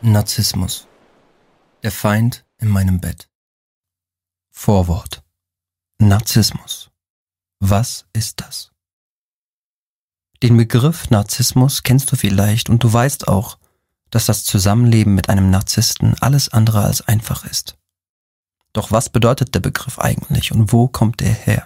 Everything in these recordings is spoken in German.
Narzissmus. Der Feind in meinem Bett. Vorwort. Narzissmus. Was ist das? Den Begriff Narzissmus kennst du vielleicht und du weißt auch, dass das Zusammenleben mit einem Narzissten alles andere als einfach ist. Doch was bedeutet der Begriff eigentlich und wo kommt er her?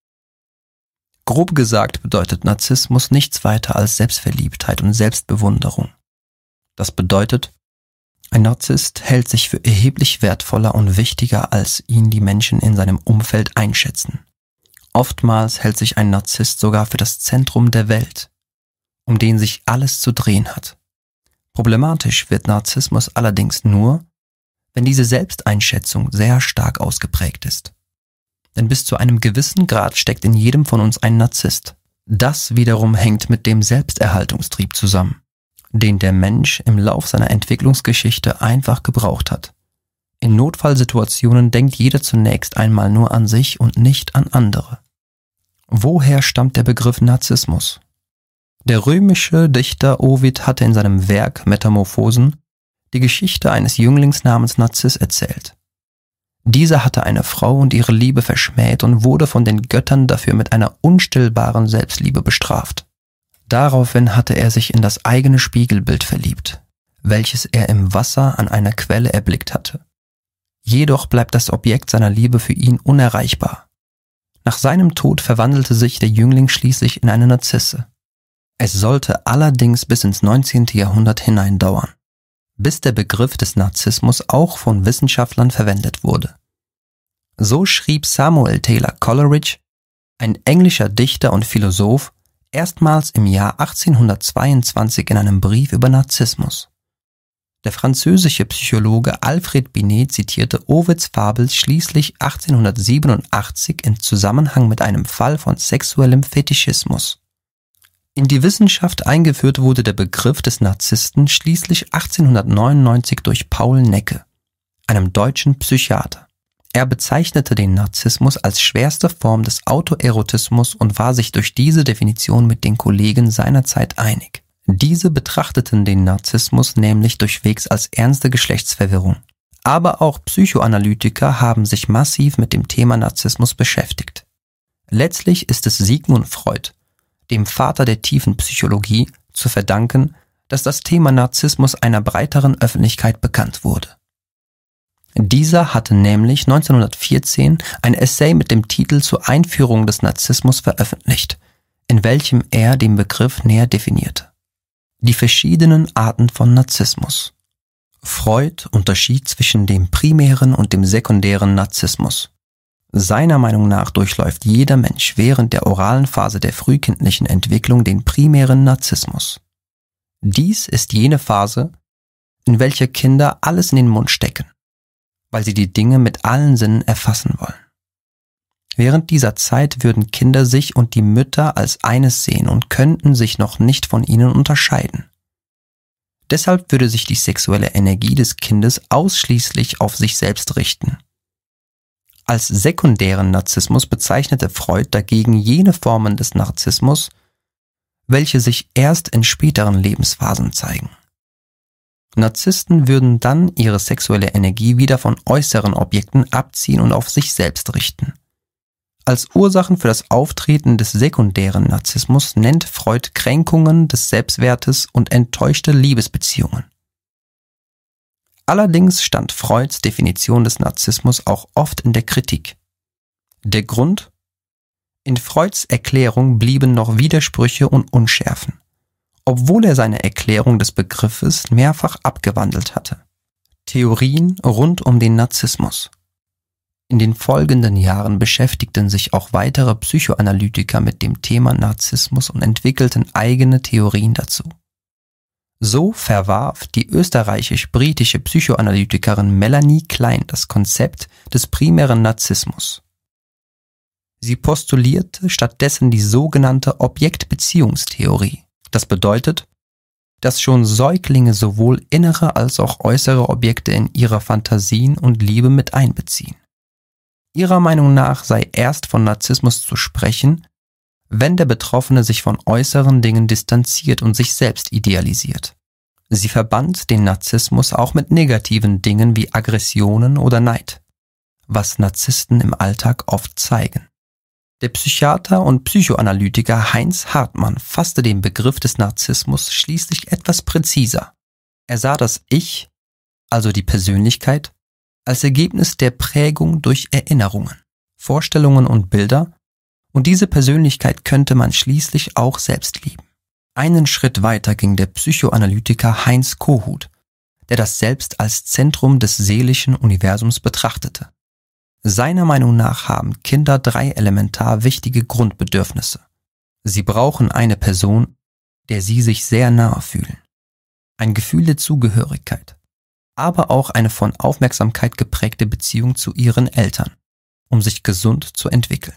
Grob gesagt bedeutet Narzissmus nichts weiter als Selbstverliebtheit und Selbstbewunderung. Das bedeutet, ein Narzisst hält sich für erheblich wertvoller und wichtiger, als ihn die Menschen in seinem Umfeld einschätzen. Oftmals hält sich ein Narzisst sogar für das Zentrum der Welt, um den sich alles zu drehen hat. Problematisch wird Narzissmus allerdings nur, wenn diese Selbsteinschätzung sehr stark ausgeprägt ist. Denn bis zu einem gewissen Grad steckt in jedem von uns ein Narzisst. Das wiederum hängt mit dem Selbsterhaltungstrieb zusammen, den der Mensch im Lauf seiner Entwicklungsgeschichte einfach gebraucht hat. In Notfallsituationen denkt jeder zunächst einmal nur an sich und nicht an andere. Woher stammt der Begriff Narzissmus? Der römische Dichter Ovid hatte in seinem Werk Metamorphosen die Geschichte eines Jünglings namens Narziss erzählt. Dieser hatte eine Frau und ihre Liebe verschmäht und wurde von den Göttern dafür mit einer unstillbaren Selbstliebe bestraft. Daraufhin hatte er sich in das eigene Spiegelbild verliebt, welches er im Wasser an einer Quelle erblickt hatte. Jedoch bleibt das Objekt seiner Liebe für ihn unerreichbar. Nach seinem Tod verwandelte sich der Jüngling schließlich in eine Narzisse. Es sollte allerdings bis ins 19. Jahrhundert hinein dauern, bis der Begriff des Narzissmus auch von Wissenschaftlern verwendet wurde. So schrieb Samuel Taylor Coleridge, ein englischer Dichter und Philosoph, erstmals im Jahr 1822 in einem Brief über Narzissmus. Der französische Psychologe Alfred Binet zitierte Ovids Fabel schließlich 1887 in Zusammenhang mit einem Fall von sexuellem Fetischismus. In die Wissenschaft eingeführt wurde der Begriff des Narzissten schließlich 1899 durch Paul Necke, einem deutschen Psychiater. Er bezeichnete den Narzissmus als schwerste Form des Autoerotismus und war sich durch diese Definition mit den Kollegen seiner Zeit einig. Diese betrachteten den Narzissmus nämlich durchwegs als ernste Geschlechtsverwirrung. Aber auch Psychoanalytiker haben sich massiv mit dem Thema Narzissmus beschäftigt. Letztlich ist es Sigmund Freud, dem Vater der tiefen Psychologie, zu verdanken, dass das Thema Narzissmus einer breiteren Öffentlichkeit bekannt wurde. Dieser hatte nämlich 1914 ein Essay mit dem Titel zur Einführung des Narzissmus veröffentlicht, in welchem er den Begriff näher definierte. Die verschiedenen Arten von Narzissmus. Freud unterschied zwischen dem primären und dem sekundären Narzissmus. Seiner Meinung nach durchläuft jeder Mensch während der oralen Phase der frühkindlichen Entwicklung den primären Narzissmus. Dies ist jene Phase, in welcher Kinder alles in den Mund stecken, weil sie die Dinge mit allen Sinnen erfassen wollen. Während dieser Zeit würden Kinder sich und die Mütter als eines sehen und könnten sich noch nicht von ihnen unterscheiden. Deshalb würde sich die sexuelle Energie des Kindes ausschließlich auf sich selbst richten. Als sekundären Narzissmus bezeichnete Freud dagegen jene Formen des Narzissmus, welche sich erst in späteren Lebensphasen zeigen. Narzissten würden dann ihre sexuelle Energie wieder von äußeren Objekten abziehen und auf sich selbst richten. Als Ursachen für das Auftreten des sekundären Narzissmus nennt Freud Kränkungen des Selbstwertes und enttäuschte Liebesbeziehungen. Allerdings stand Freuds Definition des Narzissmus auch oft in der Kritik. Der Grund? In Freuds Erklärung blieben noch Widersprüche und Unschärfen, obwohl er seine Erklärung des Begriffes mehrfach abgewandelt hatte. Theorien rund um den Narzissmus. In den folgenden Jahren beschäftigten sich auch weitere Psychoanalytiker mit dem Thema Narzissmus und entwickelten eigene Theorien dazu. So verwarf die österreichisch-britische Psychoanalytikerin Melanie Klein das Konzept des primären Narzissmus. Sie postulierte stattdessen die sogenannte Objektbeziehungstheorie. Das bedeutet, dass schon Säuglinge sowohl innere als auch äußere Objekte in ihrer Fantasien und Liebe mit einbeziehen. Ihrer Meinung nach sei erst von Narzissmus zu sprechen, wenn der Betroffene sich von äußeren Dingen distanziert und sich selbst idealisiert. Sie verband den Narzissmus auch mit negativen Dingen wie Aggressionen oder Neid, was Narzissten im Alltag oft zeigen. Der Psychiater und Psychoanalytiker Heinz Hartmann fasste den Begriff des Narzissmus schließlich etwas präziser. Er sah das Ich, also die Persönlichkeit, als Ergebnis der Prägung durch Erinnerungen, Vorstellungen und Bilder, und diese Persönlichkeit könnte man schließlich auch selbst lieben. Einen Schritt weiter ging der Psychoanalytiker Heinz Kohut, der das Selbst als Zentrum des seelischen Universums betrachtete. Seiner Meinung nach haben Kinder 3 elementar wichtige Grundbedürfnisse. Sie brauchen eine Person, der sie sich sehr nahe fühlen, ein Gefühl der Zugehörigkeit, aber auch eine von Aufmerksamkeit geprägte Beziehung zu ihren Eltern, um sich gesund zu entwickeln.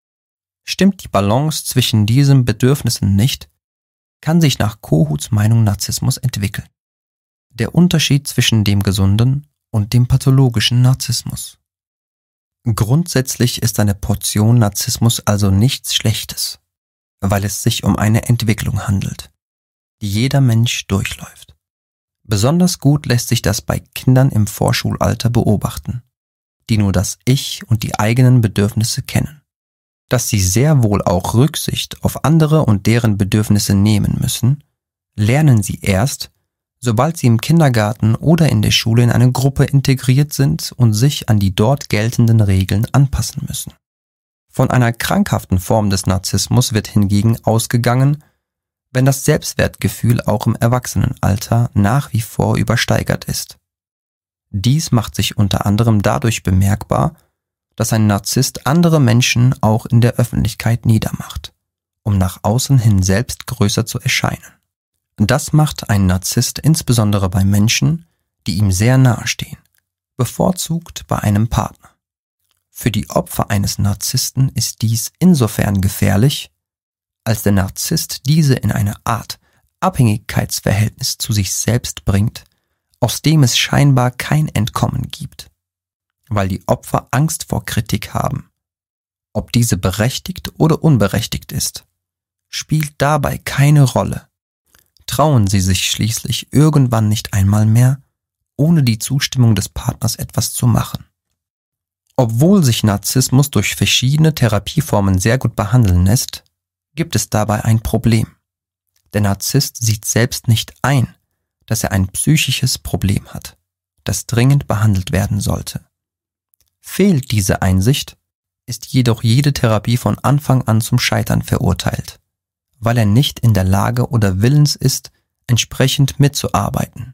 Stimmt die Balance zwischen diesen Bedürfnissen nicht, kann sich nach Kohuts Meinung Narzissmus entwickeln. Der Unterschied zwischen dem gesunden und dem pathologischen Narzissmus. Grundsätzlich ist eine Portion Narzissmus also nichts Schlechtes, weil es sich um eine Entwicklung handelt, die jeder Mensch durchläuft. Besonders gut lässt sich das bei Kindern im Vorschulalter beobachten, die nur das Ich und die eigenen Bedürfnisse kennen. Dass sie sehr wohl auch Rücksicht auf andere und deren Bedürfnisse nehmen müssen, lernen sie erst, sobald sie im Kindergarten oder in der Schule in eine Gruppe integriert sind und sich an die dort geltenden Regeln anpassen müssen. Von einer krankhaften Form des Narzissmus wird hingegen ausgegangen, wenn das Selbstwertgefühl auch im Erwachsenenalter nach wie vor übersteigert ist. Dies macht sich unter anderem dadurch bemerkbar, dass ein Narzisst andere Menschen auch in der Öffentlichkeit niedermacht, um nach außen hin selbst größer zu erscheinen. Das macht ein Narzisst insbesondere bei Menschen, die ihm sehr nahe stehen, bevorzugt bei einem Partner. Für die Opfer eines Narzissten ist dies insofern gefährlich, als der Narzisst diese in eine Art Abhängigkeitsverhältnis zu sich selbst bringt, aus dem es scheinbar kein Entkommen gibt, weil die Opfer Angst vor Kritik haben. Ob diese berechtigt oder unberechtigt ist, spielt dabei keine Rolle. Trauen sie sich schließlich irgendwann nicht einmal mehr, ohne die Zustimmung des Partners etwas zu machen. Obwohl sich Narzissmus durch verschiedene Therapieformen sehr gut behandeln lässt, gibt es dabei ein Problem. Der Narzisst sieht selbst nicht ein, dass er ein psychisches Problem hat, das dringend behandelt werden sollte. Fehlt diese Einsicht, ist jedoch jede Therapie von Anfang an zum Scheitern verurteilt, weil er nicht in der Lage oder willens ist, entsprechend mitzuarbeiten.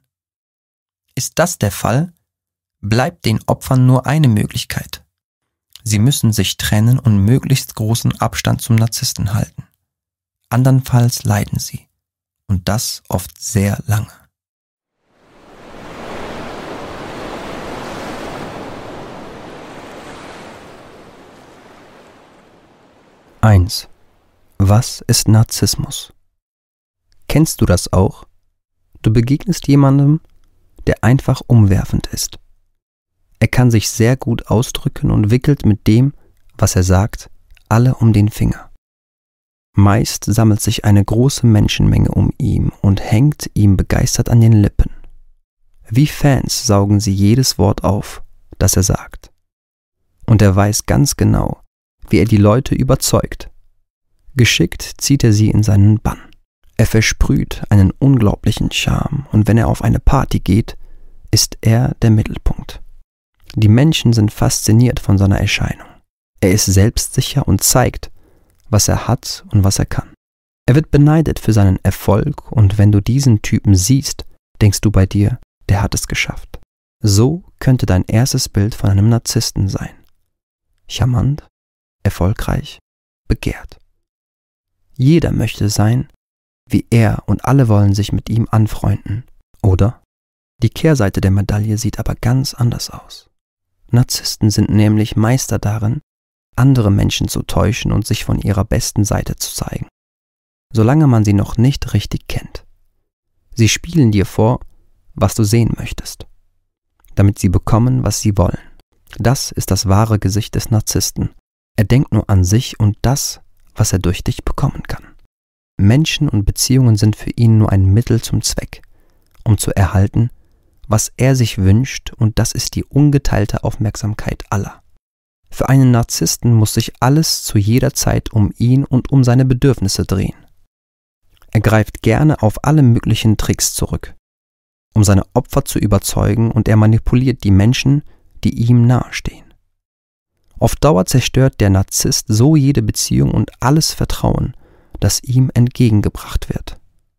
Ist das der Fall, bleibt den Opfern nur eine Möglichkeit. Sie müssen sich trennen und möglichst großen Abstand zum Narzissten halten. Andernfalls leiden sie, und das oft sehr lange. Eins. Was ist Narzissmus? Kennst du das auch? Du begegnest jemandem, der einfach umwerfend ist. Er kann sich sehr gut ausdrücken und wickelt mit dem, was er sagt, alle um den Finger. Meist sammelt sich eine große Menschenmenge um ihn und hängt ihm begeistert an den Lippen. Wie Fans saugen sie jedes Wort auf, das er sagt. Und er weiß ganz genau, wie er die Leute überzeugt. Geschickt zieht er sie in seinen Bann. Er versprüht einen unglaublichen Charme und wenn er auf eine Party geht, ist er der Mittelpunkt. Die Menschen sind fasziniert von seiner Erscheinung. Er ist selbstsicher und zeigt, was er hat und was er kann. Er wird beneidet für seinen Erfolg und wenn du diesen Typen siehst, denkst du bei dir, der hat es geschafft. So könnte dein erstes Bild von einem Narzissten sein. Charmant, erfolgreich, begehrt. Jeder möchte sein wie er und alle wollen sich mit ihm anfreunden, oder? Die Kehrseite der Medaille sieht aber ganz anders aus. Narzissten sind nämlich Meister darin, andere Menschen zu täuschen und sich von ihrer besten Seite zu zeigen, solange man sie noch nicht richtig kennt. Sie spielen dir vor, was du sehen möchtest, damit sie bekommen, was sie wollen. Das ist das wahre Gesicht des Narzissten. Er denkt nur an sich und das, was er durch dich bekommen kann. Menschen und Beziehungen sind für ihn nur ein Mittel zum Zweck um zu erhalten, was er sich wünscht, und das ist die ungeteilte Aufmerksamkeit aller. Für einen Narzissten muss sich alles zu jeder Zeit um ihn und um seine Bedürfnisse drehen. Er greift gerne auf alle möglichen Tricks zurück, um seine Opfer zu überzeugen, und er manipuliert die Menschen, die ihm nahestehen. Auf Dauer zerstört der Narzisst so jede Beziehung und alles Vertrauen, das ihm entgegengebracht wird.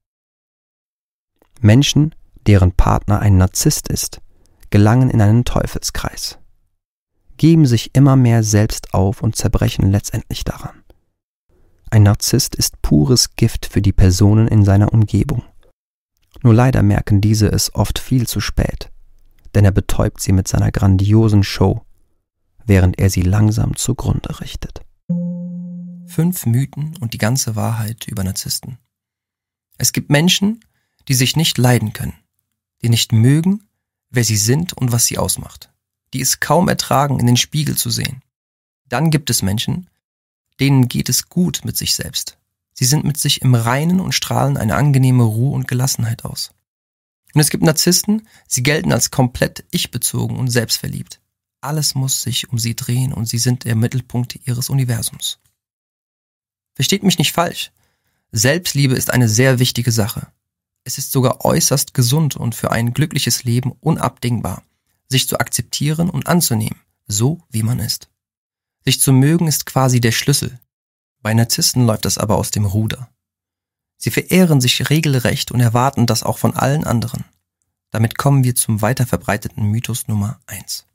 Menschen, deren Partner ein Narzisst ist, gelangen in einen Teufelskreis, geben sich immer mehr selbst auf und zerbrechen letztendlich daran. Ein Narzisst ist pures Gift für die Personen in seiner Umgebung. Nur leider merken diese es oft viel zu spät, denn er betäubt sie mit seiner grandiosen Show, während er sie langsam zugrunde richtet. 5 Mythen und die ganze Wahrheit über Narzissten. Es gibt Menschen, die sich nicht leiden können, die nicht mögen, wer sie sind und was sie ausmacht, die es kaum ertragen, in den Spiegel zu sehen. Dann gibt es Menschen, denen geht es gut mit sich selbst. Sie sind mit sich im Reinen und strahlen eine angenehme Ruhe und Gelassenheit aus. Und es gibt Narzissten, sie gelten als komplett ich-bezogen und selbstverliebt. Alles muss sich um sie drehen und sie sind der Mittelpunkt ihres Universums. Versteht mich nicht falsch. Selbstliebe ist eine sehr wichtige Sache. Es ist sogar äußerst gesund und für ein glückliches Leben unabdingbar, sich zu akzeptieren und anzunehmen, so wie man ist. Sich zu mögen ist quasi der Schlüssel. Bei Narzissten läuft das aber aus dem Ruder. Sie verehren sich regelrecht und erwarten das auch von allen anderen. Damit kommen wir zum weiter verbreiteten Mythos Nummer 1.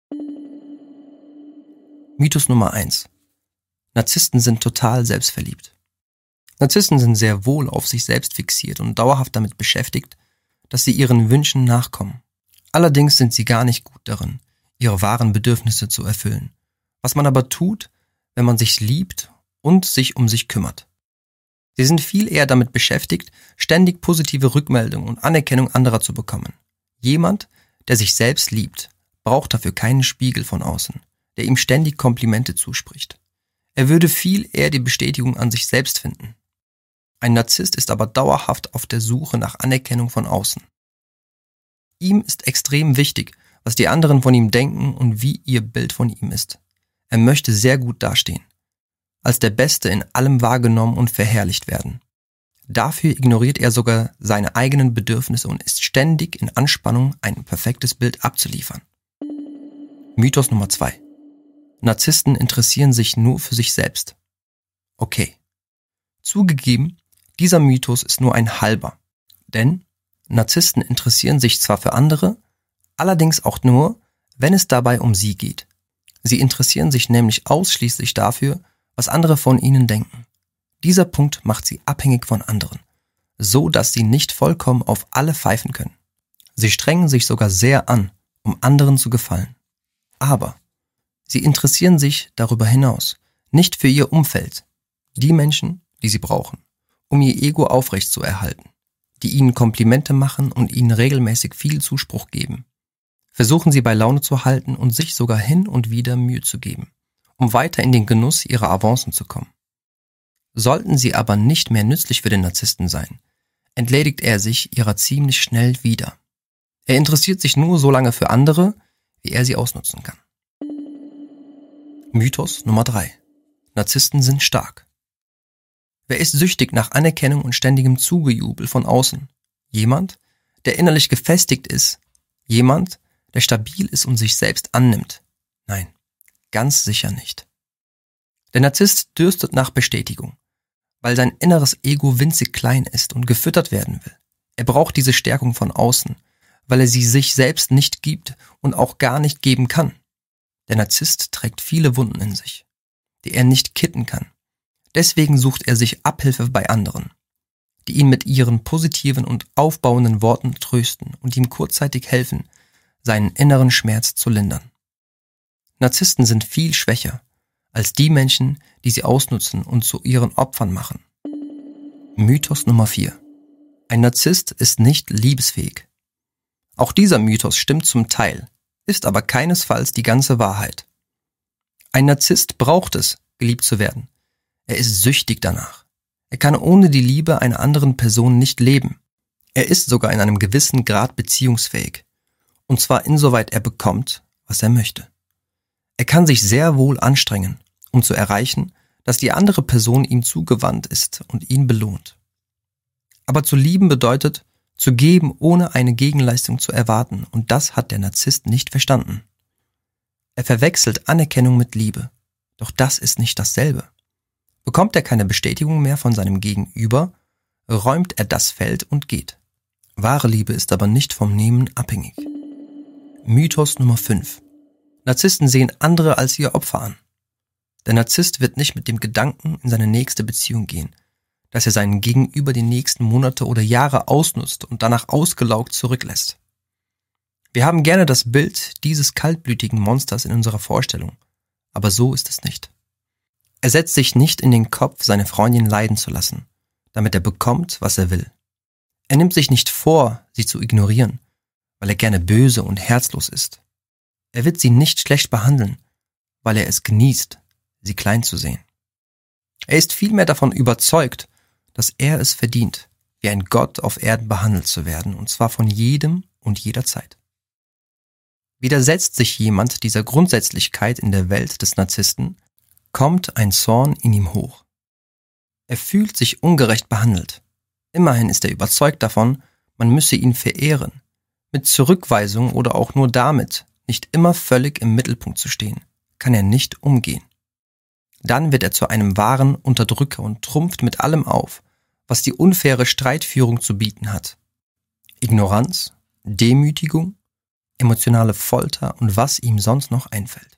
Mythos Nummer 1. Narzissten sind total selbstverliebt. Narzissten sind sehr wohl auf sich selbst fixiert und dauerhaft damit beschäftigt, dass sie ihren Wünschen nachkommen. Allerdings sind sie gar nicht gut darin, ihre wahren Bedürfnisse zu erfüllen. Was man aber tut, wenn man sich liebt und sich um sich kümmert. Sie sind viel eher damit beschäftigt, ständig positive Rückmeldungen und Anerkennung anderer zu bekommen. Jemand, der sich selbst liebt, braucht dafür keinen Spiegel von außen, der ihm ständig Komplimente zuspricht. Er würde viel eher die Bestätigung an sich selbst finden. Ein Narzisst ist aber dauerhaft auf der Suche nach Anerkennung von außen. Ihm ist extrem wichtig, was die anderen von ihm denken und wie ihr Bild von ihm ist. Er möchte sehr gut dastehen, als der Beste in allem wahrgenommen und verherrlicht werden. Dafür ignoriert er sogar seine eigenen Bedürfnisse und ist ständig in Anspannung, ein perfektes Bild abzuliefern. Mythos Nummer 2. Narzissten interessieren sich nur für sich selbst. Okay. Zugegeben, dieser Mythos ist nur ein halber. Denn Narzissten interessieren sich zwar für andere, allerdings auch nur, wenn es dabei um sie geht. Sie interessieren sich nämlich ausschließlich dafür, was andere von ihnen denken. Dieser Punkt macht sie abhängig von anderen, so dass sie nicht vollkommen auf alle pfeifen können. Sie strengen sich sogar sehr an, um anderen zu gefallen. Aber sie interessieren sich darüber hinaus nicht für ihr Umfeld, die Menschen, die sie brauchen, um ihr Ego aufrechtzuerhalten, die ihnen Komplimente machen und ihnen regelmäßig viel Zuspruch geben. Versuchen sie bei Laune zu halten und sich sogar hin und wieder Mühe zu geben, um weiter in den Genuss ihrer Avancen zu kommen. Sollten sie aber nicht mehr nützlich für den Narzissten sein, entledigt er sich ihrer ziemlich schnell wieder. Er interessiert sich nur so lange für andere, wie er sie ausnutzen kann. Mythos Nummer 3. Narzissten sind stark. Wer ist süchtig nach Anerkennung und ständigem Zugejubel von außen? Jemand, der innerlich gefestigt ist. Jemand, der stabil ist und sich selbst annimmt. Nein, ganz sicher nicht. Der Narzisst dürstet nach Bestätigung, weil sein inneres Ego winzig klein ist und gefüttert werden will. Er braucht diese Stärkung von außen, weil er sie sich selbst nicht gibt und auch gar nicht geben kann. Der Narzisst trägt viele Wunden in sich, die er nicht kitten kann. Deswegen sucht er sich Abhilfe bei anderen, die ihn mit ihren positiven und aufbauenden Worten trösten und ihm kurzzeitig helfen, seinen inneren Schmerz zu lindern. Narzissten sind viel schwächer als die Menschen, die sie ausnutzen und zu ihren Opfern machen. Mythos Nummer 4. Ein Narzisst ist nicht liebesfähig. Auch dieser Mythos stimmt zum Teil, ist aber keinesfalls die ganze Wahrheit. Ein Narzisst braucht es, geliebt zu werden. Er ist süchtig danach. Er kann ohne die Liebe einer anderen Person nicht leben. Er ist sogar in einem gewissen Grad beziehungsfähig, und zwar insoweit er bekommt, was er möchte. Er kann sich sehr wohl anstrengen, um zu erreichen, dass die andere Person ihm zugewandt ist und ihn belohnt. Aber zu lieben bedeutet, zu geben, ohne eine Gegenleistung zu erwarten, und das hat der Narzisst nicht verstanden. Er verwechselt Anerkennung mit Liebe, doch das ist nicht dasselbe. Bekommt er keine Bestätigung mehr von seinem Gegenüber, räumt er das Feld und geht. Wahre Liebe ist aber nicht vom Nehmen abhängig. Mythos Nummer 5. Narzissten sehen andere als ihr Opfer an. Der Narzisst wird nicht mit dem Gedanken in seine nächste Beziehung gehen, dass er seinen Gegenüber die nächsten Monate oder Jahre ausnutzt und danach ausgelaugt zurücklässt. Wir haben gerne das Bild dieses kaltblütigen Monsters in unserer Vorstellung, aber so ist es nicht. Er setzt sich nicht in den Kopf, seine Freundin leiden zu lassen, damit er bekommt, was er will. Er nimmt sich nicht vor, sie zu ignorieren, weil er gerne böse und herzlos ist. Er wird sie nicht schlecht behandeln, weil er es genießt, sie klein zu sehen. Er ist vielmehr davon überzeugt, dass er es verdient, wie ein Gott auf Erden behandelt zu werden, und zwar von jedem und jederzeit. Widersetzt sich jemand dieser Grundsätzlichkeit in der Welt des Narzissten, kommt ein Zorn in ihm hoch. Er fühlt sich ungerecht behandelt. Immerhin ist er überzeugt davon, man müsse ihn verehren, mit Zurückweisung oder auch nur damit, nicht immer völlig im Mittelpunkt zu stehen, kann er nicht umgehen. Dann wird er zu einem wahren Unterdrücker und trumpft mit allem auf, was die unfaire Streitführung zu bieten hat. Ignoranz, Demütigung, emotionale Folter und was ihm sonst noch einfällt.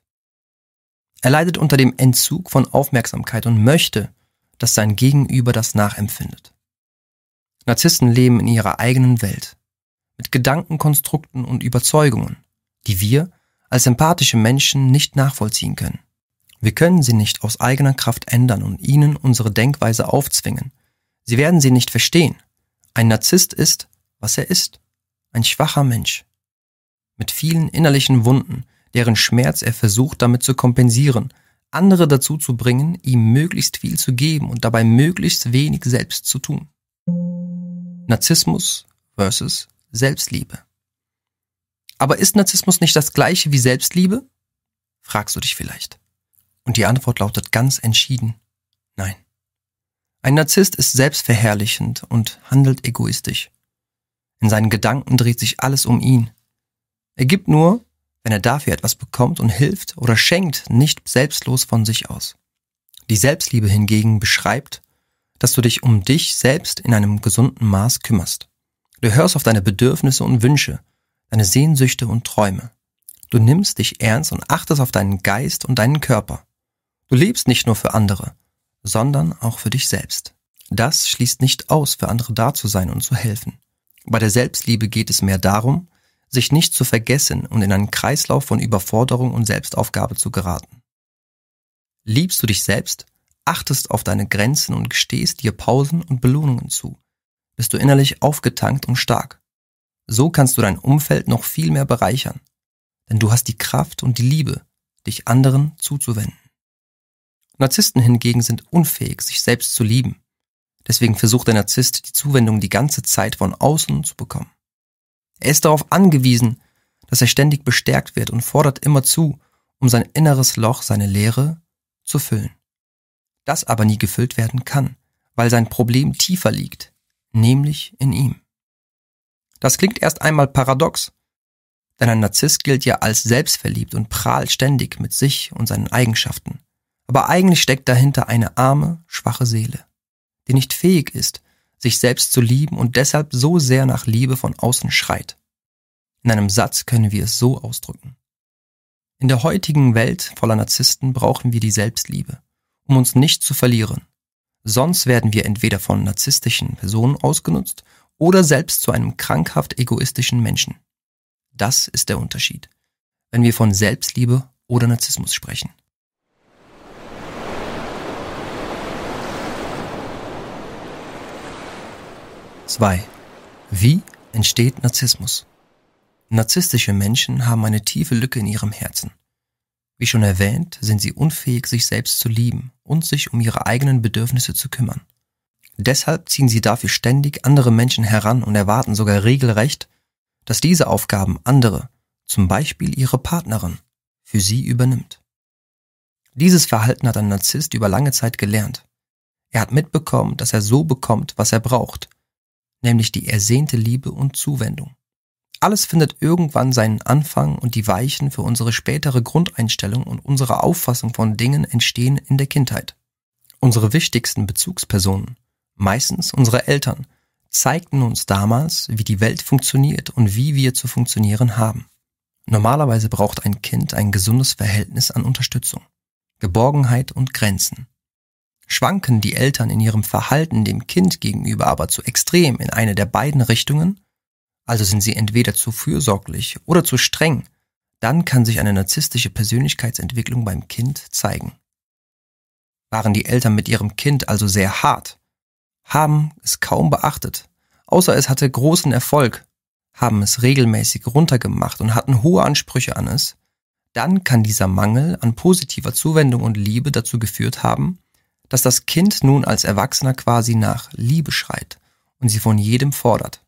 Er leidet unter dem Entzug von Aufmerksamkeit und möchte, dass sein Gegenüber das nachempfindet. Narzissten leben in ihrer eigenen Welt, mit Gedankenkonstrukten und Überzeugungen, die wir als empathische Menschen nicht nachvollziehen können. Wir können sie nicht aus eigener Kraft ändern und ihnen unsere Denkweise aufzwingen. Sie werden sie nicht verstehen. Ein Narzisst ist, was er ist, ein schwacher Mensch, mit vielen innerlichen Wunden, deren Schmerz er versucht damit zu kompensieren, andere dazu zu bringen, ihm möglichst viel zu geben und dabei möglichst wenig selbst zu tun. Narzissmus versus Selbstliebe. Aber ist Narzissmus nicht das gleiche wie Selbstliebe? Fragst du dich vielleicht. Und die Antwort lautet ganz entschieden: Nein. Ein Narzisst ist selbstverherrlichend und handelt egoistisch. In seinen Gedanken dreht sich alles um ihn. Er gibt nur, wenn er dafür etwas bekommt, und hilft oder schenkt nicht selbstlos von sich aus. Die Selbstliebe hingegen beschreibt, dass du dich um dich selbst in einem gesunden Maß kümmerst. Du hörst auf deine Bedürfnisse und Wünsche, deine Sehnsüchte und Träume. Du nimmst dich ernst und achtest auf deinen Geist und deinen Körper. Du lebst nicht nur für andere, sondern auch für dich selbst. Das schließt nicht aus, für andere da zu sein und zu helfen. Bei der Selbstliebe geht es mehr darum, sich nicht zu vergessen und in einen Kreislauf von Überforderung und Selbstaufgabe zu geraten. Liebst du dich selbst, achtest auf deine Grenzen und gestehst dir Pausen und Belohnungen zu, bist du innerlich aufgetankt und stark. So kannst du dein Umfeld noch viel mehr bereichern, denn du hast die Kraft und die Liebe, dich anderen zuzuwenden. Narzissten hingegen sind unfähig, sich selbst zu lieben. Deswegen versucht der Narzisst, die Zuwendung die ganze Zeit von außen zu bekommen. Er ist darauf angewiesen, dass er ständig bestärkt wird und fordert immer zu, um sein inneres Loch, seine Leere, zu füllen. Das aber nie gefüllt werden kann, weil sein Problem tiefer liegt, nämlich in ihm. Das klingt erst einmal paradox, denn ein Narzisst gilt ja als selbstverliebt und prahlt ständig mit sich und seinen Eigenschaften. Aber eigentlich steckt dahinter eine arme, schwache Seele, die nicht fähig ist, sich selbst zu lieben und deshalb so sehr nach Liebe von außen schreit. In einem Satz können wir es so ausdrücken: In der heutigen Welt voller Narzissten brauchen wir die Selbstliebe, um uns nicht zu verlieren. Sonst werden wir entweder von narzisstischen Personen ausgenutzt oder selbst zu einem krankhaft egoistischen Menschen. Das ist der Unterschied, wenn wir von Selbstliebe oder Narzissmus sprechen. Wie entsteht Narzissmus? Narzisstische Menschen haben eine tiefe Lücke in ihrem Herzen. Wie schon erwähnt, sind sie unfähig, sich selbst zu lieben und sich um ihre eigenen Bedürfnisse zu kümmern. Deshalb ziehen sie dafür ständig andere Menschen heran und erwarten sogar regelrecht, dass diese Aufgaben andere, zum Beispiel ihre Partnerin, für sie übernimmt. Dieses Verhalten hat ein Narzisst über lange Zeit gelernt. Er hat mitbekommen, dass er so bekommt, was er braucht, nämlich die ersehnte Liebe und Zuwendung. Alles findet irgendwann seinen Anfang und die Weichen für unsere spätere Grundeinstellung und unsere Auffassung von Dingen entstehen in der Kindheit. Unsere wichtigsten Bezugspersonen, meistens unsere Eltern, zeigten uns damals, wie die Welt funktioniert und wie wir zu funktionieren haben. Normalerweise braucht ein Kind ein gesundes Verhältnis an Unterstützung, Geborgenheit und Grenzen. Schwanken die Eltern in ihrem Verhalten dem Kind gegenüber aber zu extrem in eine der beiden Richtungen, also sind sie entweder zu fürsorglich oder zu streng, dann kann sich eine narzisstische Persönlichkeitsentwicklung beim Kind zeigen. Waren die Eltern mit ihrem Kind also sehr hart, haben es kaum beachtet, außer es hatte großen Erfolg, haben es regelmäßig runtergemacht und hatten hohe Ansprüche an es, dann kann dieser Mangel an positiver Zuwendung und Liebe dazu geführt haben, dass das Kind nun als Erwachsener quasi nach Liebe schreit und sie von jedem fordert.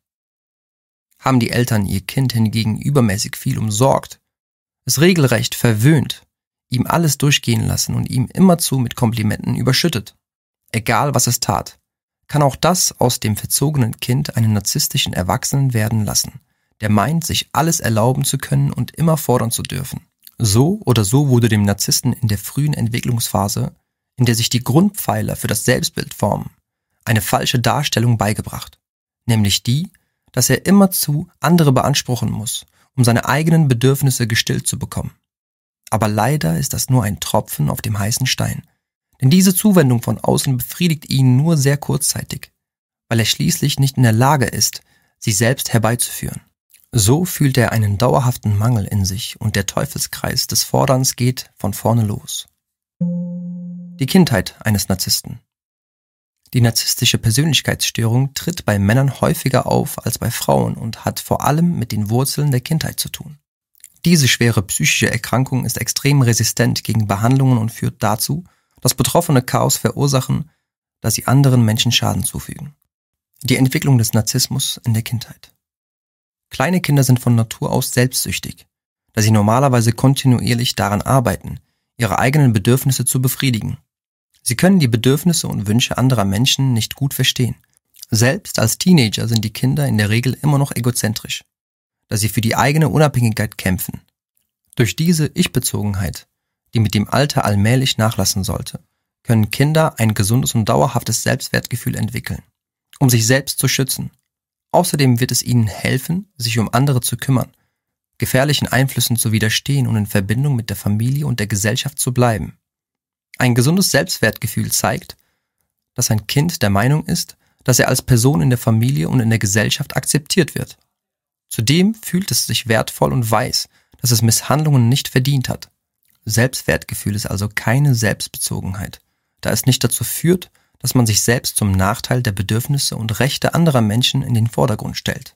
Haben die Eltern ihr Kind hingegen übermäßig viel umsorgt, es regelrecht verwöhnt, ihm alles durchgehen lassen und ihm immerzu mit Komplimenten überschüttet, egal was es tat, kann auch das aus dem verzogenen Kind einen narzisstischen Erwachsenen werden lassen, der meint, sich alles erlauben zu können und immer fordern zu dürfen. So oder so wurde dem Narzissten in der frühen Entwicklungsphase, in der sich die Grundpfeiler für das Selbstbild formen, eine falsche Darstellung beigebracht, nämlich die, dass er immerzu andere beanspruchen muss, um seine eigenen Bedürfnisse gestillt zu bekommen. Aber leider ist das nur ein Tropfen auf dem heißen Stein, denn diese Zuwendung von außen befriedigt ihn nur sehr kurzzeitig, weil er schließlich nicht in der Lage ist, sie selbst herbeizuführen. So fühlt er einen dauerhaften Mangel in sich und der Teufelskreis des Forderns geht von vorne los. Die Kindheit eines Narzissten. Die narzisstische Persönlichkeitsstörung tritt bei Männern häufiger auf als bei Frauen und hat vor allem mit den Wurzeln der Kindheit zu tun. Diese schwere psychische Erkrankung ist extrem resistent gegen Behandlungen und führt dazu, dass Betroffene Chaos verursachen, da sie anderen Menschen Schaden zufügen. Die Entwicklung des Narzissmus in der Kindheit. Kleine Kinder sind von Natur aus selbstsüchtig, da sie normalerweise kontinuierlich daran arbeiten, ihre eigenen Bedürfnisse zu befriedigen. Sie können die Bedürfnisse und Wünsche anderer Menschen nicht gut verstehen. Selbst als Teenager sind die Kinder in der Regel immer noch egozentrisch, da sie für die eigene Unabhängigkeit kämpfen. Durch diese Ich-Bezogenheit, die mit dem Alter allmählich nachlassen sollte, können Kinder ein gesundes und dauerhaftes Selbstwertgefühl entwickeln, um sich selbst zu schützen. Außerdem wird es ihnen helfen, sich um andere zu kümmern, gefährlichen Einflüssen zu widerstehen und in Verbindung mit der Familie und der Gesellschaft zu bleiben. Ein gesundes Selbstwertgefühl zeigt, dass ein Kind der Meinung ist, dass er als Person in der Familie und in der Gesellschaft akzeptiert wird. Zudem fühlt es sich wertvoll und weiß, dass es Misshandlungen nicht verdient hat. Selbstwertgefühl ist also keine Selbstbezogenheit, da es nicht dazu führt, dass man sich selbst zum Nachteil der Bedürfnisse und Rechte anderer Menschen in den Vordergrund stellt.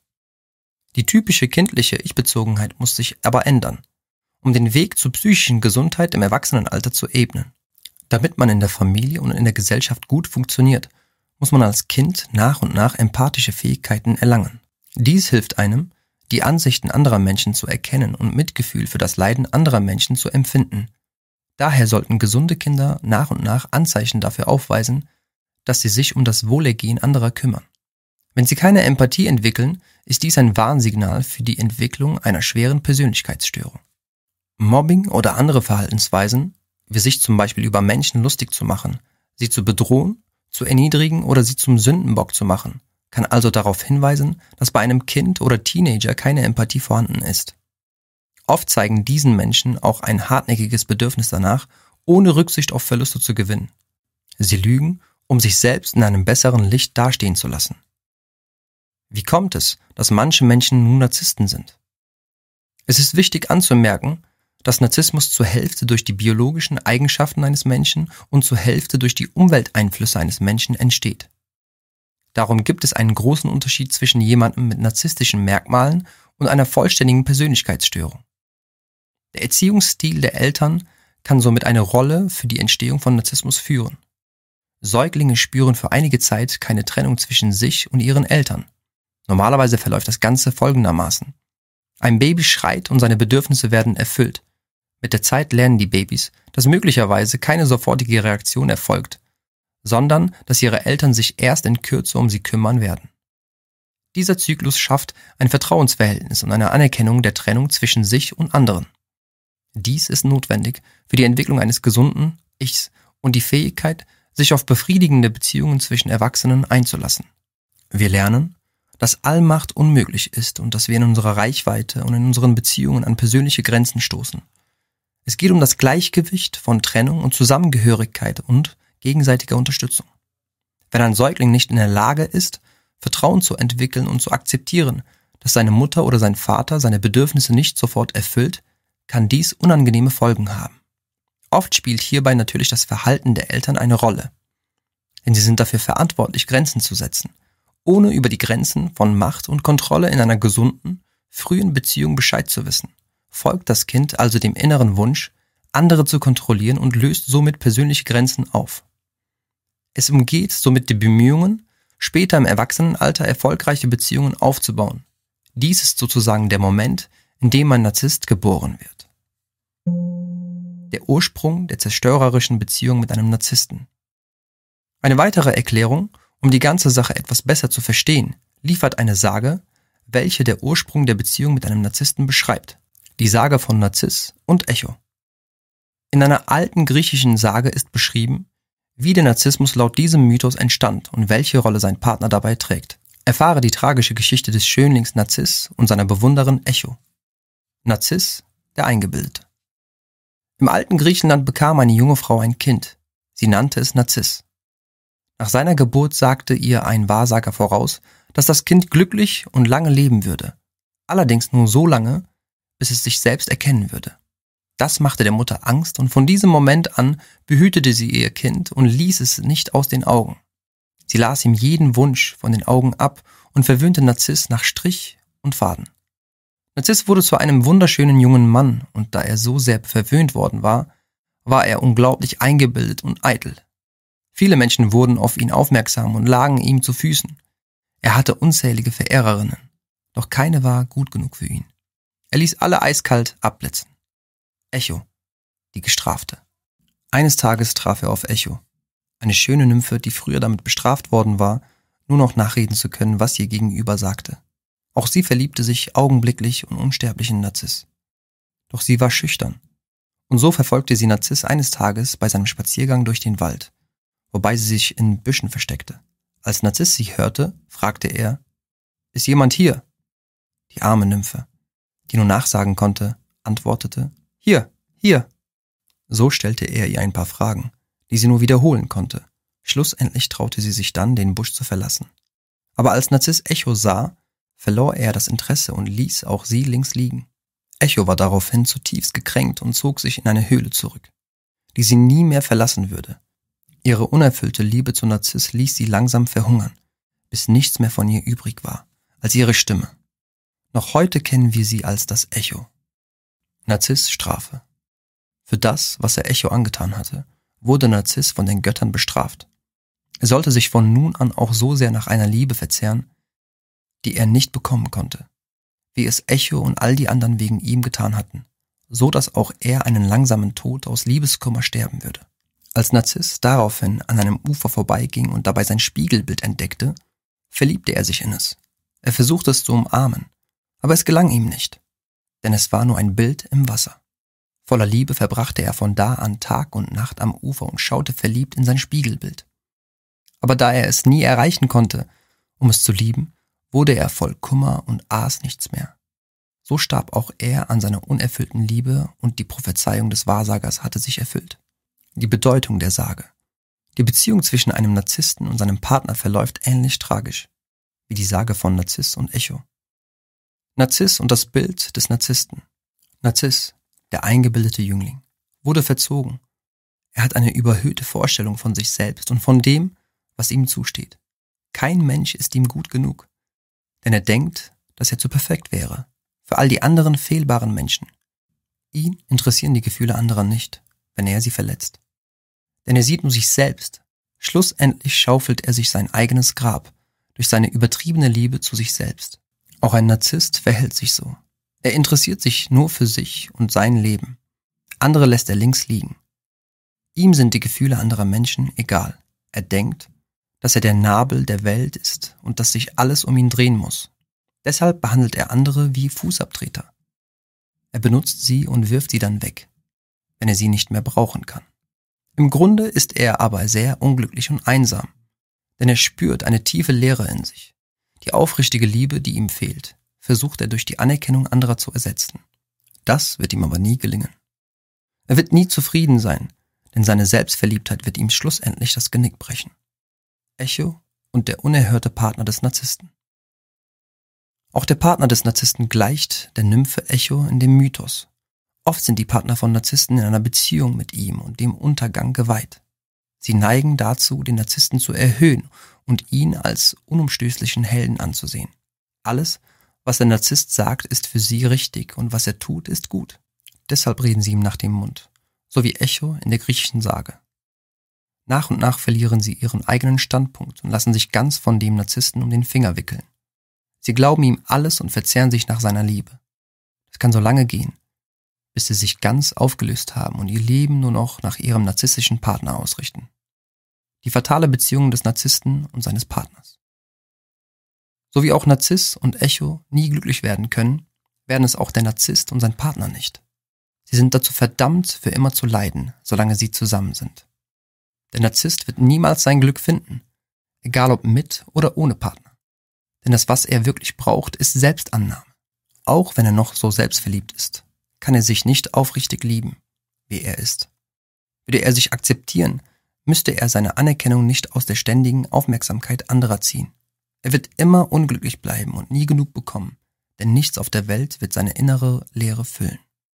Die typische kindliche Ich-Bezogenheit muss sich aber ändern, um den Weg zur psychischen Gesundheit im Erwachsenenalter zu ebnen. Damit man in der Familie und in der Gesellschaft gut funktioniert, muss man als Kind nach und nach empathische Fähigkeiten erlangen. Dies hilft einem, die Ansichten anderer Menschen zu erkennen und Mitgefühl für das Leiden anderer Menschen zu empfinden. Daher sollten gesunde Kinder nach und nach Anzeichen dafür aufweisen, dass sie sich um das Wohlergehen anderer kümmern. Wenn sie keine Empathie entwickeln, ist dies ein Warnsignal für die Entwicklung einer schweren Persönlichkeitsstörung. Mobbing oder andere Verhaltensweisen, wie sich zum Beispiel über Menschen lustig zu machen, sie zu bedrohen, zu erniedrigen oder sie zum Sündenbock zu machen, kann also darauf hinweisen, dass bei einem Kind oder Teenager keine Empathie vorhanden ist. Oft zeigen diesen Menschen auch ein hartnäckiges Bedürfnis danach, ohne Rücksicht auf Verluste zu gewinnen. Sie lügen, um sich selbst in einem besseren Licht dastehen zu lassen. Wie kommt es, dass manche Menschen nun Narzissten sind? Es ist wichtig anzumerken, dass Narzissmus zur Hälfte durch die biologischen Eigenschaften eines Menschen und zur Hälfte durch die Umwelteinflüsse eines Menschen entsteht. Darum gibt es einen großen Unterschied zwischen jemandem mit narzisstischen Merkmalen und einer vollständigen Persönlichkeitsstörung. Der Erziehungsstil der Eltern kann somit eine Rolle für die Entstehung von Narzissmus führen. Säuglinge spüren für einige Zeit keine Trennung zwischen sich und ihren Eltern. Normalerweise verläuft das Ganze folgendermaßen. Ein Baby schreit und seine Bedürfnisse werden erfüllt. Mit der Zeit lernen die Babys, dass möglicherweise keine sofortige Reaktion erfolgt, sondern dass ihre Eltern sich erst in Kürze um sie kümmern werden. Dieser Zyklus schafft ein Vertrauensverhältnis und eine Anerkennung der Trennung zwischen sich und anderen. Dies ist notwendig für die Entwicklung eines gesunden Ichs und die Fähigkeit, sich auf befriedigende Beziehungen zwischen Erwachsenen einzulassen. Wir lernen, dass Allmacht unmöglich ist und dass wir in unserer Reichweite und in unseren Beziehungen an persönliche Grenzen stoßen. Es geht um das Gleichgewicht von Trennung und Zusammengehörigkeit und gegenseitiger Unterstützung. Wenn ein Säugling nicht in der Lage ist, Vertrauen zu entwickeln und zu akzeptieren, dass seine Mutter oder sein Vater seine Bedürfnisse nicht sofort erfüllt, kann dies unangenehme Folgen haben. Oft spielt hierbei natürlich das Verhalten der Eltern eine Rolle, denn sie sind dafür verantwortlich, Grenzen zu setzen, ohne über die Grenzen von Macht und Kontrolle in einer gesunden, frühen Beziehung Bescheid zu wissen. Folgt das Kind also dem inneren Wunsch, andere zu kontrollieren und löst somit persönliche Grenzen auf. Es umgeht somit die Bemühungen, später im Erwachsenenalter erfolgreiche Beziehungen aufzubauen. Dies ist sozusagen der Moment, in dem ein Narzisst geboren wird. Der Ursprung der zerstörerischen Beziehung mit einem Narzissten. Eine weitere Erklärung, um die ganze Sache etwas besser zu verstehen, liefert eine Sage, welche der Ursprung der Beziehung mit einem Narzissten beschreibt. Die Sage von Narziss und Echo. In einer alten griechischen Sage ist beschrieben, wie der Narzissmus laut diesem Mythos entstand und welche Rolle sein Partner dabei trägt. Erfahre die tragische Geschichte des Schönlings Narziss und seiner Bewunderin Echo. Narziss, der Eingebildete. Im alten Griechenland bekam eine junge Frau ein Kind. Sie nannte es Narziss. Nach seiner Geburt sagte ihr ein Wahrsager voraus, dass das Kind glücklich und lange leben würde. Allerdings nur so lange, bis es sich selbst erkennen würde. Das machte der Mutter Angst und von diesem Moment an behütete sie ihr Kind und ließ es nicht aus den Augen. Sie las ihm jeden Wunsch von den Augen ab und verwöhnte Narziss nach Strich und Faden. Narziss wurde zu einem wunderschönen jungen Mann und da er so sehr verwöhnt worden war, war er unglaublich eingebildet und eitel. Viele Menschen wurden auf ihn aufmerksam und lagen ihm zu Füßen. Er hatte unzählige Verehrerinnen, doch keine war gut genug für ihn. Er ließ alle eiskalt abblitzen. Echo, die Gestrafte. Eines Tages traf er auf Echo, eine schöne Nymphe, die früher damit bestraft worden war, nur noch nachreden zu können, was ihr Gegenüber sagte. Auch sie verliebte sich augenblicklich und unsterblich in Narziss. Doch sie war schüchtern. Und so verfolgte sie Narziss eines Tages bei seinem Spaziergang durch den Wald, wobei sie sich in Büschen versteckte. Als Narziss sie hörte, fragte er, »Ist jemand hier?« Die arme Nymphe, die nur nachsagen konnte, antwortete, »Hier, hier.« So stellte er ihr ein paar Fragen, die sie nur wiederholen konnte. Schlussendlich traute sie sich dann, den Busch zu verlassen. Aber als Narziss Echo sah, verlor er das Interesse und ließ auch sie links liegen. Echo war daraufhin zutiefst gekränkt und zog sich in eine Höhle zurück, die sie nie mehr verlassen würde. Ihre unerfüllte Liebe zu Narziss ließ sie langsam verhungern, bis nichts mehr von ihr übrig war, als ihre Stimme. Noch heute kennen wir sie als das Echo. Narziss' Strafe. Für das, was er Echo angetan hatte, wurde Narziss von den Göttern bestraft. Er sollte sich von nun an auch so sehr nach einer Liebe verzehren, die er nicht bekommen konnte, wie es Echo und all die anderen wegen ihm getan hatten, so dass auch er einen langsamen Tod aus Liebeskummer sterben würde. Als Narziss daraufhin an einem Ufer vorbeiging und dabei sein Spiegelbild entdeckte, verliebte er sich in es. Er versuchte es zu umarmen, aber es gelang ihm nicht, denn es war nur ein Bild im Wasser. Voller Liebe verbrachte er von da an Tag und Nacht am Ufer und schaute verliebt in sein Spiegelbild. Aber da er es nie erreichen konnte, um es zu lieben, wurde er voll Kummer und aß nichts mehr. So starb auch er an seiner unerfüllten Liebe und die Prophezeiung des Wahrsagers hatte sich erfüllt. Die Bedeutung der Sage. Die Beziehung zwischen einem Narzissten und seinem Partner verläuft ähnlich tragisch, wie die Sage von Narziss und Echo. Narziss und das Bild des Narzissten. Narziss, der eingebildete Jüngling, wurde verzogen. Er hat eine überhöhte Vorstellung von sich selbst und von dem, was ihm zusteht. Kein Mensch ist ihm gut genug, denn er denkt, dass er zu perfekt wäre, für all die anderen fehlbaren Menschen. Ihn interessieren die Gefühle anderer nicht, wenn er sie verletzt. Denn er sieht nur sich selbst, Schlussendlich schaufelt er sich sein eigenes Grab durch seine übertriebene Liebe zu sich selbst. Auch ein Narzisst verhält sich so. Er interessiert sich nur für sich und sein Leben. Andere lässt er links liegen. Ihm sind die Gefühle anderer Menschen egal. Er denkt, dass er der Nabel der Welt ist und dass sich alles um ihn drehen muss. Deshalb behandelt er andere wie Fußabtreter. Er benutzt sie und wirft sie dann weg, wenn er sie nicht mehr brauchen kann. Im Grunde ist er aber sehr unglücklich und einsam, denn er spürt eine tiefe Leere in sich. Die aufrichtige Liebe, die ihm fehlt, versucht er durch die Anerkennung anderer zu ersetzen. Das wird ihm aber nie gelingen. Er wird nie zufrieden sein, denn seine Selbstverliebtheit wird ihm schlussendlich das Genick brechen. Echo und der unerhörte Partner des Narzissten. Auch der Partner des Narzissten gleicht der Nymphe Echo in dem Mythos. Oft sind die Partner von Narzissten in einer Beziehung mit ihm und dem Untergang geweiht. Sie neigen dazu, den Narzissten zu erhöhen und ihn als unumstößlichen Helden anzusehen. Alles, was der Narzisst sagt, ist für sie richtig und was er tut, ist gut. Deshalb reden sie ihm nach dem Mund, so wie Echo in der griechischen Sage. Nach und nach verlieren sie ihren eigenen Standpunkt und lassen sich ganz von dem Narzissten um den Finger wickeln. Sie glauben ihm alles und verzehren sich nach seiner Liebe. Es kann so lange gehen, bis sie sich ganz aufgelöst haben und ihr Leben nur noch nach ihrem narzisstischen Partner ausrichten. Die fatale Beziehung des Narzissten und seines Partners. So wie auch Narziss und Echo nie glücklich werden können, werden es auch der Narzisst und sein Partner nicht. Sie sind dazu verdammt, für immer zu leiden, solange sie zusammen sind. Der Narzisst wird niemals sein Glück finden, egal ob mit oder ohne Partner. Denn das, was er wirklich braucht, ist Selbstannahme. Auch wenn er noch so selbstverliebt ist, kann er sich nicht aufrichtig lieben, wie er ist. Würde er sich akzeptieren, müsste er seine Anerkennung nicht aus der ständigen Aufmerksamkeit anderer ziehen. Er wird immer unglücklich bleiben und nie genug bekommen, denn nichts auf der Welt wird seine innere Leere füllen.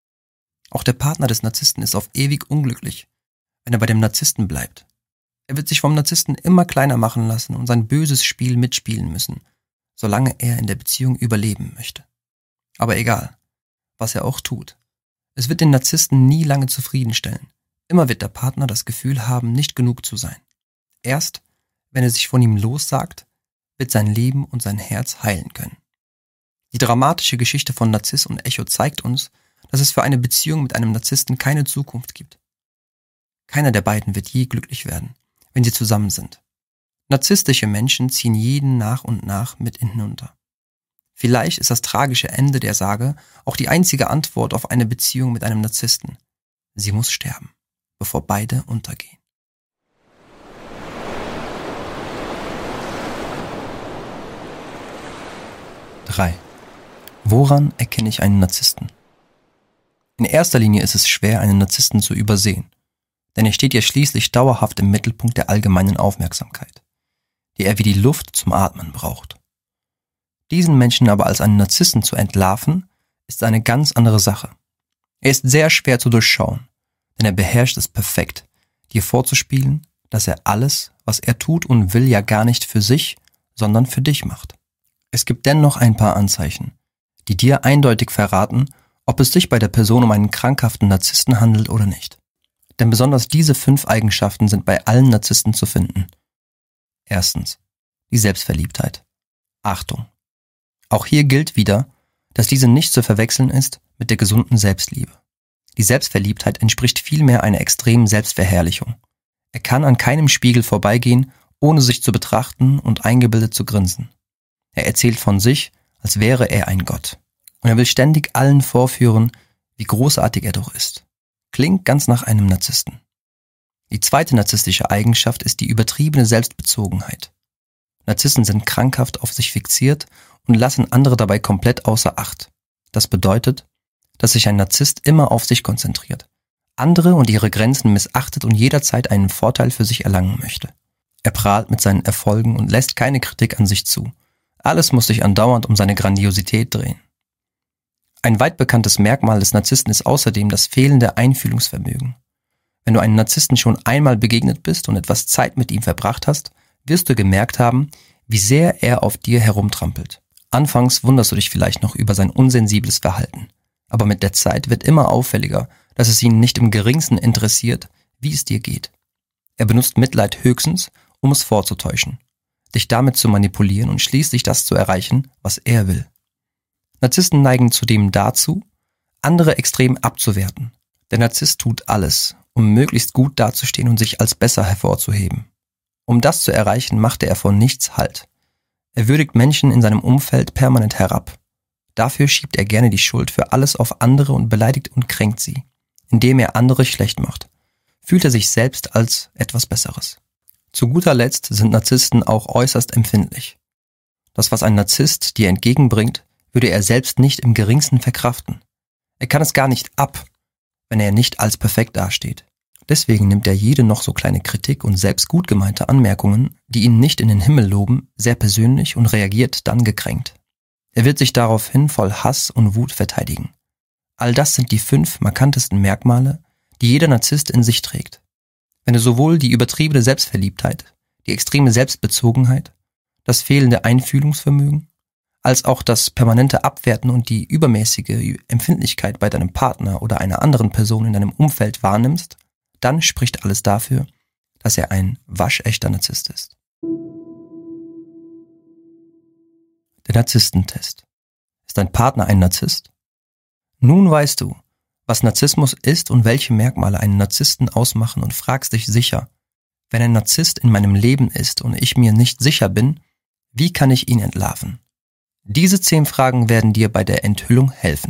Auch der Partner des Narzissten ist auf ewig unglücklich, wenn er bei dem Narzissten bleibt. Er wird sich vom Narzissten immer kleiner machen lassen und sein böses Spiel mitspielen müssen, solange er in der Beziehung überleben möchte. Aber egal, was er auch tut, es wird den Narzissten nie lange zufriedenstellen. Immer wird der Partner das Gefühl haben, nicht genug zu sein. Erst, wenn er sich von ihm lossagt, wird sein Leben und sein Herz heilen können. Die dramatische Geschichte von Narziss und Echo zeigt uns, dass es für eine Beziehung mit einem Narzissten keine Zukunft gibt. Keiner der beiden wird je glücklich werden, wenn sie zusammen sind. Narzisstische Menschen ziehen jeden nach und nach mit hinunter. Vielleicht ist das tragische Ende der Sage auch die einzige Antwort auf eine Beziehung mit einem Narzissten. Sie muss sterben, bevor beide untergehen. Drei. Woran erkenne ich einen Narzissten? In erster Linie ist es schwer, einen Narzissten zu übersehen, denn er steht ja schließlich dauerhaft im Mittelpunkt der allgemeinen Aufmerksamkeit, die er wie die Luft zum Atmen braucht. Diesen Menschen aber als einen Narzissten zu entlarven, ist eine ganz andere Sache. Er ist sehr schwer zu durchschauen, denn er beherrscht es perfekt, dir vorzuspielen, dass er alles, was er tut und will, ja gar nicht für sich, sondern für dich macht. Es gibt dennoch ein paar Anzeichen, die dir eindeutig verraten, ob es sich bei der Person um einen krankhaften Narzissten handelt oder nicht. Denn besonders diese 5 Eigenschaften sind bei allen Narzissten zu finden. Erstens, die Selbstverliebtheit. Achtung! Auch hier gilt wieder, dass diese nicht zu verwechseln ist mit der gesunden Selbstliebe. Die Selbstverliebtheit entspricht vielmehr einer extremen Selbstverherrlichung. Er kann an keinem Spiegel vorbeigehen, ohne sich zu betrachten und eingebildet zu grinsen. Er erzählt von sich, als wäre er ein Gott. Und er will ständig allen vorführen, wie großartig er doch ist. Klingt ganz nach einem Narzissten. Die zweite narzisstische Eigenschaft ist die übertriebene Selbstbezogenheit. Narzissten sind krankhaft auf sich fixiert und lassen andere dabei komplett außer Acht. Das bedeutet, dass sich ein Narzisst immer auf sich konzentriert, andere und ihre Grenzen missachtet und jederzeit einen Vorteil für sich erlangen möchte. Er prahlt mit seinen Erfolgen und lässt keine Kritik an sich zu. Alles muss sich andauernd um seine Grandiosität drehen. Ein weit bekanntes Merkmal des Narzissten ist außerdem das fehlende Einfühlungsvermögen. Wenn du einem Narzissten schon einmal begegnet bist und etwas Zeit mit ihm verbracht hast, wirst du gemerkt haben, wie sehr er auf dir herumtrampelt. Anfangs wunderst du dich vielleicht noch über sein unsensibles Verhalten, aber mit der Zeit wird immer auffälliger, dass es ihn nicht im geringsten interessiert, wie es dir geht. Er benutzt Mitleid höchstens, um es vorzutäuschen, dich damit zu manipulieren und schließlich das zu erreichen, was er will. Narzissten neigen zudem dazu, andere extrem abzuwerten. Der Narzisst tut alles, um möglichst gut dazustehen und sich als besser hervorzuheben. Um das zu erreichen, machte er vor nichts Halt. Er würdigt Menschen in seinem Umfeld permanent herab. Dafür schiebt er gerne die Schuld für alles auf andere und beleidigt und kränkt sie. Indem er andere schlecht macht, fühlt er sich selbst als etwas Besseres. Zu guter Letzt sind Narzissten auch äußerst empfindlich. Das, was ein Narzisst dir entgegenbringt, würde er selbst nicht im geringsten verkraften. Er kann es gar nicht ab, wenn er nicht als perfekt dasteht. Deswegen nimmt er jede noch so kleine Kritik und selbst gut gemeinte Anmerkungen, die ihn nicht in den Himmel loben, sehr persönlich und reagiert dann gekränkt. Er wird sich daraufhin voll Hass und Wut verteidigen. All das sind die 5 markantesten Merkmale, die jeder Narzisst in sich trägt. Wenn du sowohl die übertriebene Selbstverliebtheit, die extreme Selbstbezogenheit, das fehlende Einfühlungsvermögen, als auch das permanente Abwerten und die übermäßige Empfindlichkeit bei deinem Partner oder einer anderen Person in deinem Umfeld wahrnimmst, dann spricht alles dafür, dass er ein waschechter Narzisst ist. Der Narzisstentest. Ist dein Partner ein Narzisst? Nun weißt du, was Narzissmus ist und welche Merkmale einen Narzissten ausmachen und fragst dich sicher, wenn ein Narzisst in meinem Leben ist und ich mir nicht sicher bin, wie kann ich ihn entlarven? Diese 10 Fragen werden dir bei der Enthüllung helfen.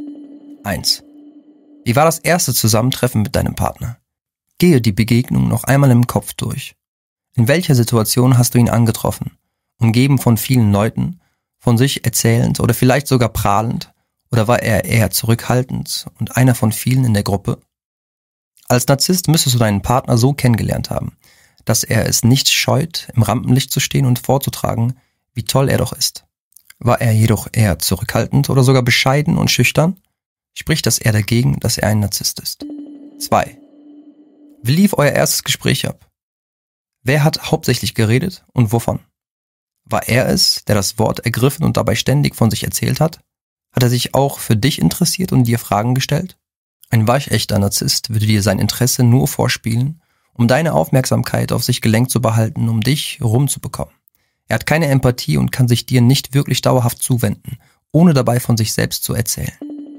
1. Wie war das erste Zusammentreffen mit deinem Partner? Gehe die Begegnung noch einmal im Kopf durch. In welcher Situation hast du ihn angetroffen? Umgeben von vielen Leuten, von sich erzählend oder vielleicht sogar prahlend? Oder war er eher zurückhaltend und einer von vielen in der Gruppe? Als Narzisst müsstest du deinen Partner so kennengelernt haben, dass er es nicht scheut, im Rampenlicht zu stehen und vorzutragen, wie toll er doch ist. War er jedoch eher zurückhaltend oder sogar bescheiden und schüchtern, spricht das eher dagegen, dass er ein Narzisst ist. 2. Wie lief euer erstes Gespräch ab? Wer hat hauptsächlich geredet und wovon? War er es, der das Wort ergriffen und dabei ständig von sich erzählt hat? Hat er sich auch für dich interessiert und dir Fragen gestellt? Ein waschechter Narzisst würde dir sein Interesse nur vorspielen, um deine Aufmerksamkeit auf sich gelenkt zu behalten, um dich rumzubekommen. Er hat keine Empathie und kann sich dir nicht wirklich dauerhaft zuwenden, ohne dabei von sich selbst zu erzählen.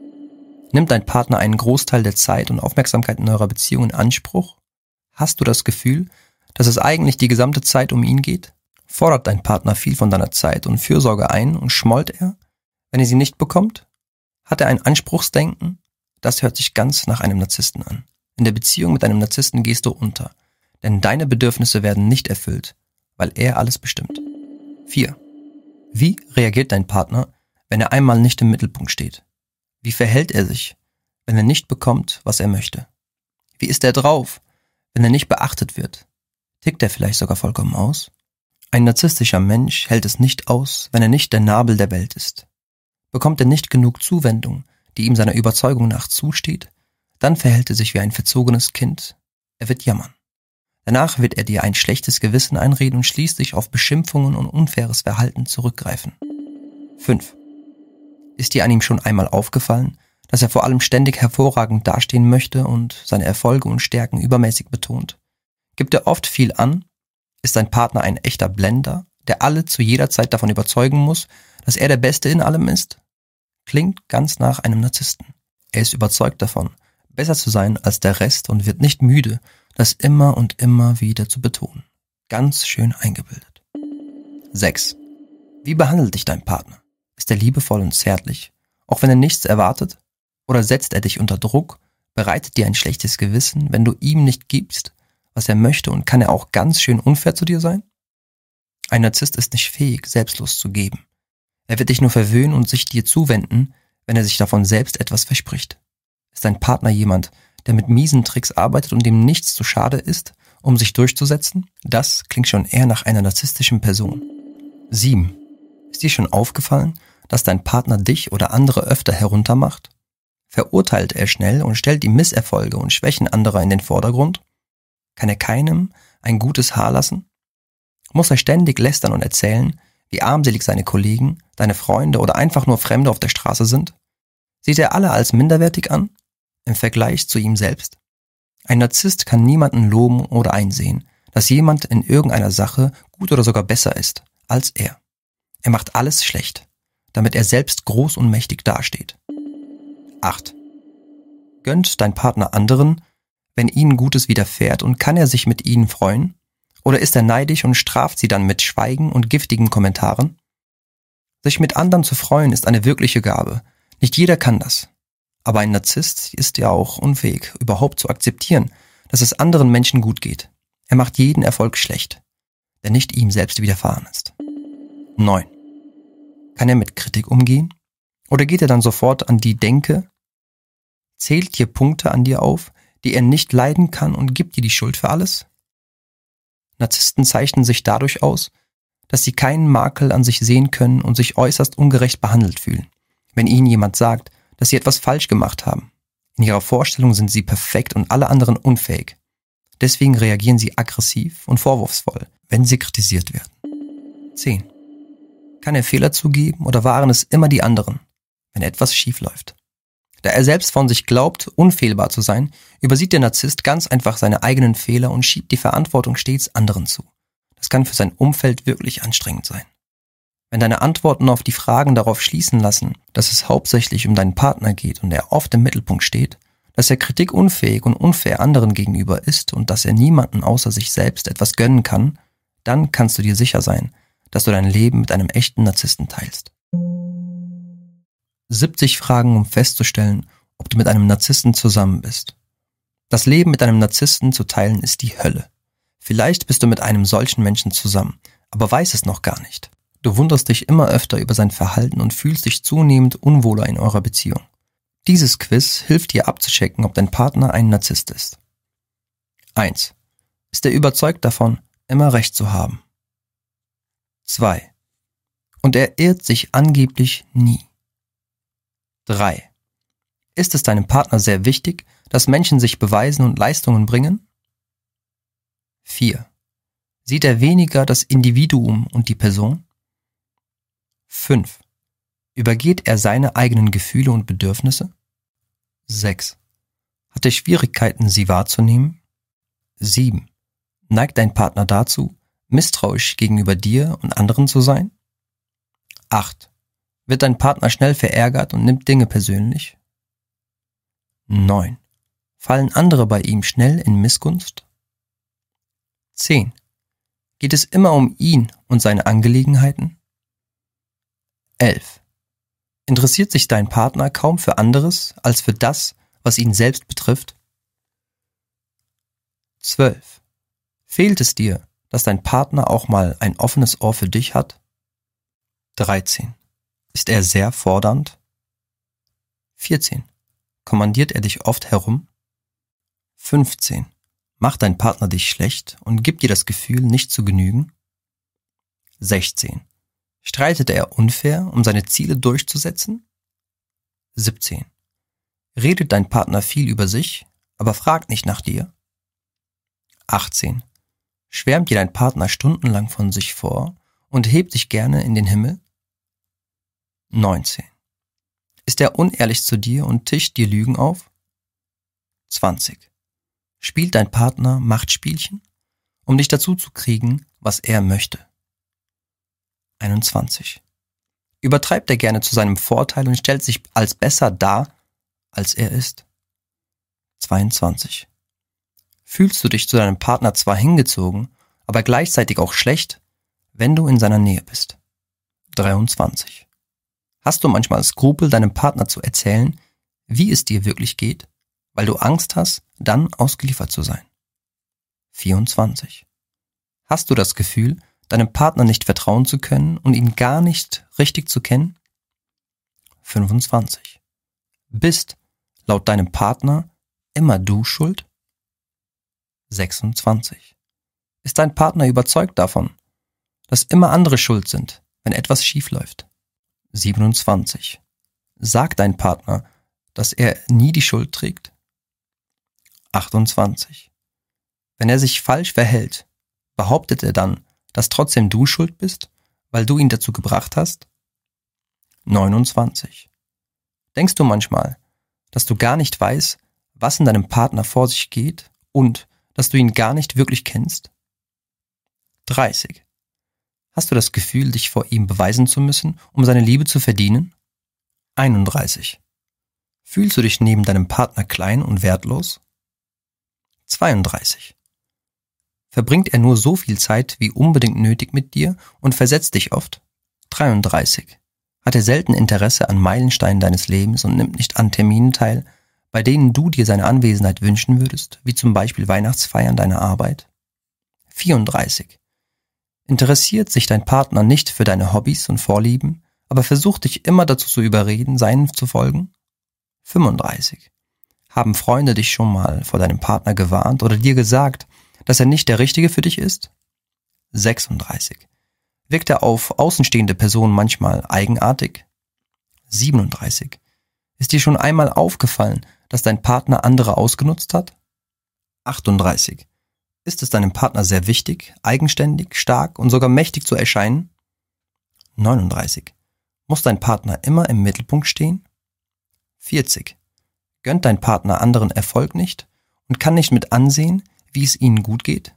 Nimmt dein Partner einen Großteil der Zeit und Aufmerksamkeit in eurer Beziehung in Anspruch? Hast du das Gefühl, dass es eigentlich die gesamte Zeit um ihn geht? Fordert dein Partner viel von deiner Zeit und Fürsorge ein und schmollt er, wenn er sie nicht bekommt? Hat er ein Anspruchsdenken? Das hört sich ganz nach einem Narzissten an. In der Beziehung mit einem Narzissten gehst du unter, denn deine Bedürfnisse werden nicht erfüllt, weil er alles bestimmt. 4. Wie reagiert dein Partner, wenn er einmal nicht im Mittelpunkt steht? Wie verhält er sich, wenn er nicht bekommt, was er möchte? Wie ist er drauf, wenn er nicht beachtet wird? Tickt er vielleicht sogar vollkommen aus? Ein narzisstischer Mensch hält es nicht aus, wenn er nicht der Nabel der Welt ist. Bekommt er nicht genug Zuwendung, die ihm seiner Überzeugung nach zusteht, dann verhält er sich wie ein verzogenes Kind. Er wird jammern. Danach wird er dir ein schlechtes Gewissen einreden und schließlich auf Beschimpfungen und unfaires Verhalten zurückgreifen. 5. Ist dir an ihm schon einmal aufgefallen, dass er vor allem ständig hervorragend dastehen möchte und seine Erfolge und Stärken übermäßig betont? Gibt er oft viel an? Ist dein Partner ein echter Blender, der alle zu jeder Zeit davon überzeugen muss, dass er der Beste in allem ist? Klingt ganz nach einem Narzissten. Er ist überzeugt davon, besser zu sein als der Rest und wird nicht müde, das immer und immer wieder zu betonen. Ganz schön eingebildet. 6. Wie behandelt dich dein Partner? Ist er liebevoll und zärtlich, auch wenn er nichts erwartet? Oder setzt er dich unter Druck, bereitet dir ein schlechtes Gewissen, wenn du ihm nicht gibst, was er möchte, und kann er auch ganz schön unfair zu dir sein? Ein Narzisst ist nicht fähig, selbstlos zu geben. Er wird dich nur verwöhnen und sich dir zuwenden, wenn er sich davon selbst etwas verspricht. Ist dein Partner jemand, der mit miesen Tricks arbeitet und dem nichts zu schade ist, um sich durchzusetzen? Das klingt schon eher nach einer narzisstischen Person. 7. Ist dir schon aufgefallen, dass dein Partner dich oder andere öfter heruntermacht? Verurteilt er schnell und stellt die Misserfolge und Schwächen anderer in den Vordergrund? Kann er keinem ein gutes Haar lassen? Muss er ständig lästern und erzählen, wie armselig seine Kollegen, deine Freunde oder einfach nur Fremde auf der Straße sind? Sieht er alle als minderwertig an, im Vergleich zu ihm selbst? Ein Narzisst kann niemanden loben oder einsehen, dass jemand in irgendeiner Sache gut oder sogar besser ist als er. Er macht alles schlecht, damit er selbst groß und mächtig dasteht. 8. Gönnt dein Partner anderen, wenn ihnen Gutes widerfährt, und kann er sich mit ihnen freuen? Oder ist er neidisch und straft sie dann mit Schweigen und giftigen Kommentaren? Sich mit anderen zu freuen ist eine wirkliche Gabe. Nicht jeder kann das. Aber ein Narzisst ist ja auch unfähig, überhaupt zu akzeptieren, dass es anderen Menschen gut geht. Er macht jeden Erfolg schlecht, der nicht ihm selbst widerfahren ist. 9. Kann er mit Kritik umgehen? Oder geht er dann sofort an die Denke, zählt dir Punkte an dir auf, die er nicht leiden kann, und gibt dir die Schuld für alles? Narzissten zeichnen sich dadurch aus, dass sie keinen Makel an sich sehen können und sich äußerst ungerecht behandelt fühlen, wenn ihnen jemand sagt, dass sie etwas falsch gemacht haben. In ihrer Vorstellung sind sie perfekt und alle anderen unfähig. Deswegen reagieren sie aggressiv und vorwurfsvoll, wenn sie kritisiert werden. 10. Kann er Fehler zugeben oder waren es immer die anderen, wenn etwas schief läuft? Da er selbst von sich glaubt, unfehlbar zu sein, übersieht der Narzisst ganz einfach seine eigenen Fehler und schiebt die Verantwortung stets anderen zu. Das kann für sein Umfeld wirklich anstrengend sein. Wenn deine Antworten auf die Fragen darauf schließen lassen, dass es hauptsächlich um deinen Partner geht und er oft im Mittelpunkt steht, dass er kritikunfähig und unfair anderen gegenüber ist und dass er niemanden außer sich selbst etwas gönnen kann, dann kannst du dir sicher sein, dass du dein Leben mit einem echten Narzissten teilst. 70 Fragen, um festzustellen, ob du mit einem Narzissten zusammen bist. Das Leben mit einem Narzissten zu teilen ist die Hölle. Vielleicht bist du mit einem solchen Menschen zusammen, aber weißt es noch gar nicht. Du wunderst dich immer öfter über sein Verhalten und fühlst dich zunehmend unwohler in eurer Beziehung. Dieses Quiz hilft dir abzuchecken, ob dein Partner ein Narzisst ist. 1. Ist er überzeugt davon, immer Recht zu haben? 2. Und er irrt sich angeblich nie? 3. Ist es deinem Partner sehr wichtig, dass Menschen sich beweisen und Leistungen bringen? 4. Sieht er weniger das Individuum und die Person? 5. Übergeht er seine eigenen Gefühle und Bedürfnisse? 6. Hat er Schwierigkeiten, sie wahrzunehmen? 7. Neigt dein Partner dazu, misstrauisch gegenüber dir und anderen zu sein? 8. Wird dein Partner schnell verärgert und nimmt Dinge persönlich? 9. Fallen andere bei ihm schnell in Missgunst? 10. Geht es immer um ihn und seine Angelegenheiten? 11. Interessiert sich dein Partner kaum für anderes als für das, was ihn selbst betrifft? 12. Fehlt es dir, dass dein Partner auch mal ein offenes Ohr für dich hat? 13. Ist er sehr fordernd? 14. Kommandiert er dich oft herum? 15. Macht dein Partner dich schlecht und gibt dir das Gefühl, nicht zu genügen? 16. Streitet er unfair, um seine Ziele durchzusetzen? 17. Redet dein Partner viel über sich, aber fragt nicht nach dir? 18. Schwärmt dir dein Partner stundenlang von sich vor und hebt dich gerne in den Himmel? 19. Ist er unehrlich zu dir und tischt dir Lügen auf? 20. Spielt dein Partner Machtspielchen, um dich dazu zu kriegen, was er möchte? 21. Übertreibt er gerne zu seinem Vorteil und stellt sich als besser dar, als er ist? 22. Fühlst du dich zu deinem Partner zwar hingezogen, aber gleichzeitig auch schlecht, wenn du in seiner Nähe bist? 23. Hast du manchmal Skrupel, deinem Partner zu erzählen, wie es dir wirklich geht, weil du Angst hast, dann ausgeliefert zu sein? 24. Hast du das Gefühl, deinem Partner nicht vertrauen zu können und ihn gar nicht richtig zu kennen? 25. Bist, laut deinem Partner, immer du schuld? 26. Ist dein Partner überzeugt davon, dass immer andere schuld sind, wenn etwas schief läuft? 27. Sagt dein Partner, dass er nie die Schuld trägt? 28. Wenn er sich falsch verhält, behauptet er dann, dass trotzdem du schuld bist, weil du ihn dazu gebracht hast? 29. Denkst du manchmal, dass du gar nicht weißt, was in deinem Partner vor sich geht und dass du ihn gar nicht wirklich kennst? 30. Hast du das Gefühl, dich vor ihm beweisen zu müssen, um seine Liebe zu verdienen? 31. Fühlst du dich neben deinem Partner klein und wertlos? 32. Verbringt er nur so viel Zeit wie unbedingt nötig mit dir und versetzt dich oft? 33. Hat er selten Interesse an Meilensteinen deines Lebens und nimmt nicht an Terminen teil, bei denen du dir seine Anwesenheit wünschen würdest, wie zum Beispiel Weihnachtsfeiern deiner Arbeit? 34. Interessiert sich dein Partner nicht für deine Hobbys und Vorlieben, aber versucht dich immer dazu zu überreden, seinen zu folgen? 35. Haben Freunde dich schon mal vor deinem Partner gewarnt oder dir gesagt, dass er nicht der Richtige für dich ist? 36. Wirkt er auf außenstehende Personen manchmal eigenartig? 37. Ist dir schon einmal aufgefallen, dass dein Partner andere ausgenutzt hat? 38. Ist es deinem Partner sehr wichtig, eigenständig, stark und sogar mächtig zu erscheinen? 39. Muss dein Partner immer im Mittelpunkt stehen? 40. Gönnt dein Partner anderen Erfolg nicht und kann nicht mit ansehen, wie es ihnen gut geht?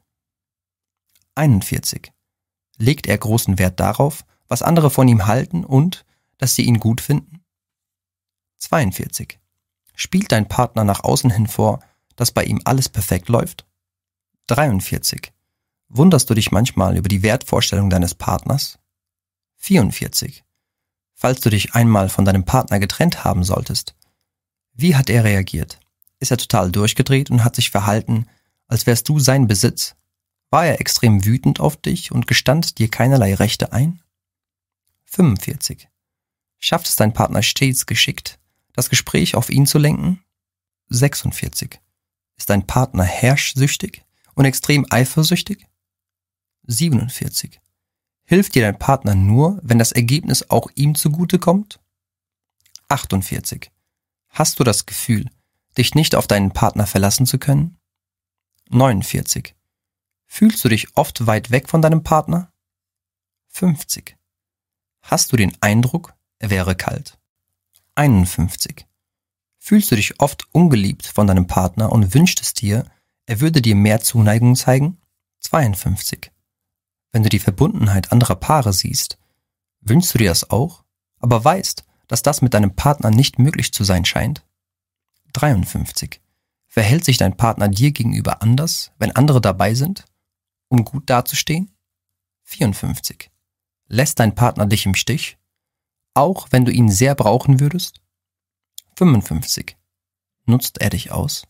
41. Legt er großen Wert darauf, was andere von ihm halten und, dass sie ihn gut finden? 42. Spielt dein Partner nach außen hin vor, dass bei ihm alles perfekt läuft? 43. Wunderst du dich manchmal über die Wertvorstellung deines Partners? 44. Falls du dich einmal von deinem Partner getrennt haben solltest, wie hat er reagiert? Ist er total durchgedreht und hat sich verhalten, als wärst du sein Besitz? War er extrem wütend auf dich und gestand dir keinerlei Rechte ein? 45. Schafft es dein Partner stets geschickt, das Gespräch auf ihn zu lenken? 46. Ist dein Partner herrschsüchtig und extrem eifersüchtig? 47. Hilft dir dein Partner nur, wenn das Ergebnis auch ihm zugutekommt? 48. Hast du das Gefühl, dich nicht auf deinen Partner verlassen zu können? 49. Fühlst du dich oft weit weg von deinem Partner? 50. Hast du den Eindruck, er wäre kalt? 51. Fühlst du dich oft ungeliebt von deinem Partner und wünschtest dir, er würde dir mehr Zuneigung zeigen? 52. Wenn du die Verbundenheit anderer Paare siehst, wünschst du dir das auch, aber weißt, dass das mit deinem Partner nicht möglich zu sein scheint? 53. Verhält sich dein Partner dir gegenüber anders, wenn andere dabei sind, um gut dazustehen? 54. Lässt dein Partner dich im Stich, auch wenn du ihn sehr brauchen würdest? 55. Nutzt er dich aus?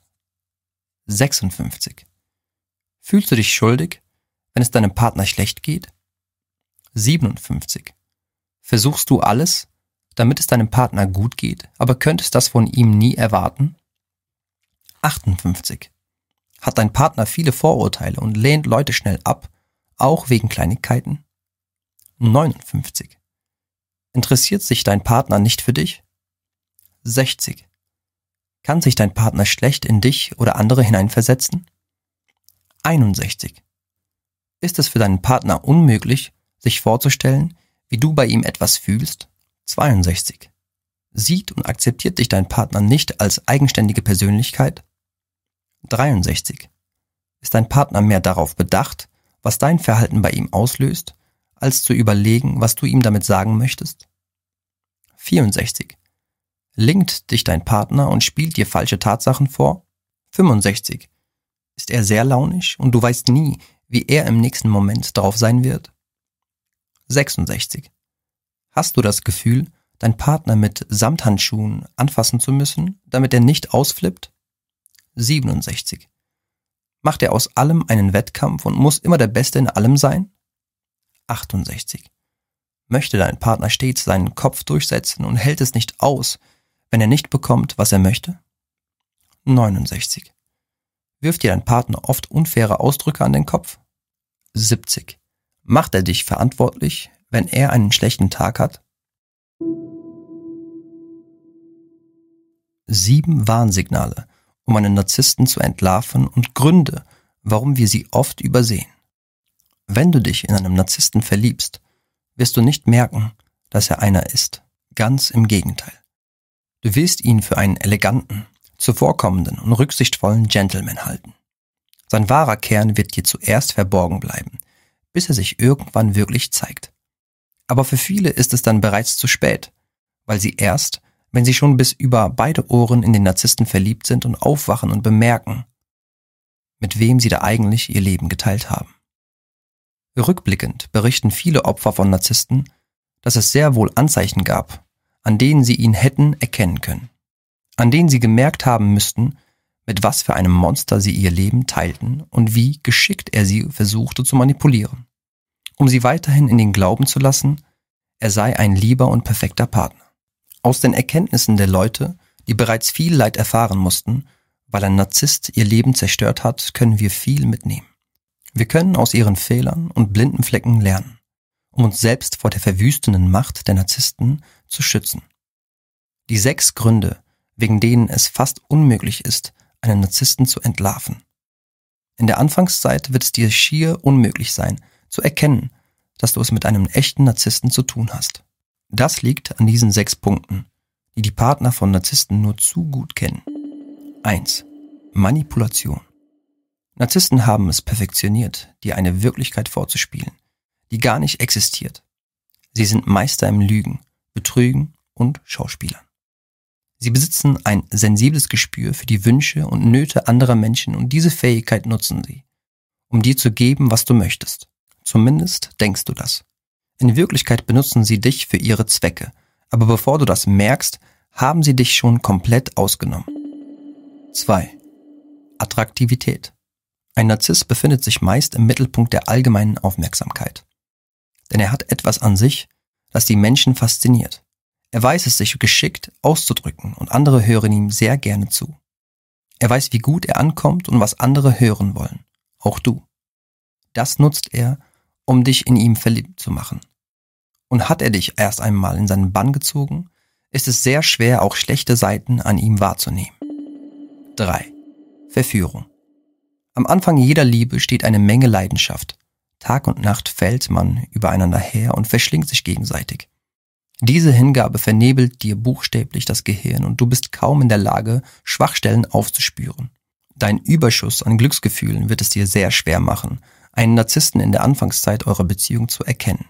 56. Fühlst du dich schuldig, wenn es deinem Partner schlecht geht? 57. Versuchst du alles, damit es deinem Partner gut geht, aber könntest das von ihm nie erwarten? 58. Hat dein Partner viele Vorurteile und lehnt Leute schnell ab, auch wegen Kleinigkeiten? 59. Interessiert sich dein Partner nicht für dich? 60. Kann sich dein Partner schlecht in dich oder andere hineinversetzen? 61. Ist es für deinen Partner unmöglich, sich vorzustellen, wie du bei ihm etwas fühlst? 62. Sieht und akzeptiert dich dein Partner nicht als eigenständige Persönlichkeit? 63. Ist dein Partner mehr darauf bedacht, was dein Verhalten bei ihm auslöst, als zu überlegen, was du ihm damit sagen möchtest? 64. Linkt dich dein Partner und spielt dir falsche Tatsachen vor? 65. Ist er sehr launisch und du weißt nie, wie er im nächsten Moment drauf sein wird? 66. Hast du das Gefühl, deinen Partner mit Samthandschuhen anfassen zu müssen, damit er nicht ausflippt? 67. Macht er aus allem einen Wettkampf und muss immer der Beste in allem sein? 68. Möchte dein Partner stets seinen Kopf durchsetzen und hält es nicht aus, wenn er nicht bekommt, was er möchte? 69. Wirft dir dein Partner oft unfaire Ausdrücke an den Kopf? 70. Macht er dich verantwortlich, wenn er einen schlechten Tag hat? 7 Warnsignale, um einen Narzissten zu entlarven und Gründe, warum wir sie oft übersehen. Wenn du dich in einem Narzissten verliebst, wirst du nicht merken, dass er einer ist. Ganz im Gegenteil. Du wirst ihn für einen eleganten, zuvorkommenden und rücksichtsvollen Gentleman halten. Sein wahrer Kern wird dir zuerst verborgen bleiben, bis er sich irgendwann wirklich zeigt. Aber für viele ist es dann bereits zu spät, weil sie erst, wenn sie schon bis über beide Ohren in den Narzissten verliebt sind und aufwachen und bemerken, mit wem sie da eigentlich ihr Leben geteilt haben. Rückblickend berichten viele Opfer von Narzissten, dass es sehr wohl Anzeichen gab, an denen sie ihn hätten erkennen können, an denen sie gemerkt haben müssten, mit was für einem Monster sie ihr Leben teilten und wie geschickt er sie versuchte zu manipulieren, um sie weiterhin in den Glauben zu lassen, er sei ein lieber und perfekter Partner. Aus den Erkenntnissen der Leute, die bereits viel Leid erfahren mussten, weil ein Narzisst ihr Leben zerstört hat, können wir viel mitnehmen. Wir können aus ihren Fehlern und blinden Flecken lernen, um uns selbst vor der verwüstenden Macht der Narzissten zu schützen. Die 6 Gründe, wegen denen es fast unmöglich ist, einen Narzissten zu entlarven. In der Anfangszeit wird es dir schier unmöglich sein, zu erkennen, dass du es mit einem echten Narzissten zu tun hast. Das liegt an diesen 6 Punkten, die die Partner von Narzissten nur zu gut kennen. 1. Manipulation. Narzissten haben es perfektioniert, dir eine Wirklichkeit vorzuspielen, die gar nicht existiert. Sie sind Meister im Lügen, Betrügen und Schauspielern. Sie besitzen ein sensibles Gespür für die Wünsche und Nöte anderer Menschen und diese Fähigkeit nutzen sie, um dir zu geben, was du möchtest. Zumindest denkst du das. In Wirklichkeit benutzen sie dich für ihre Zwecke, aber bevor du das merkst, haben sie dich schon komplett ausgenommen. 2. Attraktivität. Ein Narzisst befindet sich meist im Mittelpunkt der allgemeinen Aufmerksamkeit. Denn er hat etwas an sich, das die Menschen fasziniert. Er weiß es sich geschickt auszudrücken und andere hören ihm sehr gerne zu. Er weiß, wie gut er ankommt und was andere hören wollen. Auch du. Das nutzt er, um dich in ihm verliebt zu machen. Und hat er dich erst einmal in seinen Bann gezogen, ist es sehr schwer, auch schlechte Seiten an ihm wahrzunehmen. 3. Verführung. Am Anfang jeder Liebe steht eine Menge Leidenschaft. Tag und Nacht fällt man übereinander her und verschlingt sich gegenseitig. Diese Hingabe vernebelt dir buchstäblich das Gehirn und du bist kaum in der Lage, Schwachstellen aufzuspüren. Dein Überschuss an Glücksgefühlen wird es dir sehr schwer machen, einen Narzissten in der Anfangszeit eurer Beziehung zu erkennen.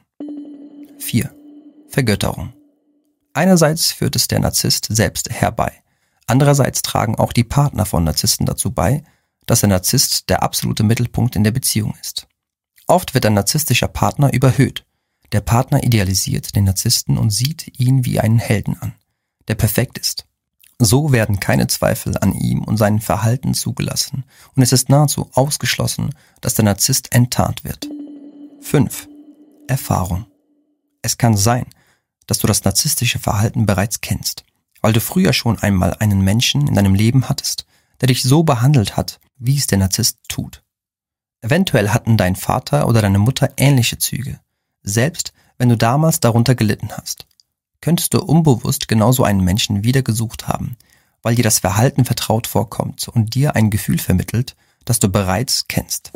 4. Vergötterung. Einerseits führt es der Narzisst selbst herbei, andererseits tragen auch die Partner von Narzissten dazu bei, dass der Narzisst der absolute Mittelpunkt in der Beziehung ist. Oft wird ein narzisstischer Partner überhöht. Der Partner idealisiert den Narzissten und sieht ihn wie einen Helden an, der perfekt ist. So werden keine Zweifel an ihm und seinem Verhalten zugelassen und es ist nahezu ausgeschlossen, dass der Narzisst enttarnt wird. 5. Erfahrung. Es kann sein, dass du das narzisstische Verhalten bereits kennst, weil du früher schon einmal einen Menschen in deinem Leben hattest, der dich so behandelt hat, wie es der Narzisst tut. Eventuell hatten dein Vater oder deine Mutter ähnliche Züge. Selbst wenn du damals darunter gelitten hast, könntest du unbewusst genauso einen Menschen wieder gesucht haben, weil dir das Verhalten vertraut vorkommt und dir ein Gefühl vermittelt, das du bereits kennst.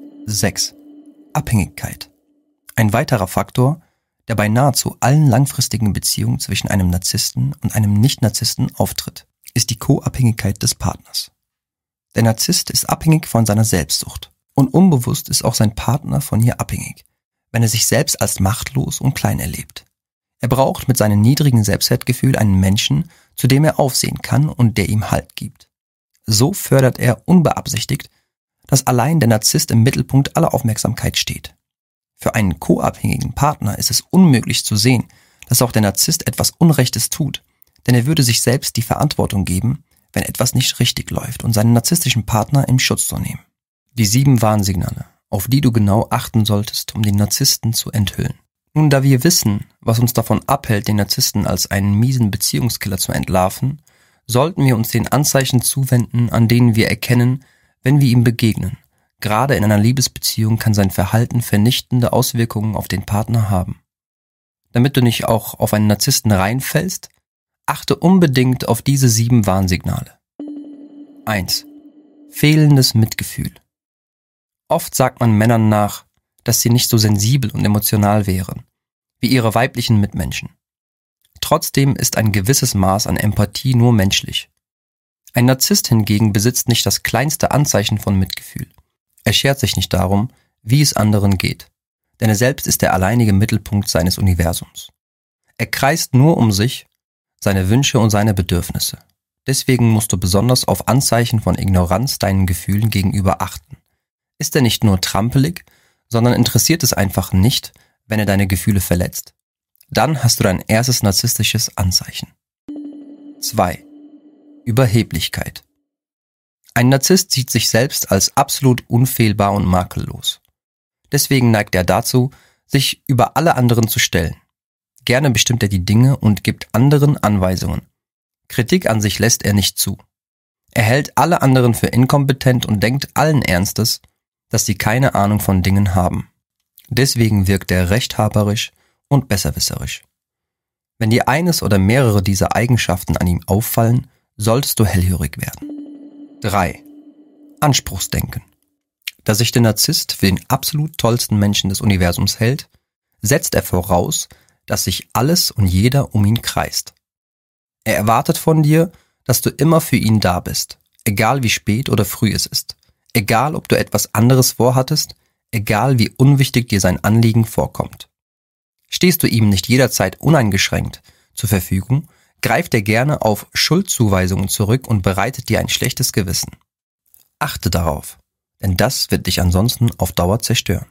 6. Abhängigkeit. Ein weiterer Faktor, der bei nahezu allen langfristigen Beziehungen zwischen einem Narzissten und einem Nicht-Narzissten auftritt, ist die Co-Abhängigkeit des Partners. Der Narzisst ist abhängig von seiner Selbstsucht und unbewusst ist auch sein Partner von ihr abhängig, wenn er sich selbst als machtlos und klein erlebt. Er braucht mit seinem niedrigen Selbstwertgefühl einen Menschen, zu dem er aufsehen kann und der ihm Halt gibt. So fördert er unbeabsichtigt, dass allein der Narzisst im Mittelpunkt aller Aufmerksamkeit steht. Für einen co-abhängigen Partner ist es unmöglich zu sehen, dass auch der Narzisst etwas Unrechtes tut, denn er würde sich selbst die Verantwortung geben, wenn etwas nicht richtig läuft und seinen narzisstischen Partner im Schutz zu nehmen. Die 7 Warnsignale, auf die du genau achten solltest, um den Narzissten zu enthüllen. Nun, da wir wissen, was uns davon abhält, den Narzissten als einen miesen Beziehungskiller zu entlarven, sollten wir uns den Anzeichen zuwenden, an denen wir erkennen, wenn wir ihm begegnen. Gerade in einer Liebesbeziehung kann sein Verhalten vernichtende Auswirkungen auf den Partner haben. Damit du nicht auch auf einen Narzissten reinfällst, achte unbedingt auf diese 7 Warnsignale. 1. Fehlendes Mitgefühl. Oft sagt man Männern nach, dass sie nicht so sensibel und emotional wären, wie ihre weiblichen Mitmenschen. Trotzdem ist ein gewisses Maß an Empathie nur menschlich. Ein Narzisst hingegen besitzt nicht das kleinste Anzeichen von Mitgefühl. Er schert sich nicht darum, wie es anderen geht, denn er selbst ist der alleinige Mittelpunkt seines Universums. Er kreist nur um sich, seine Wünsche und seine Bedürfnisse. Deswegen musst du besonders auf Anzeichen von Ignoranz deinen Gefühlen gegenüber achten. Ist er nicht nur trampelig, sondern interessiert es einfach nicht, wenn er deine Gefühle verletzt? Dann hast du dein erstes narzisstisches Anzeichen. 2. Überheblichkeit. Ein Narzisst sieht sich selbst als absolut unfehlbar und makellos. Deswegen neigt er dazu, sich über alle anderen zu stellen. Gerne bestimmt er die Dinge und gibt anderen Anweisungen. Kritik an sich lässt er nicht zu. Er hält alle anderen für inkompetent und denkt allen Ernstes, dass sie keine Ahnung von Dingen haben. Deswegen wirkt er rechthaberisch und besserwisserisch. Wenn dir eines oder mehrere dieser Eigenschaften an ihm auffallen, solltest du hellhörig werden. 3. Anspruchsdenken. Da sich der Narzisst für den absolut tollsten Menschen des Universums hält, setzt er voraus, dass sich alles und jeder um ihn kreist. Er erwartet von dir, dass du immer für ihn da bist, egal wie spät oder früh es ist, egal ob du etwas anderes vorhattest, egal wie unwichtig dir sein Anliegen vorkommt. Stehst du ihm nicht jederzeit uneingeschränkt zur Verfügung, greift er gerne auf Schuldzuweisungen zurück und bereitet dir ein schlechtes Gewissen. Achte darauf, denn das wird dich ansonsten auf Dauer zerstören.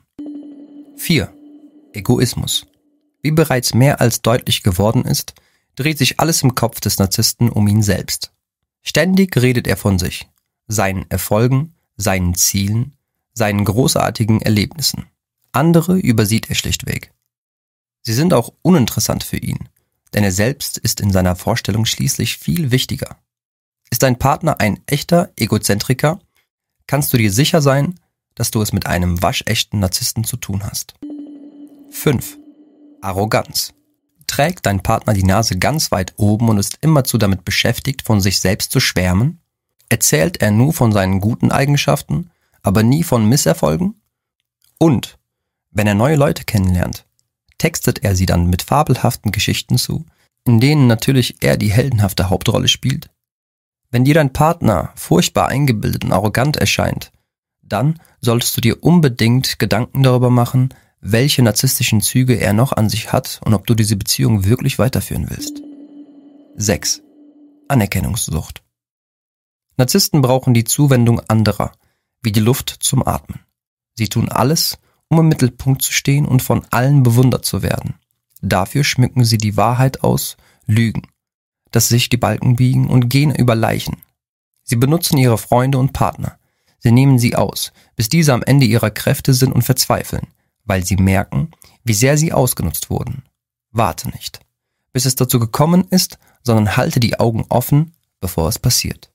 4. Egoismus. Wie bereits mehr als deutlich geworden ist, dreht sich alles im Kopf des Narzissten um ihn selbst. Ständig redet er von sich, seinen Erfolgen, seinen Zielen, seinen großartigen Erlebnissen. Andere übersieht er schlichtweg. Sie sind auch uninteressant für ihn, denn er selbst ist in seiner Vorstellung schließlich viel wichtiger. Ist dein Partner ein echter Egozentriker, kannst du dir sicher sein, dass du es mit einem waschechten Narzissten zu tun hast. 5. Arroganz. Trägt dein Partner die Nase ganz weit oben und ist immerzu damit beschäftigt, von sich selbst zu schwärmen? Erzählt er nur von seinen guten Eigenschaften, aber nie von Misserfolgen? Und, wenn er neue Leute kennenlernt, textet er sie dann mit fabelhaften Geschichten zu, in denen natürlich er die heldenhafte Hauptrolle spielt? Wenn dir dein Partner furchtbar eingebildet und arrogant erscheint, dann solltest du dir unbedingt Gedanken darüber machen, welche narzisstischen Züge er noch an sich hat und ob du diese Beziehung wirklich weiterführen willst. 6. Anerkennungssucht. Narzissten brauchen die Zuwendung anderer, wie die Luft zum Atmen. Sie tun alles, um im Mittelpunkt zu stehen und von allen bewundert zu werden. Dafür schmücken sie die Wahrheit aus, lügen, dass sich die Balken biegen und gehen über Leichen. Sie benutzen ihre Freunde und Partner. Sie nehmen sie aus, bis diese am Ende ihrer Kräfte sind und verzweifeln, weil sie merken, wie sehr sie ausgenutzt wurden. Warte nicht, bis es dazu gekommen ist, sondern halte die Augen offen, bevor es passiert.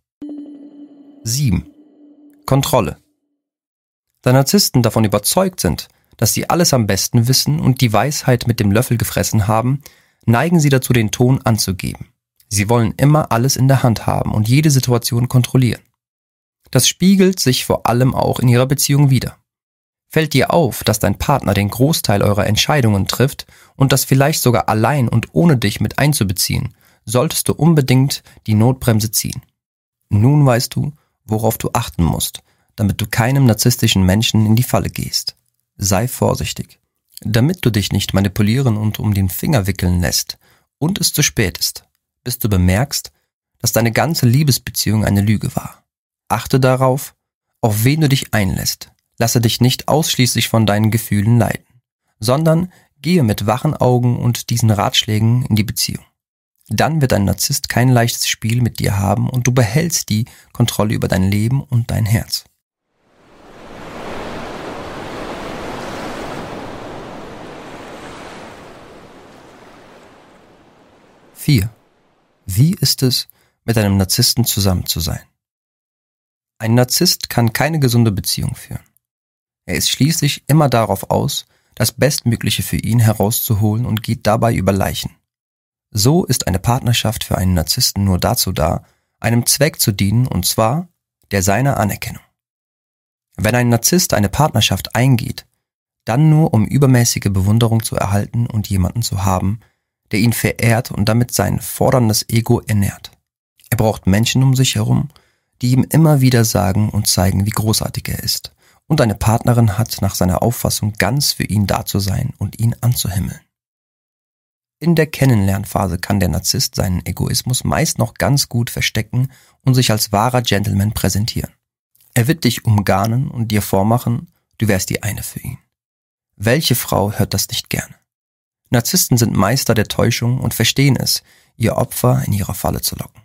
7. Kontrolle. Da Narzissten davon überzeugt sind, dass sie alles am besten wissen und die Weisheit mit dem Löffel gefressen haben, neigen sie dazu, den Ton anzugeben. Sie wollen immer alles in der Hand haben und jede Situation kontrollieren. Das spiegelt sich vor allem auch in ihrer Beziehung wider. Fällt dir auf, dass dein Partner den Großteil eurer Entscheidungen trifft und das vielleicht sogar allein und ohne dich mit einzubeziehen, solltest du unbedingt die Notbremse ziehen. Nun weißt du, worauf du achten musst, damit du keinem narzisstischen Menschen in die Falle gehst. Sei vorsichtig, damit du dich nicht manipulieren und um den Finger wickeln lässt und es zu spät ist, bis du bemerkst, dass deine ganze Liebesbeziehung eine Lüge war. Achte darauf, auf wen du dich einlässt. Lasse dich nicht ausschließlich von deinen Gefühlen leiten, sondern gehe mit wachen Augen und diesen Ratschlägen in die Beziehung. Dann wird ein Narzisst kein leichtes Spiel mit dir haben und du behältst die Kontrolle über dein Leben und dein Herz. Vier. Wie ist es, mit einem Narzissten zusammen zu sein? Ein Narzisst kann keine gesunde Beziehung führen. Er ist schließlich immer darauf aus, das Bestmögliche für ihn herauszuholen und geht dabei über Leichen. So ist eine Partnerschaft für einen Narzissten nur dazu da, einem Zweck zu dienen, und zwar der seiner Anerkennung. Wenn ein Narzisst eine Partnerschaft eingeht, dann nur um übermäßige Bewunderung zu erhalten und jemanden zu haben, der ihn verehrt und damit sein forderndes Ego ernährt. Er braucht Menschen um sich herum, die ihm immer wieder sagen und zeigen, wie großartig er ist und deine Partnerin hat nach seiner Auffassung ganz für ihn da zu sein und ihn anzuhimmeln. In der Kennenlernphase kann der Narzisst seinen Egoismus meist noch ganz gut verstecken und sich als wahrer Gentleman präsentieren. Er wird dich umgarnen und dir vormachen, du wärst die eine für ihn. Welche Frau hört das nicht gerne? Narzissten sind Meister der Täuschung und verstehen es, ihr Opfer in ihre Falle zu locken.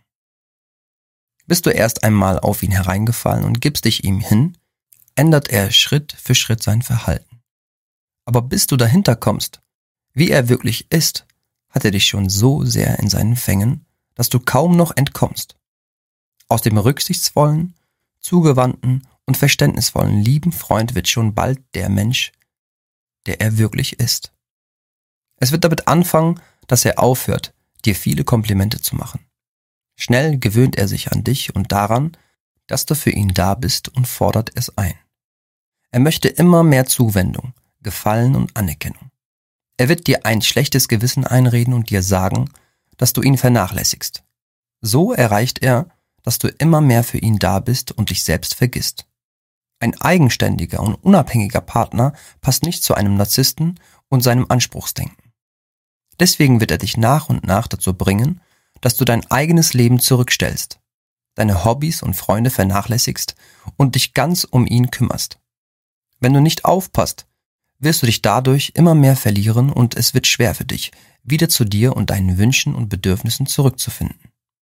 Bist du erst einmal auf ihn hereingefallen und gibst dich ihm hin, ändert er Schritt für Schritt sein Verhalten. Aber bis du dahinter kommst, wie er wirklich ist, hat er dich schon so sehr in seinen Fängen, dass du kaum noch entkommst. Aus dem rücksichtsvollen, zugewandten und verständnisvollen lieben Freund wird schon bald der Mensch, der er wirklich ist. Es wird damit anfangen, dass er aufhört, dir viele Komplimente zu machen. Schnell gewöhnt er sich an dich und daran, dass du für ihn da bist und fordert es ein. Er möchte immer mehr Zuwendung, Gefallen und Anerkennung. Er wird dir ein schlechtes Gewissen einreden und dir sagen, dass du ihn vernachlässigst. So erreicht er, dass du immer mehr für ihn da bist und dich selbst vergisst. Ein eigenständiger und unabhängiger Partner passt nicht zu einem Narzissten und seinem Anspruchsdenken. Deswegen wird er dich nach und nach dazu bringen, dass du dein eigenes Leben zurückstellst, deine Hobbys und Freunde vernachlässigst und dich ganz um ihn kümmerst. Wenn du nicht aufpasst, wirst du dich dadurch immer mehr verlieren und es wird schwer für dich, wieder zu dir und deinen Wünschen und Bedürfnissen zurückzufinden.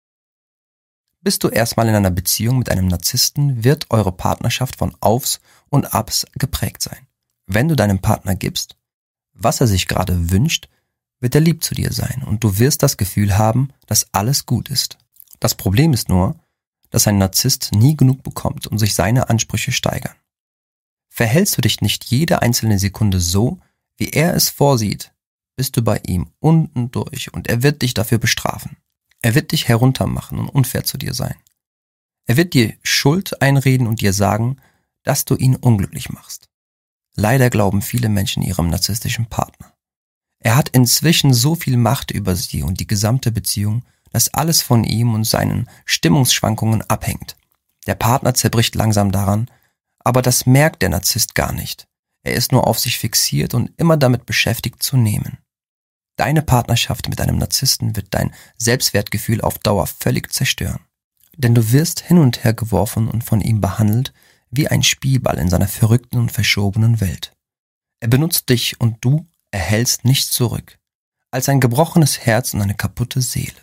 Bist du erstmal in einer Beziehung mit einem Narzissten, wird eure Partnerschaft von Aufs und Abs geprägt sein. Wenn du deinem Partner gibst, was er sich gerade wünscht, wird er lieb zu dir sein und du wirst das Gefühl haben, dass alles gut ist. Das Problem ist nur, dass ein Narzisst nie genug bekommt und sich seine Ansprüche steigern. Verhältst du dich nicht jede einzelne Sekunde so, wie er es vorsieht, bist du bei ihm unten durch und er wird dich dafür bestrafen. Er wird dich heruntermachen und unfair zu dir sein. Er wird dir Schuld einreden und dir sagen, dass du ihn unglücklich machst. Leider glauben viele Menschen ihrem narzisstischen Partner. Er hat inzwischen so viel Macht über sie und die gesamte Beziehung, dass alles von ihm und seinen Stimmungsschwankungen abhängt. Der Partner zerbricht langsam daran, aber das merkt der Narzisst gar nicht. Er ist nur auf sich fixiert und immer damit beschäftigt zu nehmen. Deine Partnerschaft mit einem Narzissten wird dein Selbstwertgefühl auf Dauer völlig zerstören. Denn du wirst hin und her geworfen und von ihm behandelt wie ein Spielball in seiner verrückten und verschobenen Welt. Er benutzt dich und du erhältst nichts zurück, als ein gebrochenes Herz und eine kaputte Seele.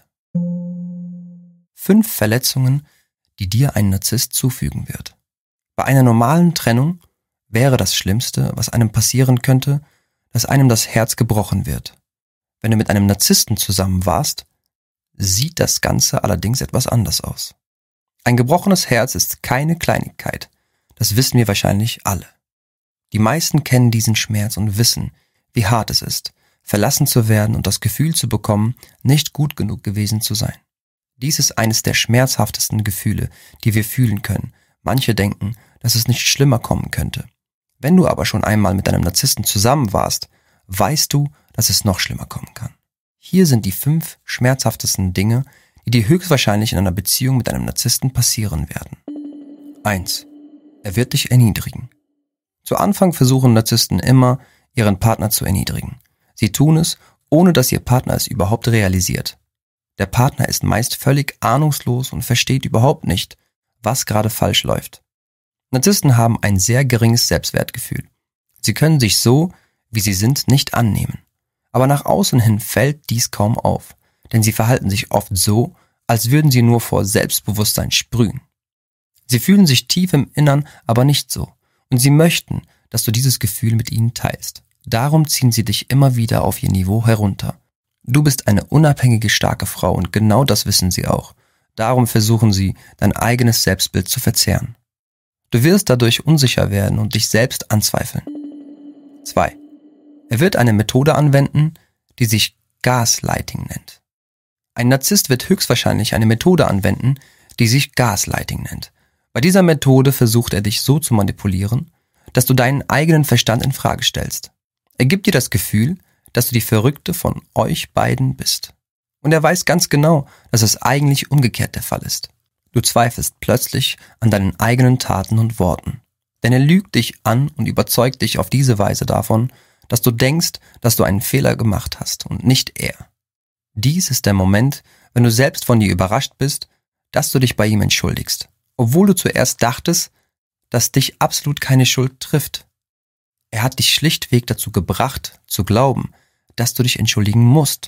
5 Verletzungen, die dir ein Narzisst zufügen wird. Bei einer normalen Trennung wäre das Schlimmste, was einem passieren könnte, dass einem das Herz gebrochen wird. Wenn du mit einem Narzissten zusammen warst, sieht das Ganze allerdings etwas anders aus. Ein gebrochenes Herz ist keine Kleinigkeit, das wissen wir wahrscheinlich alle. Die meisten kennen diesen Schmerz und wissen, wie hart es ist, verlassen zu werden und das Gefühl zu bekommen, nicht gut genug gewesen zu sein. Dies ist eines der schmerzhaftesten Gefühle, die wir fühlen können. Manche denken, dass es nicht schlimmer kommen könnte. Wenn du aber schon einmal mit einem Narzissten zusammen warst, weißt du, dass es noch schlimmer kommen kann. Hier sind die 5 schmerzhaftesten Dinge, die dir höchstwahrscheinlich in einer Beziehung mit einem Narzissten passieren werden. 1. Er wird dich erniedrigen. Zu Anfang versuchen Narzissten immer, ihren Partner zu erniedrigen. Sie tun es, ohne dass ihr Partner es überhaupt realisiert. Der Partner ist meist völlig ahnungslos und versteht überhaupt nicht, was gerade falsch läuft. Narzissten haben ein sehr geringes Selbstwertgefühl. Sie können sich so, wie sie sind, nicht annehmen. Aber nach außen hin fällt dies kaum auf, denn sie verhalten sich oft so, als würden sie nur vor Selbstbewusstsein sprühen. Sie fühlen sich tief im Innern aber nicht so und sie möchten, dass du dieses Gefühl mit ihnen teilst. Darum ziehen sie dich immer wieder auf ihr Niveau herunter. Du bist eine unabhängige, starke Frau und genau das wissen sie auch. Darum versuchen sie, dein eigenes Selbstbild zu verzerren. Du wirst dadurch unsicher werden und dich selbst anzweifeln. 2. Er wird eine Methode anwenden, die sich Gaslighting nennt. Ein Narzisst wird höchstwahrscheinlich eine Methode anwenden, die sich Gaslighting nennt. Bei dieser Methode versucht er dich so zu manipulieren, dass du deinen eigenen Verstand in Frage stellst. Er gibt dir das Gefühl, dass du die Verrückte von euch beiden bist. Und er weiß ganz genau, dass es eigentlich umgekehrt der Fall ist. Du zweifelst plötzlich an deinen eigenen Taten und Worten. Denn er lügt dich an und überzeugt dich auf diese Weise davon, dass du denkst, dass du einen Fehler gemacht hast und nicht er. Dies ist der Moment, wenn du selbst von dir überrascht bist, dass du dich bei ihm entschuldigst, obwohl du zuerst dachtest, dass dich absolut keine Schuld trifft. Er hat dich schlichtweg dazu gebracht, zu glauben, dass du dich entschuldigen musst.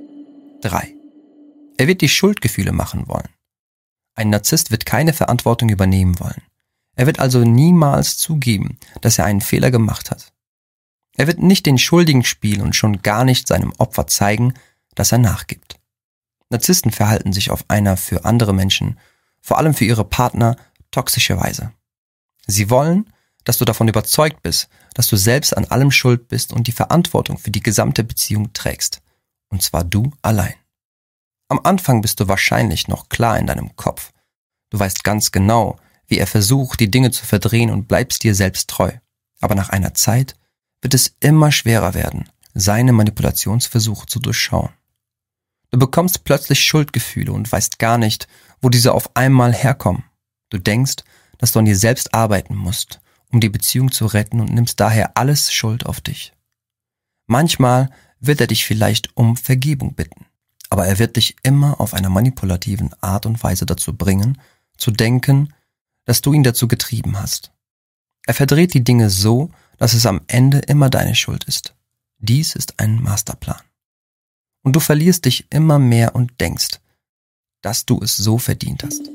3. Er wird die Schuldgefühle machen wollen. Ein Narzisst wird keine Verantwortung übernehmen wollen. Er wird also niemals zugeben, dass er einen Fehler gemacht hat. Er wird nicht den Schuldigen spielen und schon gar nicht seinem Opfer zeigen, dass er nachgibt. Narzissten verhalten sich auf einer für andere Menschen, vor allem für ihre Partner, toxische Weise. Sie wollen, dass du davon überzeugt bist, dass du selbst an allem schuld bist und die Verantwortung für die gesamte Beziehung trägst. Und zwar du allein. Am Anfang bist du wahrscheinlich noch klar in deinem Kopf. Du weißt ganz genau, wie er versucht, die Dinge zu verdrehen und bleibst dir selbst treu. Aber nach einer Zeit wird es immer schwerer werden, seine Manipulationsversuche zu durchschauen. Du bekommst plötzlich Schuldgefühle und weißt gar nicht, wo diese auf einmal herkommen. Du denkst, dass du an dir selbst arbeiten musst, um die Beziehung zu retten und nimmst daher alles Schuld auf dich. Manchmal wird er dich vielleicht um Vergebung bitten, aber er wird dich immer auf einer manipulativen Art und Weise dazu bringen, zu denken, dass du ihn dazu getrieben hast. Er verdreht die Dinge so, dass es am Ende immer deine Schuld ist. Dies ist ein Masterplan. Und du verlierst dich immer mehr und denkst, dass du es so verdient hast.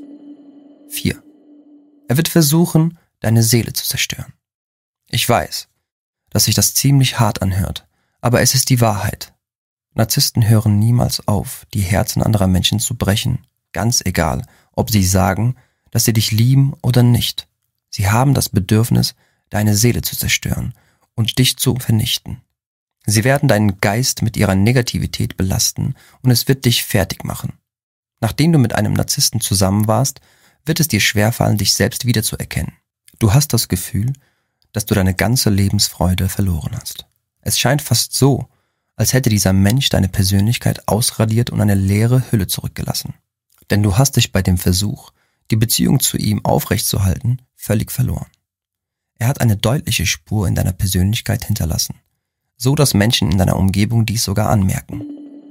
4. Er wird versuchen, deine Seele zu zerstören. Ich weiß, dass sich das ziemlich hart anhört, aber es ist die Wahrheit. Narzissten hören niemals auf, die Herzen anderer Menschen zu brechen, ganz egal, ob sie sagen, dass sie dich lieben oder nicht. Sie haben das Bedürfnis, deine Seele zu zerstören und dich zu vernichten. Sie werden deinen Geist mit ihrer Negativität belasten und es wird dich fertig machen. Nachdem du mit einem Narzissten zusammen warst, wird es dir schwerfallen, dich selbst wiederzuerkennen. Du hast das Gefühl, dass du deine ganze Lebensfreude verloren hast. Es scheint fast so, als hätte dieser Mensch deine Persönlichkeit ausradiert und eine leere Hülle zurückgelassen. Denn du hast dich bei dem Versuch, die Beziehung zu ihm aufrechtzuerhalten, völlig verloren. Er hat eine deutliche Spur in deiner Persönlichkeit hinterlassen, so dass Menschen in deiner Umgebung dies sogar anmerken.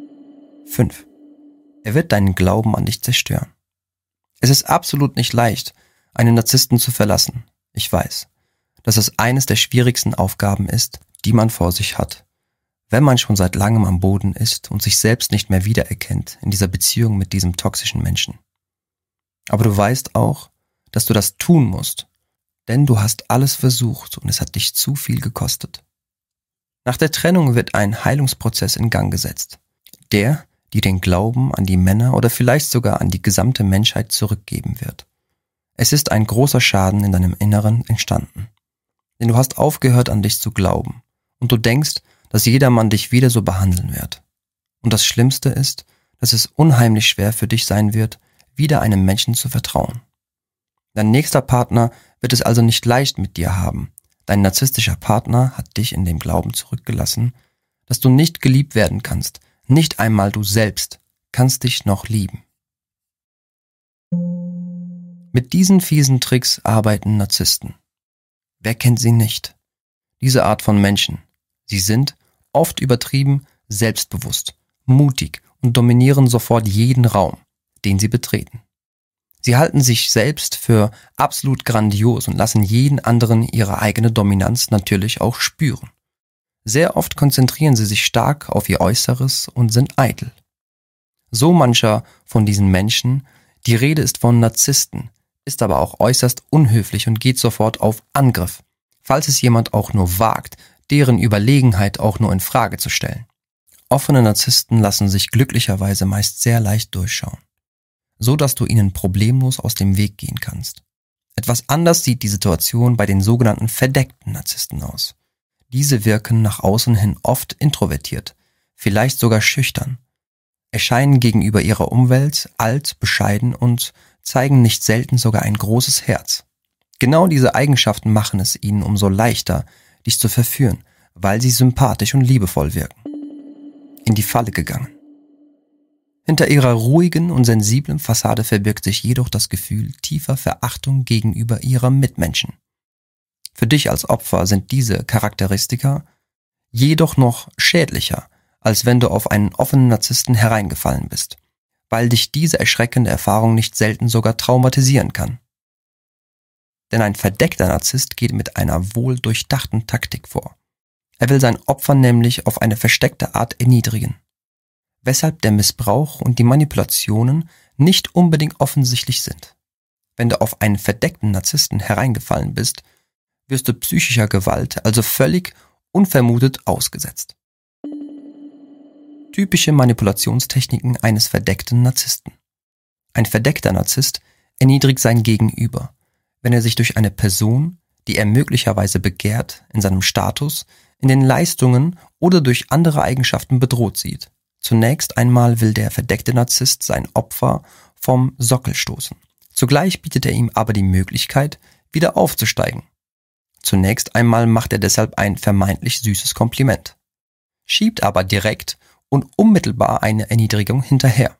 5. Er wird deinen Glauben an dich zerstören. Es ist absolut nicht leicht, einen Narzissten zu verlassen. Ich weiß, dass es eines der schwierigsten Aufgaben ist, die man vor sich hat, wenn man schon seit langem am Boden ist und sich selbst nicht mehr wiedererkennt in dieser Beziehung mit diesem toxischen Menschen. Aber du weißt auch, dass du das tun musst, denn du hast alles versucht und es hat dich zu viel gekostet. Nach der Trennung wird ein Heilungsprozess in Gang gesetzt, der dir den Glauben an die Männer oder vielleicht sogar an die gesamte Menschheit zurückgeben wird. Es ist ein großer Schaden in deinem Inneren entstanden, denn du hast aufgehört, an dich zu glauben und du denkst, dass jedermann dich wieder so behandeln wird. Und das Schlimmste ist, dass es unheimlich schwer für dich sein wird, wieder einem Menschen zu vertrauen. Dein nächster Partner wird es also nicht leicht mit dir haben. Dein narzisstischer Partner hat dich in dem Glauben zurückgelassen, dass du nicht geliebt werden kannst. Nicht einmal du selbst kannst dich noch lieben. Mit diesen fiesen Tricks arbeiten Narzissten. Wer kennt sie nicht? Diese Art von Menschen. Sie sind oft übertrieben, selbstbewusst, mutig und dominieren sofort jeden Raum, den sie betreten. Sie halten sich selbst für absolut grandios und lassen jeden anderen ihre eigene Dominanz natürlich auch spüren. Sehr oft konzentrieren sie sich stark auf ihr Äußeres und sind eitel. So mancher von diesen Menschen, die Rede ist von Narzissten, ist aber auch äußerst unhöflich und geht sofort auf Angriff, falls es jemand auch nur wagt, deren Überlegenheit auch nur in Frage zu stellen. Offene Narzissten lassen sich glücklicherweise meist sehr leicht durchschauen, so dass du ihnen problemlos aus dem Weg gehen kannst. Etwas anders sieht die Situation bei den sogenannten verdeckten Narzissten aus. Diese wirken nach außen hin oft introvertiert, vielleicht sogar schüchtern, erscheinen gegenüber ihrer Umwelt alt, bescheiden und zeigen nicht selten sogar ein großes Herz. Genau diese Eigenschaften machen es ihnen umso leichter, dich zu verführen, weil sie sympathisch und liebevoll wirken. In die Falle gegangen. Hinter ihrer ruhigen und sensiblen Fassade verbirgt sich jedoch das Gefühl tiefer Verachtung gegenüber ihrer Mitmenschen. Für dich als Opfer sind diese Charakteristika jedoch noch schädlicher, als wenn du auf einen offenen Narzissten hereingefallen bist, weil dich diese erschreckende Erfahrung nicht selten sogar traumatisieren kann. Denn ein verdeckter Narzisst geht mit einer wohl durchdachten Taktik vor. Er will sein Opfer nämlich auf eine versteckte Art erniedrigen, weshalb der Missbrauch und die Manipulationen nicht unbedingt offensichtlich sind. Wenn du auf einen verdeckten Narzissten hereingefallen bist, wirst du psychischer Gewalt also völlig unvermutet ausgesetzt. Typische Manipulationstechniken eines verdeckten Narzissten. Ein verdeckter Narzisst erniedrigt sein Gegenüber, wenn er sich durch eine Person, die er möglicherweise begehrt, in seinem Status, in den Leistungen oder durch andere Eigenschaften bedroht sieht. Zunächst einmal will der verdeckte Narzisst sein Opfer vom Sockel stoßen. Zugleich bietet er ihm aber die Möglichkeit, wieder aufzusteigen. Zunächst einmal macht er deshalb ein vermeintlich süßes Kompliment, schiebt aber direkt und unmittelbar eine Erniedrigung hinterher.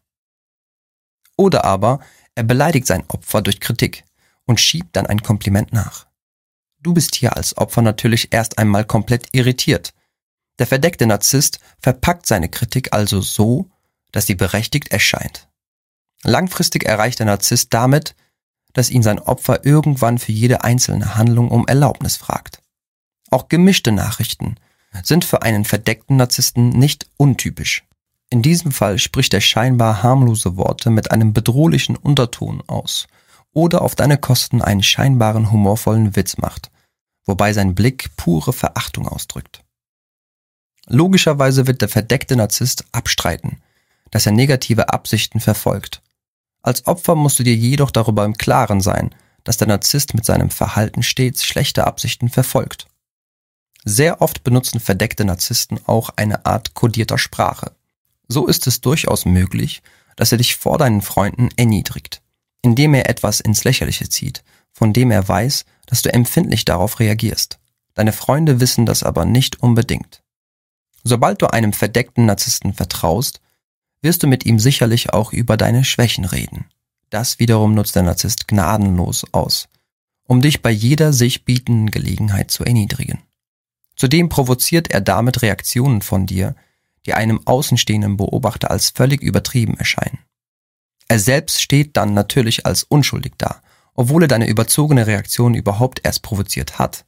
Oder aber er beleidigt sein Opfer durch Kritik und schiebt dann ein Kompliment nach. Du bist hier als Opfer natürlich erst einmal komplett irritiert. Der verdeckte Narzisst verpackt seine Kritik also so, dass sie berechtigt erscheint. Langfristig erreicht der Narzisst damit, dass ihn sein Opfer irgendwann für jede einzelne Handlung um Erlaubnis fragt. Auch gemischte Nachrichten sind für einen verdeckten Narzissten nicht untypisch. In diesem Fall spricht er scheinbar harmlose Worte mit einem bedrohlichen Unterton aus oder auf deine Kosten einen scheinbaren humorvollen Witz macht, wobei sein Blick pure Verachtung ausdrückt. Logischerweise wird der verdeckte Narzisst abstreiten, dass er negative Absichten verfolgt. Als Opfer musst du dir jedoch darüber im Klaren sein, dass der Narzisst mit seinem Verhalten stets schlechte Absichten verfolgt. Sehr oft benutzen verdeckte Narzissten auch eine Art kodierter Sprache. So ist es durchaus möglich, dass er dich vor deinen Freunden erniedrigt, indem er etwas ins Lächerliche zieht, von dem er weiß, dass du empfindlich darauf reagierst. Deine Freunde wissen das aber nicht unbedingt. Sobald du einem verdeckten Narzissten vertraust, wirst du mit ihm sicherlich auch über deine Schwächen reden. Das wiederum nutzt der Narzisst gnadenlos aus, um dich bei jeder sich bietenden Gelegenheit zu erniedrigen. Zudem provoziert er damit Reaktionen von dir, die einem außenstehenden Beobachter als völlig übertrieben erscheinen. Er selbst steht dann natürlich als unschuldig da, obwohl er deine überzogene Reaktion überhaupt erst provoziert hat.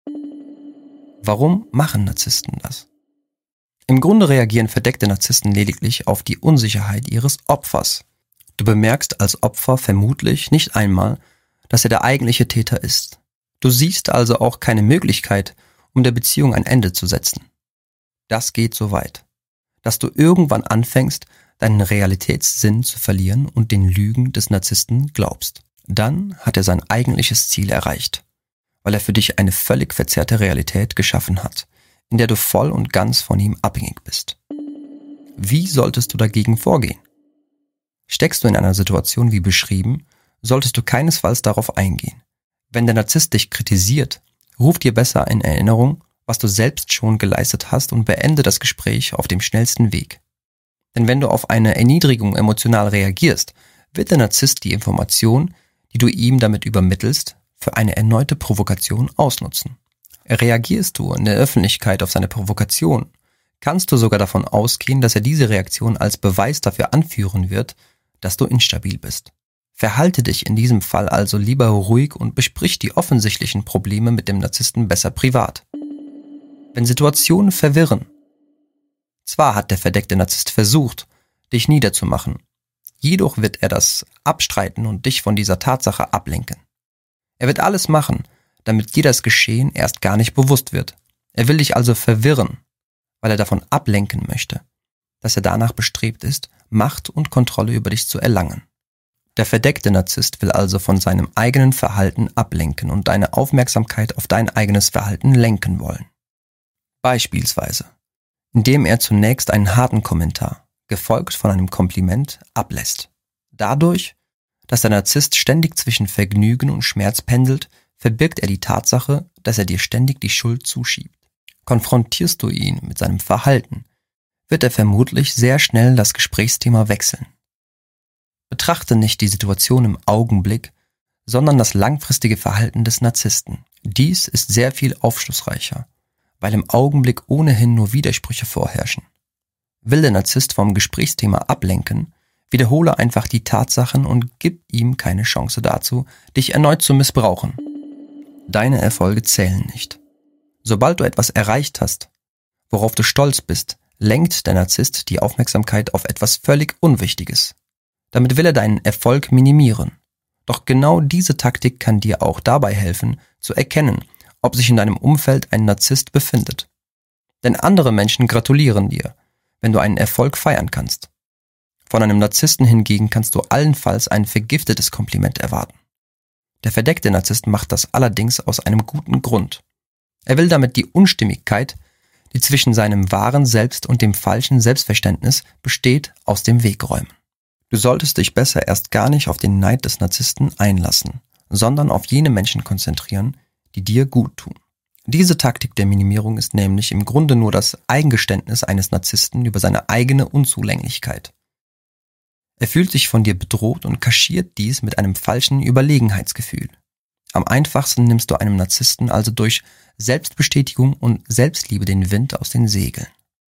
Warum machen Narzissten das? Im Grunde reagieren verdeckte Narzissten lediglich auf die Unsicherheit ihres Opfers. Du bemerkst als Opfer vermutlich nicht einmal, dass er der eigentliche Täter ist. Du siehst also auch keine Möglichkeit, um der Beziehung ein Ende zu setzen. Das geht so weit, dass du irgendwann anfängst, deinen Realitätssinn zu verlieren und den Lügen des Narzissten glaubst. Dann hat er sein eigentliches Ziel erreicht, weil er für dich eine völlig verzerrte Realität geschaffen hat, in der du voll und ganz von ihm abhängig bist. Wie solltest du dagegen vorgehen? Steckst du in einer Situation wie beschrieben, solltest du keinesfalls darauf eingehen. Wenn der Narzisst dich kritisiert, ruf dir besser in Erinnerung, was du selbst schon geleistet hast und beende das Gespräch auf dem schnellsten Weg. Denn wenn du auf eine Erniedrigung emotional reagierst, wird der Narzisst die Information, die du ihm damit übermittelst, für eine erneute Provokation ausnutzen. Reagierst du in der Öffentlichkeit auf seine Provokation, kannst du sogar davon ausgehen, dass er diese Reaktion als Beweis dafür anführen wird, dass du instabil bist. Verhalte dich in diesem Fall also lieber ruhig und besprich die offensichtlichen Probleme mit dem Narzissten besser privat. Wenn Situationen verwirren. Zwar hat der verdeckte Narzisst versucht, dich niederzumachen, jedoch wird er das abstreiten und dich von dieser Tatsache ablenken. Er wird alles machen, damit dir das Geschehen erst gar nicht bewusst wird. Er will dich also verwirren, weil er davon ablenken möchte, dass er danach bestrebt ist, Macht und Kontrolle über dich zu erlangen. Der verdeckte Narzisst will also von seinem eigenen Verhalten ablenken und deine Aufmerksamkeit auf dein eigenes Verhalten lenken wollen. Beispielsweise, indem er zunächst einen harten Kommentar, gefolgt von einem Kompliment, ablässt. Dadurch, dass der Narzisst ständig zwischen Vergnügen und Schmerz pendelt, verbirgt er die Tatsache, dass er dir ständig die Schuld zuschiebt. Konfrontierst du ihn mit seinem Verhalten, wird er vermutlich sehr schnell das Gesprächsthema wechseln. Betrachte nicht die Situation im Augenblick, sondern das langfristige Verhalten des Narzissten. Dies ist sehr viel aufschlussreicher, weil im Augenblick ohnehin nur Widersprüche vorherrschen. Will der Narzisst vom Gesprächsthema ablenken, wiederhole einfach die Tatsachen und gib ihm keine Chance dazu, dich erneut zu missbrauchen. Deine Erfolge zählen nicht. Sobald du etwas erreicht hast, worauf du stolz bist, lenkt der Narzisst die Aufmerksamkeit auf etwas völlig Unwichtiges. Damit will er deinen Erfolg minimieren. Doch genau diese Taktik kann dir auch dabei helfen, zu erkennen, ob sich in deinem Umfeld ein Narzisst befindet. Denn andere Menschen gratulieren dir, wenn du einen Erfolg feiern kannst. Von einem Narzissten hingegen kannst du allenfalls ein vergiftetes Kompliment erwarten. Der verdeckte Narzisst macht das allerdings aus einem guten Grund. Er will damit die Unstimmigkeit, die zwischen seinem wahren Selbst und dem falschen Selbstverständnis besteht, aus dem Weg räumen. Du solltest dich besser erst gar nicht auf den Neid des Narzissten einlassen, sondern auf jene Menschen konzentrieren, die dir gut tun. Diese Taktik der Minimierung ist nämlich im Grunde nur das Eingeständnis eines Narzissten über seine eigene Unzulänglichkeit. Er fühlt sich von dir bedroht und kaschiert dies mit einem falschen Überlegenheitsgefühl. Am einfachsten nimmst du einem Narzissten also durch Selbstbestätigung und Selbstliebe den Wind aus den Segeln.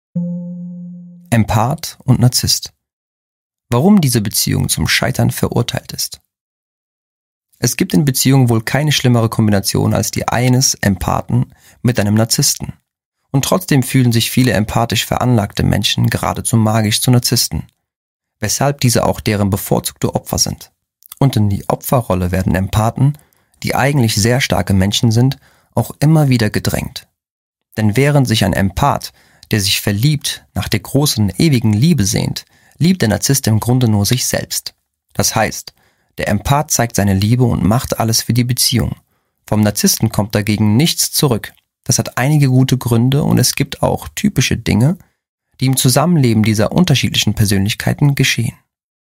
Empath und Narzisst. Warum diese Beziehung zum Scheitern verurteilt ist. Es gibt in Beziehungen wohl keine schlimmere Kombination als die eines Empathen mit einem Narzissten. Und trotzdem fühlen sich viele empathisch veranlagte Menschen geradezu magisch zu Narzissten, weshalb diese auch deren bevorzugte Opfer sind. Und in die Opferrolle werden Empathen, die eigentlich sehr starke Menschen sind, auch immer wieder gedrängt. Denn während sich ein Empath, der sich verliebt, nach der großen, ewigen Liebe sehnt, liebt der Narzisst im Grunde nur sich selbst. Das heißt, der Empath zeigt seine Liebe und macht alles für die Beziehung. Vom Narzissten kommt dagegen nichts zurück. Das hat einige gute Gründe und es gibt auch typische Dinge, die im Zusammenleben dieser unterschiedlichen Persönlichkeiten geschehen.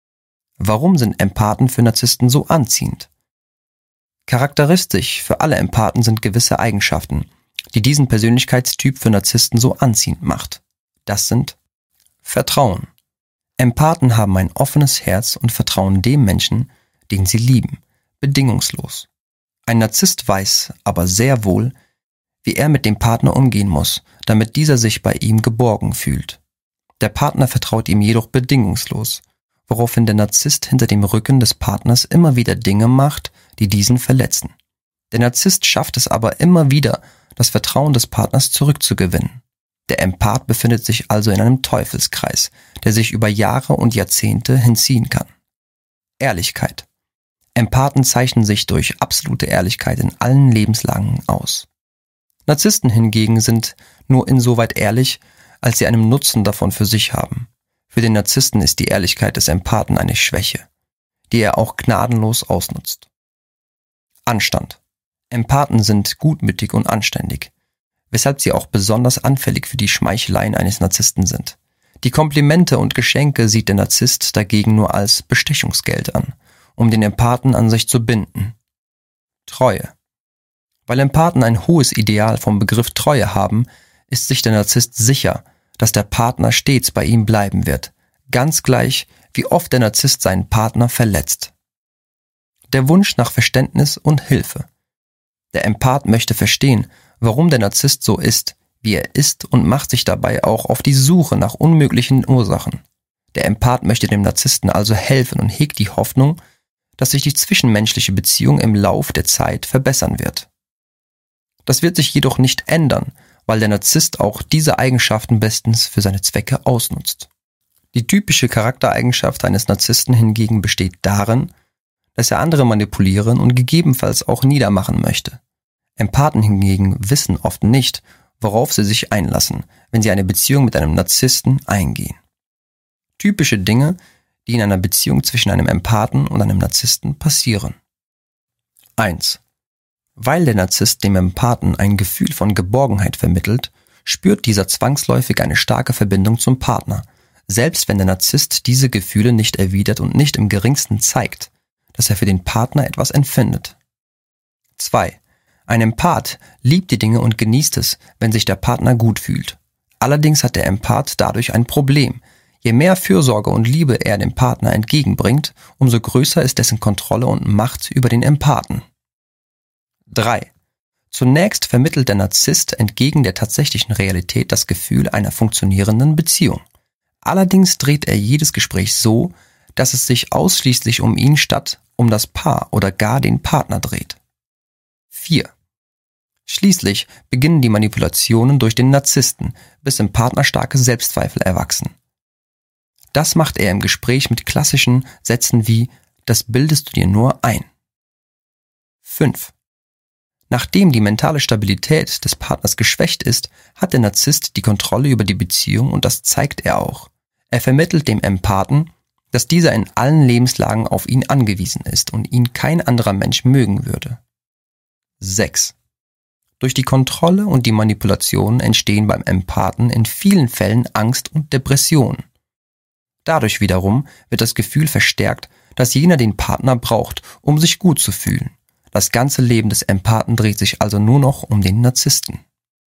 Warum sind Empathen für Narzissten so anziehend? Charakteristisch für alle Empathen sind gewisse Eigenschaften, die diesen Persönlichkeitstyp für Narzissten so anziehend macht. Das sind Vertrauen. Empathen haben ein offenes Herz und vertrauen dem Menschen, den sie lieben, bedingungslos. Ein Narzisst weiß aber sehr wohl, wie er mit dem Partner umgehen muss, damit dieser sich bei ihm geborgen fühlt. Der Partner vertraut ihm jedoch bedingungslos, woraufhin der Narzisst hinter dem Rücken des Partners immer wieder Dinge macht, die diesen verletzen. Der Narzisst schafft es aber immer wieder, das Vertrauen des Partners zurückzugewinnen. Der Empath befindet sich also in einem Teufelskreis, der sich über Jahre und Jahrzehnte hinziehen kann. Ehrlichkeit. Empathen zeichnen sich durch absolute Ehrlichkeit in allen Lebenslagen aus. Narzissten hingegen sind nur insoweit ehrlich, als sie einen Nutzen davon für sich haben. Für den Narzissten ist die Ehrlichkeit des Empathen eine Schwäche, die er auch gnadenlos ausnutzt. Anstand. Empathen sind gutmütig und anständig, weshalb sie auch besonders anfällig für die Schmeicheleien eines Narzissten sind. Die Komplimente und Geschenke sieht der Narzisst dagegen nur als Bestechungsgeld an, um den Empathen an sich zu binden. Treue. Weil Empathen ein hohes Ideal vom Begriff Treue haben, ist sich der Narzisst sicher, dass der Partner stets bei ihm bleiben wird, ganz gleich, wie oft der Narzisst seinen Partner verletzt. Der Wunsch nach Verständnis und Hilfe. Der Empath möchte verstehen, warum der Narzisst so ist, wie er ist und macht sich dabei auch auf die Suche nach unmöglichen Ursachen. Der Empath möchte dem Narzissten also helfen und hegt die Hoffnung, dass sich die zwischenmenschliche Beziehung im Lauf der Zeit verbessern wird. Das wird sich jedoch nicht ändern, weil der Narzisst auch diese Eigenschaften bestens für seine Zwecke ausnutzt. Die typische Charaktereigenschaft eines Narzissten hingegen besteht darin, dass er andere manipulieren und gegebenenfalls auch niedermachen möchte. Empathen hingegen wissen oft nicht, worauf sie sich einlassen, wenn sie eine Beziehung mit einem Narzissten eingehen. Typische Dinge, die in einer Beziehung zwischen einem Empathen und einem Narzissten passieren. 1. Weil der Narzisst dem Empathen ein Gefühl von Geborgenheit vermittelt, spürt dieser zwangsläufig eine starke Verbindung zum Partner, selbst wenn der Narzisst diese Gefühle nicht erwidert und nicht im geringsten zeigt, dass er für den Partner etwas empfindet. 2. Ein Empath liebt die Dinge und genießt es, wenn sich der Partner gut fühlt. Allerdings hat der Empath dadurch ein Problem. Je mehr Fürsorge und Liebe er dem Partner entgegenbringt, umso größer ist dessen Kontrolle und Macht über den Empathen. 3. Zunächst vermittelt der Narzisst entgegen der tatsächlichen Realität das Gefühl einer funktionierenden Beziehung. Allerdings dreht er jedes Gespräch so, dass es sich ausschließlich um ihn statt um das Paar oder gar den Partner dreht. 4. Schließlich beginnen die Manipulationen durch den Narzissten, bis im Partner starke Selbstzweifel erwachsen. Das macht er im Gespräch mit klassischen Sätzen wie „Das bildest du dir nur ein“. 5. Nachdem die mentale Stabilität des Partners geschwächt ist, hat der Narzisst die Kontrolle über die Beziehung und das zeigt er auch. Er vermittelt dem Empathen, dass dieser in allen Lebenslagen auf ihn angewiesen ist und ihn kein anderer Mensch mögen würde. 6. Durch die Kontrolle und die Manipulation entstehen beim Empathen in vielen Fällen Angst und Depression. Dadurch wiederum wird das Gefühl verstärkt, dass jener den Partner braucht, um sich gut zu fühlen. Das ganze Leben des Empathen dreht sich also nur noch um den Narzissten.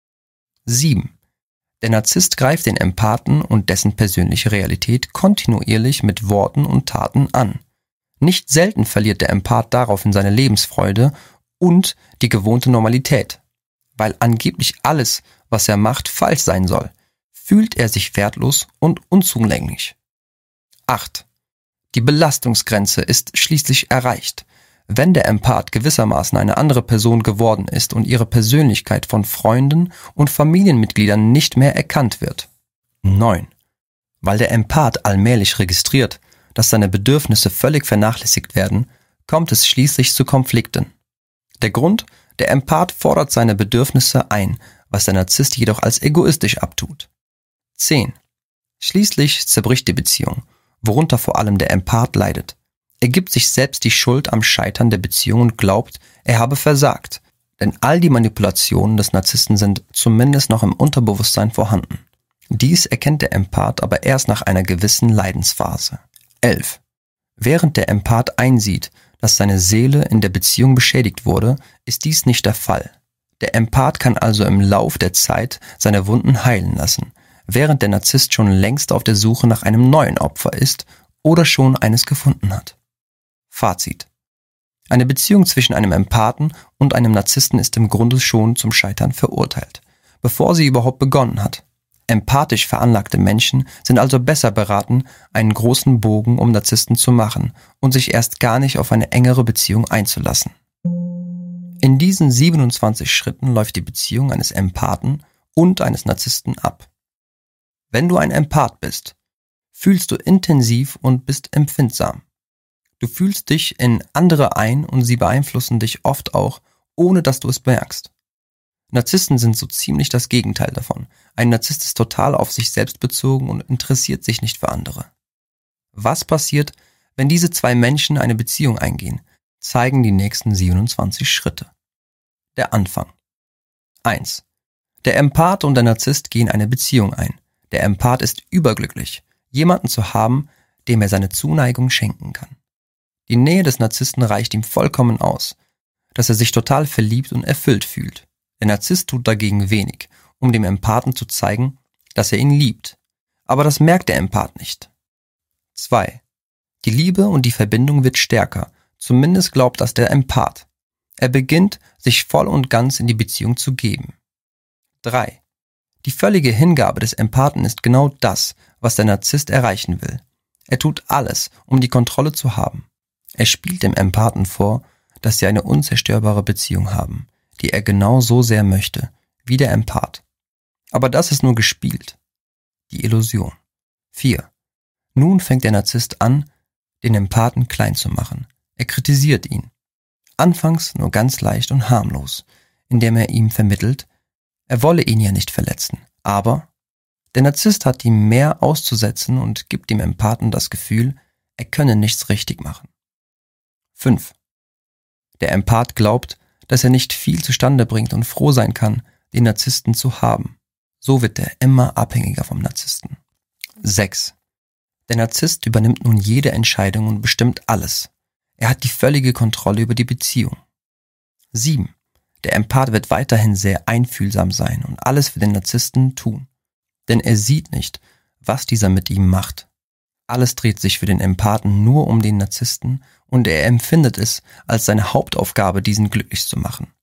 7. Der Narzisst greift den Empathen und dessen persönliche Realität kontinuierlich mit Worten und Taten an. Nicht selten verliert der Empath daraufhin seine Lebensfreude und die gewohnte Normalität. Weil angeblich alles, was er macht, falsch sein soll, fühlt er sich wertlos und unzulänglich. 8. Die Belastungsgrenze ist schließlich erreicht. Wenn der Empath gewissermaßen eine andere Person geworden ist und ihre Persönlichkeit von Freunden und Familienmitgliedern nicht mehr erkannt wird. 9. Weil der Empath allmählich registriert, dass seine Bedürfnisse völlig vernachlässigt werden, kommt es schließlich zu Konflikten. Der Grund: Der Empath fordert seine Bedürfnisse ein, was der Narzisst jedoch als egoistisch abtut. 10. Schließlich zerbricht die Beziehung, worunter vor allem der Empath leidet. Er gibt sich selbst die Schuld am Scheitern der Beziehung und glaubt, er habe versagt, denn all die Manipulationen des Narzissten sind zumindest noch im Unterbewusstsein vorhanden. Dies erkennt der Empath aber erst nach einer gewissen Leidensphase. 11. Während der Empath einsieht, dass seine Seele in der Beziehung beschädigt wurde, ist dies nicht der Fall. Der Empath kann also im Lauf der Zeit seine Wunden heilen lassen, während der Narzisst schon längst auf der Suche nach einem neuen Opfer ist oder schon eines gefunden hat. Fazit: Eine Beziehung zwischen einem Empathen und einem Narzissten ist im Grunde schon zum Scheitern verurteilt, bevor sie überhaupt begonnen hat. Empathisch veranlagte Menschen sind also besser beraten, einen großen Bogen um Narzissten zu machen und sich erst gar nicht auf eine engere Beziehung einzulassen. In diesen 27 Schritten läuft die Beziehung eines Empathen und eines Narzissten ab. Wenn du ein Empath bist, fühlst du intensiv und bist empfindsam. Du fühlst dich in andere ein und sie beeinflussen dich oft auch, ohne dass du es merkst. Narzissten sind so ziemlich das Gegenteil davon. Ein Narzisst ist total auf sich selbst bezogen und interessiert sich nicht für andere. Was passiert, wenn diese zwei Menschen eine Beziehung eingehen, zeigen die nächsten 27 Schritte. Der Anfang. 1. Der Empath und der Narzisst gehen eine Beziehung ein. Der Empath ist überglücklich, jemanden zu haben, dem er seine Zuneigung schenken kann. Die Nähe des Narzissten reicht ihm vollkommen aus, dass er sich total verliebt und erfüllt fühlt. Der Narzisst tut dagegen wenig, um dem Empathen zu zeigen, dass er ihn liebt. Aber das merkt der Empath nicht. 2. Die Liebe und die Verbindung wird stärker, zumindest glaubt das der Empath. Er beginnt, sich voll und ganz in die Beziehung zu geben. 3. Die völlige Hingabe des Empathen ist genau das, was der Narzisst erreichen will. Er tut alles, um die Kontrolle zu haben. Er spielt dem Empathen vor, dass sie eine unzerstörbare Beziehung haben, die er genau so sehr möchte, wie der Empath. Aber das ist nur gespielt. Die Illusion. 4. Nun fängt der Narzisst an, den Empathen klein zu machen. Er kritisiert ihn. Anfangs nur ganz leicht und harmlos, indem er ihm vermittelt, er wolle ihn ja nicht verletzen. Aber der Narzisst hat ihm mehr auszusetzen und gibt dem Empathen das Gefühl, er könne nichts richtig machen. 5. Der Empath glaubt, dass er nicht viel zustande bringt und froh sein kann, den Narzissten zu haben. So wird er immer abhängiger vom Narzissten. 6. Der Narzisst übernimmt nun jede Entscheidung und bestimmt alles. Er hat die völlige Kontrolle über die Beziehung. 7. Der Empath wird weiterhin sehr einfühlsam sein und alles für den Narzissten tun. Denn er sieht nicht, was dieser mit ihm macht. Alles dreht sich für den Empathen nur um den Narzissten und er empfindet es als seine Hauptaufgabe, diesen glücklich zu machen.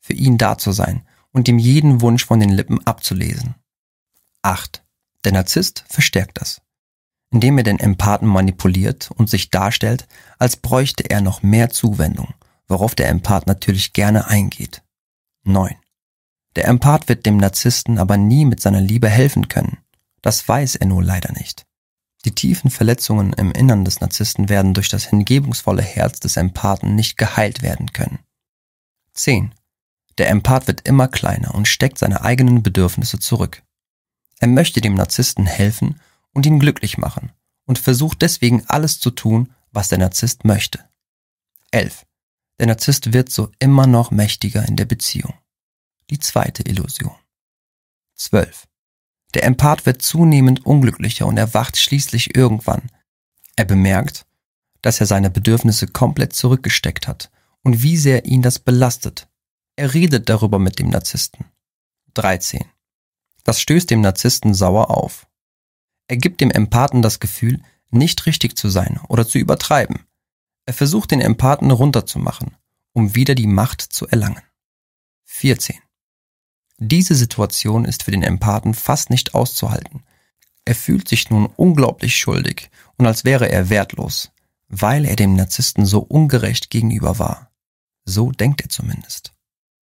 für ihn da zu sein und ihm jeden Wunsch von den Lippen abzulesen. 8. Der Narzisst verstärkt das, indem er den Empathen manipuliert und sich darstellt, als bräuchte er noch mehr Zuwendung, worauf der Empath natürlich gerne eingeht. 9. Der Empath wird dem Narzissten aber nie mit seiner Liebe helfen können. Das weiß er nur leider nicht. Die tiefen Verletzungen im Innern des Narzissten werden durch das hingebungsvolle Herz des Empathen nicht geheilt werden können. 10. Der Empath wird immer kleiner und steckt seine eigenen Bedürfnisse zurück. Er möchte dem Narzissten helfen und ihn glücklich machen und versucht deswegen alles zu tun, was der Narzisst möchte. 11. Der Narzisst wird so immer noch mächtiger in der Beziehung. Die zweite Illusion. 12. Der Empath wird zunehmend unglücklicher und erwacht schließlich irgendwann. Er bemerkt, dass er seine Bedürfnisse komplett zurückgesteckt hat und wie sehr ihn das belastet. Er redet darüber mit dem Narzissten. 13. Das stößt dem Narzissten sauer auf. Er gibt dem Empathen das Gefühl, nicht richtig zu sein oder zu übertreiben. Er versucht den Empathen runterzumachen, um wieder die Macht zu erlangen. 14. Diese Situation ist für den Empathen fast nicht auszuhalten. Er fühlt sich nun unglaublich schuldig und als wäre er wertlos, weil er dem Narzissten so ungerecht gegenüber war. So denkt er zumindest.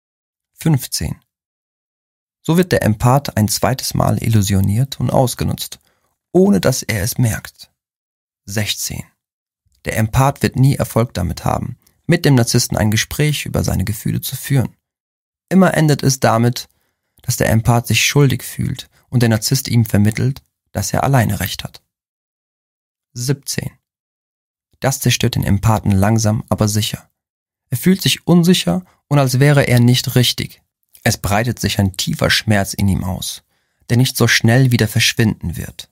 15. So wird der Empath ein zweites Mal illusioniert und ausgenutzt, ohne dass er es merkt. 16. Der Empath wird nie Erfolg damit haben, mit dem Narzissten ein Gespräch über seine Gefühle zu führen. Immer endet es damit, dass der Empath sich schuldig fühlt und der Narzisst ihm vermittelt, dass er alleine recht hat. 17. Das zerstört den Empathen langsam, aber sicher. Er fühlt sich unsicher und als wäre er nicht richtig. Es breitet sich ein tiefer Schmerz in ihm aus, der nicht so schnell wieder verschwinden wird.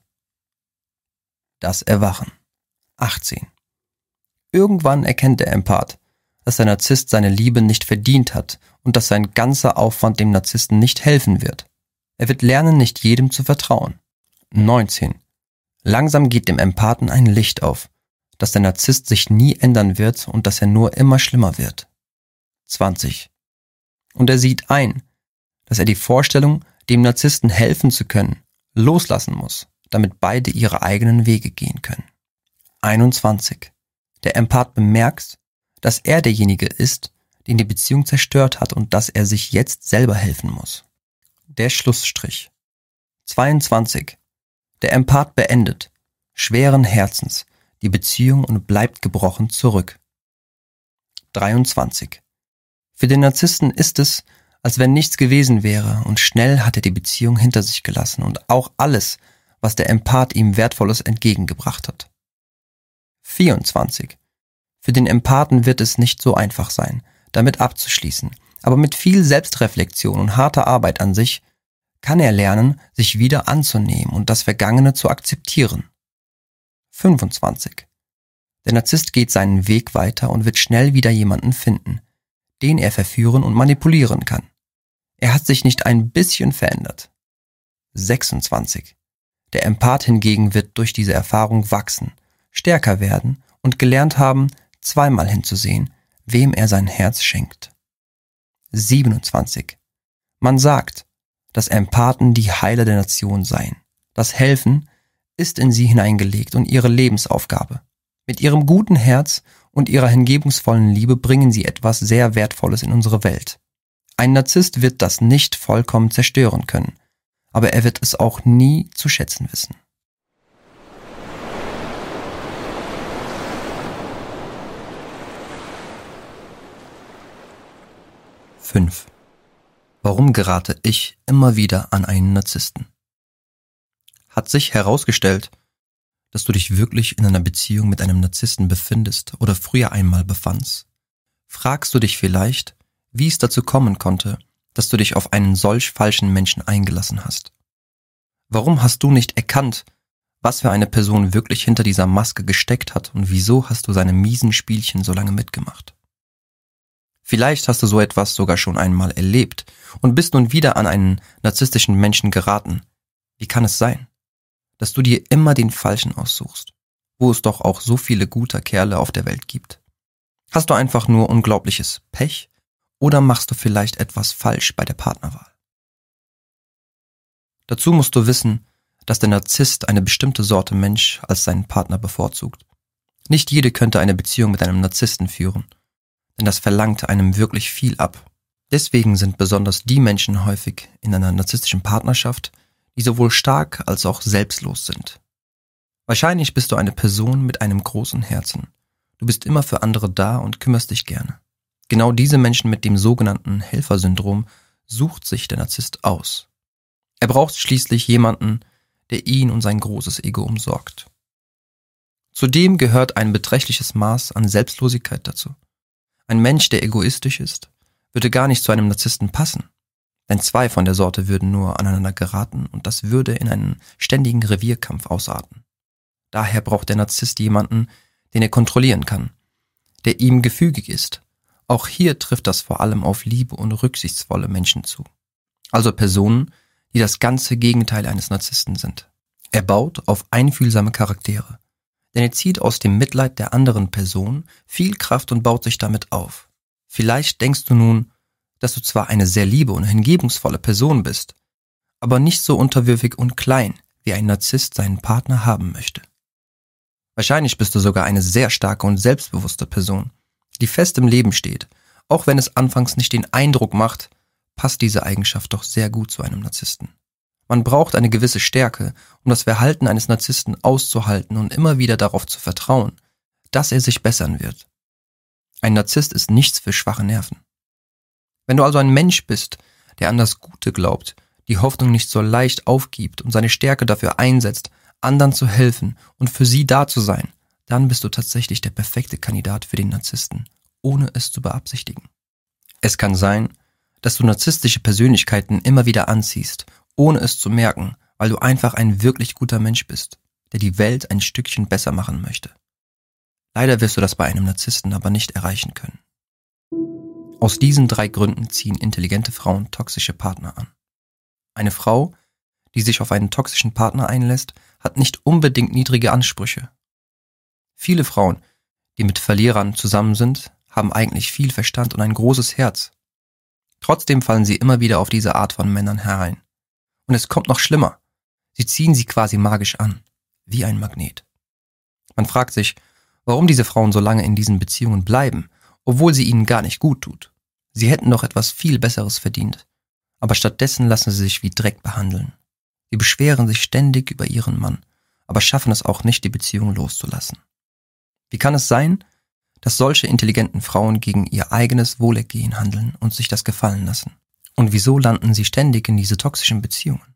Das Erwachen. 18. Irgendwann erkennt der Empath, dass der Narzisst seine Liebe nicht verdient hat und dass sein ganzer Aufwand dem Narzissten nicht helfen wird. Er wird lernen, nicht jedem zu vertrauen. 19. Langsam geht dem Empathen ein Licht auf, dass der Narzisst sich nie ändern wird und dass er nur immer schlimmer wird. 20. Und er sieht ein, dass er die Vorstellung, dem Narzissten helfen zu können, loslassen muss, damit beide ihre eigenen Wege gehen können. 21. Der Empath bemerkt, dass er derjenige ist, den die Beziehung zerstört hat und dass er sich jetzt selber helfen muss. Der Schlussstrich. 22. Der Empath beendet, schweren Herzens, die Beziehung und bleibt gebrochen zurück. 23. Für den Narzissten ist es, als wenn nichts gewesen wäre und schnell hat er die Beziehung hinter sich gelassen und auch alles, was der Empath ihm Wertvolles entgegengebracht hat. 24. Für den Empathen wird es nicht so einfach sein, damit abzuschließen, aber mit viel Selbstreflexion und harter Arbeit an sich kann er lernen, sich wieder anzunehmen und das Vergangene zu akzeptieren. 25. Der Narzisst geht seinen Weg weiter und wird schnell wieder jemanden finden, den er verführen und manipulieren kann. Er hat sich nicht ein bisschen verändert. 26. Der Empath hingegen wird durch diese Erfahrung wachsen, stärker werden und gelernt haben, zweimal hinzusehen, wem er sein Herz schenkt. 27. Man sagt, dass Empathen die Heiler der Nation seien. Das Helfen ist in sie hineingelegt und ihre Lebensaufgabe. Mit ihrem guten Herz und ihrer hingebungsvollen Liebe bringen sie etwas sehr Wertvolles in unsere Welt. Ein Narzisst wird das nicht vollkommen zerstören können, aber er wird es auch nie zu schätzen wissen. Warum gerate ich immer wieder an einen Narzissten? Hat sich herausgestellt, dass du dich wirklich in einer Beziehung mit einem Narzissten befindest oder früher einmal befandst? Fragst du dich vielleicht, wie es dazu kommen konnte, dass du dich auf einen solch falschen Menschen eingelassen hast? Warum hast du nicht erkannt, was für eine Person wirklich hinter dieser Maske gesteckt hat und wieso hast du seine miesen Spielchen so lange mitgemacht? Vielleicht hast du so etwas sogar schon einmal erlebt und bist nun wieder an einen narzisstischen Menschen geraten. Wie kann es sein, dass du dir immer den Falschen aussuchst, wo es doch auch so viele gute Kerle auf der Welt gibt? Hast du einfach nur unglaubliches Pech Oder machst du vielleicht etwas falsch bei der Partnerwahl? Dazu musst du wissen, dass der Narzisst eine bestimmte Sorte Mensch als seinen Partner bevorzugt. Nicht jede könnte eine Beziehung mit einem Narzissten führen, denn das verlangt einem wirklich viel ab. Deswegen sind besonders die Menschen häufig in einer narzisstischen Partnerschaft, die sowohl stark als auch selbstlos sind. Wahrscheinlich bist du eine Person mit einem großen Herzen. Du bist immer für andere da und kümmerst dich gerne. Genau diese Menschen mit dem sogenannten Helfersyndrom sucht sich der Narzisst aus. Er braucht schließlich jemanden, der ihn und sein großes Ego umsorgt. Zudem gehört ein beträchtliches Maß an Selbstlosigkeit dazu. Ein Mensch, der egoistisch ist, würde gar nicht zu einem Narzissten passen. Denn zwei von der Sorte würden nur aneinander geraten und das würde in einen ständigen Revierkampf ausarten. Daher braucht der Narzisst jemanden, den er kontrollieren kann, der ihm gefügig ist. Auch hier trifft das vor allem auf liebe und rücksichtsvolle Menschen zu. Also Personen, die das ganze Gegenteil eines Narzissten sind. Er baut auf einfühlsame Charaktere, denn er zieht aus dem Mitleid der anderen Person viel Kraft und baut sich damit auf. Vielleicht denkst du nun, dass du zwar eine sehr liebe und hingebungsvolle Person bist, aber nicht so unterwürfig und klein, wie ein Narzisst seinen Partner haben möchte. Wahrscheinlich bist du sogar eine sehr starke und selbstbewusste Person, die fest im Leben steht. Auch wenn es anfangs nicht den Eindruck macht, passt diese Eigenschaft doch sehr gut zu einem Narzissten. Man braucht eine gewisse Stärke, um das Verhalten eines Narzissten auszuhalten und immer wieder darauf zu vertrauen, dass er sich bessern wird. Ein Narzisst ist nichts für schwache Nerven. Wenn du also ein Mensch bist, der an das Gute glaubt, die Hoffnung nicht so leicht aufgibt und seine Stärke dafür einsetzt, anderen zu helfen und für sie da zu sein, dann bist du tatsächlich der perfekte Kandidat für den Narzissten, ohne es zu beabsichtigen. Es kann sein, dass du narzisstische Persönlichkeiten immer wieder anziehst, ohne es zu merken, weil du einfach ein wirklich guter Mensch bist, der die Welt ein Stückchen besser machen möchte. Leider wirst du das bei einem Narzissten aber nicht erreichen können. Aus diesen 3 Gründen ziehen intelligente Frauen toxische Partner an. Eine Frau, die sich auf einen toxischen Partner einlässt, hat nicht unbedingt niedrige Ansprüche. Viele Frauen, die mit Verlierern zusammen sind, haben eigentlich viel Verstand und ein großes Herz. Trotzdem fallen sie immer wieder auf diese Art von Männern herein. Und es kommt noch schlimmer. Sie ziehen sie quasi magisch an, wie ein Magnet. Man fragt sich, warum diese Frauen so lange in diesen Beziehungen bleiben, obwohl sie ihnen gar nicht gut tut. Sie hätten doch etwas viel Besseres verdient. Aber stattdessen lassen sie sich wie Dreck behandeln. Sie beschweren sich ständig über ihren Mann, aber schaffen es auch nicht, die Beziehung loszulassen. Wie kann es sein, dass solche intelligenten Frauen gegen ihr eigenes Wohlergehen handeln und sich das gefallen lassen? Und wieso landen sie ständig in diese toxischen Beziehungen?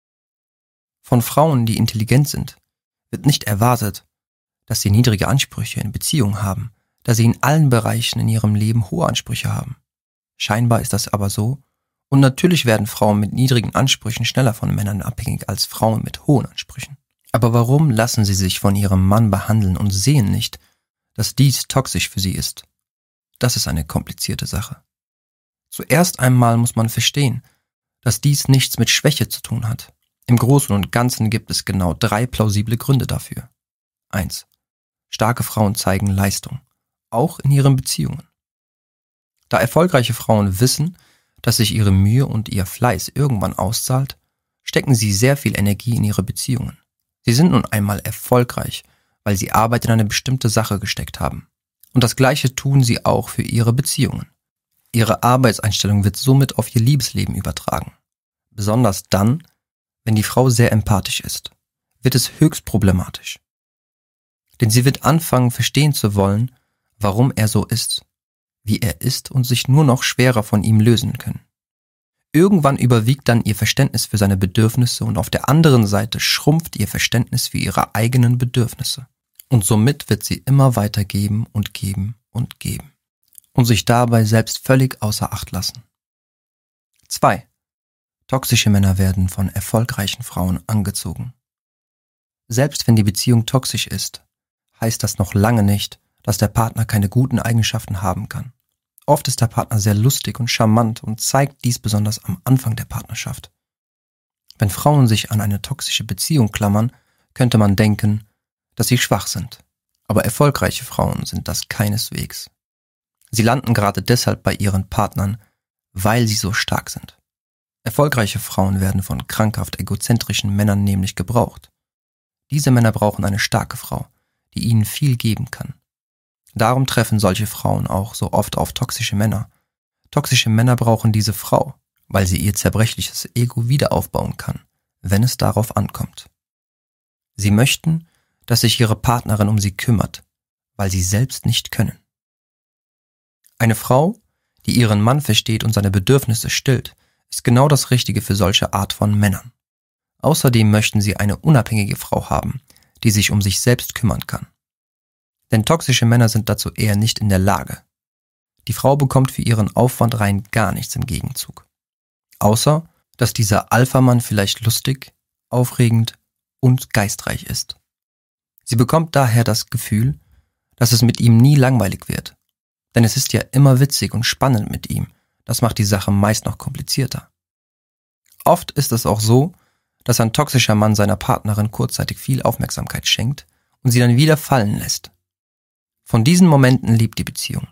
Von Frauen, die intelligent sind, wird nicht erwartet, dass sie niedrige Ansprüche in Beziehungen haben, da sie in allen Bereichen in ihrem Leben hohe Ansprüche haben. Scheinbar ist das aber so, und natürlich werden Frauen mit niedrigen Ansprüchen schneller von Männern abhängig als Frauen mit hohen Ansprüchen. Aber warum lassen sie sich von ihrem Mann behandeln und sehen nicht, dass dies toxisch für sie ist? Das ist eine komplizierte Sache. Zuerst einmal muss man verstehen, dass dies nichts mit Schwäche zu tun hat. Im Großen und Ganzen gibt es genau 3 plausible Gründe dafür. 1. Starke Frauen zeigen Leistung, auch in ihren Beziehungen. Da erfolgreiche Frauen wissen, dass sich ihre Mühe und ihr Fleiß irgendwann auszahlt, stecken sie sehr viel Energie in ihre Beziehungen. Sie sind nun einmal erfolgreich, weil sie Arbeit in eine bestimmte Sache gesteckt haben. Und das Gleiche tun sie auch für ihre Beziehungen. Ihre Arbeitseinstellung wird somit auf ihr Liebesleben übertragen. Besonders dann, wenn die Frau sehr empathisch ist, wird es höchst problematisch. Denn sie wird anfangen, verstehen zu wollen, warum er so ist, wie er ist und sich nur noch schwerer von ihm lösen können. Irgendwann überwiegt dann ihr Verständnis für seine Bedürfnisse und auf der anderen Seite schrumpft ihr Verständnis für ihre eigenen Bedürfnisse. Und somit wird sie immer weiter geben und geben und geben. Und sich dabei selbst völlig außer Acht lassen. 2. Toxische Männer werden von erfolgreichen Frauen angezogen. Selbst wenn die Beziehung toxisch ist, heißt das noch lange nicht, dass der Partner keine guten Eigenschaften haben kann. Oft ist der Partner sehr lustig und charmant und zeigt dies besonders am Anfang der Partnerschaft. Wenn Frauen sich an eine toxische Beziehung klammern, könnte man denken, dass sie schwach sind. Aber erfolgreiche Frauen sind das keineswegs. Sie landen gerade deshalb bei ihren Partnern, weil sie so stark sind. Erfolgreiche Frauen werden von krankhaft egozentrischen Männern nämlich gebraucht. Diese Männer brauchen eine starke Frau, die ihnen viel geben kann. Darum treffen solche Frauen auch so oft auf toxische Männer. Toxische Männer brauchen diese Frau, weil sie ihr zerbrechliches Ego wieder aufbauen kann, wenn es darauf ankommt. Sie möchten, dass sich ihre Partnerin um sie kümmert, weil sie selbst nicht können. Eine Frau, die ihren Mann versteht und seine Bedürfnisse stillt, ist genau das Richtige für solche Art von Männern. Außerdem möchten sie eine unabhängige Frau haben, die sich um sich selbst kümmern kann. Denn toxische Männer sind dazu eher nicht in der Lage. Die Frau bekommt für ihren Aufwand rein gar nichts im Gegenzug. Außer, dass dieser Alpha-Mann vielleicht lustig, aufregend und geistreich ist. Sie bekommt daher das Gefühl, dass es mit ihm nie langweilig wird. Denn es ist ja immer witzig und spannend mit ihm. Das macht die Sache meist noch komplizierter. Oft ist es auch so, dass ein toxischer Mann seiner Partnerin kurzzeitig viel Aufmerksamkeit schenkt und sie dann wieder fallen lässt. Von diesen Momenten lebt die Beziehung.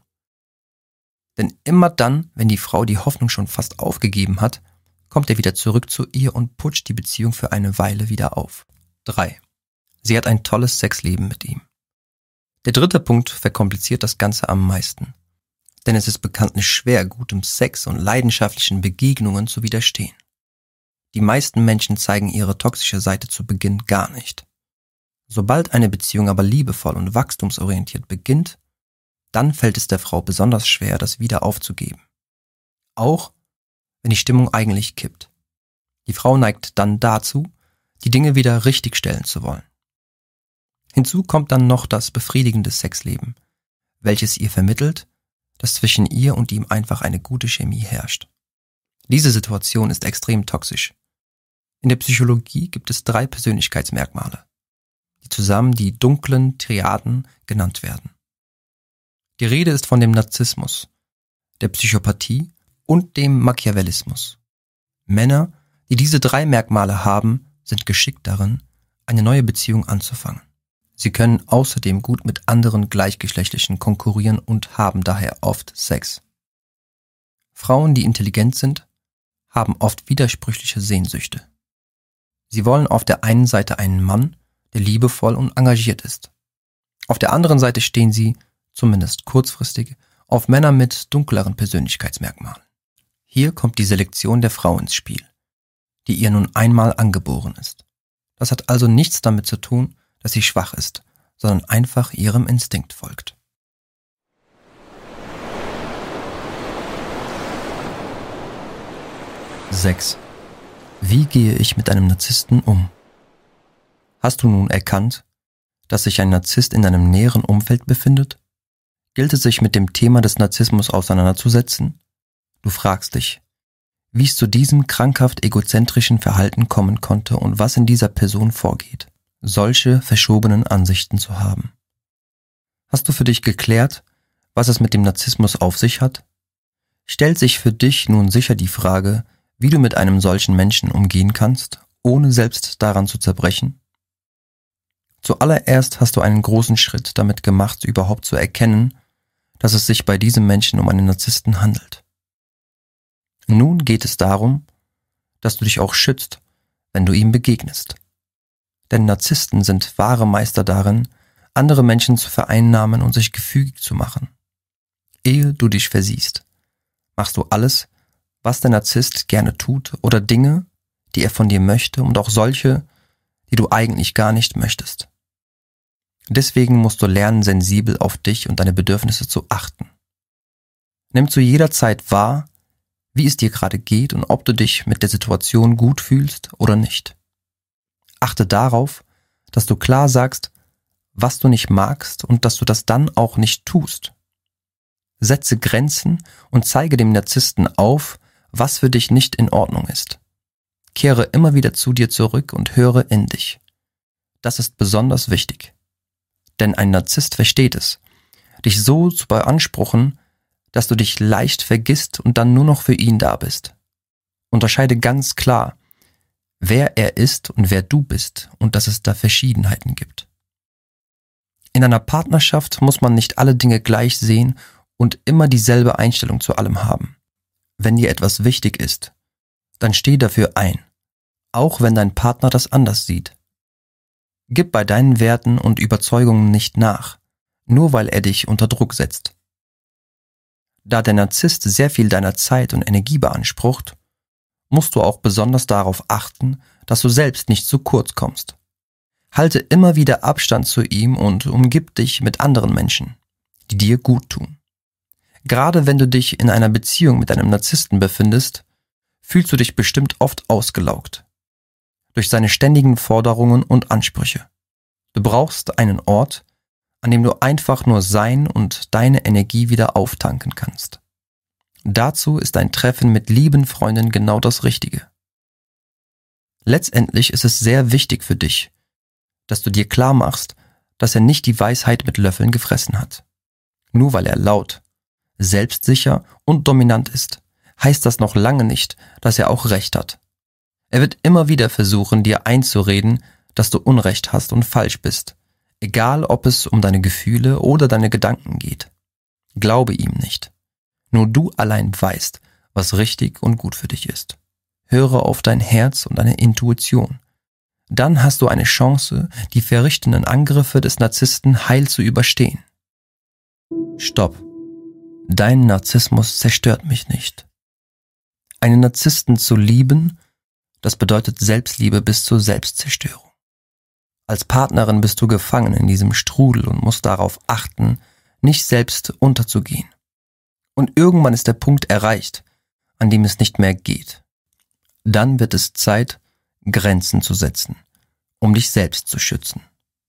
Denn immer dann, wenn die Frau die Hoffnung schon fast aufgegeben hat, kommt er wieder zurück zu ihr und putscht die Beziehung für eine Weile wieder auf. 3. Sie hat ein tolles Sexleben mit ihm. Der dritte Punkt verkompliziert das Ganze am meisten. Denn es ist bekanntlich schwer, gutem Sex und leidenschaftlichen Begegnungen zu widerstehen. Die meisten Menschen zeigen ihre toxische Seite zu Beginn gar nicht. Sobald eine Beziehung aber liebevoll und wachstumsorientiert beginnt, dann fällt es der Frau besonders schwer, das wieder aufzugeben. Auch wenn die Stimmung eigentlich kippt. Die Frau neigt dann dazu, die Dinge wieder richtigstellen zu wollen. Hinzu kommt dann noch das befriedigende Sexleben, welches ihr vermittelt, dass zwischen ihr und ihm einfach eine gute Chemie herrscht. Diese Situation ist extrem toxisch. In der Psychologie gibt es 3 Persönlichkeitsmerkmale, die zusammen die dunklen Triaden genannt werden. Die Rede ist von dem Narzissmus, der Psychopathie und dem Machiavellismus. Männer, die diese 3 Merkmale haben, sind geschickt darin, eine neue Beziehung anzufangen. Sie können außerdem gut mit anderen Gleichgeschlechtlichen konkurrieren und haben daher oft Sex. Frauen, die intelligent sind, haben oft widersprüchliche Sehnsüchte. Sie wollen auf der einen Seite einen Mann, der liebevoll und engagiert ist. Auf der anderen Seite stehen sie, zumindest kurzfristig, auf Männer mit dunkleren Persönlichkeitsmerkmalen. Hier kommt die Selektion der Frau ins Spiel, die ihr nun einmal angeboren ist. Das hat also nichts damit zu tun, dass sie schwach ist, sondern einfach ihrem Instinkt folgt. Sechs. Wie gehe ich mit einem Narzissten um? Hast du nun erkannt, dass sich ein Narzisst in deinem näheren Umfeld befindet? Gilt es sich mit dem Thema des Narzissmus auseinanderzusetzen? Du fragst dich, wie es zu diesem krankhaft egozentrischen Verhalten kommen konnte und was in dieser Person vorgeht, solche verschobenen Ansichten zu haben. Hast du für dich geklärt, was es mit dem Narzissmus auf sich hat? Stellt sich für dich nun sicher die Frage, wie du mit einem solchen Menschen umgehen kannst, ohne selbst daran zu zerbrechen? Zuallererst hast du einen großen Schritt damit gemacht, überhaupt zu erkennen, dass es sich bei diesem Menschen um einen Narzissten handelt. Nun geht es darum, dass du dich auch schützt, wenn du ihm begegnest. Denn Narzissten sind wahre Meister darin, andere Menschen zu vereinnahmen und sich gefügig zu machen. Ehe du dich versiehst, machst du alles, was der Narzisst gerne tut oder Dinge, die er von dir möchte und auch solche, die du eigentlich gar nicht möchtest. Deswegen musst du lernen, sensibel auf dich und deine Bedürfnisse zu achten. Nimm zu jeder Zeit wahr, wie es dir gerade geht und ob du dich mit der Situation gut fühlst oder nicht. Achte darauf, dass du klar sagst, was du nicht magst und dass du das dann auch nicht tust. Setze Grenzen und zeige dem Narzissten auf, was für dich nicht in Ordnung ist. Kehre immer wieder zu dir zurück und höre in dich. Das ist besonders wichtig. Denn ein Narzisst versteht es, dich so zu beanspruchen, dass du dich leicht vergisst und dann nur noch für ihn da bist. Unterscheide ganz klar, wer er ist und wer du bist und dass es da Verschiedenheiten gibt. In einer Partnerschaft muss man nicht alle Dinge gleich sehen und immer dieselbe Einstellung zu allem haben. Wenn dir etwas wichtig ist, dann steh dafür ein, auch wenn dein Partner das anders sieht. Gib bei deinen Werten und Überzeugungen nicht nach, nur weil er dich unter Druck setzt. Da der Narzisst sehr viel deiner Zeit und Energie beansprucht, musst du auch besonders darauf achten, dass du selbst nicht zu kurz kommst. Halte immer wieder Abstand zu ihm und umgib dich mit anderen Menschen, die dir gut tun. Gerade wenn du dich in einer Beziehung mit einem Narzissten befindest, fühlst du dich bestimmt oft ausgelaugt. Durch seine ständigen Forderungen und Ansprüche. Du brauchst einen Ort, an dem du einfach nur sein und deine Energie wieder auftanken kannst. Dazu ist ein Treffen mit lieben Freunden genau das Richtige. Letztendlich ist es sehr wichtig für dich, dass du dir klar machst, dass er nicht die Weisheit mit Löffeln gefressen hat. Nur weil er laut, selbstsicher und dominant ist, heißt das noch lange nicht, dass er auch Recht hat. Er wird immer wieder versuchen, dir einzureden, dass du Unrecht hast und falsch bist, egal ob es um deine Gefühle oder deine Gedanken geht. Glaube ihm nicht. Nur du allein weißt, was richtig und gut für dich ist. Höre auf dein Herz und deine Intuition. Dann hast du eine Chance, die verrichtenden Angriffe des Narzissten heil zu überstehen. Stopp. Dein Narzissmus zerstört mich nicht. Einen Narzissten zu lieben, das bedeutet Selbstliebe bis zur Selbstzerstörung. Als Partnerin bist du gefangen in diesem Strudel und musst darauf achten, nicht selbst unterzugehen. Und irgendwann ist der Punkt erreicht, an dem es nicht mehr geht. Dann wird es Zeit, Grenzen zu setzen, um dich selbst zu schützen.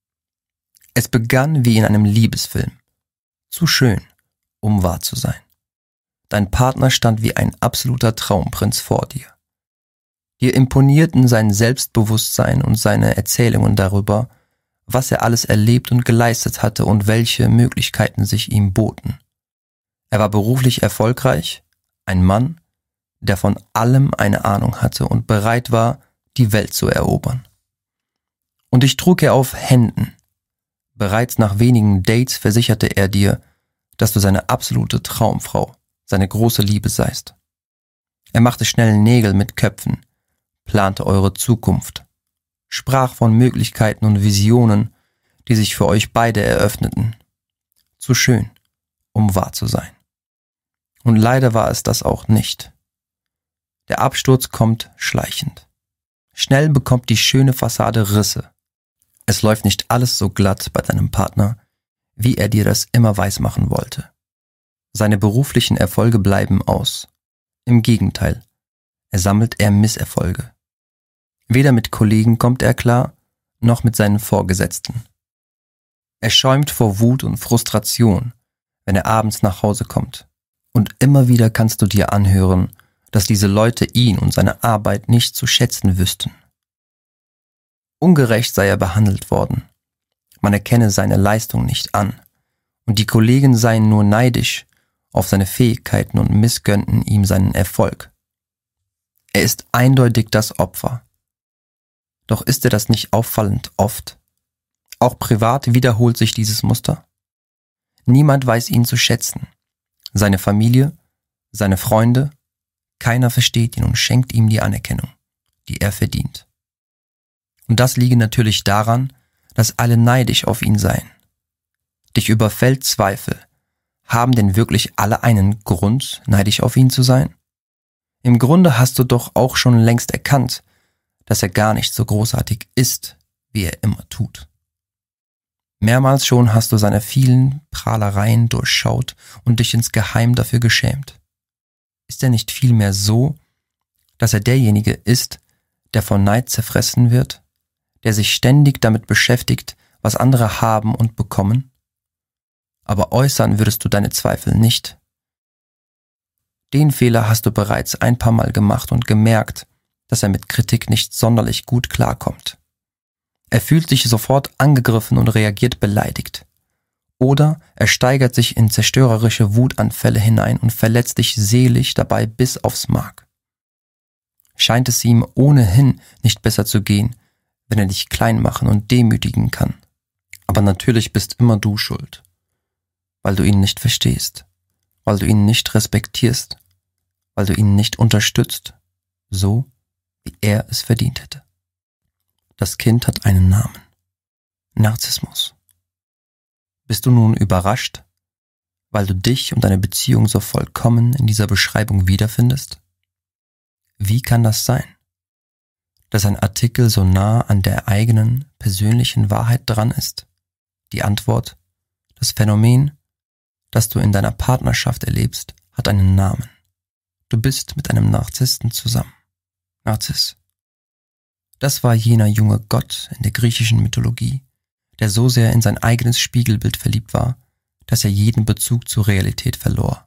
Es begann wie in einem Liebesfilm. Zu schön, um wahr zu sein. Dein Partner stand wie ein absoluter Traumprinz vor dir. Dir imponierten sein Selbstbewusstsein und seine Erzählungen darüber, was er alles erlebt und geleistet hatte und welche Möglichkeiten sich ihm boten. Er war beruflich erfolgreich, ein Mann, der von allem eine Ahnung hatte und bereit war, die Welt zu erobern. Und dich trug er auf Händen. Bereits nach wenigen Dates versicherte er dir, dass du seine absolute Traumfrau, seine große Liebe seist. Er machte schnell Nägel mit Köpfen, plante eure Zukunft, sprach von Möglichkeiten und Visionen, die sich für euch beide eröffneten. Zu schön, um wahr zu sein. Und leider war es das auch nicht. Der Absturz kommt schleichend. Schnell bekommt die schöne Fassade Risse. Es läuft nicht alles so glatt bei deinem Partner, wie er dir das immer weismachen wollte. Seine beruflichen Erfolge bleiben aus. Im Gegenteil, sammelt er Misserfolge. Weder mit Kollegen kommt er klar, noch mit seinen Vorgesetzten. Er schäumt vor Wut und Frustration, wenn er abends nach Hause kommt. Und immer wieder kannst du dir anhören, dass diese Leute ihn und seine Arbeit nicht zu schätzen wüssten. Ungerecht sei er behandelt worden. Man erkenne seine Leistung nicht an. Und die Kollegen seien nur neidisch auf seine Fähigkeiten und missgönnten ihm seinen Erfolg. Er ist eindeutig das Opfer. Doch ist er das nicht auffallend oft? Auch privat wiederholt sich dieses Muster. Niemand weiß ihn zu schätzen. Seine Familie, seine Freunde, keiner versteht ihn und schenkt ihm die Anerkennung, die er verdient. Und das liege natürlich daran, dass alle neidisch auf ihn seien. Dich überfällt Zweifel. Haben denn wirklich alle einen Grund, neidisch auf ihn zu sein? Im Grunde hast du doch auch schon längst erkannt, dass er gar nicht so großartig ist, wie er immer tut. Mehrmals schon hast du seine vielen Prahlereien durchschaut und dich insgeheim dafür geschämt. Ist er nicht vielmehr so, dass er derjenige ist, der von Neid zerfressen wird, der sich ständig damit beschäftigt, was andere haben und bekommen? Aber äußern würdest du deine Zweifel nicht. Den Fehler hast du bereits ein paar Mal gemacht und gemerkt, dass er mit Kritik nicht sonderlich gut klarkommt. Er fühlt sich sofort angegriffen und reagiert beleidigt. Oder er steigert sich in zerstörerische Wutanfälle hinein und verletzt dich seelisch dabei bis aufs Mark. Scheint es ihm ohnehin nicht besser zu gehen, wenn er dich klein machen und demütigen kann. Aber natürlich bist immer du schuld, weil du ihn nicht verstehst. weil du ihn nicht respektierst, weil du ihn nicht unterstützt, so wie er es verdient hätte. Das Kind hat einen Namen: Narzissmus. Bist du nun überrascht, weil du dich und deine Beziehung so vollkommen in dieser Beschreibung wiederfindest? Wie kann das sein, dass ein Artikel so nah an der eigenen persönlichen Wahrheit dran ist? Die Antwort: das Phänomen, das du in deiner Partnerschaft erlebst, hat einen Namen. Du bist mit einem Narzissten zusammen. Narziss. Das war jener junge Gott in der griechischen Mythologie, der so sehr in sein eigenes Spiegelbild verliebt war, dass er jeden Bezug zur Realität verlor.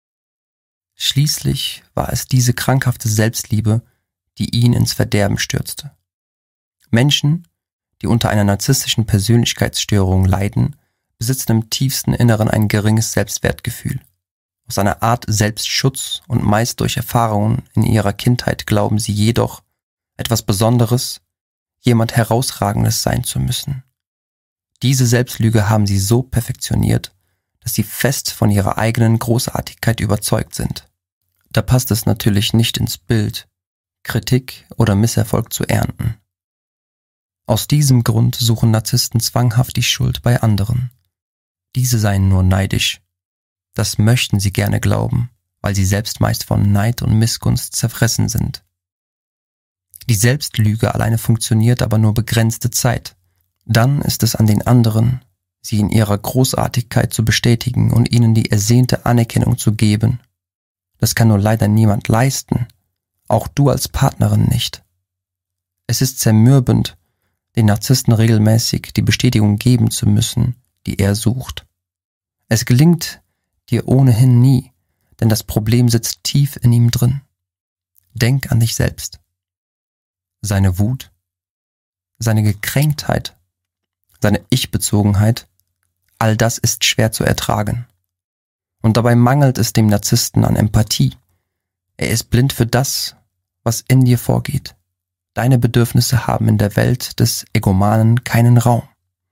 Schließlich war es diese krankhafte Selbstliebe, die ihn ins Verderben stürzte. Menschen, die unter einer narzisstischen Persönlichkeitsstörung leiden, besitzen im tiefsten Inneren ein geringes Selbstwertgefühl. Aus einer Art Selbstschutz und meist durch Erfahrungen in ihrer Kindheit glauben sie jedoch, etwas Besonderes, jemand Herausragendes sein zu müssen. Diese Selbstlüge haben sie so perfektioniert, dass sie fest von ihrer eigenen Großartigkeit überzeugt sind. Da passt es natürlich nicht ins Bild, Kritik oder Misserfolg zu ernten. Aus diesem Grund suchen Narzissten zwanghaft die Schuld bei anderen. Diese seien nur neidisch. Das möchten sie gerne glauben, weil sie selbst meist von Neid und Missgunst zerfressen sind. Die Selbstlüge alleine funktioniert aber nur begrenzte Zeit. Dann ist es an den anderen, sie in ihrer Großartigkeit zu bestätigen und ihnen die ersehnte Anerkennung zu geben. Das kann nur leider niemand leisten, auch du als Partnerin nicht. Es ist zermürbend, den Narzissten regelmäßig die Bestätigung geben zu müssen, die er sucht. Es gelingt dir ohnehin nie, denn das Problem sitzt tief in ihm drin. Denk an dich selbst. Seine Wut, seine Gekränktheit, seine Ich-Bezogenheit, all das ist schwer zu ertragen. Und dabei mangelt es dem Narzissten an Empathie. Er ist blind für das, was in dir vorgeht. Deine Bedürfnisse haben in der Welt des Egomanen keinen Raum.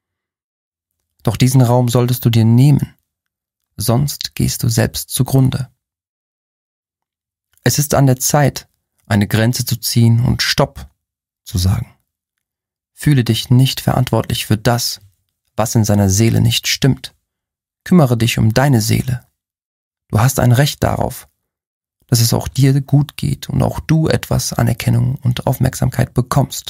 Doch diesen Raum solltest du dir nehmen, sonst gehst du selbst zugrunde. Es ist an der Zeit, eine Grenze zu ziehen und Stopp zu sagen. Fühle dich nicht verantwortlich für das, was in seiner Seele nicht stimmt. Kümmere dich um deine Seele. Du hast ein Recht darauf, dass es auch dir gut geht und auch du etwas Anerkennung und Aufmerksamkeit bekommst.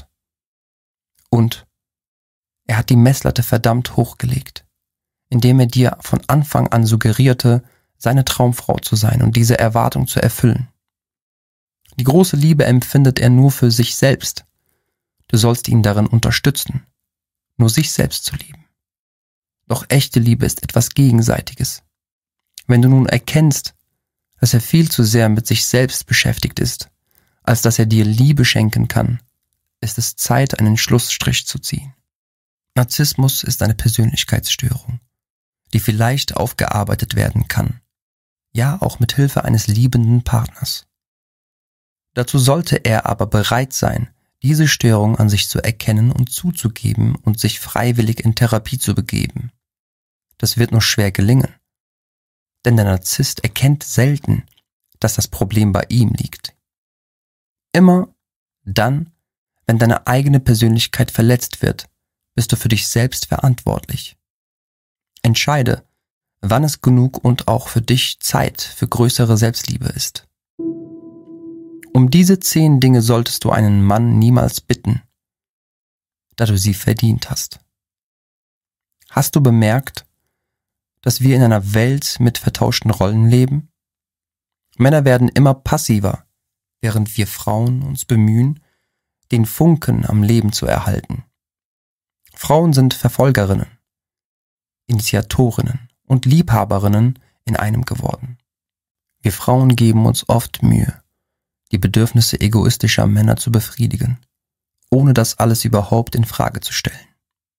Und er hat die Messlatte verdammt hochgelegt, indem er dir von Anfang an suggerierte, seine Traumfrau zu sein und diese Erwartung zu erfüllen. Die große Liebe empfindet er nur für sich selbst. Du sollst ihn darin unterstützen, nur sich selbst zu lieben. Doch echte Liebe ist etwas Gegenseitiges. Wenn du nun erkennst, dass er viel zu sehr mit sich selbst beschäftigt ist, als dass er dir Liebe schenken kann, ist es Zeit, einen Schlussstrich zu ziehen. Narzissmus ist eine Persönlichkeitsstörung, die vielleicht aufgearbeitet werden kann, ja auch mit Hilfe eines liebenden Partners. Dazu sollte er aber bereit sein, diese Störung an sich zu erkennen und zuzugeben und sich freiwillig in Therapie zu begeben. Das wird nur schwer gelingen, denn der Narzisst erkennt selten, dass das Problem bei ihm liegt. Immer dann, wenn deine eigene Persönlichkeit verletzt wird, bist du für dich selbst verantwortlich. Entscheide, wann es genug und auch für dich Zeit für größere Selbstliebe ist. Um diese 10 Dinge solltest du einen Mann niemals bitten, da du sie verdient hast. Hast du bemerkt, dass wir in einer Welt mit vertauschten Rollen leben? Männer werden immer passiver, während wir Frauen uns bemühen, den Funken am Leben zu erhalten. Frauen sind Verfolgerinnen, Initiatorinnen und Liebhaberinnen in einem geworden. Wir Frauen geben uns oft Mühe, die Bedürfnisse egoistischer Männer zu befriedigen, ohne das alles überhaupt in Frage zu stellen.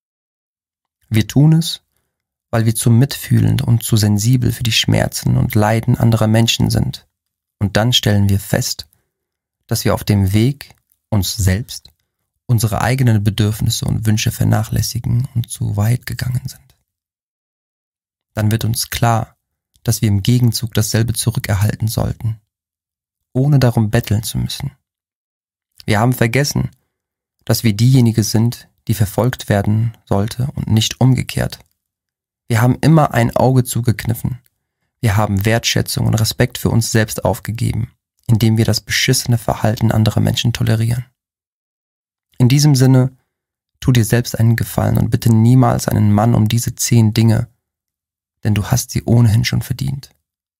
Wir tun es, weil wir zu mitfühlend und zu sensibel für die Schmerzen und Leiden anderer Menschen sind. Und dann stellen wir fest, dass wir auf dem Weg, uns selbst, unsere eigenen Bedürfnisse und Wünsche vernachlässigen und zu weit gegangen sind. Dann wird uns klar, dass wir im Gegenzug dasselbe zurückerhalten sollten, ohne darum betteln zu müssen. Wir haben vergessen, dass wir diejenige sind, die verfolgt werden sollte und nicht umgekehrt. Wir haben immer ein Auge zugekniffen. Wir haben Wertschätzung und Respekt für uns selbst aufgegeben, indem wir das beschissene Verhalten anderer Menschen tolerieren. In diesem Sinne, tu dir selbst einen Gefallen und bitte niemals einen Mann um diese 10 Dinge, denn du hast sie ohnehin schon verdient.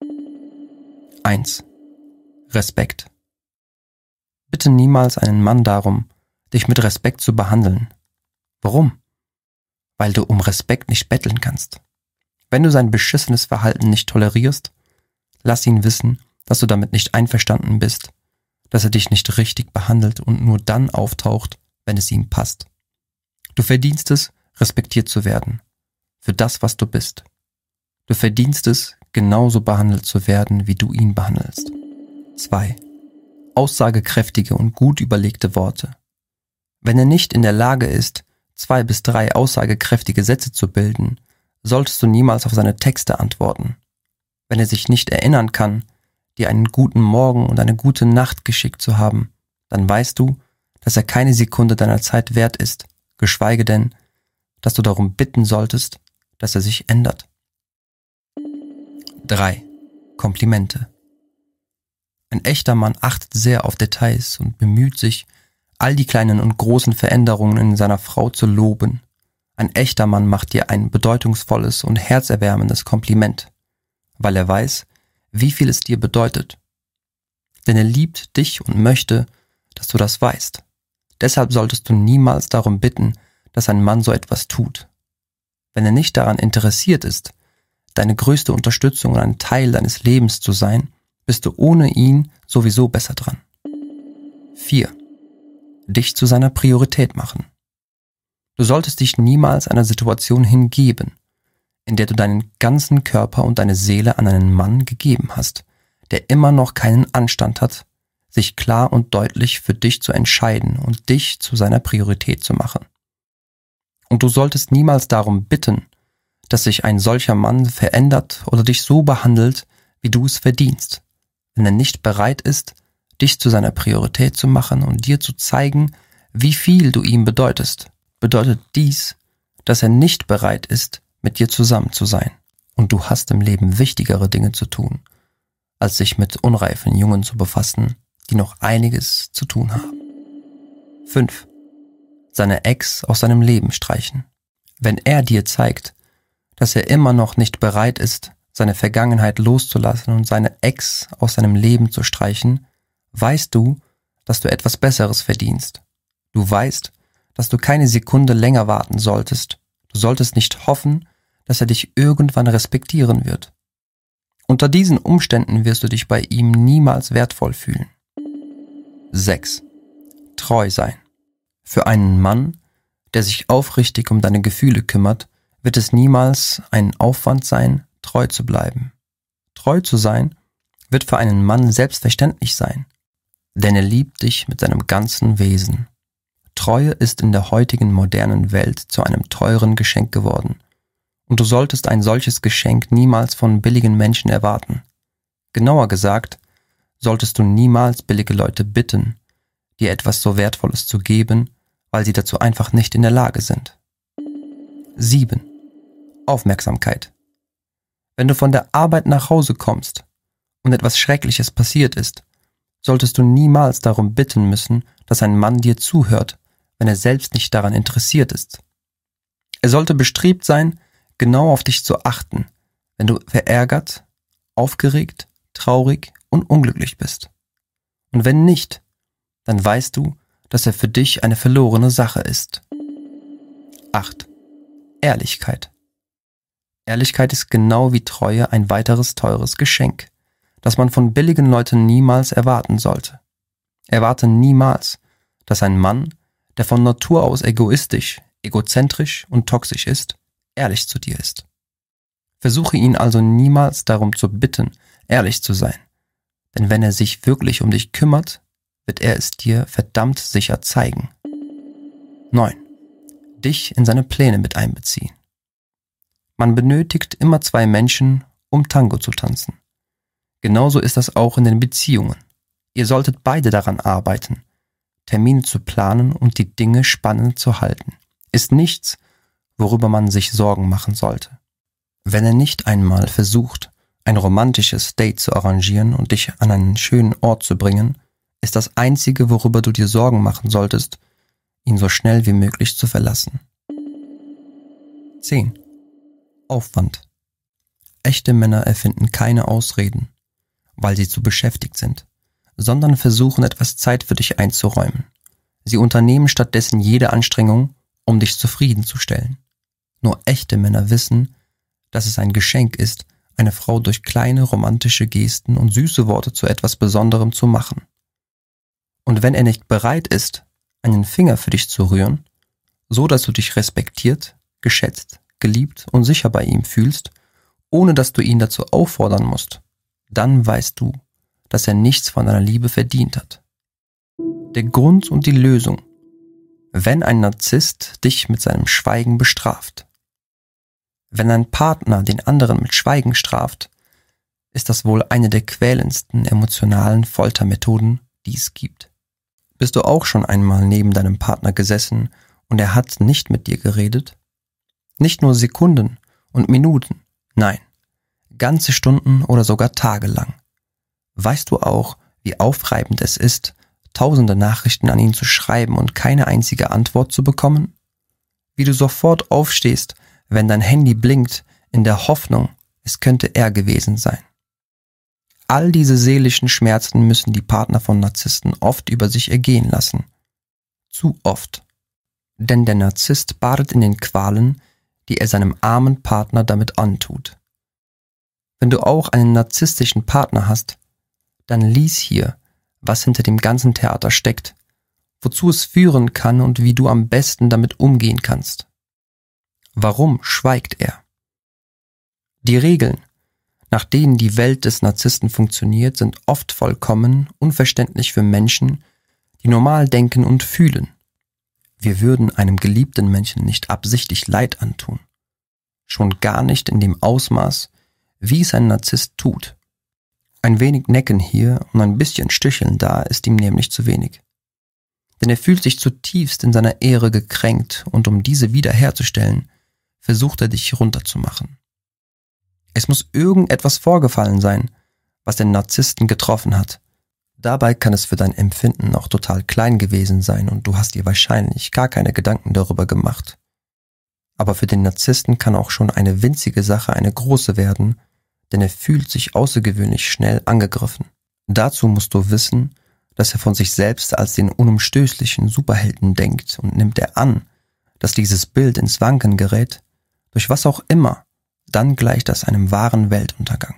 1. Respekt. Bitte niemals einen Mann darum, dich mit Respekt zu behandeln. Warum? Weil du um Respekt nicht betteln kannst. Wenn du sein beschissenes Verhalten nicht tolerierst, lass ihn wissen, dass du damit nicht einverstanden bist, dass er dich nicht richtig behandelt und nur dann auftaucht, wenn es ihm passt. Du verdienst es, respektiert zu werden, für das, was du bist. Du verdienst es, genauso behandelt zu werden, wie du ihn behandelst. 2. Aussagekräftige und gut überlegte Worte. Wenn er nicht in der Lage ist, 2 bis 3 aussagekräftige Sätze zu bilden, solltest du niemals auf seine Texte antworten. Wenn er sich nicht erinnern kann, dir einen guten Morgen und eine gute Nacht geschickt zu haben, dann weißt du, dass er keine Sekunde deiner Zeit wert ist, geschweige denn, dass du darum bitten solltest, dass er sich ändert. 3. Komplimente. Ein echter Mann achtet sehr auf Details und bemüht sich, all die kleinen und großen Veränderungen in seiner Frau zu loben. Ein echter Mann macht dir ein bedeutungsvolles und herzerwärmendes Kompliment, weil er weiß, wie viel es dir bedeutet. Denn er liebt dich und möchte, dass du das weißt. Deshalb solltest du niemals darum bitten, dass ein Mann so etwas tut. Wenn er nicht daran interessiert ist, deine größte Unterstützung und ein Teil deines Lebens zu sein, bist du ohne ihn sowieso besser dran. 4. Dich zu seiner Priorität machen. Du solltest dich niemals einer Situation hingeben, in der du deinen ganzen Körper und deine Seele an einen Mann gegeben hast, der immer noch keinen Anstand hat, sich klar und deutlich für dich zu entscheiden und dich zu seiner Priorität zu machen. Und du solltest niemals darum bitten, dass sich ein solcher Mann verändert oder dich so behandelt, wie du es verdienst, wenn er nicht bereit ist, dich zu seiner Priorität zu machen und dir zu zeigen, wie viel du ihm bedeutest. Bedeutet dies, dass er nicht bereit ist, mit dir zusammen zu sein. Und du hast im Leben wichtigere Dinge zu tun, als sich mit unreifen Jungen zu befassen, die noch einiges zu tun haben. 5. Seine Ex aus seinem Leben streichen. Wenn er dir zeigt, dass er immer noch nicht bereit ist, seine Vergangenheit loszulassen und seine Ex aus seinem Leben zu streichen, weißt du, dass du etwas Besseres verdienst. Du weißt, dass du keine Sekunde länger warten solltest. Du solltest nicht hoffen, dass er dich irgendwann respektieren wird. Unter diesen Umständen wirst du dich bei ihm niemals wertvoll fühlen. 6. Treu sein. Für einen Mann, der sich aufrichtig um deine Gefühle kümmert, wird es niemals ein Aufwand sein, treu zu bleiben. Treu zu sein wird für einen Mann selbstverständlich sein, denn er liebt dich mit seinem ganzen Wesen. Treue ist in der heutigen modernen Welt zu einem teuren Geschenk geworden. Und du solltest ein solches Geschenk niemals von billigen Menschen erwarten. Genauer gesagt, solltest du niemals billige Leute bitten, dir etwas so Wertvolles zu geben, weil sie dazu einfach nicht in der Lage sind. 7. Aufmerksamkeit. Wenn du von der Arbeit nach Hause kommst und etwas Schreckliches passiert ist, solltest du niemals darum bitten müssen, dass ein Mann dir zuhört, wenn er selbst nicht daran interessiert ist. Er sollte bestrebt sein, genau auf dich zu achten, wenn du verärgert, aufgeregt, traurig und unglücklich bist. Und wenn nicht, dann weißt du, dass er für dich eine verlorene Sache ist. 8. Ehrlichkeit. Ehrlichkeit ist genau wie Treue ein weiteres teures Geschenk, das man von billigen Leuten niemals erwarten sollte. Erwarte niemals, dass ein Mann, der von Natur aus egoistisch, egozentrisch und toxisch ist, ehrlich zu dir ist. Versuche ihn also niemals darum zu bitten, ehrlich zu sein, denn wenn er sich wirklich um dich kümmert, wird er es dir verdammt sicher zeigen. 9. Dich in seine Pläne mit einbeziehen. Man benötigt immer 2 Menschen, um Tango zu tanzen. Genauso ist das auch in den Beziehungen. Ihr solltet beide daran arbeiten, Termine zu planen und die Dinge spannend zu halten. Ist nichts, worüber man sich Sorgen machen sollte. Wenn er nicht einmal versucht, ein romantisches Date zu arrangieren und dich an einen schönen Ort zu bringen, ist das Einzige, worüber du dir Sorgen machen solltest, ihn so schnell wie möglich zu verlassen. 10. Aufwand. Echte Männer erfinden keine Ausreden, weil sie zu beschäftigt sind, sondern versuchen etwas Zeit für dich einzuräumen. Sie unternehmen stattdessen jede Anstrengung, um dich zufriedenzustellen. Nur echte Männer wissen, dass es ein Geschenk ist, eine Frau durch kleine romantische Gesten und süße Worte zu etwas Besonderem zu machen. Und wenn er nicht bereit ist, einen Finger für dich zu rühren, so dass du dich respektiert, geschätzt, geliebt und sicher bei ihm fühlst, ohne dass du ihn dazu auffordern musst, dann weißt du, dass er nichts von deiner Liebe verdient hat. Der Grund und die Lösung, wenn ein Narzisst dich mit seinem Schweigen bestraft. Wenn ein Partner den anderen mit Schweigen straft, ist das wohl eine der quälendsten emotionalen Foltermethoden, die es gibt. Bist du auch schon einmal neben deinem Partner gesessen und er hat nicht mit dir geredet? Nicht nur Sekunden und Minuten, nein, ganze Stunden oder sogar Tage lang. Weißt du auch, wie aufreibend es ist, tausende Nachrichten an ihn zu schreiben und keine einzige Antwort zu bekommen? Wie du sofort aufstehst, wenn dein Handy blinkt, in der Hoffnung, es könnte er gewesen sein. All diese seelischen Schmerzen müssen die Partner von Narzissten oft über sich ergehen lassen. Zu oft. Denn der Narzisst badet in den Qualen, die er seinem armen Partner damit antut. Wenn du auch einen narzisstischen Partner hast, dann lies hier, was hinter dem ganzen Theater steckt, wozu es führen kann und wie du am besten damit umgehen kannst. Warum schweigt er? Die Regeln, nach denen die Welt des Narzissten funktioniert, sind oft vollkommen unverständlich für Menschen, die normal denken und fühlen. Wir würden einem geliebten Menschen nicht absichtlich Leid antun. Schon gar nicht in dem Ausmaß, wie es ein Narzisst tut. Ein wenig Necken hier und ein bisschen Sticheln da ist ihm nämlich zu wenig. Denn er fühlt sich zutiefst in seiner Ehre gekränkt und um diese wiederherzustellen, versucht er dich runterzumachen. Es muss irgendetwas vorgefallen sein, was den Narzissten getroffen hat. Dabei kann es für dein Empfinden auch total klein gewesen sein und du hast dir wahrscheinlich gar keine Gedanken darüber gemacht. Aber für den Narzissten kann auch schon eine winzige Sache eine große werden, denn er fühlt sich außergewöhnlich schnell angegriffen. Dazu musst du wissen, dass er von sich selbst als den unumstößlichen Superhelden denkt und nimmt er an, dass dieses Bild ins Wanken gerät, durch was auch immer, dann gleicht das einem wahren Weltuntergang.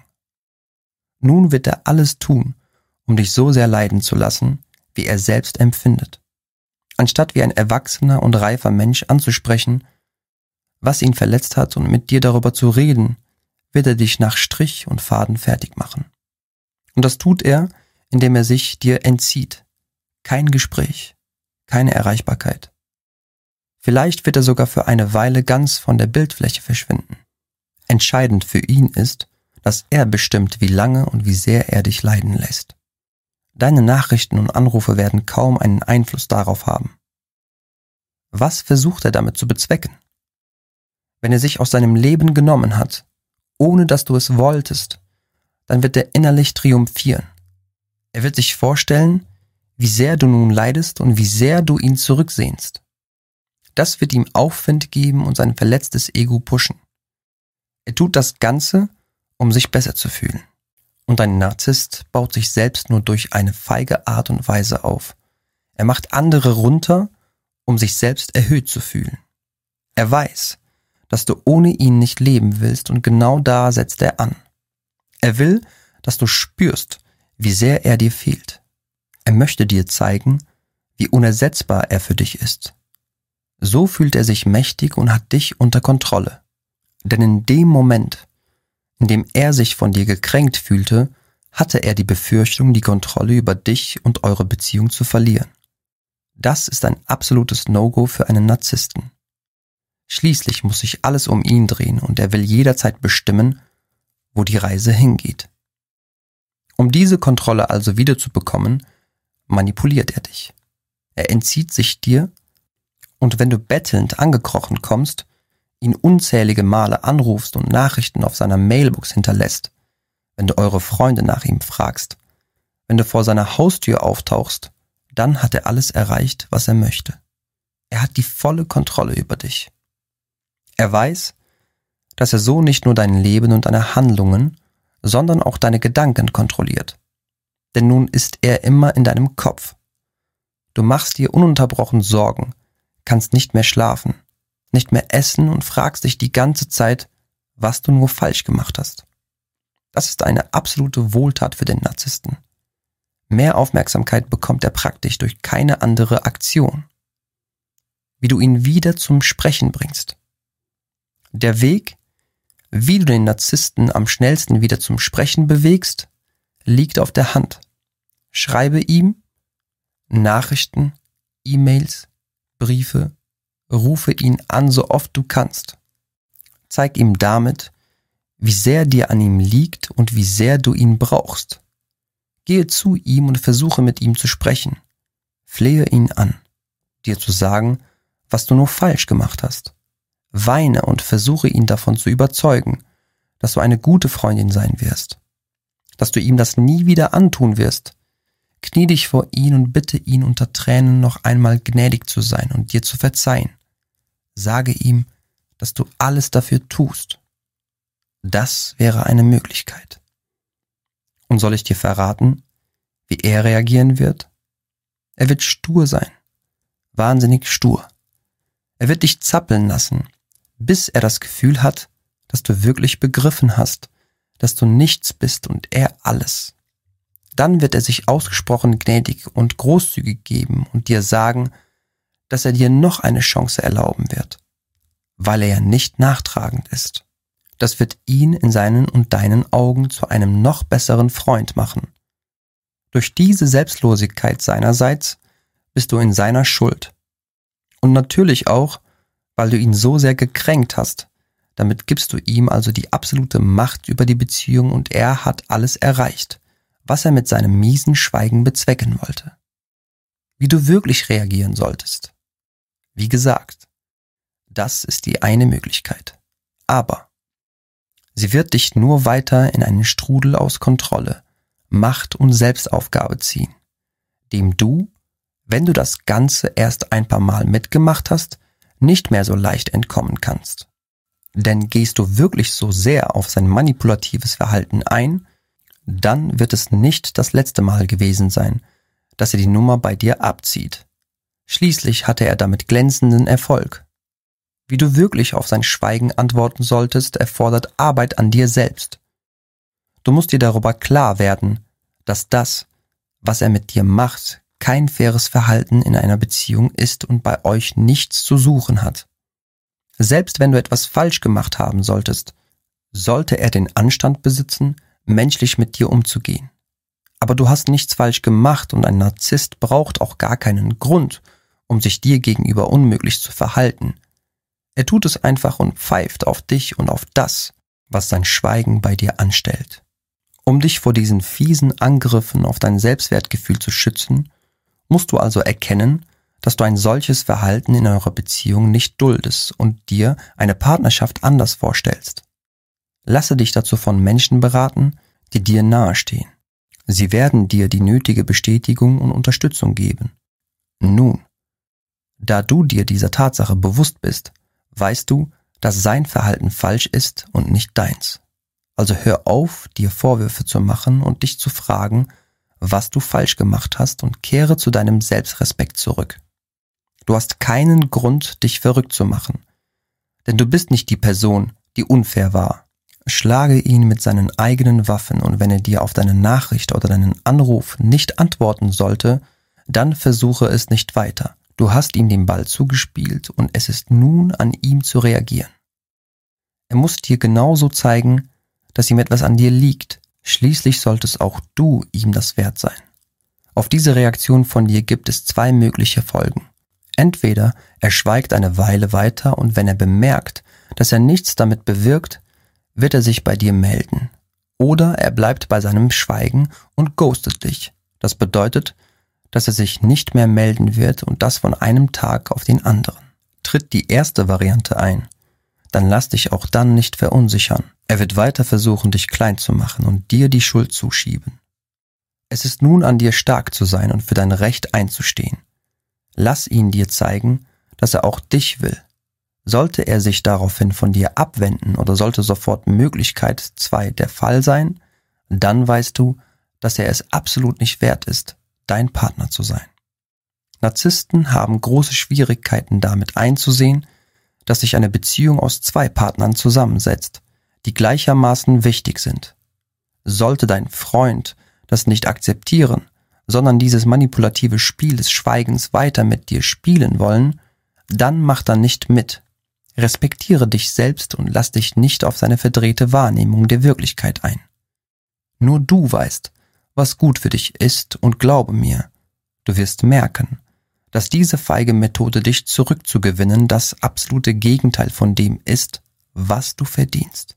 Nun wird er alles tun, um dich so sehr leiden zu lassen, wie er selbst empfindet. Anstatt wie ein erwachsener und reifer Mensch anzusprechen, was ihn verletzt hat und mit dir darüber zu reden, wird er dich nach Strich und Faden fertig machen. Und das tut er, indem er sich dir entzieht. Kein Gespräch, keine Erreichbarkeit. Vielleicht wird er sogar für eine Weile ganz von der Bildfläche verschwinden. Entscheidend für ihn ist, dass er bestimmt, wie lange und wie sehr er dich leiden lässt. Deine Nachrichten und Anrufe werden kaum einen Einfluss darauf haben. Was versucht er damit zu bezwecken? Wenn er sich aus seinem Leben genommen hat, ohne dass du es wolltest, dann wird er innerlich triumphieren. Er wird sich vorstellen, wie sehr du nun leidest und wie sehr du ihn zurücksehnst. Das wird ihm Aufwind geben und sein verletztes Ego pushen. Er tut das Ganze, um sich besser zu fühlen. Und ein Narzisst baut sich selbst nur durch eine feige Art und Weise auf. Er macht andere runter, um sich selbst erhöht zu fühlen. Er weiß, dass du ohne ihn nicht leben willst und genau da setzt er an. Er will, dass du spürst, wie sehr er dir fehlt. Er möchte dir zeigen, wie unersetzbar er für dich ist. So fühlt er sich mächtig und hat dich unter Kontrolle. Denn in dem Moment, in dem er sich von dir gekränkt fühlte, hatte er die Befürchtung, die Kontrolle über dich und eure Beziehung zu verlieren. Das ist ein absolutes No-Go für einen Narzissten. Schließlich muss sich alles um ihn drehen und er will jederzeit bestimmen, wo die Reise hingeht. Um diese Kontrolle also wiederzubekommen, manipuliert er dich. Er entzieht sich dir und wenn du bettelnd angekrochen kommst, ihn unzählige Male anrufst und Nachrichten auf seiner Mailbox hinterlässt, wenn du eure Freunde nach ihm fragst, wenn du vor seiner Haustür auftauchst, dann hat er alles erreicht, was er möchte. Er hat die volle Kontrolle über dich. Er weiß, dass er so nicht nur dein Leben und deine Handlungen, sondern auch deine Gedanken kontrolliert. Denn nun ist er immer in deinem Kopf. Du machst dir ununterbrochen Sorgen, kannst nicht mehr schlafen, nicht mehr essen und fragst dich die ganze Zeit, was du nur falsch gemacht hast. Das ist eine absolute Wohltat für den Narzissten. Mehr Aufmerksamkeit bekommt er praktisch durch keine andere Aktion. Wie du ihn wieder zum Sprechen bringst. Der Weg, wie du den Narzissten am schnellsten wieder zum Sprechen bewegst, liegt auf der Hand. Schreibe ihm Nachrichten, E-Mails, Briefe, rufe ihn an, so oft du kannst. Zeig ihm damit, wie sehr dir an ihm liegt und wie sehr du ihn brauchst. Gehe zu ihm und versuche mit ihm zu sprechen. Flehe ihn an, dir zu sagen, was du nur falsch gemacht hast. Weine und versuche ihn davon zu überzeugen, dass du eine gute Freundin sein wirst, dass du ihm das nie wieder antun wirst. Knie dich vor ihn und bitte ihn unter Tränen noch einmal gnädig zu sein und dir zu verzeihen. Sage ihm, dass du alles dafür tust. Das wäre eine Möglichkeit. Und soll ich dir verraten, wie er reagieren wird? Er wird stur sein, wahnsinnig stur. Er wird dich zappeln lassen, bis er das Gefühl hat, dass du wirklich begriffen hast, dass du nichts bist und er alles. Dann wird er sich ausgesprochen gnädig und großzügig geben und dir sagen, dass er dir noch eine Chance erlauben wird, weil er ja nicht nachtragend ist. Das wird ihn in seinen und deinen Augen zu einem noch besseren Freund machen. Durch diese Selbstlosigkeit seinerseits bist du in seiner Schuld. Und natürlich auch, weil du ihn so sehr gekränkt hast. Damit gibst du ihm also die absolute Macht über die Beziehung und er hat alles erreicht, was er mit seinem miesen Schweigen bezwecken wollte. Wie du wirklich reagieren solltest. Wie gesagt, das ist die eine Möglichkeit. Aber sie wird dich nur weiter in einen Strudel aus Kontrolle, Macht und Selbstaufgabe ziehen, dem du, wenn du das Ganze erst ein paar Mal mitgemacht hast, nicht mehr so leicht entkommen kannst. Denn gehst du wirklich so sehr auf sein manipulatives Verhalten ein, dann wird es nicht das letzte Mal gewesen sein, dass er die Nummer bei dir abzieht. Schließlich hatte er damit glänzenden Erfolg. Wie du wirklich auf sein Schweigen antworten solltest, erfordert Arbeit an dir selbst. Du musst dir darüber klar werden, dass das, was er mit dir macht, kein faires Verhalten in einer Beziehung ist und bei euch nichts zu suchen hat. Selbst wenn du etwas falsch gemacht haben solltest, sollte er den Anstand besitzen, menschlich mit dir umzugehen. Aber du hast nichts falsch gemacht und ein Narzisst braucht auch gar keinen Grund, um sich dir gegenüber unmöglich zu verhalten. Er tut es einfach und pfeift auf dich und auf das, was sein Schweigen bei dir anstellt. Um dich vor diesen fiesen Angriffen auf dein Selbstwertgefühl zu schützen, musst du also erkennen, dass du ein solches Verhalten in eurer Beziehung nicht duldest und dir eine Partnerschaft anders vorstellst. Lasse dich dazu von Menschen beraten, die dir nahestehen. Sie werden dir die nötige Bestätigung und Unterstützung geben. Nun, da du dir dieser Tatsache bewusst bist, weißt du, dass sein Verhalten falsch ist und nicht deins. Also hör auf, dir Vorwürfe zu machen und dich zu fragen, was du falsch gemacht hast und kehre zu deinem Selbstrespekt zurück. Du hast keinen Grund, dich verrückt zu machen, denn du bist nicht die Person, die unfair war. Schlage ihn mit seinen eigenen Waffen und wenn er dir auf deine Nachricht oder deinen Anruf nicht antworten sollte, dann versuche es nicht weiter. Du hast ihm den Ball zugespielt und es ist nun an ihm zu reagieren. Er muss dir genauso zeigen, dass ihm etwas an dir liegt. Schließlich solltest auch du ihm das wert sein. Auf diese Reaktion von dir gibt es zwei mögliche Folgen. Entweder er schweigt eine Weile weiter und wenn er bemerkt, dass er nichts damit bewirkt, wird er sich bei dir melden. Oder er bleibt bei seinem Schweigen und ghostet dich. Das bedeutet, dass er sich nicht mehr melden wird und das von einem Tag auf den anderen. Tritt die erste Variante ein, dann lass dich auch dann nicht verunsichern. Er wird weiter versuchen, dich klein zu machen und dir die Schuld zuschieben. Es ist nun an dir, stark zu sein und für dein Recht einzustehen. Lass ihn dir zeigen, dass er auch dich will. Sollte er sich daraufhin von dir abwenden oder sollte sofort Möglichkeit 2 der Fall sein, dann weißt du, dass er es absolut nicht wert ist, dein Partner zu sein. Narzissten haben große Schwierigkeiten damit einzusehen, dass sich eine Beziehung aus 2 Partnern zusammensetzt, die gleichermaßen wichtig sind. Sollte dein Freund das nicht akzeptieren, sondern dieses manipulative Spiel des Schweigens weiter mit dir spielen wollen, dann mach da nicht mit. Respektiere dich selbst und lass dich nicht auf seine verdrehte Wahrnehmung der Wirklichkeit ein. Nur du weißt, was gut für dich ist und glaube mir, du wirst merken, dass diese feige Methode, dich zurückzugewinnen, das absolute Gegenteil von dem ist, was du verdienst.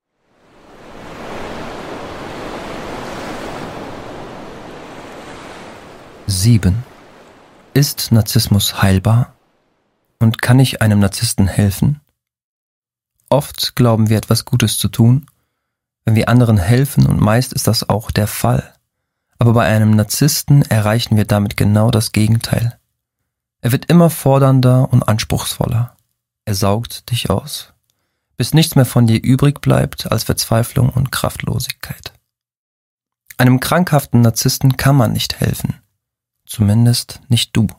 Sieben. Ist Narzissmus heilbar? Und kann ich einem Narzissten helfen? Oft glauben wir etwas Gutes zu tun, wenn wir anderen helfen und meist ist das auch der Fall. Aber bei einem Narzissten erreichen wir damit genau das Gegenteil. Er wird immer fordernder und anspruchsvoller. Er saugt dich aus, bis nichts mehr von dir übrig bleibt als Verzweiflung und Kraftlosigkeit. Einem krankhaften Narzissten kann man nicht helfen, zumindest nicht du.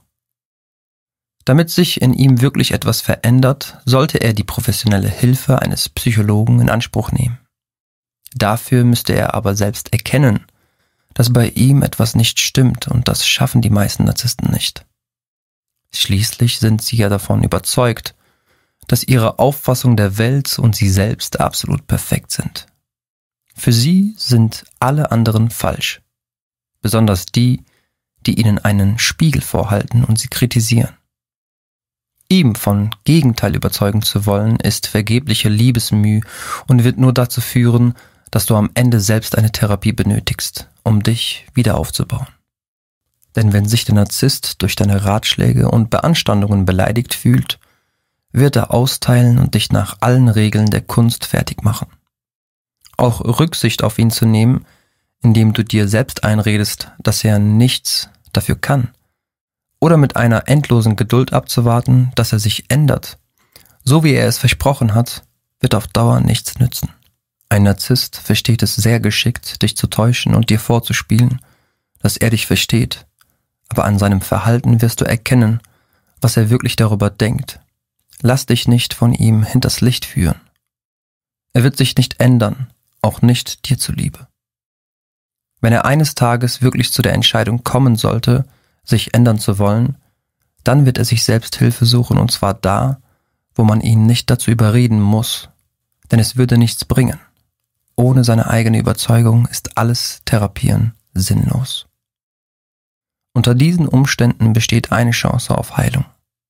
Damit sich in ihm wirklich etwas verändert, sollte er die professionelle Hilfe eines Psychologen in Anspruch nehmen. Dafür müsste er aber selbst erkennen, dass bei ihm etwas nicht stimmt und das schaffen die meisten Narzissten nicht. Schließlich sind sie ja davon überzeugt, dass ihre Auffassung der Welt und sie selbst absolut perfekt sind. Für sie sind alle anderen falsch, besonders die, die ihnen einen Spiegel vorhalten und sie kritisieren. Ihm von Gegenteil überzeugen zu wollen, ist vergebliche Liebesmüh und wird nur dazu führen, dass du am Ende selbst eine Therapie benötigst, um dich wieder aufzubauen. Denn wenn sich der Narzisst durch deine Ratschläge und Beanstandungen beleidigt fühlt, wird er austeilen und dich nach allen Regeln der Kunst fertig machen. Auch Rücksicht auf ihn zu nehmen, indem du dir selbst einredest, dass er nichts dafür kann, oder mit einer endlosen Geduld abzuwarten, dass er sich ändert, so wie er es versprochen hat, wird auf Dauer nichts nützen. Ein Narzisst versteht es sehr geschickt, dich zu täuschen und dir vorzuspielen, dass er dich versteht, aber an seinem Verhalten wirst du erkennen, was er wirklich darüber denkt. Lass dich nicht von ihm hinters Licht führen. Er wird sich nicht ändern, auch nicht dir zuliebe. Wenn er eines Tages wirklich zu der Entscheidung kommen sollte, sich ändern zu wollen, dann wird er sich selbst Hilfe suchen und zwar da, wo man ihn nicht dazu überreden muss, denn es würde nichts bringen. Ohne seine eigene Überzeugung ist alles Therapieren sinnlos. Unter diesen Umständen besteht eine Chance auf Heilung.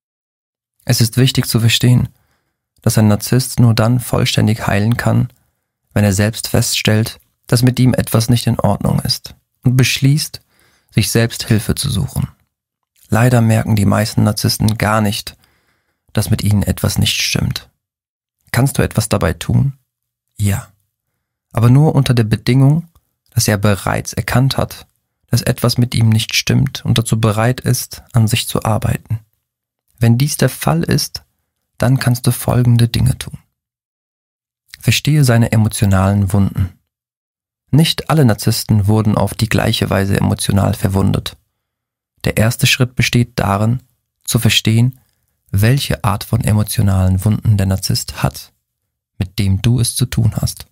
Es ist wichtig zu verstehen, dass ein Narzisst nur dann vollständig heilen kann, wenn er selbst feststellt, dass mit ihm etwas nicht in Ordnung ist und beschließt, sich selbst Hilfe zu suchen. Leider merken die meisten Narzissten gar nicht, dass mit ihnen etwas nicht stimmt. Kannst du etwas dabei tun? Ja. Aber nur unter der Bedingung, dass er bereits erkannt hat, dass etwas mit ihm nicht stimmt und dazu bereit ist, an sich zu arbeiten. Wenn dies der Fall ist, dann kannst du folgende Dinge tun. Verstehe seine emotionalen Wunden. Nicht alle Narzissten wurden auf die gleiche Weise emotional verwundet. Der erste Schritt besteht darin, zu verstehen, welche Art von emotionalen Wunden der Narzisst hat, mit dem du es zu tun hast.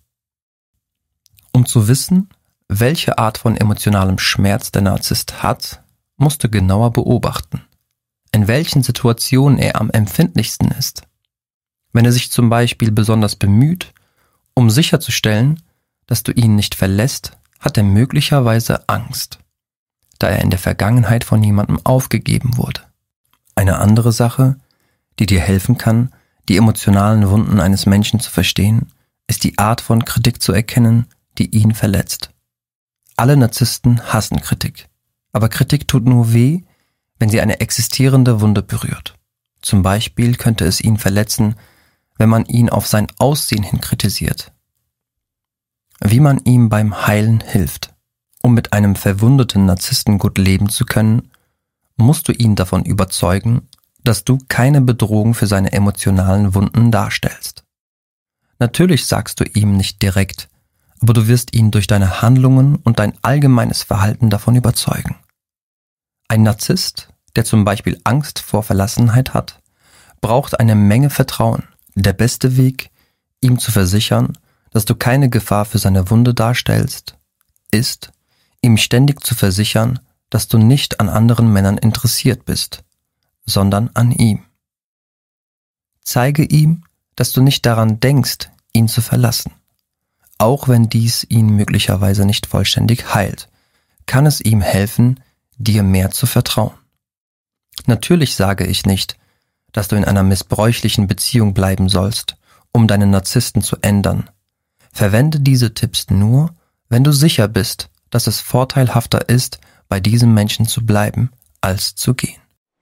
Um zu wissen, welche Art von emotionalem Schmerz der Narzisst hat, musst du genauer beobachten, in welchen Situationen er am empfindlichsten ist. Wenn er sich zum Beispiel besonders bemüht, um sicherzustellen, dass du ihn nicht verlässt, hat er möglicherweise Angst, da er in der Vergangenheit von jemandem aufgegeben wurde. Eine andere Sache, die dir helfen kann, die emotionalen Wunden eines Menschen zu verstehen, ist die Art von Kritik zu erkennen, die ihn verletzt. Alle Narzissten hassen Kritik, aber Kritik tut nur weh, wenn sie eine existierende Wunde berührt. Zum Beispiel könnte es ihn verletzen, wenn man ihn auf sein Aussehen hin kritisiert. Wie man ihm beim Heilen hilft. Um mit einem verwundeten Narzissten gut leben zu können, musst du ihn davon überzeugen, dass du keine Bedrohung für seine emotionalen Wunden darstellst. Natürlich sagst du ihm nicht direkt, aber du wirst ihn durch deine Handlungen und dein allgemeines Verhalten davon überzeugen. Ein Narzisst, der zum Beispiel Angst vor Verlassenheit hat, braucht eine Menge Vertrauen. Der beste Weg, ihm zu versichern, dass du keine Gefahr für seine Wunde darstellst, ist, ihm ständig zu versichern, dass du nicht an anderen Männern interessiert bist, sondern an ihm. Zeige ihm, dass du nicht daran denkst, ihn zu verlassen. Auch wenn dies ihn möglicherweise nicht vollständig heilt, kann es ihm helfen, dir mehr zu vertrauen. Natürlich sage ich nicht, dass du in einer missbräuchlichen Beziehung bleiben sollst, um deinen Narzissten zu ändern. Verwende diese Tipps nur, wenn du sicher bist, dass es vorteilhafter ist, bei diesem Menschen zu bleiben, als zu gehen.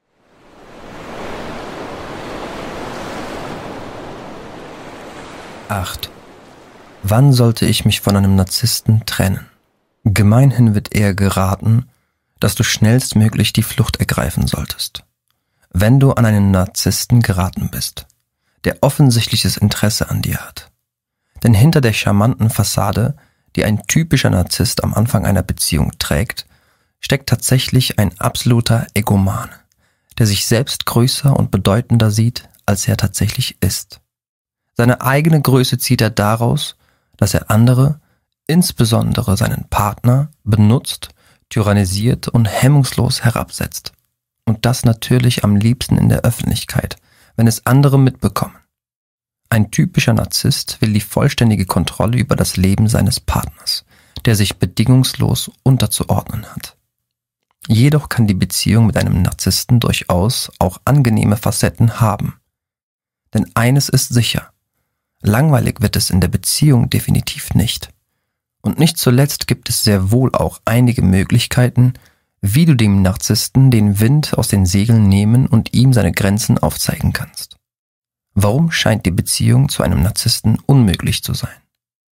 Acht. Wann sollte ich mich von einem Narzissten trennen? Gemeinhin wird eher geraten, dass du schnellstmöglich die Flucht ergreifen solltest, wenn du an einen Narzissten geraten bist, der offensichtliches Interesse an dir hat. Denn hinter der charmanten Fassade, die ein typischer Narzisst am Anfang einer Beziehung trägt, steckt tatsächlich ein absoluter Egoman, der sich selbst größer und bedeutender sieht, als er tatsächlich ist. Seine eigene Größe zieht er daraus, dass er andere, insbesondere seinen Partner, benutzt, tyrannisiert und hemmungslos herabsetzt. Und das natürlich am liebsten in der Öffentlichkeit, wenn es andere mitbekommen. Ein typischer Narzisst will die vollständige Kontrolle über das Leben seines Partners, der sich bedingungslos unterzuordnen hat. Jedoch kann die Beziehung mit einem Narzissten durchaus auch angenehme Facetten haben. Denn eines ist sicher: langweilig wird es in der Beziehung definitiv nicht. Und nicht zuletzt gibt es sehr wohl auch einige Möglichkeiten, wie du dem Narzissten den Wind aus den Segeln nehmen und ihm seine Grenzen aufzeigen kannst. Warum scheint die Beziehung zu einem Narzissten unmöglich zu sein?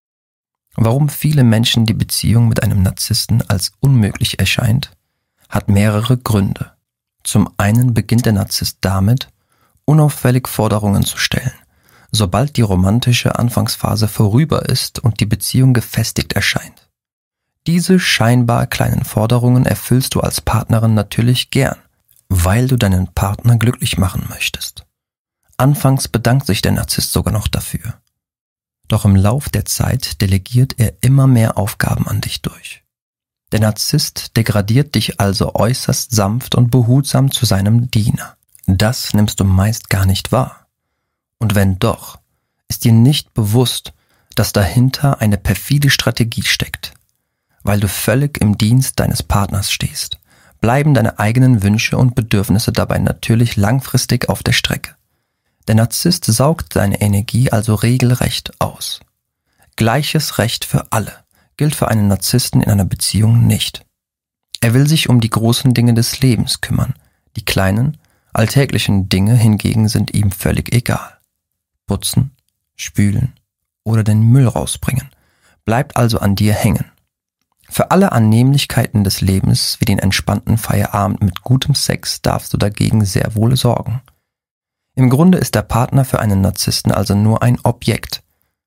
Warum viele Menschen die Beziehung mit einem Narzissten als unmöglich erscheint, hat mehrere Gründe. Zum einen beginnt der Narzisst damit, unauffällig Forderungen zu stellen, sobald die romantische Anfangsphase vorüber ist und die Beziehung gefestigt erscheint. Diese scheinbar kleinen Forderungen erfüllst du als Partnerin natürlich gern, weil du deinen Partner glücklich machen möchtest. Anfangs bedankt sich der Narzisst sogar noch dafür. Doch im Lauf der Zeit delegiert er immer mehr Aufgaben an dich durch. Der Narzisst degradiert dich also äußerst sanft und behutsam zu seinem Diener. Das nimmst du meist gar nicht wahr. Und wenn doch, ist dir nicht bewusst, dass dahinter eine perfide Strategie steckt. Weil du völlig im Dienst deines Partners stehst, bleiben deine eigenen Wünsche und Bedürfnisse dabei natürlich langfristig auf der Strecke. Der Narzisst saugt deine Energie also regelrecht aus. Gleiches Recht für alle gilt für einen Narzissten in einer Beziehung nicht. Er will sich um die großen Dinge des Lebens kümmern. Die kleinen, alltäglichen Dinge hingegen sind ihm völlig egal. Putzen, spülen oder den Müll rausbringen bleibt also an dir hängen. Für alle Annehmlichkeiten des Lebens wie den entspannten Feierabend mit gutem Sex darfst du dagegen sehr wohl sorgen. Im Grunde ist der Partner für einen Narzissten also nur ein Objekt,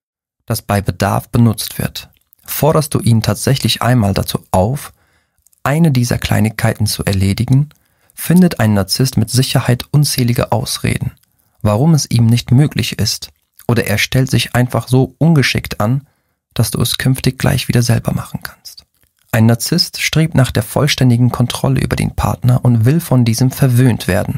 das bei Bedarf benutzt wird. Forderst du ihn tatsächlich einmal dazu auf, eine dieser Kleinigkeiten zu erledigen, findet ein Narzisst mit Sicherheit unzählige Ausreden, warum es ihm nicht möglich ist, oder er stellt sich einfach so ungeschickt an, dass du es künftig gleich wieder selber machen kannst. Ein Narzisst strebt nach der vollständigen Kontrolle über den Partner und will von diesem verwöhnt werden.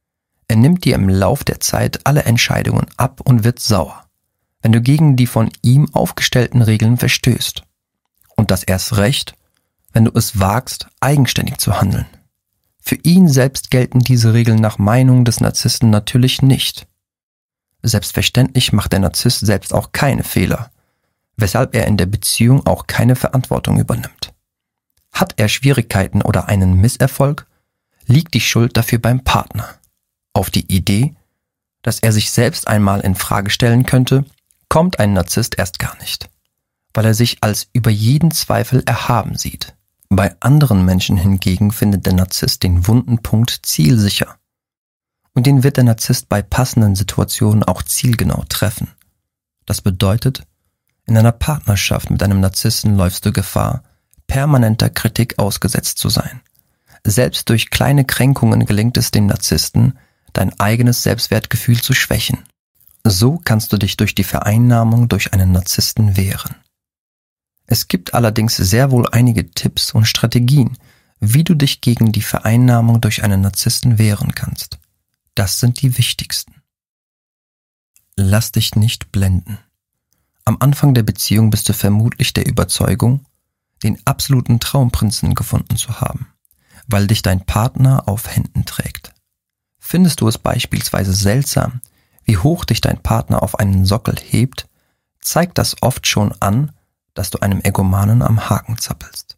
Er nimmt dir im Lauf der Zeit alle Entscheidungen ab und wird sauer, wenn du gegen die von ihm aufgestellten Regeln verstößt. Und das erst recht, wenn du es wagst, eigenständig zu handeln. Für ihn selbst gelten diese Regeln nach Meinung des Narzissten natürlich nicht. Selbstverständlich macht der Narzisst selbst auch keine Fehler. weshalb er in der Beziehung auch keine Verantwortung übernimmt. Hat er Schwierigkeiten oder einen Misserfolg, liegt die Schuld dafür beim Partner. Auf die Idee, dass er sich selbst einmal in Frage stellen könnte, kommt ein Narzisst erst gar nicht, weil er sich als über jeden Zweifel erhaben sieht. Bei anderen Menschen hingegen findet der Narzisst den wunden Punkt zielsicher. Und den wird der Narzisst bei passenden Situationen auch zielgenau treffen. Das bedeutet, in einer Partnerschaft mit einem Narzissten läufst du Gefahr, permanenter Kritik ausgesetzt zu sein. Selbst durch kleine Kränkungen gelingt es dem Narzissten, dein eigenes Selbstwertgefühl zu schwächen. So kannst du dich durch die Vereinnahmung durch einen Narzissten wehren. Es gibt allerdings sehr wohl einige Tipps und Strategien, wie du dich gegen die Vereinnahmung durch einen Narzissten wehren kannst. Das sind die wichtigsten. Lass dich nicht blenden. Am Anfang der Beziehung bist du vermutlich der Überzeugung, den absoluten Traumprinzen gefunden zu haben, weil dich dein Partner auf Händen trägt. Findest du es beispielsweise seltsam, wie hoch dich dein Partner auf einen Sockel hebt, zeigt das oft schon an, dass du einem Egomanen am Haken zappelst.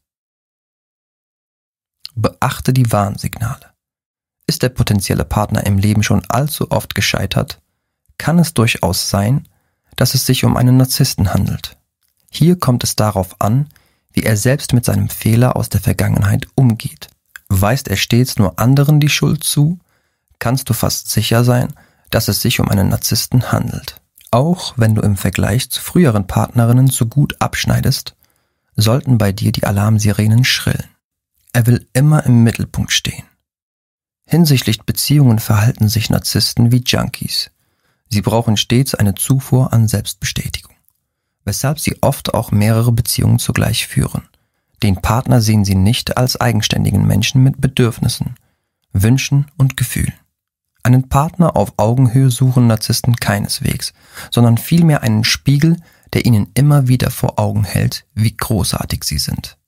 Beachte die Warnsignale. Ist der potenzielle Partner im Leben schon allzu oft gescheitert, kann es durchaus sein, dass es sich um einen Narzissten handelt. Hier kommt es darauf an, wie er selbst mit seinem Fehler aus der Vergangenheit umgeht. Weist er stets nur anderen die Schuld zu, kannst du fast sicher sein, dass es sich um einen Narzissten handelt. Auch wenn du im Vergleich zu früheren Partnerinnen so gut abschneidest, sollten bei dir die Alarmsirenen schrillen. Er will immer im Mittelpunkt stehen. Hinsichtlich Beziehungen verhalten sich Narzissten wie Junkies. Sie brauchen stets eine Zufuhr an Selbstbestätigung, weshalb sie oft auch mehrere Beziehungen zugleich führen. Den Partner sehen sie nicht als eigenständigen Menschen mit Bedürfnissen, Wünschen und Gefühlen. Einen Partner auf Augenhöhe suchen Narzissten keineswegs, sondern vielmehr einen Spiegel, der ihnen immer wieder vor Augen hält, wie großartig sie sind.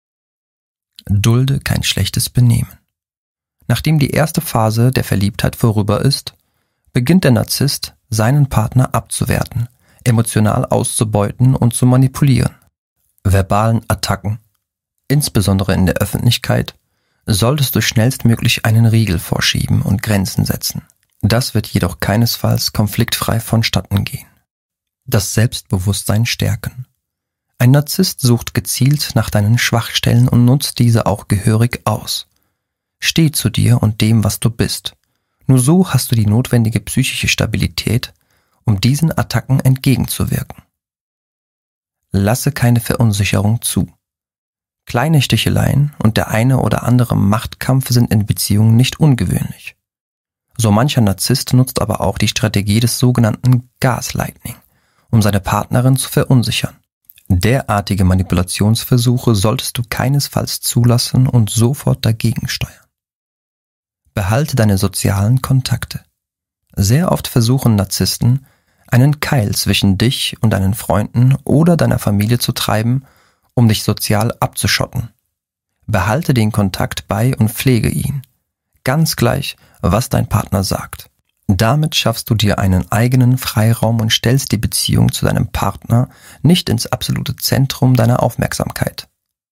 Dulde kein schlechtes Benehmen. Nachdem die erste Phase der Verliebtheit vorüber ist, beginnt der Narzisst, seinen Partner abzuwerten, emotional auszubeuten und zu manipulieren. Verbalen Attacken, insbesondere in der Öffentlichkeit, solltest du schnellstmöglich einen Riegel vorschieben und Grenzen setzen. Das wird jedoch keinesfalls konfliktfrei vonstatten gehen. Das Selbstbewusstsein stärken. Ein Narzisst sucht gezielt nach deinen Schwachstellen und nutzt diese auch gehörig aus. Steh zu dir und dem, was du bist. Nur so hast du die notwendige psychische Stabilität, um diesen Attacken entgegenzuwirken. Lasse keine Verunsicherung zu. Kleine Sticheleien und der eine oder andere Machtkampf sind in Beziehungen nicht ungewöhnlich. So mancher Narzisst nutzt aber auch die Strategie des sogenannten Gaslighting, um seine Partnerin zu verunsichern. Derartige Manipulationsversuche solltest du keinesfalls zulassen und sofort dagegen steuern. Behalte deine sozialen Kontakte. Sehr oft versuchen Narzissten, einen Keil zwischen dich und deinen Freunden oder deiner Familie zu treiben, um dich sozial abzuschotten. Behalte den Kontakt bei und pflege ihn, ganz gleich, was dein Partner sagt. Damit schaffst du dir einen eigenen Freiraum und stellst die Beziehung zu deinem Partner nicht ins absolute Zentrum deiner Aufmerksamkeit.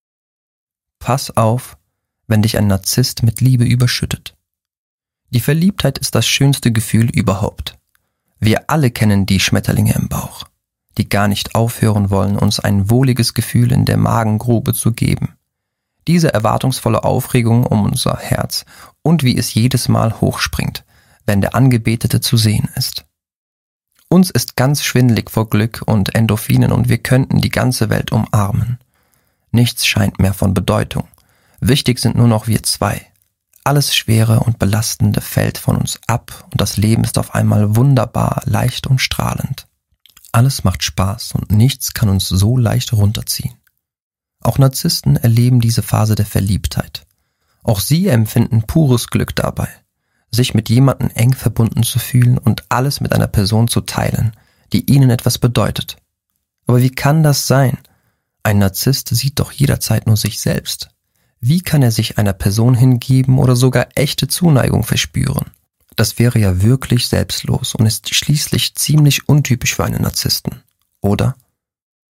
Pass auf, wenn dich ein Narzisst mit Liebe überschüttet. Die Verliebtheit ist das schönste Gefühl überhaupt. Wir alle kennen die Schmetterlinge im Bauch, die gar nicht aufhören wollen, uns ein wohliges Gefühl in der Magengrube zu geben. Diese erwartungsvolle Aufregung um unser Herz und wie es jedes Mal hochspringt, wenn der Angebetete zu sehen ist. Uns ist ganz schwindelig vor Glück und Endorphinen und wir könnten die ganze Welt umarmen. Nichts scheint mehr von Bedeutung. Wichtig sind nur noch wir zwei. Alles Schwere und Belastende fällt von uns ab und das Leben ist auf einmal wunderbar, leicht und strahlend. Alles macht Spaß und nichts kann uns so leicht runterziehen. Auch Narzissten erleben diese Phase der Verliebtheit. Auch sie empfinden pures Glück dabei, sich mit jemandem eng verbunden zu fühlen und alles mit einer Person zu teilen, die ihnen etwas bedeutet. Aber wie kann das sein? Ein Narzisst sieht doch jederzeit nur sich selbst. Wie kann er sich einer Person hingeben oder sogar echte Zuneigung verspüren? Das wäre ja wirklich selbstlos und ist schließlich ziemlich untypisch für einen Narzissten, oder?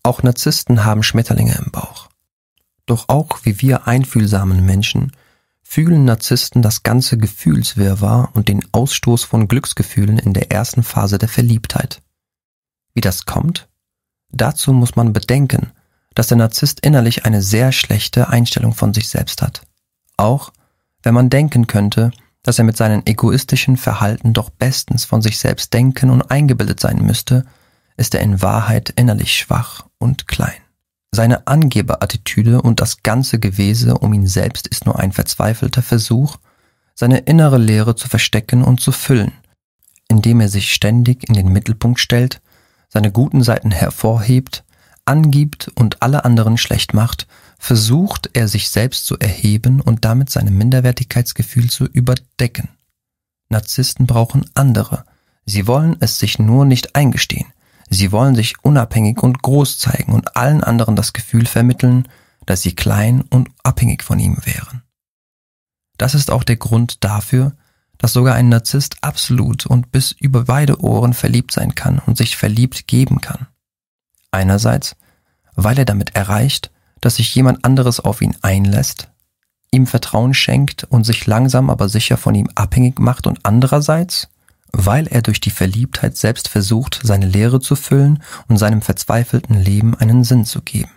Auch Narzissten haben Schmetterlinge im Bauch. Doch auch wie wir einfühlsamen Menschen fühlen Narzissten das ganze Gefühlswirrwarr und den Ausstoß von Glücksgefühlen in der ersten Phase der Verliebtheit. Wie das kommt? Dazu muss man bedenken, dass der Narzisst innerlich eine sehr schlechte Einstellung von sich selbst hat. Auch wenn man denken könnte, dass er mit seinem egoistischen Verhalten doch bestens von sich selbst denken und eingebildet sein müsste, ist er in Wahrheit innerlich schwach und klein. Seine Angeberattitüde und das ganze Gewese um ihn selbst ist nur ein verzweifelter Versuch, seine innere Leere zu verstecken und zu füllen, indem er sich ständig in den Mittelpunkt stellt, seine guten Seiten hervorhebt, angibt und alle anderen schlecht macht, versucht er sich selbst zu erheben und damit sein Minderwertigkeitsgefühl zu überdecken. Narzissten brauchen andere, sie wollen es sich nur nicht eingestehen. Sie wollen sich unabhängig und groß zeigen und allen anderen das Gefühl vermitteln, dass sie klein und abhängig von ihm wären. Das ist auch der Grund dafür, dass sogar ein Narzisst absolut und bis über beide Ohren verliebt sein kann und sich verliebt geben kann. Einerseits, weil er damit erreicht, dass sich jemand anderes auf ihn einlässt, ihm Vertrauen schenkt und sich langsam aber sicher von ihm abhängig macht, und andererseits, weil er durch die Verliebtheit selbst versucht, seine Leere zu füllen und seinem verzweifelten Leben einen Sinn zu geben.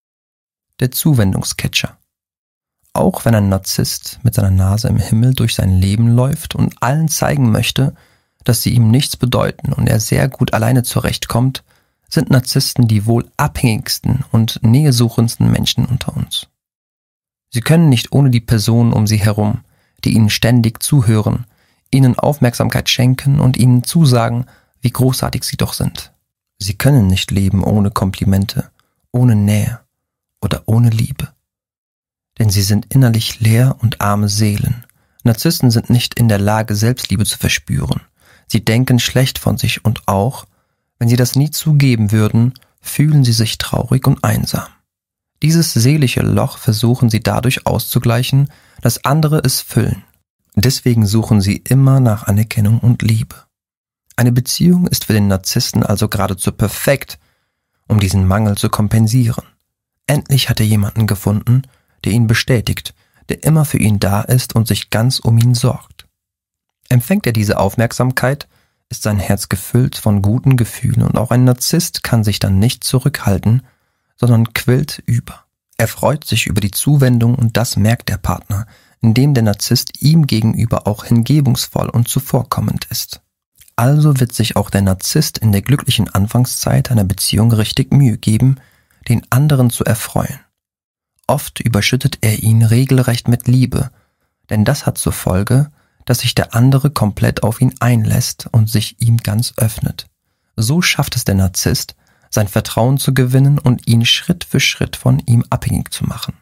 Der Zuwendungscatcher. Auch wenn ein Narzisst mit seiner Nase im Himmel durch sein Leben läuft und allen zeigen möchte, dass sie ihm nichts bedeuten und er sehr gut alleine zurechtkommt, sind Narzissten die wohl abhängigsten und nähesuchendsten Menschen unter uns. Sie können nicht ohne die Personen um sie herum, die ihnen ständig zuhören, ihnen Aufmerksamkeit schenken und ihnen zusagen, wie großartig sie doch sind. Sie können nicht leben ohne Komplimente, ohne Nähe oder ohne Liebe. Denn sie sind innerlich leer und arme Seelen. Narzissten sind nicht in der Lage, Selbstliebe zu verspüren. Sie denken schlecht von sich und auch, wenn sie das nie zugeben würden, fühlen sie sich traurig und einsam. Dieses seelische Loch versuchen sie dadurch auszugleichen, dass andere es füllen. Deswegen suchen sie immer nach Anerkennung und Liebe. Eine Beziehung ist für den Narzissten also geradezu perfekt, um diesen Mangel zu kompensieren. Endlich hat er jemanden gefunden, der ihn bestätigt, der immer für ihn da ist und sich ganz um ihn sorgt. Empfängt er diese Aufmerksamkeit, ist sein Herz gefüllt von guten Gefühlen und auch ein Narzisst kann sich dann nicht zurückhalten, sondern quillt über. Er freut sich über die Zuwendung und das merkt der Partner, indem der Narzisst ihm gegenüber auch hingebungsvoll und zuvorkommend ist. Also wird sich auch der Narzisst in der glücklichen Anfangszeit einer Beziehung richtig Mühe geben, den anderen zu erfreuen. Oft überschüttet er ihn regelrecht mit Liebe, denn das hat zur Folge, dass sich der andere komplett auf ihn einlässt und sich ihm ganz öffnet. So schafft es der Narzisst, sein Vertrauen zu gewinnen und ihn Schritt für Schritt von ihm abhängig zu machen.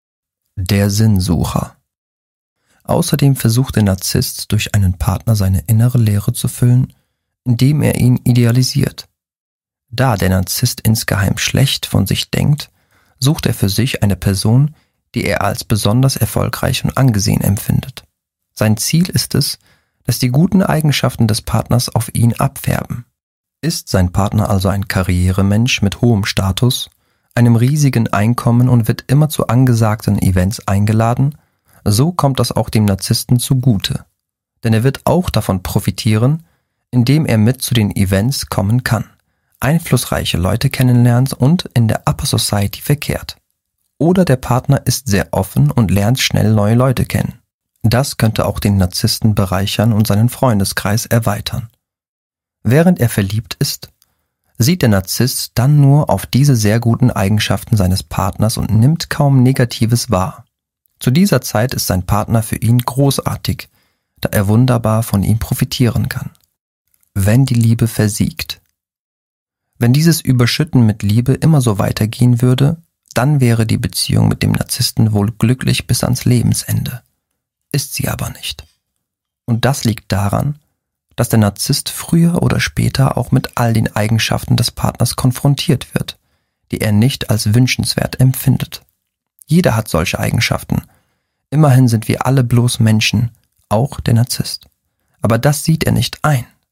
Der Sinnsucher. Außerdem versucht der Narzisst durch einen Partner seine innere Leere zu füllen, indem er ihn idealisiert. Da der Narzisst insgeheim schlecht von sich denkt, sucht er für sich eine Person, die er als besonders erfolgreich und angesehen empfindet. Sein Ziel ist es, dass die guten Eigenschaften des Partners auf ihn abfärben. Ist sein Partner also ein Karrieremensch mit hohem Status, einem riesigen Einkommen und wird immer zu angesagten Events eingeladen, so kommt das auch dem Narzissten zugute. Denn er wird auch davon profitieren, indem er mit zu den Events kommen kann, einflussreiche Leute kennenlernt und in der Upper Society verkehrt. Oder der Partner ist sehr offen und lernt schnell neue Leute kennen. Das könnte auch den Narzissten bereichern und seinen Freundeskreis erweitern. Während er verliebt ist, sieht der Narzisst dann nur auf diese sehr guten Eigenschaften seines Partners und nimmt kaum Negatives wahr. Zu dieser Zeit ist sein Partner für ihn großartig, da er wunderbar von ihm profitieren kann. Wenn die Liebe versiegt. Wenn dieses Überschütten mit Liebe immer so weitergehen würde, dann wäre die Beziehung mit dem Narzissten wohl glücklich bis ans Lebensende. Ist sie aber nicht. Und das liegt daran, dass der Narzisst früher oder später auch mit all den Eigenschaften des Partners konfrontiert wird, die er nicht als wünschenswert empfindet. Jeder hat solche Eigenschaften. Immerhin sind wir alle bloß Menschen, auch der Narzisst. Aber das sieht er nicht ein.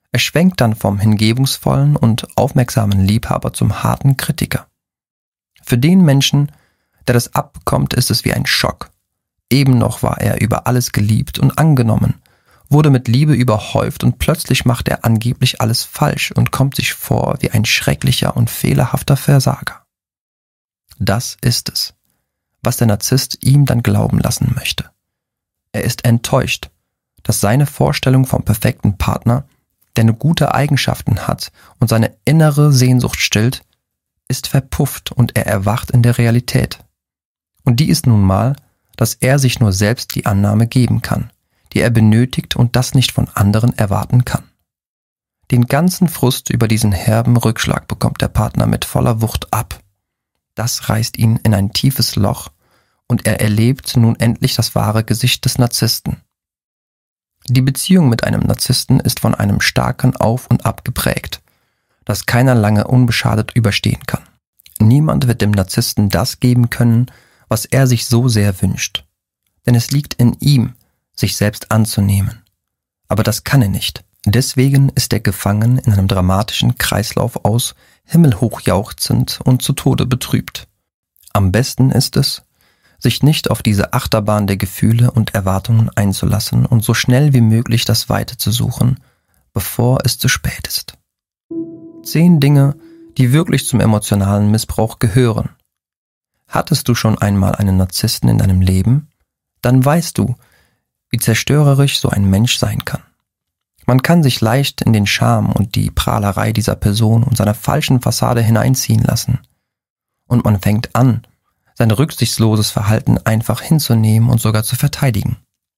Er schwenkt dann vom hingebungsvollen und aufmerksamen Liebhaber zum harten Kritiker. Für den Menschen, der das abbekommt, ist es wie ein Schock. Eben noch war er über alles geliebt und angenommen, wurde mit Liebe überhäuft und plötzlich macht er angeblich alles falsch und kommt sich vor wie ein schrecklicher und fehlerhafter Versager. Das ist es, was der Narzisst ihm dann glauben lassen möchte. Er ist enttäuscht, dass seine Vorstellung vom perfekten Partner, der nur gute Eigenschaften hat und seine innere Sehnsucht stillt, ist verpufft und er erwacht in der Realität. Und die ist nun mal, dass er sich nur selbst die Annahme geben kann, die er benötigt und das nicht von anderen erwarten kann. Den ganzen Frust über diesen herben Rückschlag bekommt der Partner mit voller Wucht ab. Das reißt ihn in ein tiefes Loch und er erlebt nun endlich das wahre Gesicht des Narzissten. Die Beziehung mit einem Narzissten ist von einem starken Auf und Ab geprägt, das keiner lange unbeschadet überstehen kann. Niemand wird dem Narzissten das geben können, was er sich so sehr wünscht. Denn es liegt in ihm, sich selbst anzunehmen. Aber das kann er nicht. Deswegen ist er gefangen in einem dramatischen Kreislauf aus, himmelhoch jauchzend und zu Tode betrübt. Am besten ist es, sich nicht auf diese Achterbahn der Gefühle und Erwartungen einzulassen und so schnell wie möglich das Weite zu suchen, bevor es zu spät ist. 10 Dinge, die wirklich zum emotionalen Missbrauch gehören. Hattest du schon einmal einen Narzissten in deinem Leben? Dann weißt du, wie zerstörerisch so ein Mensch sein kann. Man kann sich leicht in den Charme und die Prahlerei dieser Person und seiner falschen Fassade hineinziehen lassen. Und man fängt an, sein rücksichtsloses Verhalten einfach hinzunehmen und sogar zu verteidigen.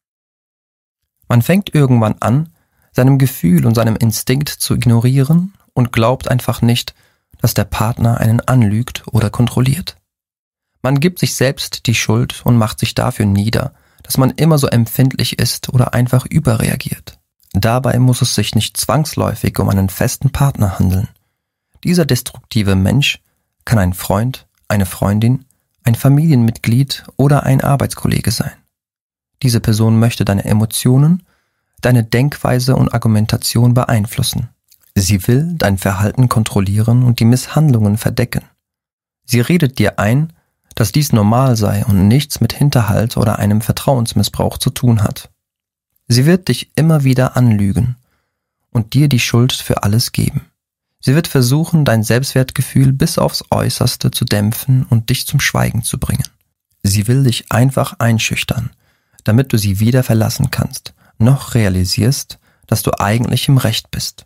Man fängt irgendwann an, seinem Gefühl und seinem Instinkt zu ignorieren und glaubt einfach nicht, dass der Partner einen anlügt oder kontrolliert. Man gibt sich selbst die Schuld und macht sich dafür nieder, dass man immer so empfindlich ist oder einfach überreagiert. Dabei muss es sich nicht zwangsläufig um einen festen Partner handeln. Dieser destruktive Mensch kann ein Freund, eine Freundin, ein Familienmitglied oder ein Arbeitskollege sein. Diese Person möchte deine Emotionen, deine Denkweise und Argumentation beeinflussen. Sie will dein Verhalten kontrollieren und die Misshandlungen verdecken. Sie redet dir ein, dass dies normal sei und nichts mit Hinterhalt oder einem Vertrauensmissbrauch zu tun hat. Sie wird dich immer wieder anlügen und dir die Schuld für alles geben. Sie wird versuchen, dein Selbstwertgefühl bis aufs Äußerste zu dämpfen und dich zum Schweigen zu bringen. Sie will dich einfach einschüchtern, damit du sie weder verlassen kannst, noch realisierst, dass du eigentlich im Recht bist.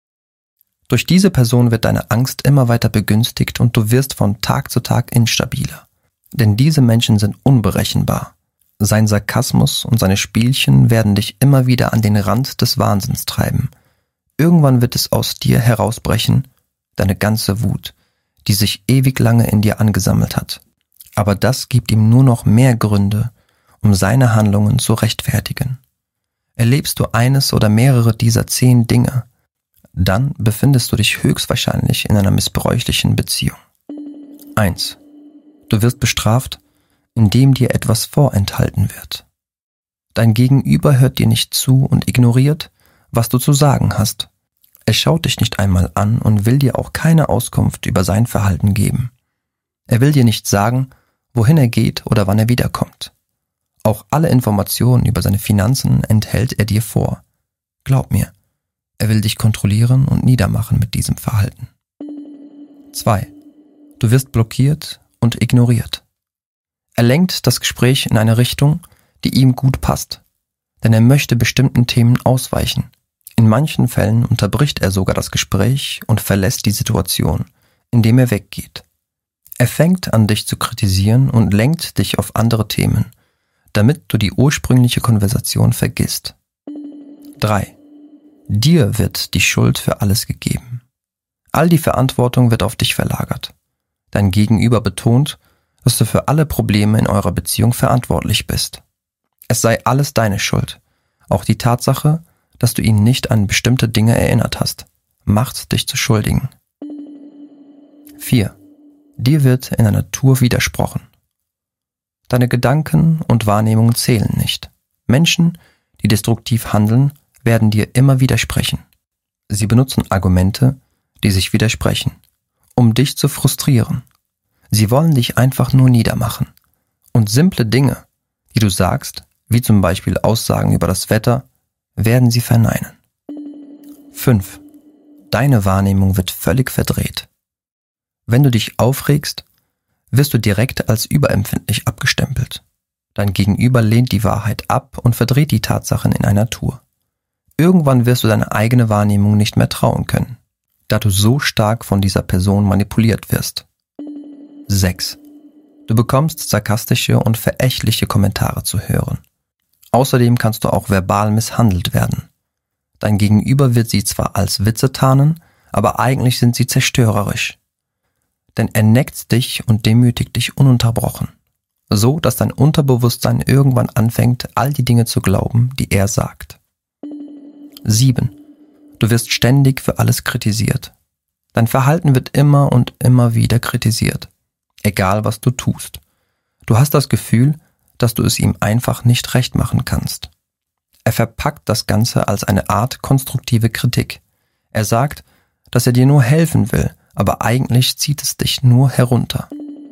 Durch diese Person wird deine Angst immer weiter begünstigt und du wirst von Tag zu Tag instabiler. Denn diese Menschen sind unberechenbar. Sein Sarkasmus und seine Spielchen werden dich immer wieder an den Rand des Wahnsinns treiben. Irgendwann wird es aus dir herausbrechen, deine ganze Wut, die sich ewig lange in dir angesammelt hat. Aber das gibt ihm nur noch mehr Gründe, um seine Handlungen zu rechtfertigen. Erlebst du eines oder mehrere dieser 10 Dinge, dann befindest du dich höchstwahrscheinlich in einer missbräuchlichen Beziehung. 1. Du wirst bestraft, indem dir etwas vorenthalten wird. Dein Gegenüber hört dir nicht zu und ignoriert, was du zu sagen hast. Er schaut dich nicht einmal an und will dir auch keine Auskunft über sein Verhalten geben. Er will dir nicht sagen, wohin er geht oder wann er wiederkommt. Auch alle Informationen über seine Finanzen enthält er dir vor. Glaub mir, er will dich kontrollieren und niedermachen mit diesem Verhalten. 2. Du wirst blockiert und ignoriert. Er lenkt das Gespräch in eine Richtung, die ihm gut passt, denn er möchte bestimmten Themen ausweichen. In manchen Fällen unterbricht er sogar das Gespräch und verlässt die Situation, indem er weggeht. Er fängt an, dich zu kritisieren und lenkt dich auf andere Themen, damit du die ursprüngliche Konversation vergisst. 3. Dir wird die Schuld für alles gegeben. All die Verantwortung wird auf dich verlagert. Dein Gegenüber betont, dass du für alle Probleme in eurer Beziehung verantwortlich bist. Es sei alles deine Schuld. Auch die Tatsache, dass du ihn nicht an bestimmte Dinge erinnert hast, macht dich zu Schuldigen. 4. Dir wird in der Natur widersprochen. Deine Gedanken und Wahrnehmungen zählen nicht. Menschen, die destruktiv handeln, werden dir immer widersprechen. Sie benutzen Argumente, die sich widersprechen, um dich zu frustrieren. Sie wollen dich einfach nur niedermachen. Und simple Dinge, die du sagst, wie zum Beispiel Aussagen über das Wetter, werden sie verneinen. 5. Deine Wahrnehmung wird völlig verdreht. Wenn du dich aufregst, wirst du direkt als überempfindlich abgestempelt. Dein Gegenüber lehnt die Wahrheit ab und verdreht die Tatsachen in einer Tour. Irgendwann wirst du deine eigene Wahrnehmung nicht mehr trauen können, da du so stark von dieser Person manipuliert wirst. 6. Du bekommst sarkastische und verächtliche Kommentare zu hören. Außerdem kannst du auch verbal misshandelt werden. Dein Gegenüber wird sie zwar als Witze tarnen, aber eigentlich sind sie zerstörerisch. Denn er neckt dich und demütigt dich ununterbrochen, so dass dein Unterbewusstsein irgendwann anfängt, all die Dinge zu glauben, die er sagt. 7. Du wirst ständig für alles kritisiert. Dein Verhalten wird immer und immer wieder kritisiert, egal was du tust. Du hast das Gefühl, dass du es ihm einfach nicht recht machen kannst. Er verpackt das Ganze als eine Art konstruktive Kritik. Er sagt, dass er dir nur helfen will, aber eigentlich zieht es dich nur herunter.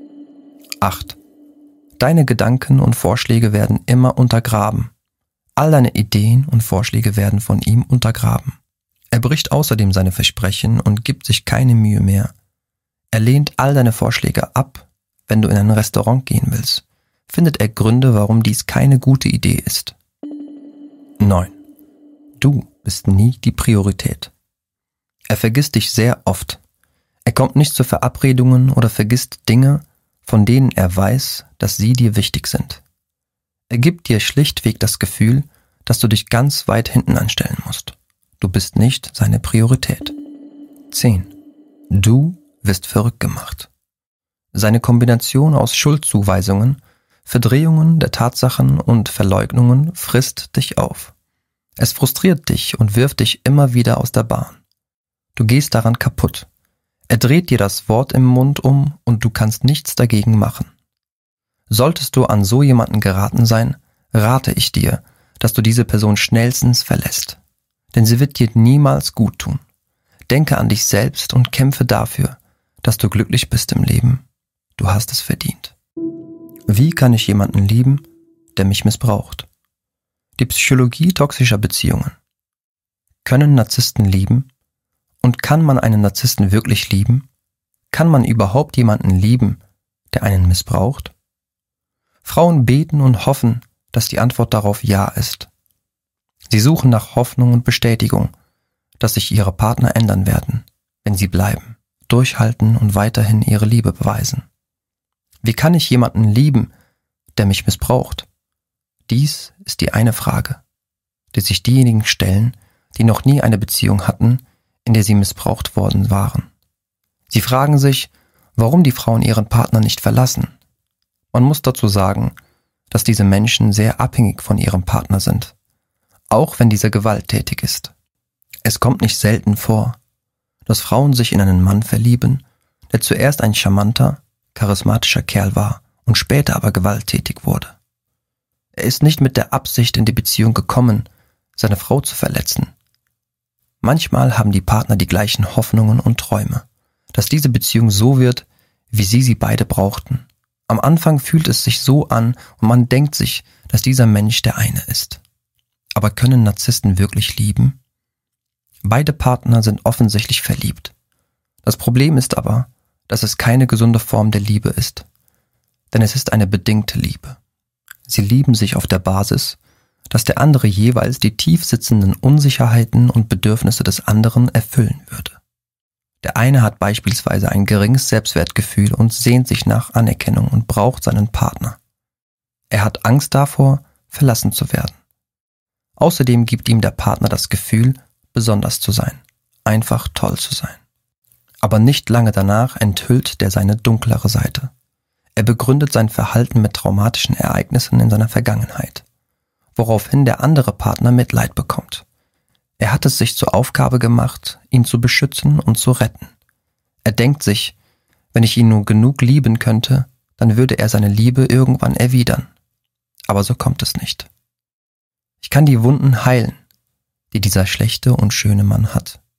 8. Deine Gedanken und Vorschläge werden immer untergraben. All deine Ideen und Vorschläge werden von ihm untergraben. Er bricht außerdem seine Versprechen und gibt sich keine Mühe mehr. Er lehnt all deine Vorschläge ab. Wenn du in ein Restaurant gehen willst, findet er Gründe, warum dies keine gute Idee ist. 9. Du bist nie die Priorität. Er vergisst dich sehr oft. Er kommt nicht zu Verabredungen oder vergisst Dinge, von denen er weiß, dass sie dir wichtig sind. Er gibt dir schlichtweg das Gefühl, dass du dich ganz weit hinten anstellen musst. Du bist nicht seine Priorität. 10. Du wirst verrückt gemacht. Seine Kombination aus Schuldzuweisungen, Verdrehungen der Tatsachen und Verleugnungen frisst dich auf. Es frustriert dich und wirft dich immer wieder aus der Bahn. Du gehst daran kaputt. Er dreht dir das Wort im Mund um und du kannst nichts dagegen machen. Solltest du an so jemanden geraten sein, rate ich dir, dass du diese Person schnellstens verlässt. Denn sie wird dir niemals gut tun. Denke an dich selbst und kämpfe dafür, dass du glücklich bist im Leben. Du hast es verdient. Wie kann ich jemanden lieben, der mich missbraucht? Die Psychologie toxischer Beziehungen. Können Narzissten lieben? Und kann man einen Narzissten wirklich lieben? Kann man überhaupt jemanden lieben, der einen missbraucht? Frauen beten und hoffen, dass die Antwort darauf Ja ist. Sie suchen nach Hoffnung und Bestätigung, dass sich ihre Partner ändern werden, wenn sie bleiben, durchhalten und weiterhin ihre Liebe beweisen. Wie kann ich jemanden lieben, der mich missbraucht? Dies ist die eine Frage, die sich diejenigen stellen, die noch nie eine Beziehung hatten, in der sie missbraucht worden waren. Sie fragen sich, warum die Frauen ihren Partner nicht verlassen. Man muss dazu sagen, dass diese Menschen sehr abhängig von ihrem Partner sind, auch wenn dieser gewalttätig ist. Es kommt nicht selten vor, dass Frauen sich in einen Mann verlieben, der zuerst ein charmanter, charismatischer Kerl war und später aber gewalttätig wurde. Er ist nicht mit der Absicht in die Beziehung gekommen, seine Frau zu verletzen. Manchmal haben die Partner die gleichen Hoffnungen und Träume, dass diese Beziehung so wird, wie sie beide brauchten. Am Anfang fühlt es sich so an und man denkt sich, dass dieser Mensch der eine ist. Aber können Narzissten wirklich lieben? Beide Partner sind offensichtlich verliebt. Das Problem ist aber, dass es keine gesunde Form der Liebe ist. Denn es ist eine bedingte Liebe. Sie lieben sich auf der Basis, dass der andere jeweils die tief sitzenden Unsicherheiten und Bedürfnisse des anderen erfüllen würde. Der eine hat beispielsweise ein geringes Selbstwertgefühl und sehnt sich nach Anerkennung und braucht seinen Partner. Er hat Angst davor, verlassen zu werden. Außerdem gibt ihm der Partner das Gefühl, besonders zu sein, einfach toll zu sein. Aber nicht lange danach enthüllt der seine dunklere Seite. Er begründet sein Verhalten mit traumatischen Ereignissen in seiner Vergangenheit, woraufhin der andere Partner Mitleid bekommt. Er hat es sich zur Aufgabe gemacht, ihn zu beschützen und zu retten. Er denkt sich, wenn ich ihn nur genug lieben könnte, dann würde er seine Liebe irgendwann erwidern. Aber so kommt es nicht. Ich kann die Wunden heilen, die dieser schlechte und schöne Mann hat.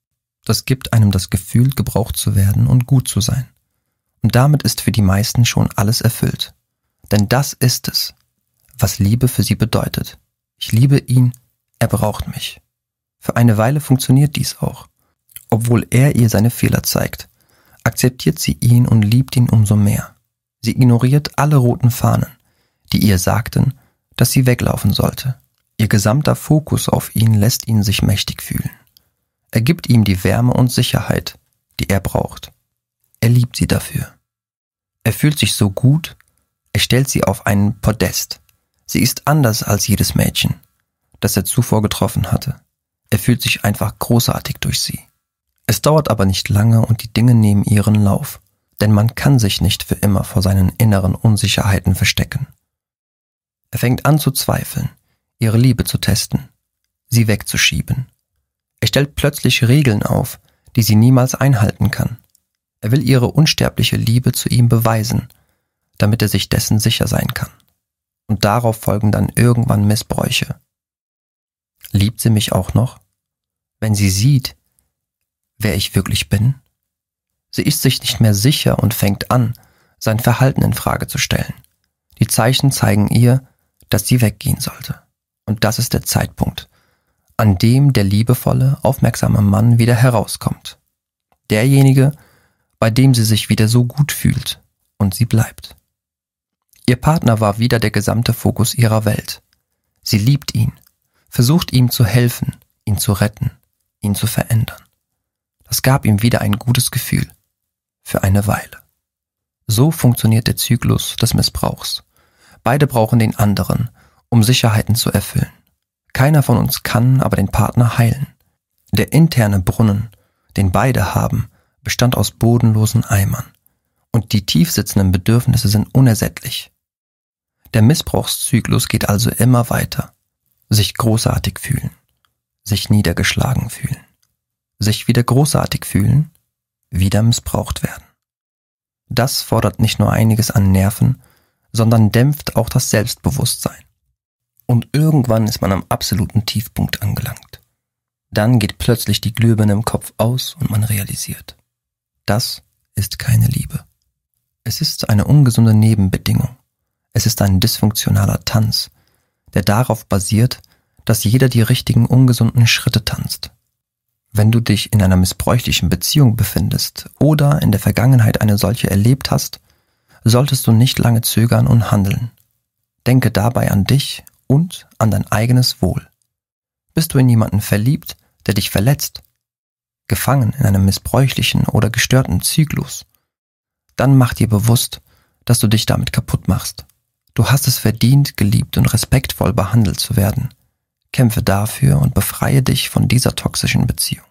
Das gibt einem das Gefühl, gebraucht zu werden und gut zu sein. Und damit ist für die meisten schon alles erfüllt. Denn das ist es, was Liebe für sie bedeutet. Ich liebe ihn, er braucht mich. Für eine Weile funktioniert dies auch. Obwohl er ihr seine Fehler zeigt, akzeptiert sie ihn und liebt ihn umso mehr. Sie ignoriert alle roten Fahnen, die ihr sagten, dass sie weglaufen sollte. Ihr gesamter Fokus auf ihn lässt ihn sich mächtig fühlen. Er gibt ihm die Wärme und Sicherheit, die er braucht. Er liebt sie dafür. Er fühlt sich so gut, er stellt sie auf einen Podest. Sie ist anders als jedes Mädchen, das er zuvor getroffen hatte. Er fühlt sich einfach großartig durch sie. Es dauert aber nicht lange und die Dinge nehmen ihren Lauf, denn man kann sich nicht für immer vor seinen inneren Unsicherheiten verstecken. Er fängt an zu zweifeln, ihre Liebe zu testen, sie wegzuschieben. Er stellt plötzlich Regeln auf, die sie niemals einhalten kann. Er will ihre unsterbliche Liebe zu ihm beweisen, damit er sich dessen sicher sein kann. Und darauf folgen dann irgendwann Missbräuche. Liebt sie mich auch noch? Wenn sie sieht, wer ich wirklich bin? Sie ist sich nicht mehr sicher und fängt an, sein Verhalten in Frage zu stellen. Die Zeichen zeigen ihr, dass sie weggehen sollte. Und das ist der Zeitpunkt, an dem der liebevolle, aufmerksame Mann wieder herauskommt. Derjenige, bei dem sie sich wieder so gut fühlt und sie bleibt. Ihr Partner war wieder der gesamte Fokus ihrer Welt. Sie liebt ihn, versucht ihm zu helfen, ihn zu retten, ihn zu verändern. Das gab ihm wieder ein gutes Gefühl. Für eine Weile. So funktioniert der Zyklus des Missbrauchs. Beide brauchen den anderen, um Sicherheiten zu erfüllen. Keiner von uns kann aber den Partner heilen. Der interne Brunnen, den beide haben, bestand aus bodenlosen Eimern. Und die tiefsitzenden Bedürfnisse sind unersättlich. Der Missbrauchszyklus geht also immer weiter. Sich großartig fühlen. Sich niedergeschlagen fühlen. Sich wieder großartig fühlen. Wieder missbraucht werden. Das fordert nicht nur einiges an Nerven, sondern dämpft auch das Selbstbewusstsein. Und irgendwann ist man am absoluten Tiefpunkt angelangt. Dann geht plötzlich die Glühbirne im Kopf aus und man realisiert: Das ist keine Liebe. Es ist eine ungesunde Nebenbedingung. Es ist ein dysfunktionaler Tanz, der darauf basiert, dass jeder die richtigen ungesunden Schritte tanzt. Wenn du dich in einer missbräuchlichen Beziehung befindest oder in der Vergangenheit eine solche erlebt hast, solltest du nicht lange zögern und handeln. Denke dabei an dich und an dein eigenes Wohl. Bist du in jemanden verliebt, der dich verletzt, gefangen in einem missbräuchlichen oder gestörten Zyklus, dann mach dir bewusst, dass du dich damit kaputt machst. Du hast es verdient, geliebt und respektvoll behandelt zu werden. Kämpfe dafür und befreie dich von dieser toxischen Beziehung.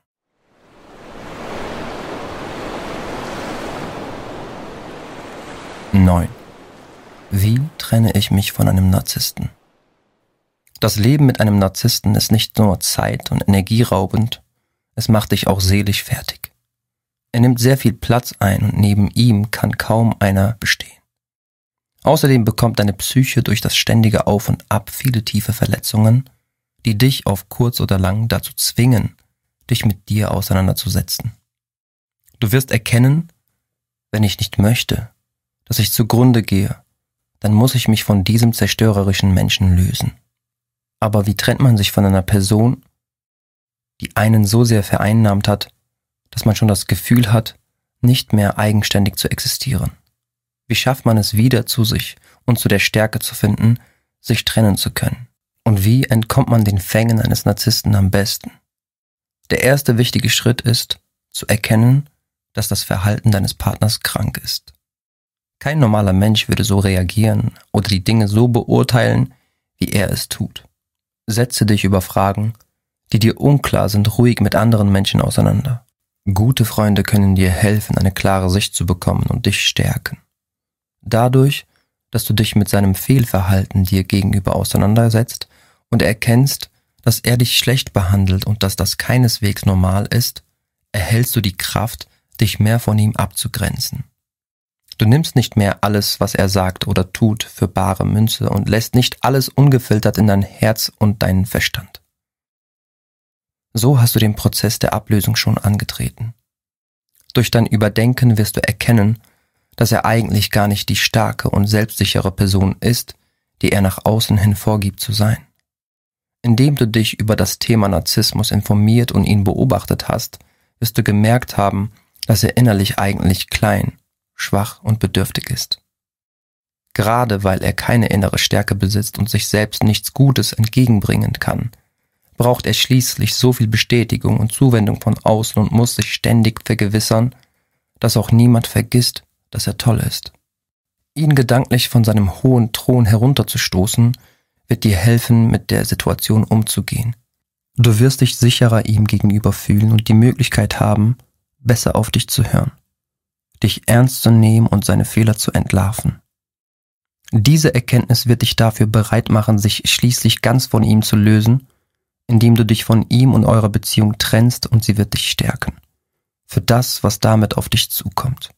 Neun. Wie trenne ich mich von einem Narzissten? Das Leben mit einem Narzissten ist nicht nur zeit- und energieraubend, es macht dich auch seelisch fertig. Er nimmt sehr viel Platz ein und neben ihm kann kaum einer bestehen. Außerdem bekommt deine Psyche durch das ständige Auf und Ab viele tiefe Verletzungen, die dich auf kurz oder lang dazu zwingen, dich mit dir auseinanderzusetzen. Du wirst erkennen, wenn ich nicht möchte, dass ich zugrunde gehe, dann muss ich mich von diesem zerstörerischen Menschen lösen. Aber wie trennt man sich von einer Person, die einen so sehr vereinnahmt hat, dass man schon das Gefühl hat, nicht mehr eigenständig zu existieren? Wie schafft man es wieder zu sich und zu der Stärke zu finden, sich trennen zu können? Und wie entkommt man den Fängen eines Narzissten am besten? Der erste wichtige Schritt ist, zu erkennen, dass das Verhalten deines Partners krank ist. Kein normaler Mensch würde so reagieren oder die Dinge so beurteilen, wie er es tut. Setze dich über Fragen, die dir unklar sind, ruhig mit anderen Menschen auseinander. Gute Freunde können dir helfen, eine klare Sicht zu bekommen und dich stärken. Dadurch, dass du dich mit seinem Fehlverhalten dir gegenüber auseinandersetzt und erkennst, dass er dich schlecht behandelt und dass das keineswegs normal ist, erhältst du die Kraft, dich mehr von ihm abzugrenzen. Du nimmst nicht mehr alles, was er sagt oder tut, für bare Münze und lässt nicht alles ungefiltert in dein Herz und deinen Verstand. So hast du den Prozess der Ablösung schon angetreten. Durch dein Überdenken wirst du erkennen, dass er eigentlich gar nicht die starke und selbstsichere Person ist, die er nach außen hin vorgibt zu sein. Indem du dich über das Thema Narzissmus informiert und ihn beobachtet hast, wirst du gemerkt haben, dass er innerlich eigentlich klein, schwach und bedürftig ist. Gerade weil er keine innere Stärke besitzt und sich selbst nichts Gutes entgegenbringen kann, braucht er schließlich so viel Bestätigung und Zuwendung von außen und muss sich ständig vergewissern, dass auch niemand vergisst, dass er toll ist. Ihn gedanklich von seinem hohen Thron herunterzustoßen, wird dir helfen, mit der Situation umzugehen. Du wirst dich sicherer ihm gegenüber fühlen und die Möglichkeit haben, besser auf dich zu hören, dich ernst zu nehmen und seine Fehler zu entlarven. Diese Erkenntnis wird dich dafür bereit machen, sich schließlich ganz von ihm zu lösen, indem du dich von ihm und eurer Beziehung trennst, und sie wird dich stärken für das, was damit auf dich zukommt.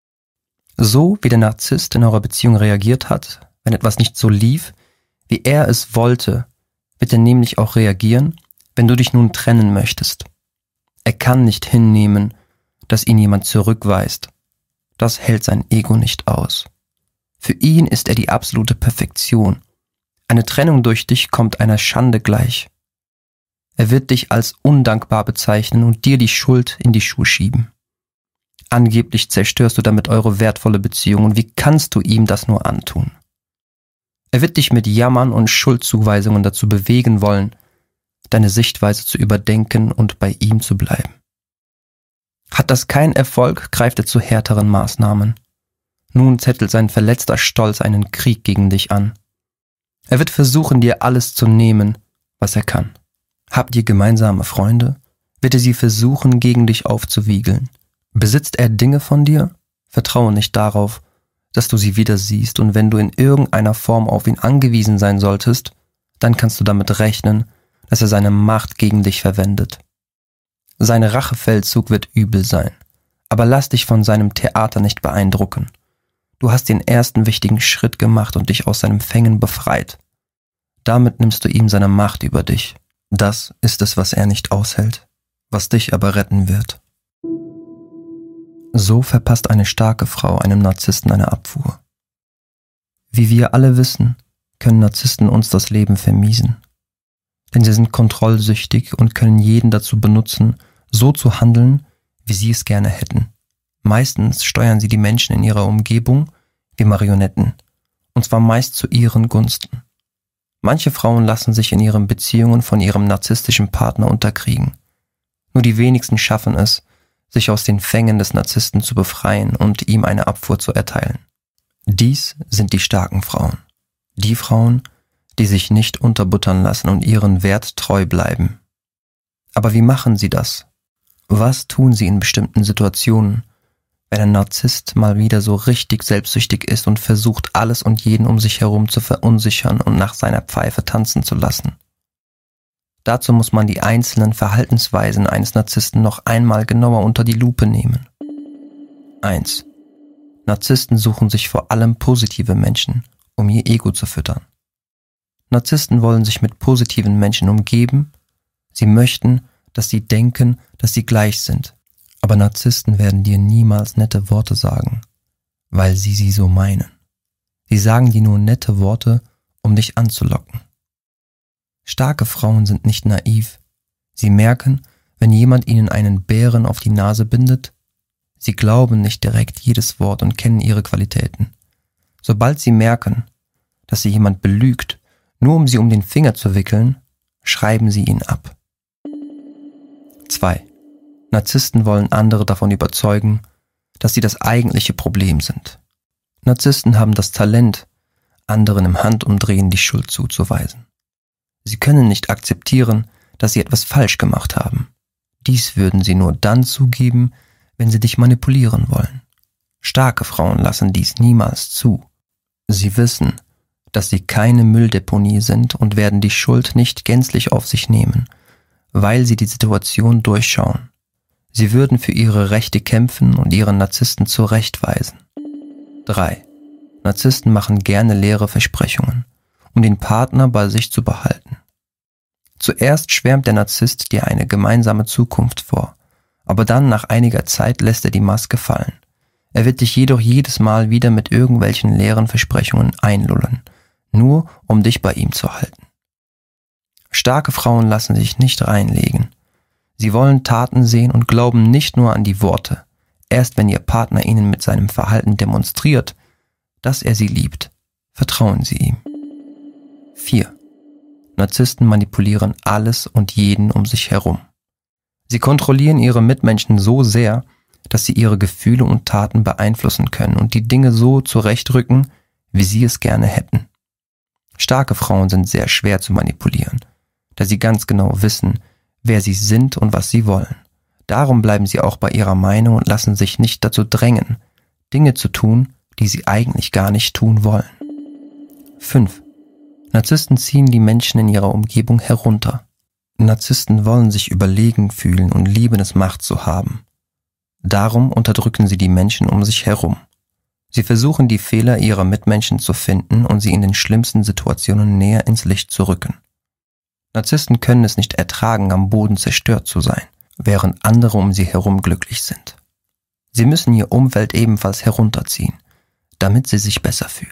So wie der Narzisst in eurer Beziehung reagiert hat, wenn etwas nicht so lief, wie er es wollte, wird er nämlich auch reagieren, wenn du dich nun trennen möchtest. Er kann nicht hinnehmen, dass ihn jemand zurückweist. Das hält sein Ego nicht aus. Für ihn ist er die absolute Perfektion. Eine Trennung durch dich kommt einer Schande gleich. Er wird dich als undankbar bezeichnen und dir die Schuld in die Schuhe schieben. Angeblich zerstörst du damit eure wertvolle Beziehung, und wie kannst du ihm das nur antun? Er wird dich mit Jammern und Schuldzuweisungen dazu bewegen wollen, deine Sichtweise zu überdenken und bei ihm zu bleiben. Hat das keinen Erfolg, greift er zu härteren Maßnahmen. Nun zettelt sein verletzter Stolz einen Krieg gegen dich an. Er wird versuchen, dir alles zu nehmen, was er kann. Habt ihr gemeinsame Freunde? Wird er sie versuchen, gegen dich aufzuwiegeln? Besitzt er Dinge von dir? Vertraue nicht darauf, dass du sie wieder siehst, und wenn du in irgendeiner Form auf ihn angewiesen sein solltest, dann kannst du damit rechnen, dass er seine Macht gegen dich verwendet. Sein Rachefeldzug wird übel sein, aber lass dich von seinem Theater nicht beeindrucken. Du hast den ersten wichtigen Schritt gemacht und dich aus seinem Fängen befreit. Damit nimmst du ihm seine Macht über dich. Das ist es, was er nicht aushält, was dich aber retten wird. So verpasst eine starke Frau einem Narzissten eine Abfuhr. Wie wir alle wissen, können Narzissten uns das Leben vermiesen. Denn sie sind kontrollsüchtig und können jeden dazu benutzen, so zu handeln, wie sie es gerne hätten. Meistens steuern sie die Menschen in ihrer Umgebung wie Marionetten, und zwar meist zu ihren Gunsten. Manche Frauen lassen sich in ihren Beziehungen von ihrem narzisstischen Partner unterkriegen. Nur die wenigsten schaffen es, sich aus den Fängen des Narzissten zu befreien und ihm eine Abfuhr zu erteilen. Dies sind die starken Frauen. Die Frauen, die sich nicht unterbuttern lassen und ihren Wert treu bleiben. Aber wie machen sie das? Was tun sie in bestimmten Situationen, wenn ein Narzisst mal wieder so richtig selbstsüchtig ist und versucht, alles und jeden um sich herum zu verunsichern und nach seiner Pfeife tanzen zu lassen? Dazu muss man die einzelnen Verhaltensweisen eines Narzissten noch einmal genauer unter die Lupe nehmen. 1. Narzissten suchen sich vor allem positive Menschen, um ihr Ego zu füttern. Narzissten wollen sich mit positiven Menschen umgeben. Sie möchten, dass sie denken, dass sie gleich sind. Aber Narzissten werden dir niemals nette Worte sagen, weil sie so meinen. Sie sagen dir nur nette Worte, um dich anzulocken. Starke Frauen sind nicht naiv. Sie merken, wenn jemand ihnen einen Bären auf die Nase bindet. Sie glauben nicht direkt jedes Wort und kennen ihre Qualitäten. Sobald sie merken, dass sie jemand belügt, nur um sie um den Finger zu wickeln, schreiben sie ihn ab. 2. Narzissten wollen andere davon überzeugen, dass sie das eigentliche Problem sind. Narzissten haben das Talent, anderen im Handumdrehen die Schuld zuzuweisen. Sie können nicht akzeptieren, dass sie etwas falsch gemacht haben. Dies würden sie nur dann zugeben, wenn sie dich manipulieren wollen. Starke Frauen lassen dies niemals zu. Sie wissen, dass sie keine Mülldeponie sind und werden die Schuld nicht gänzlich auf sich nehmen, weil sie die Situation durchschauen. Sie würden für ihre Rechte kämpfen und ihren Narzissten zurechtweisen. 3. Narzissten machen gerne leere Versprechungen, um den Partner bei sich zu behalten. Zuerst schwärmt der Narzisst dir eine gemeinsame Zukunft vor, aber dann nach einiger Zeit lässt er die Maske fallen. Er wird dich jedoch jedes Mal wieder mit irgendwelchen leeren Versprechungen einlullen, nur um dich bei ihm zu halten. Starke Frauen lassen sich nicht reinlegen. Sie wollen Taten sehen und glauben nicht nur an die Worte. Erst wenn ihr Partner ihnen mit seinem Verhalten demonstriert, dass er sie liebt, vertrauen sie ihm. 4. Narzissten manipulieren alles und jeden um sich herum. Sie kontrollieren ihre Mitmenschen so sehr, dass sie ihre Gefühle und Taten beeinflussen können und die Dinge so zurechtrücken, wie sie es gerne hätten. Starke Frauen sind sehr schwer zu manipulieren, da sie ganz genau wissen, wer sie sind und was sie wollen. Darum bleiben sie auch bei ihrer Meinung und lassen sich nicht dazu drängen, Dinge zu tun, die sie eigentlich gar nicht tun wollen. 5. Narzissten ziehen die Menschen in ihrer Umgebung herunter. Narzissten wollen sich überlegen fühlen und lieben es, Macht zu haben. Darum unterdrücken sie die Menschen um sich herum. Sie versuchen, die Fehler ihrer Mitmenschen zu finden und sie in den schlimmsten Situationen näher ins Licht zu rücken. Narzissten können es nicht ertragen, am Boden zerstört zu sein, während andere um sie herum glücklich sind. Sie müssen ihr Umfeld ebenfalls herunterziehen, damit sie sich besser fühlen.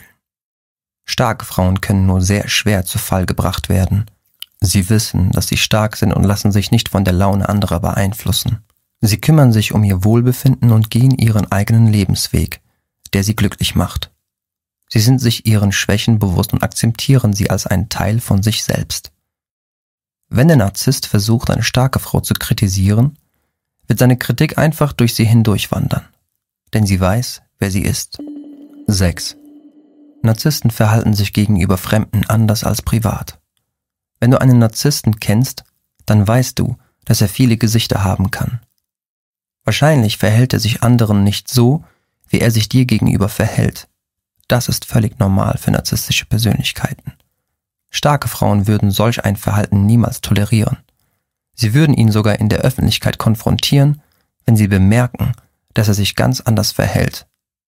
Starke Frauen können nur sehr schwer zu Fall gebracht werden. Sie wissen, dass sie stark sind und lassen sich nicht von der Laune anderer beeinflussen. Sie kümmern sich um ihr Wohlbefinden und gehen ihren eigenen Lebensweg, der sie glücklich macht. Sie sind sich ihren Schwächen bewusst und akzeptieren sie als einen Teil von sich selbst. Wenn der Narzisst versucht, eine starke Frau zu kritisieren, wird seine Kritik einfach durch sie hindurchwandern, denn sie weiß, wer sie ist. 6. Narzissten verhalten sich gegenüber Fremden anders als privat. Wenn du einen Narzissten kennst, dann weißt du, dass er viele Gesichter haben kann. Wahrscheinlich verhält er sich anderen nicht so, wie er sich dir gegenüber verhält. Das ist völlig normal für narzisstische Persönlichkeiten. Starke Frauen würden solch ein Verhalten niemals tolerieren. Sie würden ihn sogar in der Öffentlichkeit konfrontieren, wenn sie bemerken, dass er sich ganz anders verhält.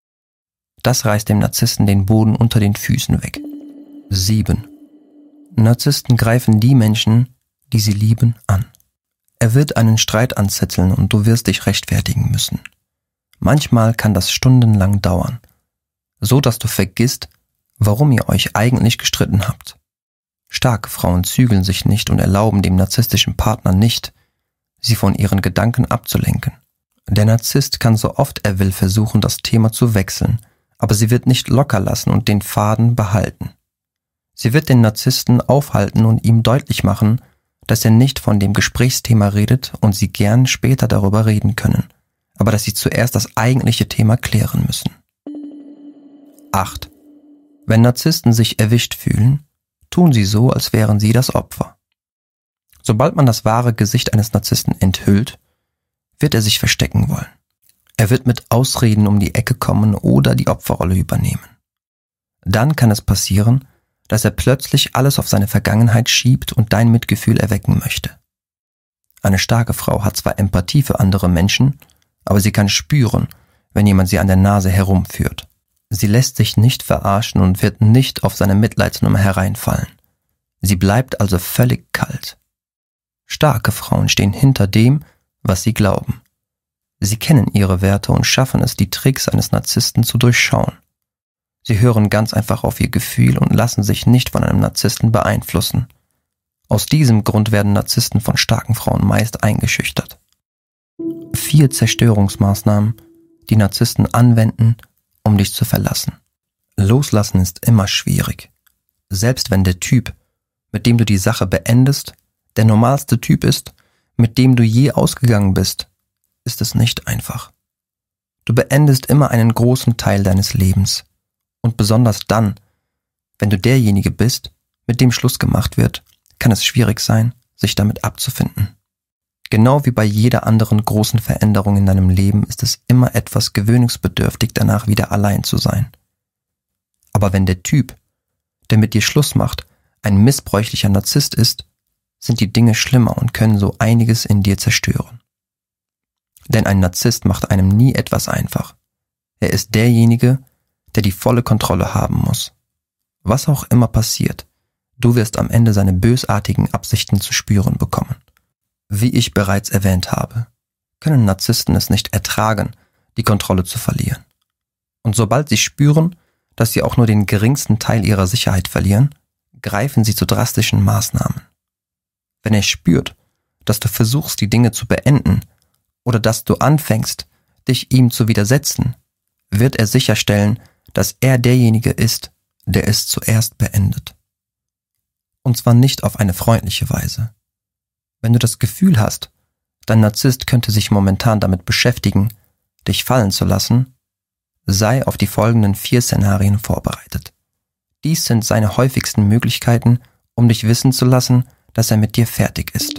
Das reißt dem Narzissten den Boden unter den Füßen weg. 7. Narzissten greifen die Menschen, die sie lieben, an. Er wird einen Streit anzetteln und du wirst dich rechtfertigen müssen. Manchmal kann das stundenlang dauern, so dass du vergisst, warum ihr euch eigentlich gestritten habt. Starke Frauen zügeln sich nicht und erlauben dem narzisstischen Partner nicht, sie von ihren Gedanken abzulenken. Der Narzisst kann so oft er will versuchen, das Thema zu wechseln, aber sie wird nicht locker lassen und den Faden behalten. Sie wird den Narzissten aufhalten und ihm deutlich machen, dass er nicht von dem Gesprächsthema redet und sie gern später darüber reden können, aber dass sie zuerst das eigentliche Thema klären müssen. 8. Wenn Narzissten sich erwischt fühlen, tun sie so, als wären sie das Opfer. Sobald man das wahre Gesicht eines Narzissten enthüllt, wird er sich verstecken wollen. Er wird mit Ausreden um die Ecke kommen oder die Opferrolle übernehmen. Dann kann es passieren, dass er plötzlich alles auf seine Vergangenheit schiebt und dein Mitgefühl erwecken möchte. Eine starke Frau hat zwar Empathie für andere Menschen, aber sie kann spüren, wenn jemand sie an der Nase herumführt. Sie lässt sich nicht verarschen und wird nicht auf seine Mitleidsnummer hereinfallen. Sie bleibt also völlig kalt. Starke Frauen stehen hinter dem, was sie glauben. Sie kennen ihre Werte und schaffen es, die Tricks eines Narzissten zu durchschauen. Sie hören ganz einfach auf ihr Gefühl und lassen sich nicht von einem Narzissten beeinflussen. Aus diesem Grund werden Narzissten von starken Frauen meist eingeschüchtert. 4 Zerstörungsmaßnahmen, die Narzissten anwenden, um dich zu verlassen. Loslassen ist immer schwierig. Selbst wenn der Typ, mit dem du die Sache beendest, der normalste Typ ist, mit dem du je ausgegangen bist, ist es nicht einfach. Du beendest immer einen großen Teil deines Lebens. Und besonders dann, wenn du derjenige bist, mit dem Schluss gemacht wird, kann es schwierig sein, sich damit abzufinden. Genau wie bei jeder anderen großen Veränderung in deinem Leben ist es immer etwas gewöhnungsbedürftig, danach wieder allein zu sein. Aber wenn der Typ, der mit dir Schluss macht, ein missbräuchlicher Narzisst ist, sind die Dinge schlimmer und können so einiges in dir zerstören. Denn ein Narzisst macht einem nie etwas einfach. Er ist derjenige, der die volle Kontrolle haben muss. Was auch immer passiert, Du wirst am Ende seine bösartigen Absichten zu spüren bekommen. Wie ich bereits erwähnt habe, können Narzissten es nicht ertragen, die Kontrolle zu verlieren. Und sobald sie spüren, dass sie auch nur den geringsten Teil ihrer Sicherheit verlieren, greifen sie zu drastischen Maßnahmen. Wenn er spürt, dass du versuchst, die Dinge zu beenden oder dass du anfängst, dich ihm zu widersetzen, wird er sicherstellen, dass er derjenige ist, der es zuerst beendet. Und zwar nicht auf eine freundliche Weise. Wenn du das Gefühl hast, dein Narzisst könnte sich momentan damit beschäftigen, dich fallen zu lassen, sei auf die folgenden 4 Szenarien vorbereitet. Dies sind seine häufigsten Möglichkeiten, um dich wissen zu lassen, dass er mit dir fertig ist.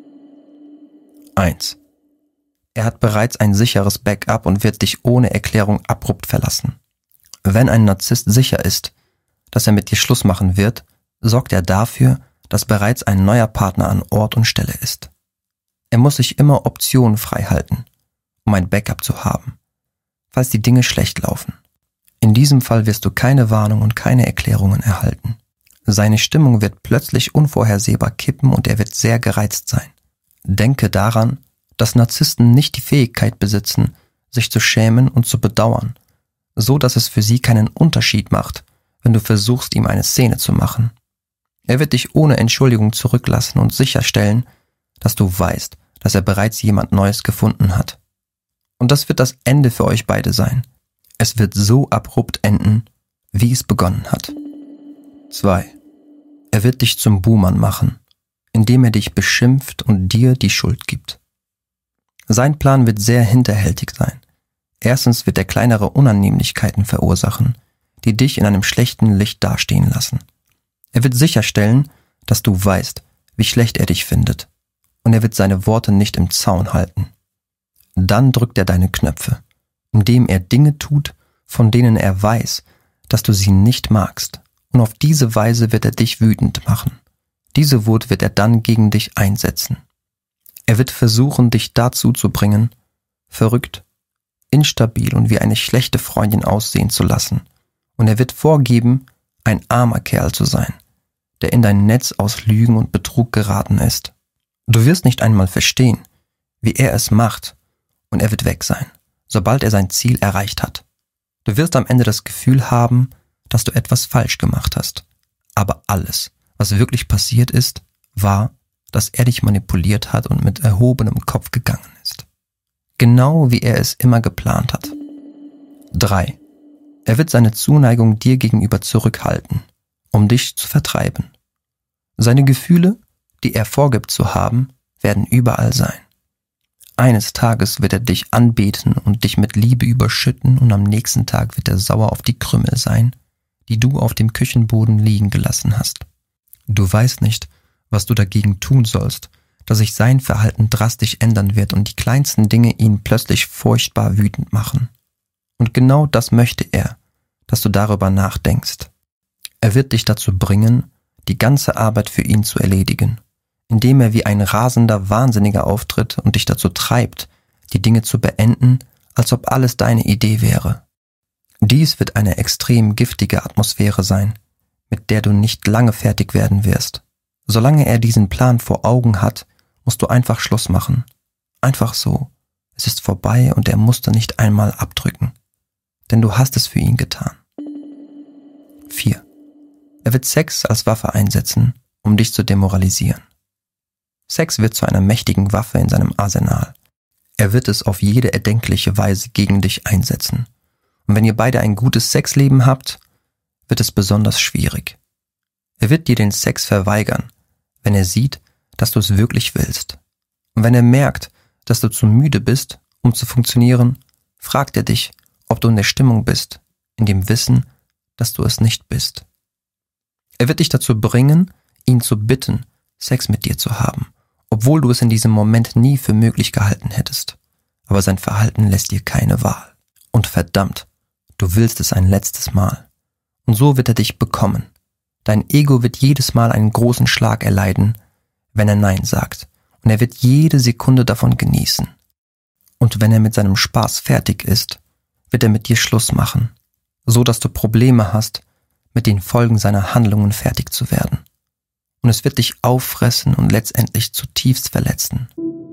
1. Er hat bereits ein sicheres Backup und wird dich ohne Erklärung abrupt verlassen. Wenn ein Narzisst sicher ist, dass er mit dir Schluss machen wird, sorgt er dafür, dass bereits ein neuer Partner an Ort und Stelle ist. Er muss sich immer Optionen frei halten, um ein Backup zu haben, falls die Dinge schlecht laufen. In diesem Fall wirst du keine Warnung und keine Erklärungen erhalten. Seine Stimmung wird plötzlich unvorhersehbar kippen und er wird sehr gereizt sein. Denke daran, dass Narzissten nicht die Fähigkeit besitzen, sich zu schämen und zu bedauern, so dass es für sie keinen Unterschied macht, wenn du versuchst, ihm eine Szene zu machen. Er wird dich ohne Entschuldigung zurücklassen und sicherstellen, dass du weißt, dass er bereits jemand Neues gefunden hat. Und das wird das Ende für euch beide sein. Es wird so abrupt enden, wie es begonnen hat. 2. Er wird dich zum Buhmann machen, indem er dich beschimpft und dir die Schuld gibt. Sein Plan wird sehr hinterhältig sein. Erstens wird er kleinere Unannehmlichkeiten verursachen, die dich in einem schlechten Licht dastehen lassen. Er wird sicherstellen, dass du weißt, wie schlecht er dich findet, und er wird seine Worte nicht im Zaun halten. Dann drückt er deine Knöpfe, indem er Dinge tut, von denen er weiß, dass du sie nicht magst, und auf diese Weise wird er dich wütend machen. Diese Wut wird er dann gegen dich einsetzen. Er wird versuchen, dich dazu zu bringen, verrückt, instabil und wie eine schlechte Freundin aussehen zu lassen, und er wird vorgeben, ein armer Kerl zu sein, der in dein Netz aus Lügen und Betrug geraten ist. Du wirst nicht einmal verstehen, wie er es macht, und er wird weg sein, sobald er sein Ziel erreicht hat. Du wirst am Ende das Gefühl haben, dass du etwas falsch gemacht hast. Aber alles, was wirklich passiert ist, war, dass er dich manipuliert hat und mit erhobenem Kopf gegangen ist. Genau wie er es immer geplant hat. 3. Er wird seine Zuneigung dir gegenüber zurückhalten, um dich zu vertreiben. Seine Gefühle, die er vorgibt zu haben, werden überall sein. Eines Tages wird er dich anbeten und dich mit Liebe überschütten und am nächsten Tag wird er sauer auf die Krümel sein, die du auf dem Küchenboden liegen gelassen hast. Du weißt nicht, was du dagegen tun sollst, dass sich sein Verhalten drastisch ändern wird und die kleinsten Dinge ihn plötzlich furchtbar wütend machen. Und genau das möchte er, dass du darüber nachdenkst. Er wird dich dazu bringen, die ganze Arbeit für ihn zu erledigen, indem er wie ein rasender Wahnsinniger auftritt und dich dazu treibt, die Dinge zu beenden, als ob alles deine Idee wäre. Dies wird eine extrem giftige Atmosphäre sein, mit der du nicht lange fertig werden wirst. Solange er diesen Plan vor Augen hat, musst du einfach Schluss machen. Einfach so. Es ist vorbei und er musste nicht einmal abdrücken. Denn du hast es für ihn getan. 4. Er wird Sex als Waffe einsetzen, um dich zu demoralisieren. Sex wird zu einer mächtigen Waffe in seinem Arsenal. Er wird es auf jede erdenkliche Weise gegen dich einsetzen. Und wenn ihr beide ein gutes Sexleben habt, wird es besonders schwierig. Er wird dir den Sex verweigern, wenn er sieht, dass du es wirklich willst. Und wenn er merkt, dass du zu müde bist, um zu funktionieren, fragt er dich, ob du in der Stimmung bist, in dem Wissen, dass du es nicht bist. Er wird dich dazu bringen, ihn zu bitten, Sex mit dir zu haben, obwohl du es in diesem Moment nie für möglich gehalten hättest. Aber sein Verhalten lässt dir keine Wahl. Und verdammt, du willst es ein letztes Mal. Und so wird er dich bekommen. Dein Ego wird jedes Mal einen großen Schlag erleiden, wenn er Nein sagt. Und er wird jede Sekunde davon genießen. Und wenn er mit seinem Spaß fertig ist, wird er mit dir Schluss machen, so dass du Probleme hast, mit den Folgen seiner Handlungen fertig zu werden. und es wird dich auffressen und letztendlich zutiefst verletzen.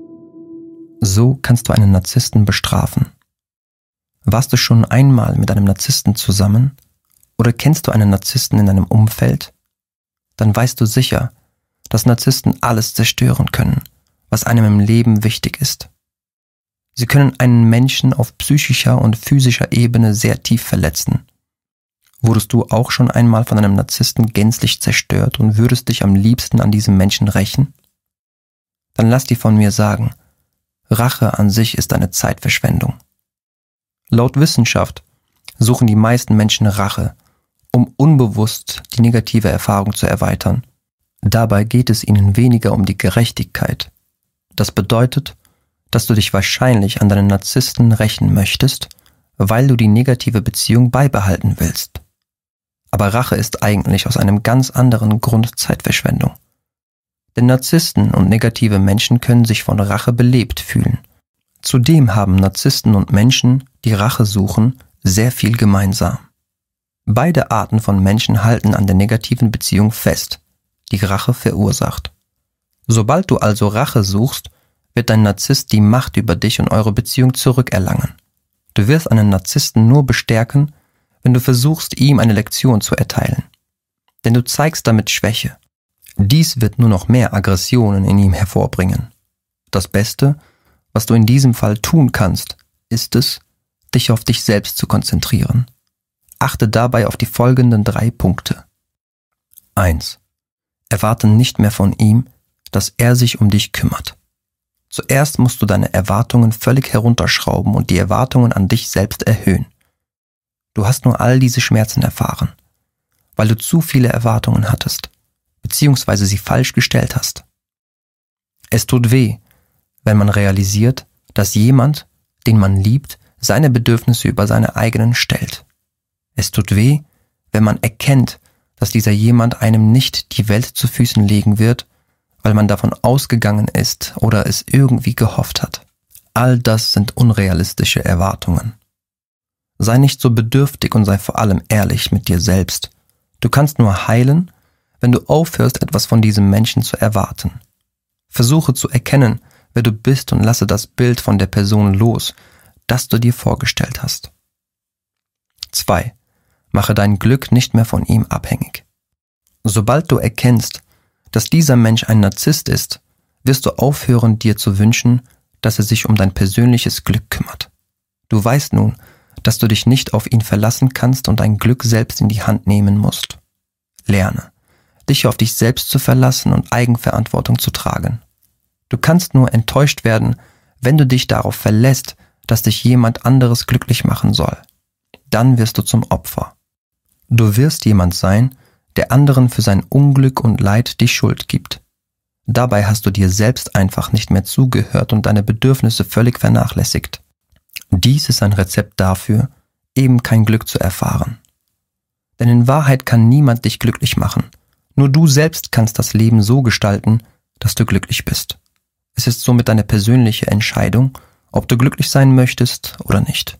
So kannst du einen Narzissten bestrafen. Warst du schon einmal mit einem Narzissten zusammen oder kennst du einen Narzissten in deinem Umfeld? Dann weißt du sicher, dass Narzissten alles zerstören können, was einem im Leben wichtig ist. Sie können einen Menschen auf psychischer und physischer Ebene sehr tief verletzen. Wurdest du auch schon einmal von einem Narzissten gänzlich zerstört und würdest dich am liebsten an diesem Menschen rächen? Dann lass dir von mir sagen, Rache an sich ist eine Zeitverschwendung. Laut Wissenschaft suchen die meisten Menschen Rache, um unbewusst die negative Erfahrung zu erweitern. Dabei geht es ihnen weniger um die Gerechtigkeit. Das bedeutet, dass du dich wahrscheinlich an deinen Narzissten rächen möchtest, weil du die negative Beziehung beibehalten willst. Aber Rache ist eigentlich aus einem ganz anderen Grund Zeitverschwendung. Denn Narzissten und negative Menschen können sich von Rache belebt fühlen. Zudem haben Narzissten und Menschen, die Rache suchen, sehr viel gemeinsam. Beide Arten von Menschen halten an der negativen Beziehung fest, die Rache verursacht. Sobald du also Rache suchst, wird dein Narzisst die Macht über dich und eure Beziehung zurückerlangen. Du wirst einen Narzissten nur bestärken, wenn du versuchst, ihm eine Lektion zu erteilen. Denn du zeigst damit Schwäche. Dies wird nur noch mehr Aggressionen in ihm hervorbringen. Das Beste, was du in diesem Fall tun kannst, ist es, dich auf dich selbst zu konzentrieren. Achte dabei auf die folgenden 3 Punkte. 1. Erwarte nicht mehr von ihm, dass er sich um dich kümmert. Zuerst musst du deine Erwartungen völlig herunterschrauben und die Erwartungen an dich selbst erhöhen. Du hast nur all diese Schmerzen erfahren, weil du zu viele Erwartungen hattest, beziehungsweise sie falsch gestellt hast. Es tut weh, wenn man realisiert, dass jemand, den man liebt, seine Bedürfnisse über seine eigenen stellt. Es tut weh, wenn man erkennt, dass dieser jemand einem nicht die Welt zu Füßen legen wird, weil man davon ausgegangen ist oder es irgendwie gehofft hat. All das sind unrealistische Erwartungen. Sei nicht so bedürftig und sei vor allem ehrlich mit dir selbst. Du kannst nur heilen, wenn du aufhörst, etwas von diesem Menschen zu erwarten. Versuche zu erkennen, wer du bist und lasse das Bild von der Person los, das du dir vorgestellt hast. 2. Mache dein Glück nicht mehr von ihm abhängig. Sobald du erkennst, dass dieser Mensch ein Narzisst ist, wirst du aufhören, dir zu wünschen, dass er sich um dein persönliches Glück kümmert. Du weißt nun, dass du dich nicht auf ihn verlassen kannst und dein Glück selbst in die Hand nehmen musst. Lerne, dich auf dich selbst zu verlassen und Eigenverantwortung zu tragen. Du kannst nur enttäuscht werden, wenn du dich darauf verlässt, dass dich jemand anderes glücklich machen soll. Dann wirst du zum Opfer. Du wirst jemand sein, der anderen für sein Unglück und Leid die Schuld gibt. Dabei hast du dir selbst einfach nicht mehr zugehört und deine Bedürfnisse völlig vernachlässigt. Dies ist ein Rezept dafür, eben kein Glück zu erfahren. Denn in Wahrheit kann niemand dich glücklich machen. Nur du selbst kannst das Leben so gestalten, dass du glücklich bist. Es ist somit deine persönliche Entscheidung, ob du glücklich sein möchtest oder nicht.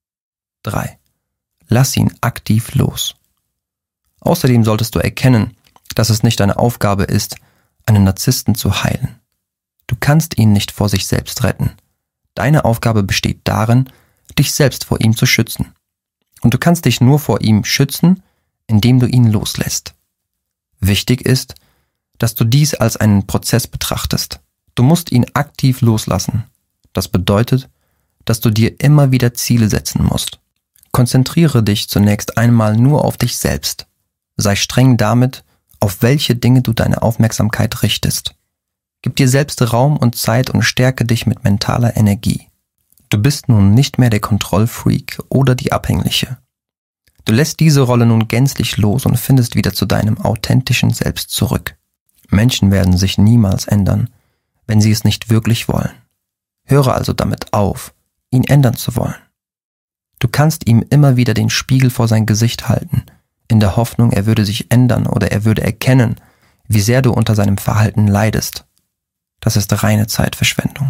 3. Lass ihn aktiv los. Außerdem solltest du erkennen, dass es nicht deine Aufgabe ist, einen Narzissten zu heilen. Du kannst ihn nicht vor sich selbst retten. Deine Aufgabe besteht darin, dich selbst vor ihm zu schützen. Und du kannst dich nur vor ihm schützen, indem du ihn loslässt. Wichtig ist, dass du dies als einen Prozess betrachtest. Du musst ihn aktiv loslassen. Das bedeutet, dass du dir immer wieder Ziele setzen musst. Konzentriere dich zunächst einmal nur auf dich selbst. Sei streng damit, auf welche Dinge du deine Aufmerksamkeit richtest. Gib dir selbst Raum und Zeit und stärke dich mit mentaler Energie. Du bist nun nicht mehr der Kontrollfreak oder die Abhängliche. Du lässt diese Rolle nun gänzlich los und findest wieder zu deinem authentischen Selbst zurück. Menschen werden sich niemals ändern, wenn sie es nicht wirklich wollen. Höre also damit auf, ihn ändern zu wollen. Du kannst ihm immer wieder den Spiegel vor sein Gesicht halten, in der Hoffnung, er würde sich ändern oder er würde erkennen, wie sehr du unter seinem Verhalten leidest. Das ist reine Zeitverschwendung.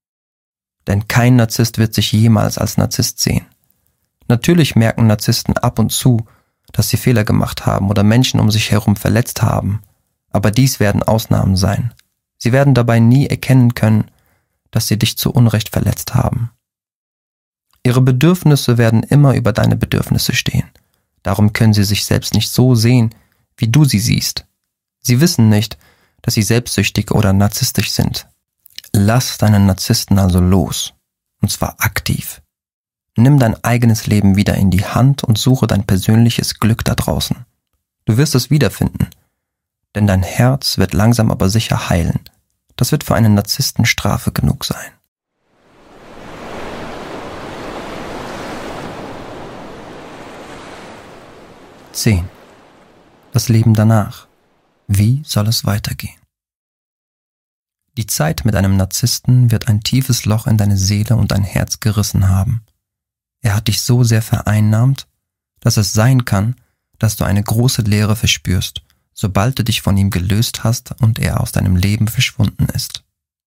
Denn kein Narzisst wird sich jemals als Narzisst sehen. Natürlich merken Narzissten ab und zu, dass sie Fehler gemacht haben oder Menschen um sich herum verletzt haben, Aber dies werden Ausnahmen sein. Sie werden dabei nie erkennen können, dass sie dich zu Unrecht verletzt haben. Ihre Bedürfnisse werden immer über deine Bedürfnisse stehen. Darum können sie sich selbst nicht so sehen, wie du sie siehst. Sie wissen nicht, dass sie selbstsüchtig oder narzisstisch sind. Lass deinen Narzissten also los. Und zwar aktiv. Nimm dein eigenes Leben wieder in die Hand und suche dein persönliches Glück da draußen. Du wirst es wiederfinden. Denn dein Herz wird langsam aber sicher heilen. Das wird für einen Narzissten Strafe genug sein. Zehn. Das Leben danach. Wie soll es weitergehen? Die Zeit mit einem Narzissten wird ein tiefes Loch in deine Seele und dein Herz gerissen haben. Er hat dich so sehr vereinnahmt, dass es sein kann, dass du eine große Leere verspürst, sobald du dich von ihm gelöst hast und er aus deinem Leben verschwunden ist.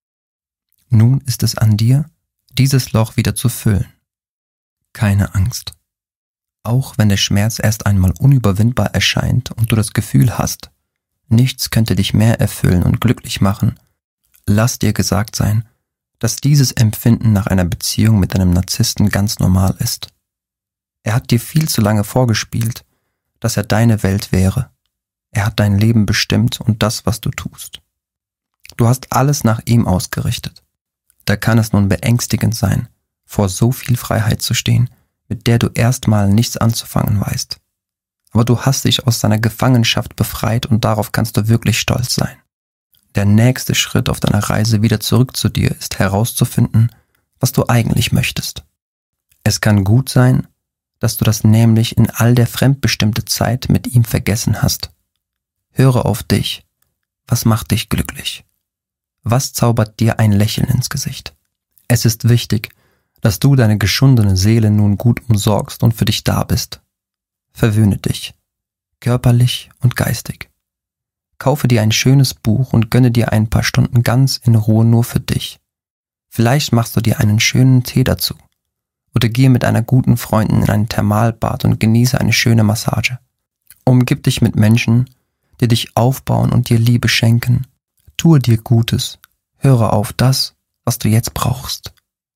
Nun ist es an dir, dieses Loch wieder zu füllen. Keine Angst. Auch wenn der Schmerz erst einmal unüberwindbar erscheint und du das Gefühl hast, nichts könnte dich mehr erfüllen und glücklich machen, lass dir gesagt sein, dass dieses Empfinden nach einer Beziehung mit einem Narzissten ganz normal ist. Er hat dir viel zu lange vorgespielt, dass er deine Welt wäre. Er hat dein Leben bestimmt und das, was du tust. Du hast alles nach ihm ausgerichtet. Da kann es nun beängstigend sein, vor so viel Freiheit zu stehen, mit der du erstmal nichts anzufangen weißt. Aber du hast dich aus seiner Gefangenschaft befreit und darauf kannst du wirklich stolz sein. Der nächste Schritt auf deiner Reise wieder zurück zu dir ist herauszufinden, was du eigentlich möchtest. Es kann gut sein, dass du das nämlich in all der fremdbestimmte Zeit mit ihm vergessen hast. Höre auf dich. Was macht dich glücklich? Was zaubert dir ein Lächeln ins Gesicht? Es ist wichtig, dass du deine geschundene Seele nun gut umsorgst und für dich da bist. Verwöhne dich, körperlich und geistig. Kaufe dir ein schönes Buch und gönne dir ein paar Stunden ganz in Ruhe nur für dich. Vielleicht machst du dir einen schönen Tee dazu. Oder gehe mit einer guten Freundin in ein Thermalbad und genieße eine schöne Massage. Umgib dich mit Menschen, die dich aufbauen und dir Liebe schenken. Tue dir Gutes. Höre auf das, was du jetzt brauchst.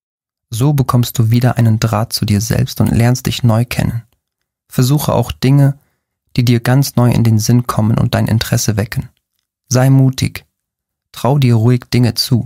So bekommst du wieder einen Draht zu dir selbst und lernst dich neu kennen. Versuche auch Dinge, die dir ganz neu in den Sinn kommen und dein Interesse wecken. Sei mutig. Trau dir ruhig Dinge zu.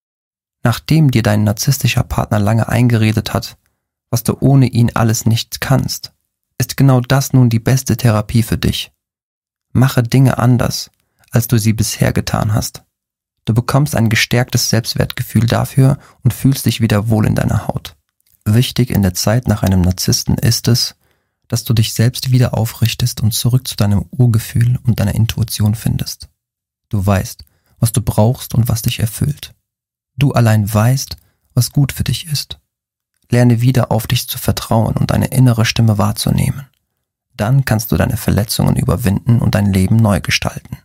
Nachdem dir dein narzisstischer Partner lange eingeredet hat, was du ohne ihn alles nicht kannst, ist genau das nun die beste Therapie für dich. Mache Dinge anders, als du sie bisher getan hast. Du bekommst ein gestärktes Selbstwertgefühl dafür und fühlst dich wieder wohl in deiner Haut. Wichtig in der Zeit nach einem Narzissten ist es, dass du dich selbst wieder aufrichtest und zurück zu deinem Urgefühl und deiner Intuition findest. Du weißt, was du brauchst und was dich erfüllt. Du allein weißt, was gut für dich ist. Lerne wieder auf dich zu vertrauen und deine innere Stimme wahrzunehmen. Dann kannst du deine Verletzungen überwinden und dein Leben neu gestalten.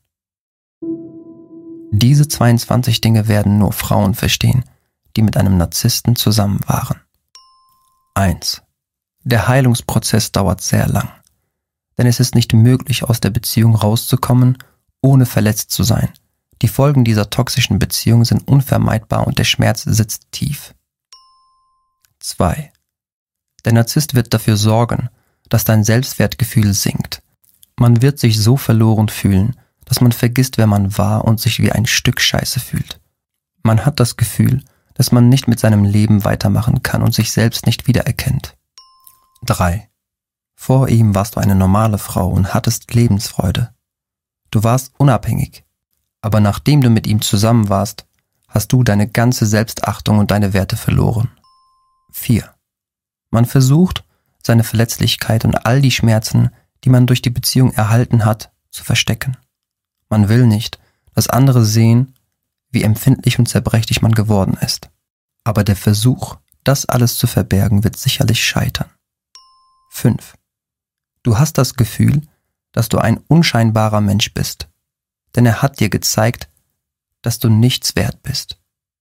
Diese 22 Dinge werden nur Frauen verstehen, die mit einem Narzissten zusammen waren. 1. Der Heilungsprozess dauert sehr lang, denn es ist nicht möglich, aus der Beziehung rauszukommen, ohne verletzt zu sein. Die Folgen dieser toxischen Beziehung sind unvermeidbar und der Schmerz sitzt tief. 2. Der Narzisst wird dafür sorgen, dass dein Selbstwertgefühl sinkt. Man wird sich so verloren fühlen, dass man vergisst, wer man war und sich wie ein Stück Scheiße fühlt. Man hat das Gefühl, dass man nicht mit seinem Leben weitermachen kann und sich selbst nicht wiedererkennt. 3. Vor ihm warst du eine normale Frau und hattest Lebensfreude. Du warst unabhängig, aber nachdem du mit ihm zusammen warst, hast du deine ganze Selbstachtung und deine Werte verloren. 4. Man versucht, seine Verletzlichkeit und all die Schmerzen, die man durch die Beziehung erhalten hat, zu verstecken. Man will nicht, dass andere sehen, wie empfindlich und zerbrechlich man geworden ist. Aber der Versuch, das alles zu verbergen, wird sicherlich scheitern. 5. Du hast das Gefühl, dass du ein unscheinbarer Mensch bist, denn er hat dir gezeigt, dass du nichts wert bist.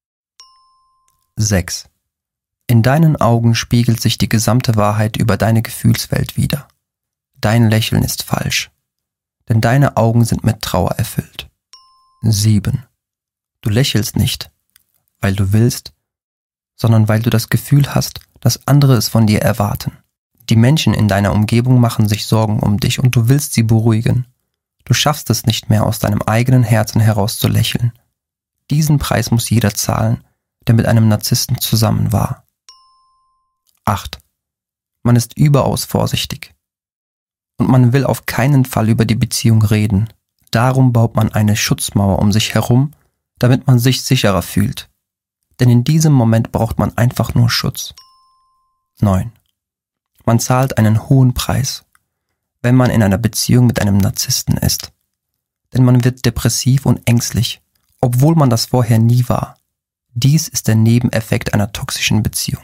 6. In deinen Augen spiegelt sich die gesamte Wahrheit über deine Gefühlswelt wider. Dein Lächeln ist falsch, denn deine Augen sind mit Trauer erfüllt. 7. Du lächelst nicht, weil du willst, sondern weil du das Gefühl hast, dass andere es von dir erwarten. Die Menschen in deiner Umgebung machen sich Sorgen um dich und du willst sie beruhigen. Du schaffst es nicht mehr, aus deinem eigenen Herzen heraus zu lächeln. Diesen Preis muss jeder zahlen, der mit einem Narzissten zusammen war. 8. Man ist überaus vorsichtig. Und man will auf keinen Fall über die Beziehung reden. Darum baut man eine Schutzmauer um sich herum, damit man sich sicherer fühlt. Denn in diesem Moment braucht man einfach nur Schutz. 9. Man zahlt einen hohen Preis, wenn man in einer Beziehung mit einem Narzissten ist. Denn man wird depressiv und ängstlich, obwohl man das vorher nie war. Dies ist der Nebeneffekt einer toxischen Beziehung.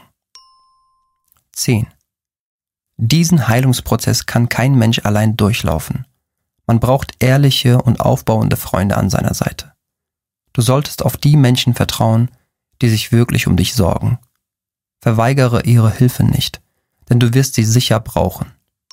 10. Diesen Heilungsprozess kann kein Mensch allein durchlaufen. Man braucht ehrliche und aufbauende Freunde an seiner Seite. Du solltest auf die Menschen vertrauen, die sich wirklich um dich sorgen. Verweigere ihre Hilfe nicht, denn du wirst sie sicher brauchen.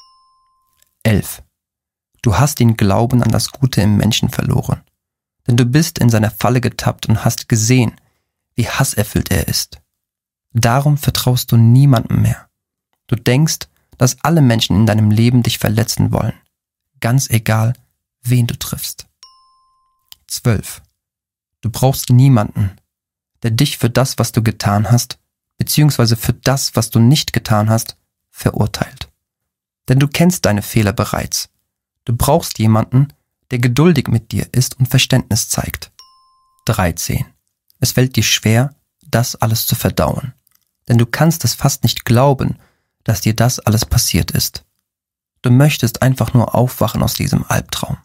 11. Du hast den Glauben an das Gute im Menschen verloren, denn du bist in seine Falle getappt und hast gesehen, wie hasserfüllt er ist. Darum vertraust du niemandem mehr. Du denkst, dass alle Menschen in deinem Leben dich verletzen wollen, ganz egal, wen du triffst. 12. Du brauchst niemanden, der dich für das, was du getan hast, beziehungsweise für das, was du nicht getan hast, verurteilt. Denn du kennst deine Fehler bereits. Du brauchst jemanden, der geduldig mit dir ist und Verständnis zeigt. 13. Es fällt dir schwer, das alles zu verdauen. Denn du kannst es fast nicht glauben, dass dir das alles passiert ist. Du möchtest einfach nur aufwachen aus diesem Albtraum.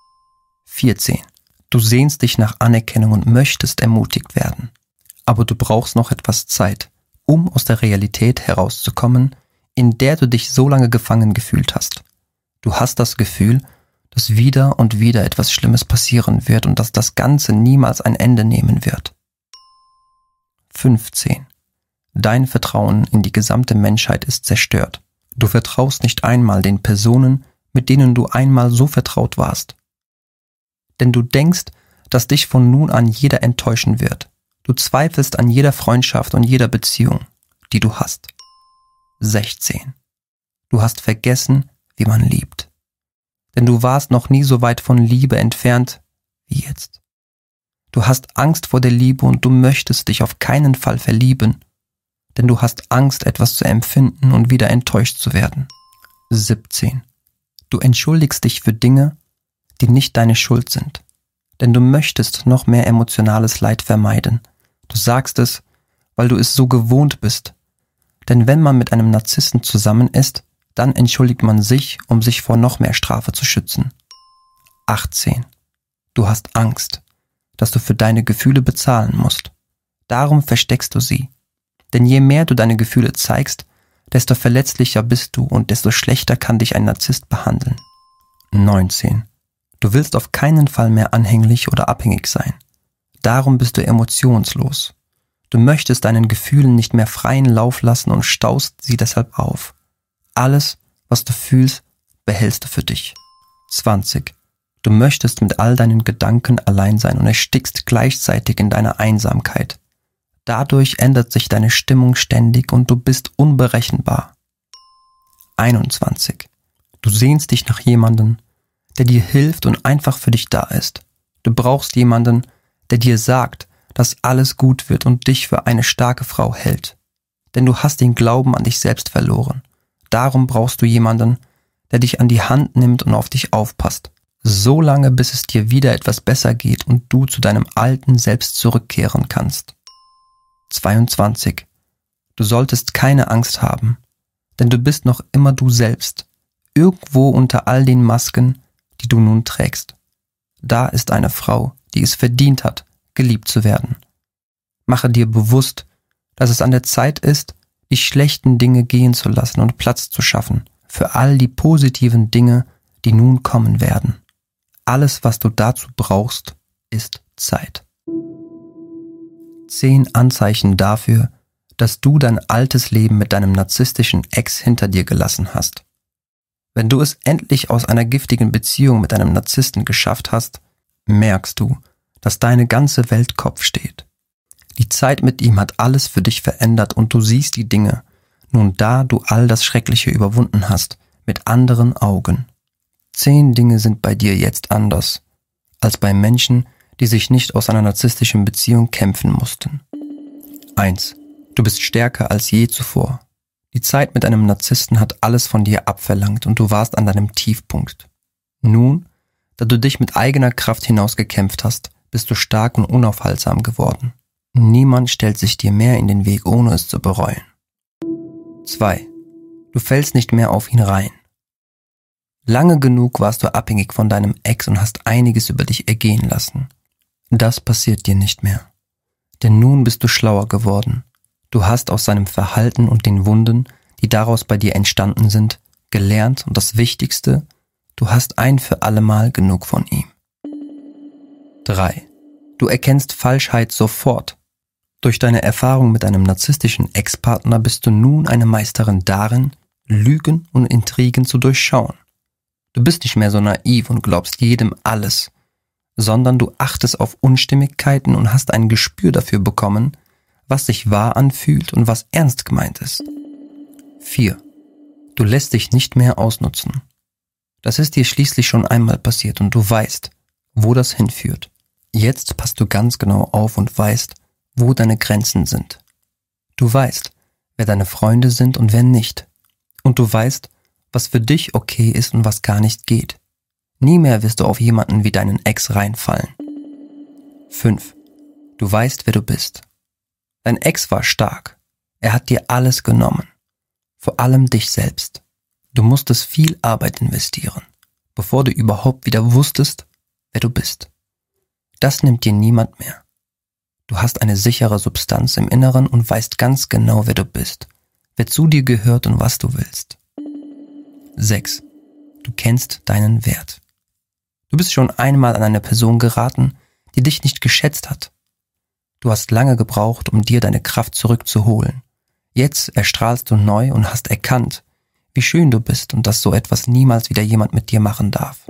14. Du sehnst dich nach Anerkennung und möchtest ermutigt werden. Aber du brauchst noch etwas Zeit, um aus der Realität herauszukommen, in der du dich so lange gefangen gefühlt hast. Du hast das Gefühl, dass wieder und wieder etwas Schlimmes passieren wird und dass das Ganze niemals ein Ende nehmen wird. 15. Dein Vertrauen in die gesamte Menschheit ist zerstört. Du vertraust nicht einmal den Personen, mit denen du einmal so vertraut warst. Denn du denkst, dass dich von nun an jeder enttäuschen wird. Du zweifelst an jeder Freundschaft und jeder Beziehung, die du hast. 16. Du hast vergessen, wie man liebt. Denn du warst noch nie so weit von Liebe entfernt wie jetzt. Du hast Angst vor der Liebe und du möchtest dich auf keinen Fall verlieben, denn du hast Angst, etwas zu empfinden und wieder enttäuscht zu werden. 17. Du entschuldigst dich für Dinge, die nicht deine Schuld sind, denn du möchtest noch mehr emotionales Leid vermeiden. Du sagst es, weil du es so gewohnt bist. Denn wenn man mit einem Narzissten zusammen ist, dann entschuldigt man sich, um sich vor noch mehr Strafe zu schützen. 18. Du hast Angst, dass du für deine Gefühle bezahlen musst. Darum versteckst du sie. Denn je mehr du deine Gefühle zeigst, desto verletzlicher bist du und desto schlechter kann dich ein Narzisst behandeln. 19. Du willst auf keinen Fall mehr anhänglich oder abhängig sein. Darum bist du emotionslos. Du möchtest deinen Gefühlen nicht mehr freien Lauf lassen und staust sie deshalb auf. Alles, was du fühlst, behältst du für dich. 20. Du möchtest mit all deinen Gedanken allein sein und erstickst gleichzeitig in deiner Einsamkeit. Dadurch ändert sich deine Stimmung ständig und du bist unberechenbar. 21. Du sehnst dich nach jemandem, der dir hilft und einfach für dich da ist. Du brauchst jemanden, der dir sagt, dass alles gut wird und dich für eine starke Frau hält. Denn du hast den Glauben an dich selbst verloren. Darum brauchst du jemanden, der dich an die Hand nimmt und auf dich aufpasst. So lange, bis es dir wieder etwas besser geht und du zu deinem alten Selbst zurückkehren kannst. 22. Du solltest keine Angst haben, denn du bist noch immer du selbst, irgendwo unter all den Masken, die du nun trägst. Da ist eine Frau, die es verdient hat, geliebt zu werden. Mache dir bewusst, dass es an der Zeit ist, die schlechten Dinge gehen zu lassen und Platz zu schaffen für all die positiven Dinge, die nun kommen werden. Alles, was du dazu brauchst, ist Zeit. 10 Anzeichen dafür, dass du dein altes Leben mit deinem narzisstischen Ex hinter dir gelassen hast. Wenn du es endlich aus einer giftigen Beziehung mit einem Narzissten geschafft hast, merkst du, dass deine ganze Welt Kopf steht. Die Zeit mit ihm hat alles für dich verändert und du siehst die Dinge, nun da du all das Schreckliche überwunden hast, mit anderen Augen. 10 Dinge sind bei dir jetzt anders, als bei Menschen, die sich nicht aus einer narzisstischen Beziehung kämpfen mussten. 1. Du bist stärker als je zuvor. Die Zeit mit einem Narzissten hat alles von dir abverlangt und du warst an deinem Tiefpunkt. Nun, da du dich mit eigener Kraft hinausgekämpft hast, bist du stark und unaufhaltsam geworden. Niemand stellt sich dir mehr in den Weg, ohne es zu bereuen. 2. Du fällst nicht mehr auf ihn rein. Lange genug warst du abhängig von deinem Ex und hast einiges über dich ergehen lassen. Das passiert dir nicht mehr. Denn nun bist du schlauer geworden. Du hast aus seinem Verhalten und den Wunden, die daraus bei dir entstanden sind, gelernt und das Wichtigste, du hast ein für allemal genug von ihm. 3. Du erkennst Falschheit sofort. Durch deine Erfahrung mit einem narzisstischen Ex-Partner bist du nun eine Meisterin darin, Lügen und Intrigen zu durchschauen. Du bist nicht mehr so naiv und glaubst jedem alles, sondern du achtest auf Unstimmigkeiten und hast ein Gespür dafür bekommen, was sich wahr anfühlt und was ernst gemeint ist. 4. Du lässt dich nicht mehr ausnutzen. Das ist dir schließlich schon einmal passiert und du weißt, wo das hinführt. Jetzt passt du ganz genau auf und weißt, wo deine Grenzen sind. Du weißt, wer deine Freunde sind und wer nicht. Und du weißt, was für dich okay ist und was gar nicht geht. Nie mehr wirst du auf jemanden wie deinen Ex reinfallen. 5. Du weißt, wer du bist. Dein Ex war stark. Er hat dir alles genommen. Vor allem dich selbst. Du musstest viel Arbeit investieren, bevor du überhaupt wieder wusstest, wer du bist. Das nimmt dir niemand mehr. Du hast eine sichere Substanz im Inneren und weißt ganz genau, wer du bist, wer zu dir gehört und was du willst. 6. Du kennst deinen Wert. Du bist schon einmal an eine Person geraten, die dich nicht geschätzt hat. Du hast lange gebraucht, um dir deine Kraft zurückzuholen. Jetzt erstrahlst du neu und hast erkannt, wie schön du bist und dass so etwas niemals wieder jemand mit dir machen darf.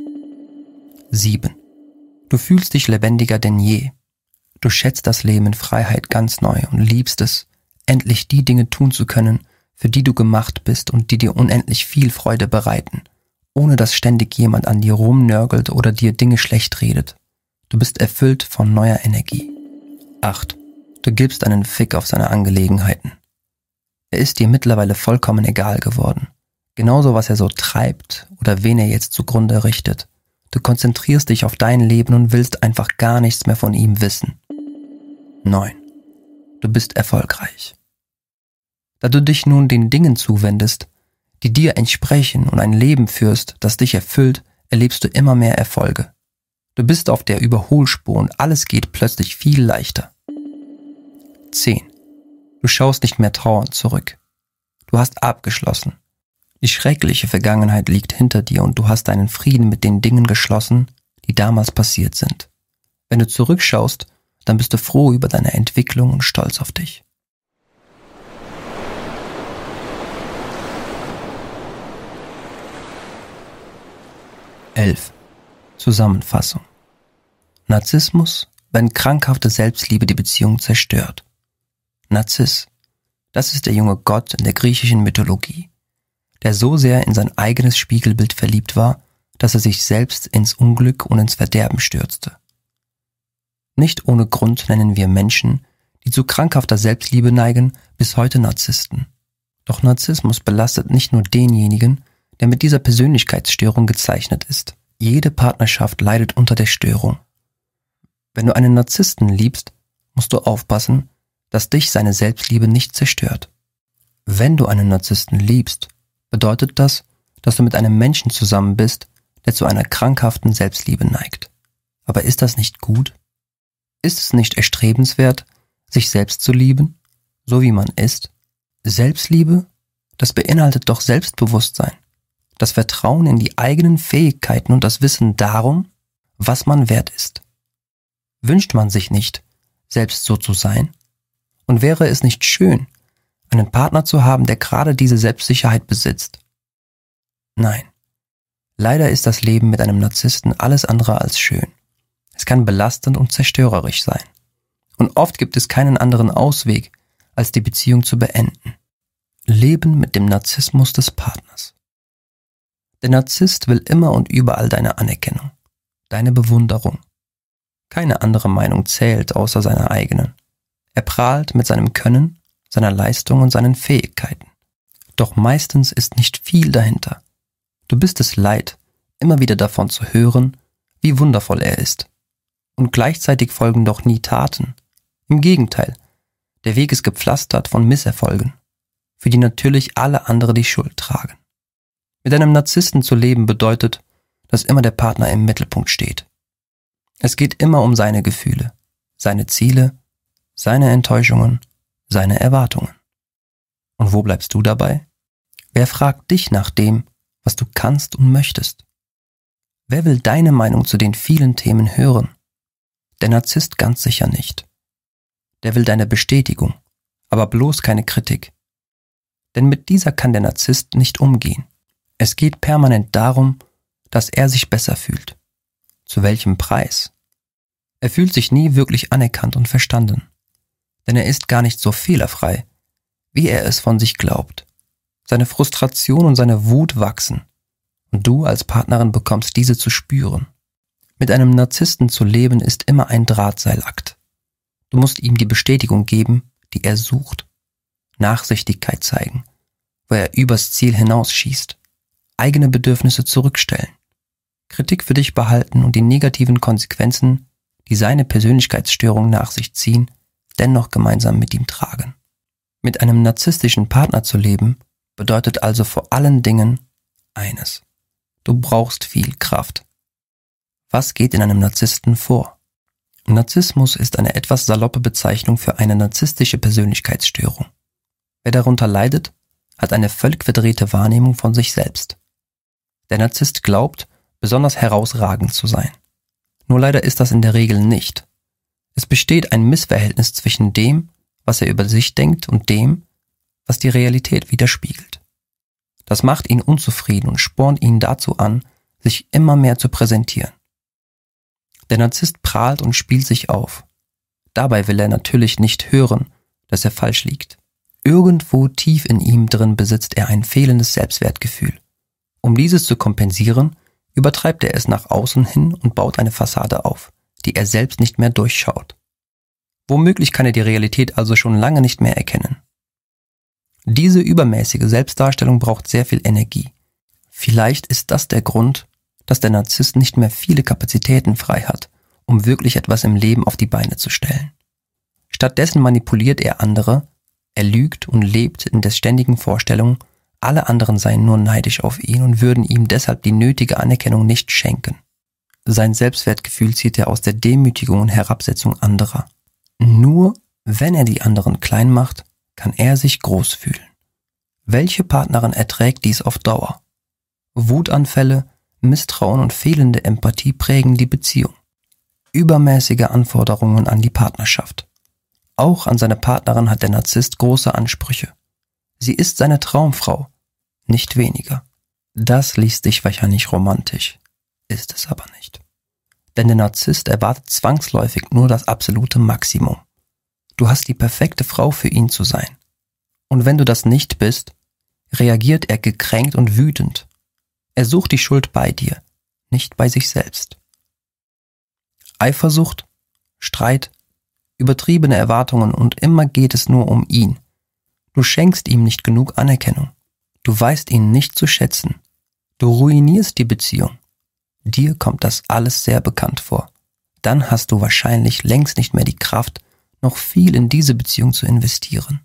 7. Du fühlst dich lebendiger denn je. Du schätzt das Leben in Freiheit ganz neu und liebst es, endlich die Dinge tun zu können, für die du gemacht bist und die dir unendlich viel Freude bereiten, ohne dass ständig jemand an dir rumnörgelt oder dir Dinge schlecht redet. Du bist erfüllt von neuer Energie. 8. Du gibst einen Fick auf seine Angelegenheiten. Er ist dir mittlerweile vollkommen egal geworden. Genauso was er so treibt oder wen er jetzt zugrunde richtet. Du konzentrierst dich auf dein Leben und willst einfach gar nichts mehr von ihm wissen. 9. Du bist erfolgreich. Da du dich nun den Dingen zuwendest, die dir entsprechen und ein Leben führst, das dich erfüllt, erlebst du immer mehr Erfolge. Du bist auf der Überholspur und alles geht plötzlich viel leichter. 10. Du schaust nicht mehr trauernd zurück. Du hast abgeschlossen. Die schreckliche Vergangenheit liegt hinter dir und du hast deinen Frieden mit den Dingen geschlossen, die damals passiert sind. Wenn du zurückschaust, dann bist du froh über deine Entwicklung und stolz auf dich. Zusammenfassung. Narzissmus, wenn krankhafte Selbstliebe die Beziehung zerstört. Narziss, das ist der junge Gott in der griechischen Mythologie, der so sehr in sein eigenes Spiegelbild verliebt war, dass er sich selbst ins Unglück und ins Verderben stürzte. Nicht ohne Grund nennen wir Menschen, die zu krankhafter Selbstliebe neigen, bis heute Narzissten. Doch Narzissmus belastet nicht nur denjenigen, der mit dieser Persönlichkeitsstörung gezeichnet ist. Jede Partnerschaft leidet unter der Störung. Wenn du einen Narzissten liebst, musst du aufpassen, dass dich seine Selbstliebe nicht zerstört. Wenn du einen Narzissten liebst, bedeutet das, dass du mit einem Menschen zusammen bist, der zu einer krankhaften Selbstliebe neigt. Aber ist das nicht gut? Ist es nicht erstrebenswert, sich selbst zu lieben, so wie man ist? Selbstliebe, das beinhaltet doch Selbstbewusstsein, das Vertrauen in die eigenen Fähigkeiten und das Wissen darum, was man wert ist. Wünscht man sich nicht, selbst so zu sein? Und wäre es nicht schön, einen Partner zu haben, der gerade diese Selbstsicherheit besitzt? Nein. Leider ist das Leben mit einem Narzissten alles andere als schön. Es kann belastend und zerstörerisch sein. Und oft gibt es keinen anderen Ausweg, als die Beziehung zu beenden. Leben mit dem Narzissmus des Partners. Der Narzisst will immer und überall deine Anerkennung, deine Bewunderung. Keine andere Meinung zählt außer seiner eigenen. Er prahlt mit seinem Können, seiner Leistung und seinen Fähigkeiten. Doch meistens ist nicht viel dahinter. Du bist es leid, immer wieder davon zu hören, wie wundervoll er ist. Und gleichzeitig folgen doch nie Taten. Im Gegenteil, der Weg ist gepflastert von Misserfolgen, für die natürlich alle andere die Schuld tragen. Mit einem Narzissten zu leben bedeutet, dass immer der Partner im Mittelpunkt steht. Es geht immer um seine Gefühle, seine Ziele, seine Enttäuschungen, seine Erwartungen. Und wo bleibst du dabei? Wer fragt dich nach dem, was du kannst und möchtest? Wer will deine Meinung zu den vielen Themen hören? Der Narzisst ganz sicher nicht. Der will deine Bestätigung, aber bloß keine Kritik. Denn mit dieser kann der Narzisst nicht umgehen. Es geht permanent darum, dass er sich besser fühlt. Zu welchem Preis? Er fühlt sich nie wirklich anerkannt und verstanden. Denn er ist gar nicht so fehlerfrei, wie er es von sich glaubt. Seine Frustration und seine Wut wachsen. Und du als Partnerin bekommst diese zu spüren. Mit einem Narzissten zu leben ist immer ein Drahtseilakt. Du musst ihm die Bestätigung geben, die er sucht. Nachsichtigkeit zeigen, wo er übers Ziel hinausschießt. Eigene Bedürfnisse zurückstellen. Kritik für dich behalten und die negativen Konsequenzen, die seine Persönlichkeitsstörung nach sich ziehen, dennoch gemeinsam mit ihm tragen. Mit einem narzisstischen Partner zu leben, bedeutet also vor allen Dingen eines. Du brauchst viel Kraft. Was geht in einem Narzissten vor? Narzissmus ist eine etwas saloppe Bezeichnung für eine narzisstische Persönlichkeitsstörung. Wer darunter leidet, hat eine völlig verdrehte Wahrnehmung von sich selbst. Der Narzisst glaubt, besonders herausragend zu sein. Nur leider ist das in der Regel nicht. Es besteht ein Missverhältnis zwischen dem, was er über sich denkt, und dem, was die Realität widerspiegelt. Das macht ihn unzufrieden und spornt ihn dazu an, sich immer mehr zu präsentieren. Der Narzisst prahlt und spielt sich auf. Dabei will er natürlich nicht hören, dass er falsch liegt. Irgendwo tief in ihm drin besitzt er ein fehlendes Selbstwertgefühl. Um dieses zu kompensieren, übertreibt er es nach außen hin und baut eine Fassade auf, die er selbst nicht mehr durchschaut. Womöglich kann er die Realität also schon lange nicht mehr erkennen. Diese übermäßige Selbstdarstellung braucht sehr viel Energie. Vielleicht ist das der Grund, dass der Narzisst nicht mehr viele Kapazitäten frei hat, um wirklich etwas im Leben auf die Beine zu stellen. Stattdessen manipuliert er andere, er lügt und lebt in der ständigen Vorstellung, alle anderen seien nur neidisch auf ihn und würden ihm deshalb die nötige Anerkennung nicht schenken. Sein Selbstwertgefühl zieht er aus der Demütigung und Herabsetzung anderer. Nur wenn er die anderen klein macht, kann er sich groß fühlen. Welche Partnerin erträgt dies auf Dauer? Wutanfälle, Misstrauen und fehlende Empathie prägen die Beziehung. Übermäßige Anforderungen an die Partnerschaft. Auch an seine Partnerin hat der Narzisst große Ansprüche. Sie ist seine Traumfrau, nicht weniger. Das liest sich wahrscheinlich romantisch, ist es aber nicht. Denn der Narzisst erwartet zwangsläufig nur das absolute Maximum. Du hast die perfekte Frau für ihn zu sein. Und wenn du das nicht bist, reagiert er gekränkt und wütend. Er sucht die Schuld bei dir, nicht bei sich selbst. Eifersucht, Streit, übertriebene Erwartungen und immer geht es nur um ihn. Du schenkst ihm nicht genug Anerkennung. Du weißt ihn nicht zu schätzen. Du ruinierst die Beziehung. Dir kommt das alles sehr bekannt vor. Dann hast du wahrscheinlich längst nicht mehr die Kraft, noch viel in diese Beziehung zu investieren.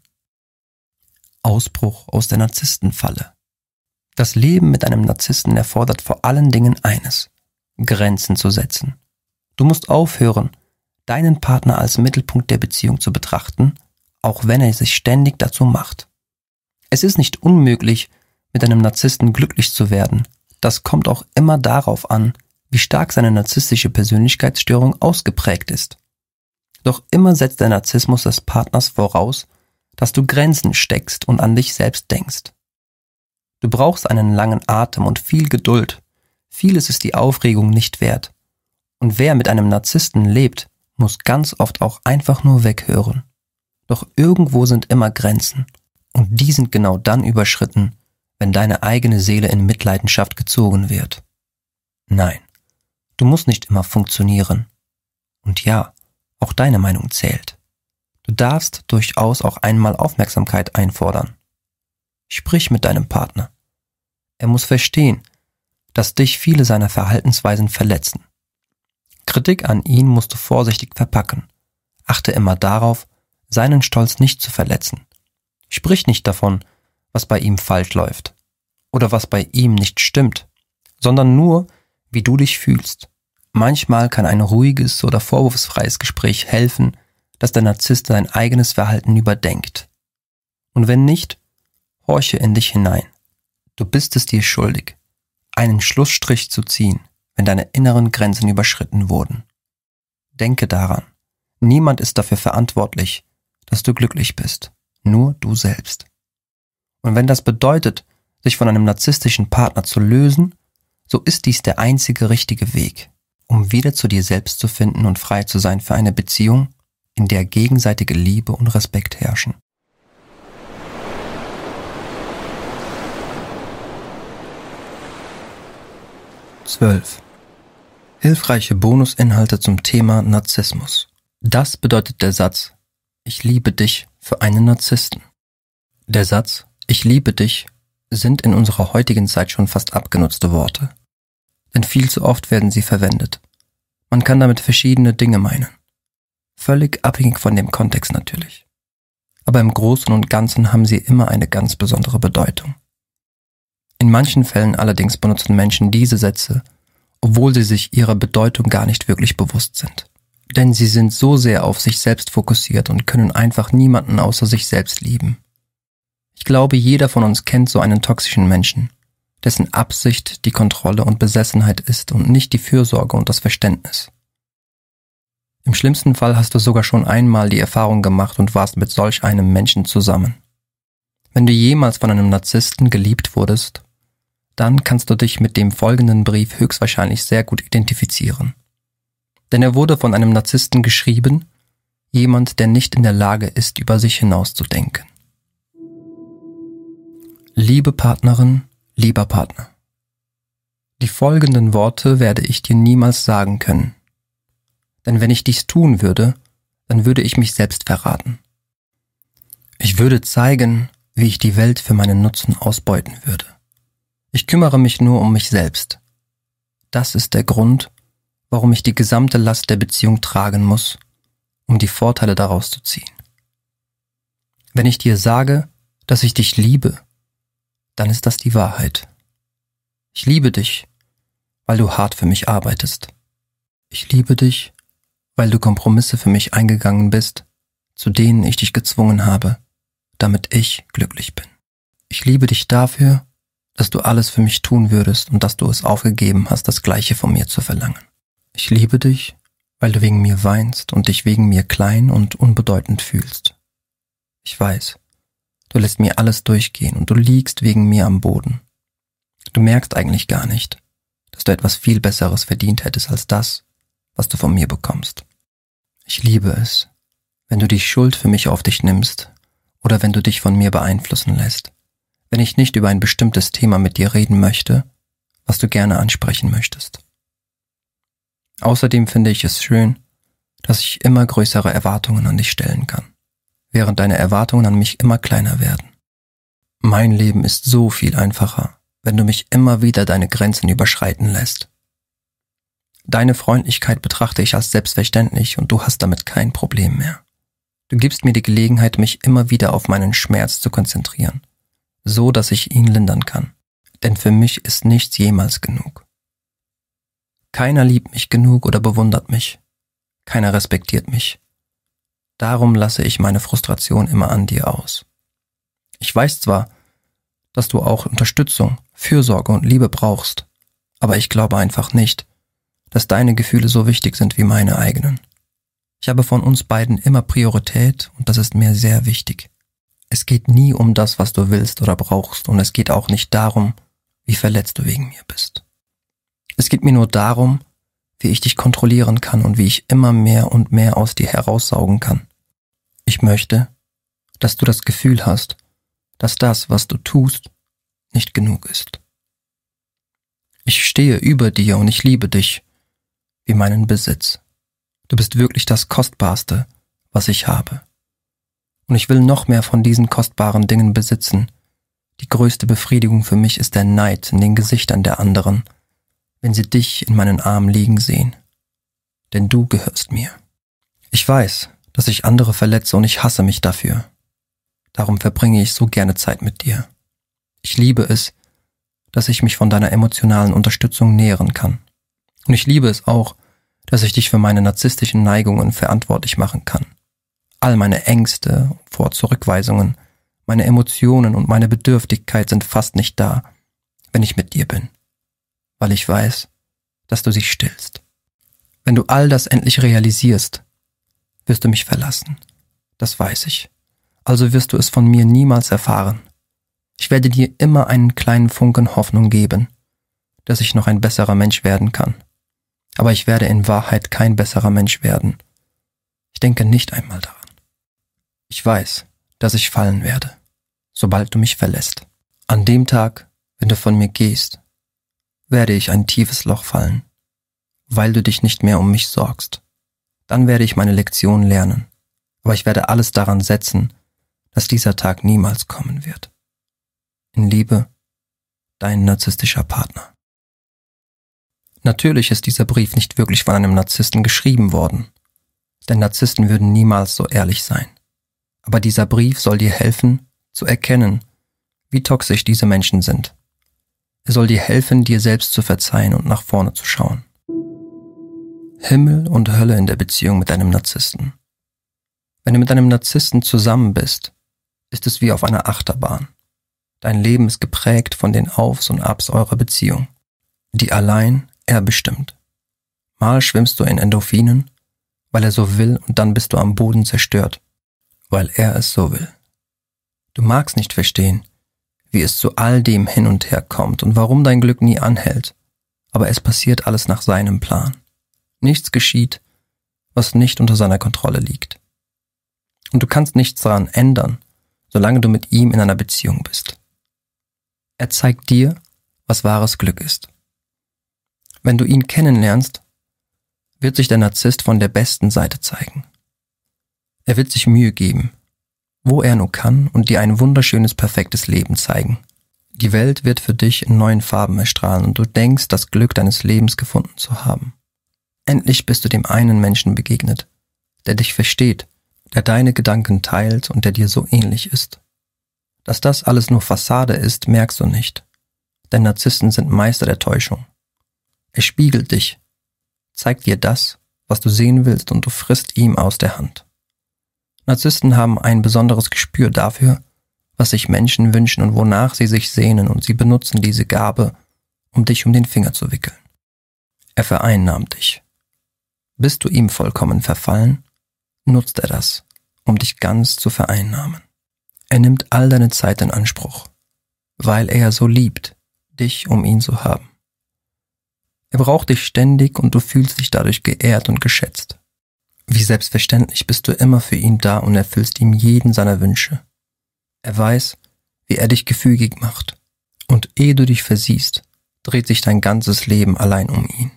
Ausbruch aus der Narzisstenfalle. Das Leben mit einem Narzissten erfordert vor allen Dingen eines: Grenzen zu setzen. Du musst aufhören, deinen Partner als Mittelpunkt der Beziehung zu betrachten, auch wenn er sich ständig dazu macht. Es ist nicht unmöglich, mit einem Narzissten glücklich zu werden. Das kommt auch immer darauf an, wie stark seine narzisstische Persönlichkeitsstörung ausgeprägt ist. Doch immer setzt der Narzissmus des Partners voraus, dass du Grenzen steckst und an dich selbst denkst. Du brauchst einen langen Atem und viel Geduld. Vieles ist die Aufregung nicht wert. Und wer mit einem Narzissten lebt, muss ganz oft auch einfach nur weghören. Doch irgendwo sind immer Grenzen. Und die sind genau dann überschritten, wenn deine eigene Seele in Mitleidenschaft gezogen wird. Nein, du musst nicht immer funktionieren. Und ja, auch deine Meinung zählt. Du darfst durchaus auch einmal Aufmerksamkeit einfordern. Sprich mit deinem Partner. Er muss verstehen, dass dich viele seiner Verhaltensweisen verletzen. Kritik an ihn musst du vorsichtig verpacken. Achte immer darauf, seinen Stolz nicht zu verletzen. Sprich nicht davon, was bei ihm falsch läuft oder was bei ihm nicht stimmt, sondern nur, wie du dich fühlst. Manchmal kann ein ruhiges oder vorwurfsfreies Gespräch helfen, dass der Narzisst sein eigenes Verhalten überdenkt. Und wenn nicht, horche in dich hinein. Du bist es dir schuldig, einen Schlussstrich zu ziehen, wenn deine inneren Grenzen überschritten wurden. Denke daran, niemand ist dafür verantwortlich, dass du glücklich bist, nur du selbst. Und wenn das bedeutet, sich von einem narzisstischen Partner zu lösen, so ist dies der einzige richtige Weg, um wieder zu dir selbst zu finden und frei zu sein für eine Beziehung, in der gegenseitige Liebe und Respekt herrschen. #12. Hilfreiche Bonusinhalte zum Thema Narzissmus. Das bedeutet der Satz, ich liebe dich für einen Narzissten. Der Satz, ich liebe dich, sind in unserer heutigen Zeit schon fast abgenutzte Worte. Denn viel zu oft werden sie verwendet. Man kann damit verschiedene Dinge meinen. Völlig abhängig von dem Kontext natürlich. Aber im Großen und Ganzen haben sie immer eine ganz besondere Bedeutung. In manchen Fällen allerdings benutzen Menschen diese Sätze, obwohl sie sich ihrer Bedeutung gar nicht wirklich bewusst sind. Denn sie sind so sehr auf sich selbst fokussiert und können einfach niemanden außer sich selbst lieben. Ich glaube, jeder von uns kennt so einen toxischen Menschen, dessen Absicht die Kontrolle und Besessenheit ist und nicht die Fürsorge und das Verständnis. Im schlimmsten Fall hast du sogar schon einmal die Erfahrung gemacht und warst mit solch einem Menschen zusammen. Wenn du jemals von einem Narzissten geliebt wurdest, dann kannst du dich mit dem folgenden Brief höchstwahrscheinlich sehr gut identifizieren. Denn er wurde von einem Narzissten geschrieben, jemand, der nicht in der Lage ist, über sich hinauszudenken. Liebe Partnerin, lieber Partner. Die folgenden Worte werde ich dir niemals sagen können. Denn wenn ich dies tun würde, dann würde ich mich selbst verraten. Ich würde zeigen, wie ich die Welt für meinen Nutzen ausbeuten würde. Ich kümmere mich nur um mich selbst. Das ist der Grund, warum ich die gesamte Last der Beziehung tragen muss, um die Vorteile daraus zu ziehen. Wenn ich dir sage, dass ich dich liebe, dann ist das die Wahrheit. Ich liebe dich, weil du hart für mich arbeitest. Ich liebe dich, weil du Kompromisse für mich eingegangen bist, zu denen ich dich gezwungen habe, damit ich glücklich bin. Ich liebe dich dafür, dass du alles für mich tun würdest und dass du es aufgegeben hast, das Gleiche von mir zu verlangen. Ich liebe dich, weil du wegen mir weinst und dich wegen mir klein und unbedeutend fühlst. Ich weiß, du lässt mir alles durchgehen und du liegst wegen mir am Boden. Du merkst eigentlich gar nicht, dass du etwas viel Besseres verdient hättest als das, was du von mir bekommst. Ich liebe es, wenn du die Schuld für mich auf dich nimmst oder wenn du dich von mir beeinflussen lässt, wenn ich nicht über ein bestimmtes Thema mit dir reden möchte, was du gerne ansprechen möchtest. Außerdem finde ich es schön, dass ich immer größere Erwartungen an dich stellen kann, während deine Erwartungen an mich immer kleiner werden. Mein Leben ist so viel einfacher, wenn du mich immer wieder deine Grenzen überschreiten lässt. Deine Freundlichkeit betrachte ich als selbstverständlich und du hast damit kein Problem mehr. Du gibst mir die Gelegenheit, mich immer wieder auf meinen Schmerz zu konzentrieren, so dass ich ihn lindern kann. Denn für mich ist nichts jemals genug. Keiner liebt mich genug oder bewundert mich. Keiner respektiert mich. Darum lasse ich meine Frustration immer an dir aus. Ich weiß zwar, dass du auch Unterstützung, Fürsorge und Liebe brauchst, aber ich glaube einfach nicht, dass deine Gefühle so wichtig sind wie meine eigenen. Ich habe von uns beiden immer Priorität und das ist mir sehr wichtig. Es geht nie um das, was du willst oder brauchst und es geht auch nicht darum, wie verletzt du wegen mir bist. Es geht mir nur darum, wie ich dich kontrollieren kann und wie ich immer mehr und mehr aus dir heraussaugen kann. Ich möchte, dass du das Gefühl hast, dass das, was du tust, nicht genug ist. Ich stehe über dir und ich liebe dich wie meinen Besitz. Du bist wirklich das Kostbarste, was ich habe. Und ich will noch mehr von diesen kostbaren Dingen besitzen. Die größte Befriedigung für mich ist der Neid in den Gesichtern der anderen, wenn sie dich in meinen Armen liegen sehen. Denn du gehörst mir. Ich weiß, dass ich andere verletze und ich hasse mich dafür. Darum verbringe ich so gerne Zeit mit dir. Ich liebe es, dass ich mich von deiner emotionalen Unterstützung nähren kann. Und ich liebe es auch, dass ich dich für meine narzisstischen Neigungen verantwortlich machen kann. All meine Ängste vor Zurückweisungen, meine Emotionen und meine Bedürftigkeit sind fast nicht da, wenn ich mit dir bin, weil ich weiß, dass du sie stillst. Wenn du all das endlich realisierst, wirst du mich verlassen. Das weiß ich. Also wirst du es von mir niemals erfahren. Ich werde dir immer einen kleinen Funken Hoffnung geben, dass ich noch ein besserer Mensch werden kann. Aber ich werde in Wahrheit kein besserer Mensch werden. Ich denke nicht einmal daran. Ich weiß, dass ich fallen werde, sobald du mich verlässt. An dem Tag, wenn du von mir gehst, werde ich ein tiefes Loch fallen, weil du dich nicht mehr um mich sorgst. Dann werde ich meine Lektion lernen, aber ich werde alles daran setzen, dass dieser Tag niemals kommen wird. In Liebe, dein narzisstischer Partner. Natürlich ist dieser Brief nicht wirklich von einem Narzissten geschrieben worden, denn Narzissten würden niemals so ehrlich sein. Aber dieser Brief soll dir helfen, zu erkennen, wie toxisch diese Menschen sind. Er soll dir helfen, dir selbst zu verzeihen und nach vorne zu schauen. Himmel und Hölle in der Beziehung mit einem Narzissten. Wenn du mit einem Narzissten zusammen bist, ist es wie auf einer Achterbahn. Dein Leben ist geprägt von den Aufs und Abs eurer Beziehung, die allein er bestimmt. Mal schwimmst du in Endorphinen, weil er so will, und dann bist du am Boden zerstört, weil er es so will. Du magst nicht verstehen, wie es zu all dem hin und her kommt und warum dein Glück nie anhält, aber es passiert alles nach seinem Plan. Nichts geschieht, was nicht unter seiner Kontrolle liegt. Und du kannst nichts daran ändern, solange du mit ihm in einer Beziehung bist. Er zeigt dir, was wahres Glück ist. Wenn du ihn kennenlernst, wird sich der Narzisst von der besten Seite zeigen. Er wird sich Mühe geben, wo er nur kann, und dir ein wunderschönes, perfektes Leben zeigen. Die Welt wird für dich in neuen Farben erstrahlen und du denkst, das Glück deines Lebens gefunden zu haben. Endlich bist du dem einen Menschen begegnet, der dich versteht, der deine Gedanken teilt und der dir so ähnlich ist. Dass das alles nur Fassade ist, merkst du nicht, denn Narzissten sind Meister der Täuschung. Er spiegelt dich, zeigt dir das, was du sehen willst, und du frisst ihm aus der Hand. Narzissten haben ein besonderes Gespür dafür, was sich Menschen wünschen und wonach sie sich sehnen, und sie benutzen diese Gabe, um dich um den Finger zu wickeln. Er vereinnahmt dich. Bist du ihm vollkommen verfallen, nutzt er das, um dich ganz zu vereinnahmen. Er nimmt all deine Zeit in Anspruch, weil er so liebt, dich um ihn zu haben. Er braucht dich ständig und du fühlst dich dadurch geehrt und geschätzt. Wie selbstverständlich bist du immer für ihn da und erfüllst ihm jeden seiner Wünsche. Er weiß, wie er dich gefügig macht. Und ehe du dich versiehst, dreht sich dein ganzes Leben allein um ihn.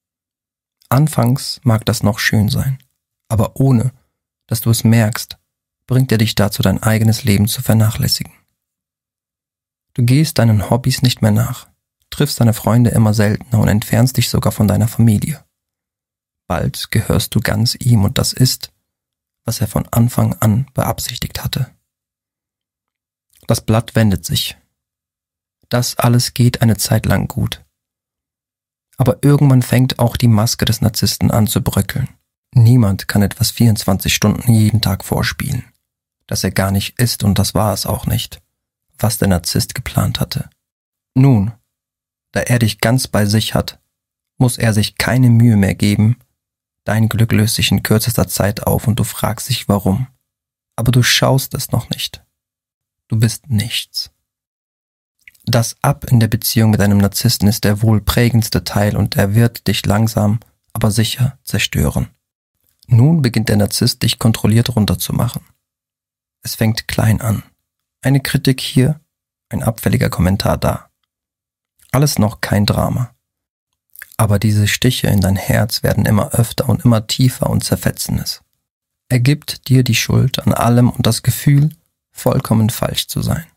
Anfangs mag das noch schön sein, aber ohne, dass du es merkst, bringt er dich dazu, dein eigenes Leben zu vernachlässigen. Du gehst deinen Hobbys nicht mehr nach, triffst deine Freunde immer seltener und entfernst dich sogar von deiner Familie. Bald gehörst du ganz ihm, und das ist, was er von Anfang an beabsichtigt hatte. Das Blatt wendet sich. Das alles geht eine Zeit lang gut. Aber irgendwann fängt auch die Maske des Narzissten an zu bröckeln. Niemand kann etwas 24 Stunden jeden Tag vorspielen, das er gar nicht ist, und das war es auch nicht, was der Narzisst geplant hatte. Nun, da er dich ganz bei sich hat, muss er sich keine Mühe mehr geben. Dein Glück löst sich in kürzester Zeit auf und du fragst dich warum. Aber du schaust es noch nicht. Du bist nichts. Das Ab in der Beziehung mit einem Narzissten ist der wohl prägendste Teil, und er wird dich langsam, aber sicher zerstören. Nun beginnt der Narzisst, dich kontrolliert runterzumachen. Es fängt klein an. Eine Kritik hier, ein abfälliger Kommentar da. Alles noch kein Drama. Aber diese Stiche in dein Herz werden immer öfter und immer tiefer und zerfetzen es. Er gibt dir die Schuld an allem und das Gefühl, vollkommen falsch zu sein.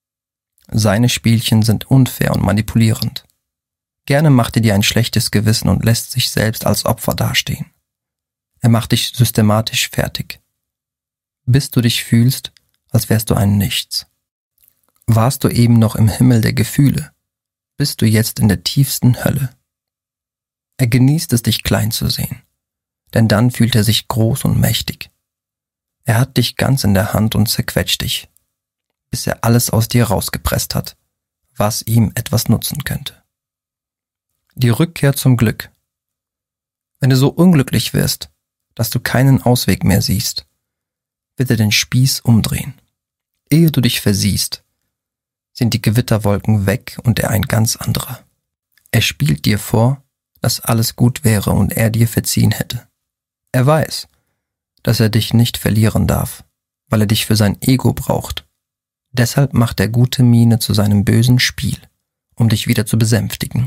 Seine Spielchen sind unfair und manipulierend. Gerne macht er dir ein schlechtes Gewissen und lässt sich selbst als Opfer dastehen. Er macht dich systematisch fertig. Bis du dich fühlst, als wärst du ein Nichts. Warst du eben noch im Himmel der Gefühle, bist du jetzt in der tiefsten Hölle. Er genießt es, dich klein zu sehen, denn dann fühlt er sich groß und mächtig. Er hat dich ganz in der Hand und zerquetscht dich, bis er alles aus dir rausgepresst hat, was ihm etwas nutzen könnte. Die Rückkehr zum Glück. Wenn du so unglücklich wirst, dass du keinen Ausweg mehr siehst, wird er den Spieß umdrehen. Ehe du dich versiehst, sind die Gewitterwolken weg und er ein ganz anderer. Er spielt dir vor, dass alles gut wäre und er dir verziehen hätte. Er weiß, dass er dich nicht verlieren darf, weil er dich für sein Ego braucht. Deshalb macht er gute Miene zu seinem bösen Spiel, um dich wieder zu besänftigen.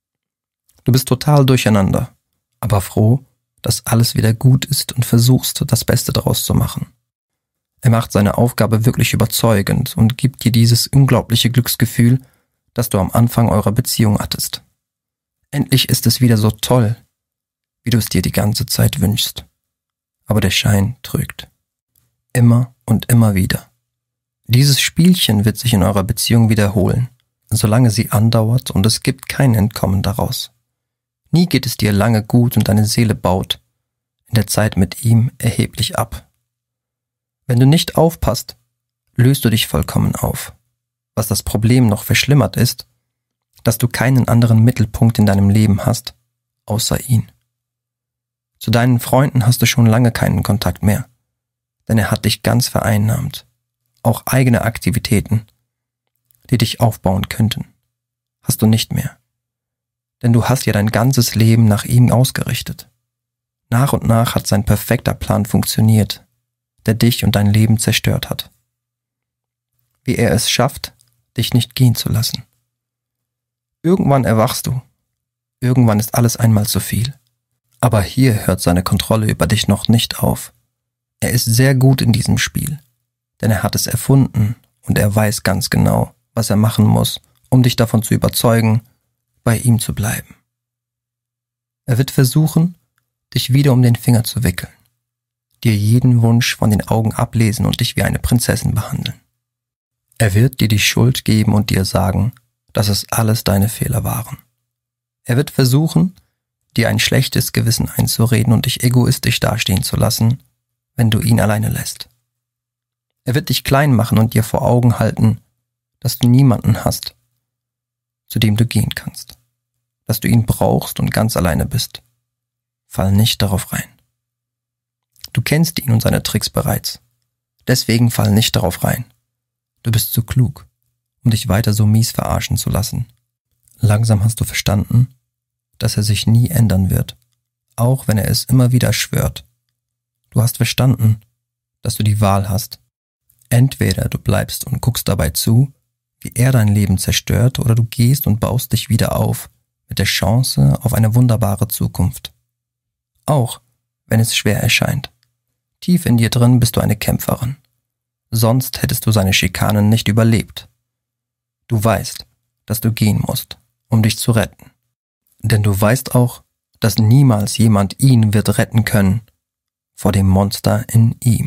Du bist total durcheinander, aber froh, dass alles wieder gut ist und versuchst, das Beste daraus zu machen. Er macht seine Aufgabe wirklich überzeugend und gibt dir dieses unglaubliche Glücksgefühl, das du am Anfang eurer Beziehung hattest. Endlich ist es wieder so toll, wie du es dir die ganze Zeit wünschst. Aber der Schein trügt. Immer und immer wieder. Dieses Spielchen wird sich in eurer Beziehung wiederholen, solange sie andauert und es gibt kein Entkommen daraus. Nie geht es dir lange gut und deine Seele baut in der Zeit mit ihm erheblich ab. Wenn du nicht aufpasst, löst du dich vollkommen auf. Was das Problem noch verschlimmert ist, dass du keinen anderen Mittelpunkt in deinem Leben hast, außer ihn. Zu deinen Freunden hast du schon lange keinen Kontakt mehr, denn er hat dich ganz vereinnahmt. Auch eigene Aktivitäten, die dich aufbauen könnten, hast du nicht mehr. Denn du hast ja dein ganzes Leben nach ihm ausgerichtet. Nach und nach hat sein perfekter Plan funktioniert, der dich und dein Leben zerstört hat. Wie er es schafft, dich nicht gehen zu lassen. Irgendwann erwachst du. Irgendwann ist alles einmal zu viel. Aber hier hört seine Kontrolle über dich noch nicht auf. Er ist sehr gut in diesem Spiel, denn er hat es erfunden und er weiß ganz genau, was er machen muss, um dich davon zu überzeugen, bei ihm zu bleiben. Er wird versuchen, dich wieder um den Finger zu wickeln, dir jeden Wunsch von den Augen ablesen und dich wie eine Prinzessin behandeln. Er wird dir die Schuld geben und dir sagen, dass es alles deine Fehler waren. Er wird versuchen, dir ein schlechtes Gewissen einzureden und dich egoistisch dastehen zu lassen, wenn du ihn alleine lässt. Er wird dich klein machen und dir vor Augen halten, dass du niemanden hast, zu dem du gehen kannst, dass du ihn brauchst und ganz alleine bist. Fall nicht darauf rein. Du kennst ihn und seine Tricks bereits. Deswegen fall nicht darauf rein. Du bist zu klug, um dich weiter so mies verarschen zu lassen. Langsam hast du verstanden, dass er sich nie ändern wird, auch wenn er es immer wieder schwört. Du hast verstanden, dass du die Wahl hast. Entweder du bleibst und guckst dabei zu, wie er dein Leben zerstört, oder du gehst und baust dich wieder auf, mit der Chance auf eine wunderbare Zukunft. Auch wenn es schwer erscheint. Tief in dir drin bist du eine Kämpferin. Sonst hättest du seine Schikanen nicht überlebt. Du weißt, dass du gehen musst, um dich zu retten. Denn du weißt auch, dass niemals jemand ihn wird retten können vor dem Monster in ihm.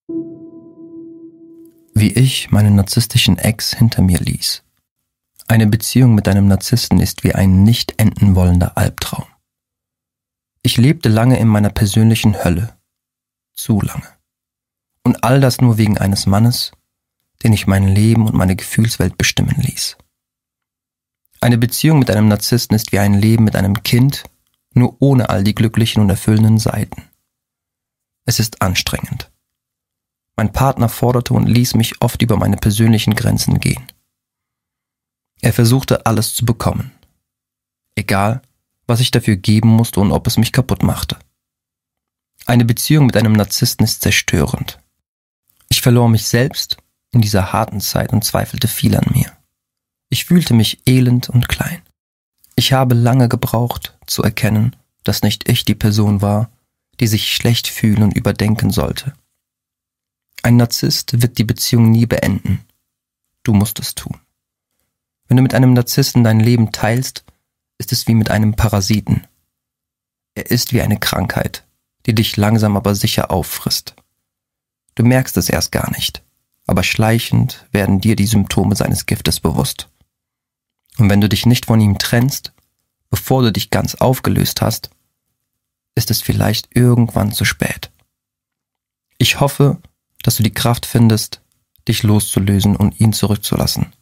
Wie ich meinen narzisstischen Ex hinter mir ließ. Eine Beziehung mit einem Narzissten ist wie ein nicht enden wollender Albtraum. Ich lebte lange in meiner persönlichen Hölle. Zu lange. Und all das nur wegen eines Mannes, den ich mein Leben und meine Gefühlswelt bestimmen ließ. Eine Beziehung mit einem Narzissten ist wie ein Leben mit einem Kind, nur ohne all die glücklichen und erfüllenden Seiten. Es ist anstrengend. Mein Partner forderte und ließ mich oft über meine persönlichen Grenzen gehen. Er versuchte alles zu bekommen. Egal, was ich dafür geben musste und ob es mich kaputt machte. Eine Beziehung mit einem Narzissten ist zerstörend. Ich verlor mich selbst in dieser harten Zeit und zweifelte viel an mir. Ich fühlte mich elend und klein. Ich habe lange gebraucht, zu erkennen, dass nicht ich die Person war, die sich schlecht fühlen und überdenken sollte. Ein Narzisst wird die Beziehung nie beenden. Du musst es tun. Wenn du mit einem Narzissten dein Leben teilst, ist es wie mit einem Parasiten. Er ist wie eine Krankheit, die dich langsam aber sicher auffrisst. Du merkst es erst gar nicht, aber schleichend werden dir die Symptome seines Giftes bewusst. Und wenn du dich nicht von ihm trennst, bevor du dich ganz aufgelöst hast, ist es vielleicht irgendwann zu spät. Ich hoffe, dass du die Kraft findest, dich loszulösen und ihn zurückzulassen.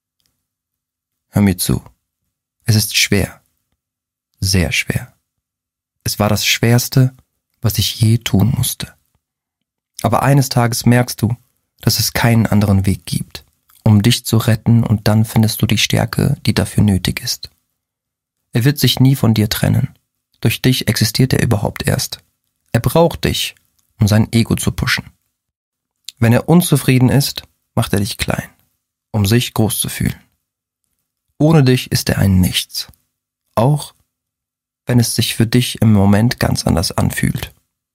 Hör mir zu. Es ist schwer. Sehr schwer. Es war das Schwerste, was ich je tun musste. Aber eines Tages merkst du, dass es keinen anderen Weg gibt, um dich zu retten, und dann findest du die Stärke, die dafür nötig ist. Er wird sich nie von dir trennen. Durch dich existiert er überhaupt erst. Er braucht dich, um sein Ego zu pushen. Wenn er unzufrieden ist, macht er dich klein, um sich groß zu fühlen. Ohne dich ist er ein Nichts. Auch wenn es sich für dich im Moment ganz anders anfühlt.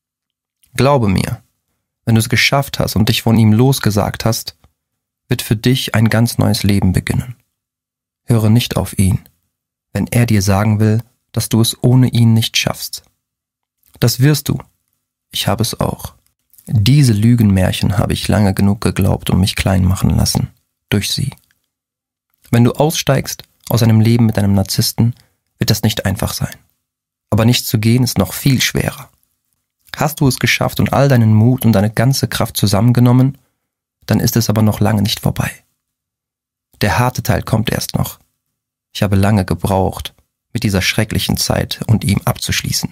Glaube mir, wenn du es geschafft hast und dich von ihm losgesagt hast, wird für dich ein ganz neues Leben beginnen. Höre nicht auf ihn, wenn er dir sagen will, dass du es ohne ihn nicht schaffst. Das wirst du. Ich habe es auch. Diese Lügenmärchen habe ich lange genug geglaubt und mich klein machen lassen. Durch sie. Wenn du aussteigst aus einem Leben mit einem Narzissten, wird das nicht einfach sein. Aber nicht zu gehen ist noch viel schwerer. Hast du es geschafft und all deinen Mut und deine ganze Kraft zusammengenommen, dann ist es aber noch lange nicht vorbei. Der harte Teil kommt erst noch. Ich habe lange gebraucht, mit dieser schrecklichen Zeit und ihm abzuschließen.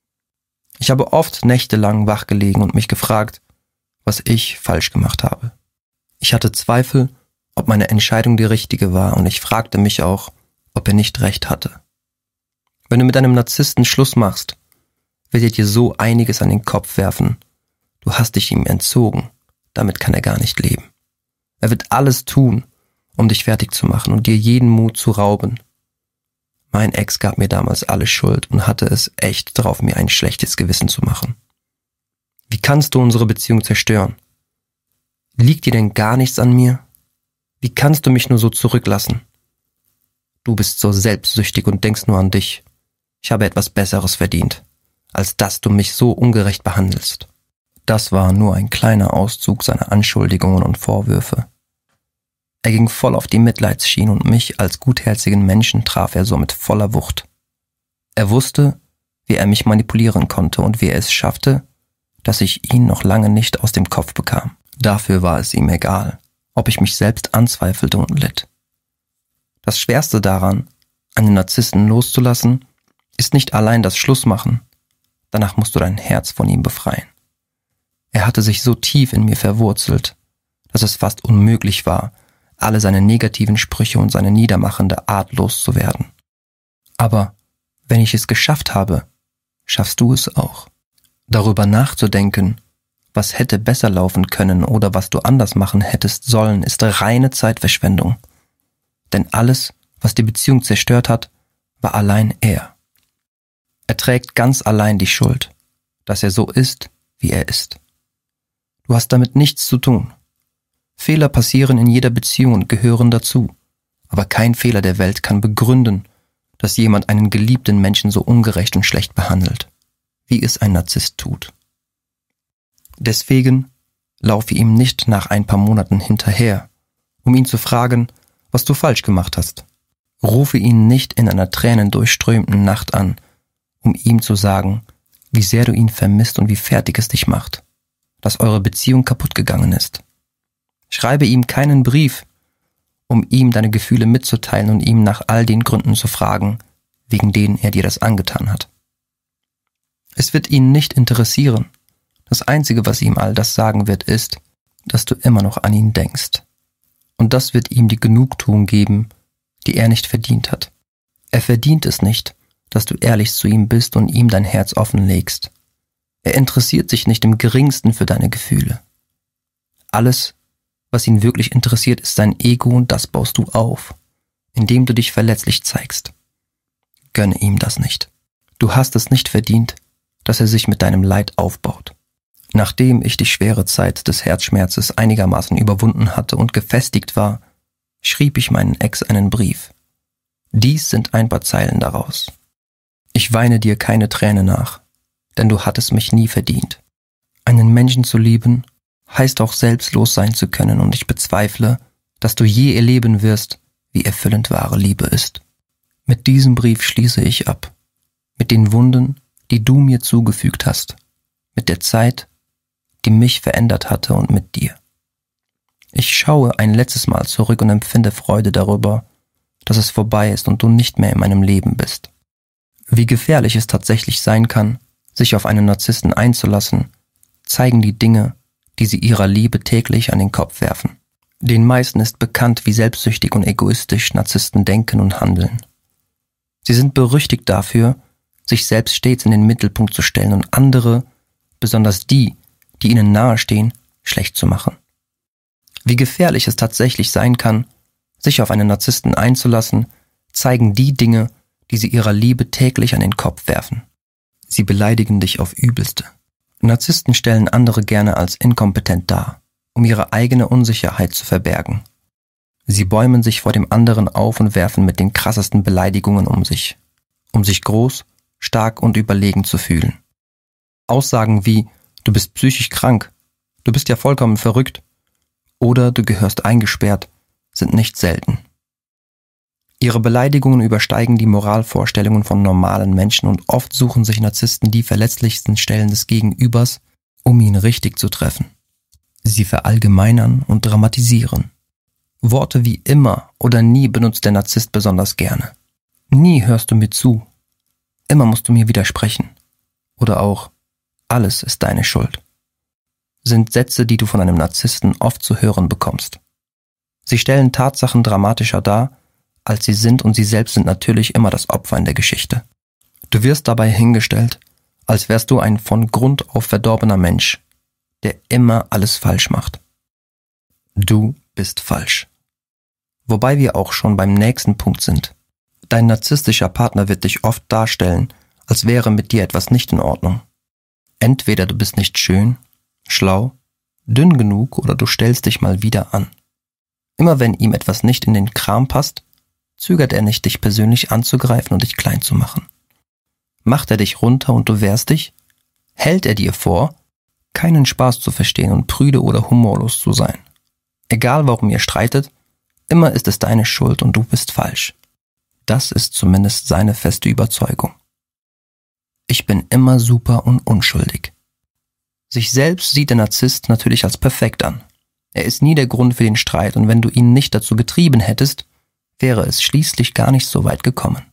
Ich habe oft nächtelang wachgelegen und mich gefragt, was ich falsch gemacht habe. Ich hatte Zweifel, ob meine Entscheidung die richtige war, und ich fragte mich auch, ob er nicht recht hatte. Wenn du mit einem Narzissten Schluss machst, wird er dir so einiges an den Kopf werfen. Du hast dich ihm entzogen, damit kann er gar nicht leben. Er wird alles tun, um dich fertig zu machen und dir jeden Mut zu rauben. Mein Ex gab mir damals alle Schuld und hatte es echt drauf, mir ein schlechtes Gewissen zu machen. Wie kannst du unsere Beziehung zerstören? Liegt dir denn gar nichts an mir? Wie kannst du mich nur so zurücklassen? Du bist so selbstsüchtig und denkst nur an dich. Ich habe etwas Besseres verdient, als dass du mich so ungerecht behandelst. Das war nur ein kleiner Auszug seiner Anschuldigungen und Vorwürfe. Er ging voll auf die Mitleidsschiene und mich als gutherzigen Menschen traf er somit voller Wucht. Er wusste, wie er mich manipulieren konnte und wie er es schaffte, dass ich ihn noch lange nicht aus dem Kopf bekam. Dafür war es ihm egal, ob ich mich selbst anzweifelte und litt. Das Schwerste daran, einen Narzissten loszulassen, ist nicht allein das Schlussmachen. Danach musst du dein Herz von ihm befreien. Er hatte sich so tief in mir verwurzelt, dass es fast unmöglich war, alle seine negativen Sprüche und seine niedermachende Art loszuwerden. Aber wenn ich es geschafft habe, schaffst du es auch. Darüber nachzudenken, was hätte besser laufen können oder was du anders machen hättest sollen, ist reine Zeitverschwendung. Denn alles, was die Beziehung zerstört hat, war allein er. Er trägt ganz allein die Schuld, dass er so ist, wie er ist. Du hast damit nichts zu tun. Fehler passieren in jeder Beziehung und gehören dazu. Aber kein Fehler der Welt kann begründen, dass jemand einen geliebten Menschen so ungerecht und schlecht behandelt, wie es ein Narzisst tut. Deswegen laufe ihm nicht nach ein paar Monaten hinterher, um ihn zu fragen, was du falsch gemacht hast. Rufe ihn nicht in einer tränendurchströmten Nacht an, um ihm zu sagen, wie sehr du ihn vermisst und wie fertig es dich macht, dass eure Beziehung kaputt gegangen ist. Schreibe ihm keinen Brief, um ihm deine Gefühle mitzuteilen und ihm nach all den Gründen zu fragen, wegen denen er dir das angetan hat. Es wird ihn nicht interessieren. Das Einzige, was ihm all das sagen wird, ist, dass du immer noch an ihn denkst. Und das wird ihm die Genugtuung geben, die er nicht verdient hat. Er verdient es nicht, dass du ehrlich zu ihm bist und ihm dein Herz offenlegst. Er interessiert sich nicht im Geringsten für deine Gefühle. Alles, was ihn wirklich interessiert, ist sein Ego und das baust du auf, indem du dich verletzlich zeigst. Gönne ihm das nicht. Du hast es nicht verdient, dass er sich mit deinem Leid aufbaut. Nachdem ich die schwere Zeit des Herzschmerzes einigermaßen überwunden hatte und gefestigt war, schrieb ich meinen Ex einen Brief. Dies sind ein paar Zeilen daraus. Ich weine dir keine Träne nach, denn du hattest mich nie verdient. Einen Menschen zu lieben, heißt auch selbstlos sein zu können, und ich bezweifle, dass du je erleben wirst, wie erfüllend wahre Liebe ist. Mit diesem Brief schließe ich ab. Mit den Wunden, die du mir zugefügt hast. Mit der Zeit, die mich verändert hatte, und mit dir. Ich schaue ein letztes Mal zurück und empfinde Freude darüber, dass es vorbei ist und du nicht mehr in meinem Leben bist. Wie gefährlich es tatsächlich sein kann, sich auf einen Narzissten einzulassen, zeigen die Dinge, die sie ihrer Liebe täglich an den Kopf werfen. Den meisten ist bekannt, wie selbstsüchtig und egoistisch Narzissten denken und handeln. Sie sind berüchtigt dafür, sich selbst stets in den Mittelpunkt zu stellen und andere, besonders die ihnen nahestehen, schlecht zu machen. Wie gefährlich es tatsächlich sein kann, sich auf einen Narzissten einzulassen, zeigen die Dinge, die sie ihrer Liebe täglich an den Kopf werfen. Sie beleidigen dich auf Übelste. Narzissten stellen andere gerne als inkompetent dar, um ihre eigene Unsicherheit zu verbergen. Sie bäumen sich vor dem anderen auf und werfen mit den krassesten Beleidigungen um sich groß, stark und überlegen zu fühlen. Aussagen wie: Du bist psychisch krank, du bist ja vollkommen verrückt oder du gehörst eingesperrt, sind nicht selten. Ihre Beleidigungen übersteigen die Moralvorstellungen von normalen Menschen und oft suchen sich Narzissten die verletzlichsten Stellen des Gegenübers, um ihn richtig zu treffen. Sie verallgemeinern und dramatisieren. Worte wie immer oder nie benutzt der Narzisst besonders gerne. Nie hörst du mir zu. Immer musst du mir widersprechen. Oder auch: Alles ist deine Schuld. Sind Sätze, die du von einem Narzissten oft zu hören bekommst. Sie stellen Tatsachen dramatischer dar, als sie sind, und sie selbst sind natürlich immer das Opfer in der Geschichte. Du wirst dabei hingestellt, als wärst du ein von Grund auf verdorbener Mensch, der immer alles falsch macht. Du bist falsch. Wobei wir auch schon beim nächsten Punkt sind. Dein narzisstischer Partner wird dich oft darstellen, als wäre mit dir etwas nicht in Ordnung. Entweder du bist nicht schön, schlau, dünn genug oder du stellst dich mal wieder an. Immer wenn ihm etwas nicht in den Kram passt, zögert er nicht, dich persönlich anzugreifen und dich klein zu machen. Macht er dich runter und du wehrst dich, hält er dir vor, keinen Spaß zu verstehen und prüde oder humorlos zu sein. Egal warum ihr streitet, immer ist es deine Schuld und du bist falsch. Das ist zumindest seine feste Überzeugung. Ich bin immer super und unschuldig. Sich selbst sieht der Narzisst natürlich als perfekt an. Er ist nie der Grund für den Streit, und wenn du ihn nicht dazu getrieben hättest, wäre es schließlich gar nicht so weit gekommen.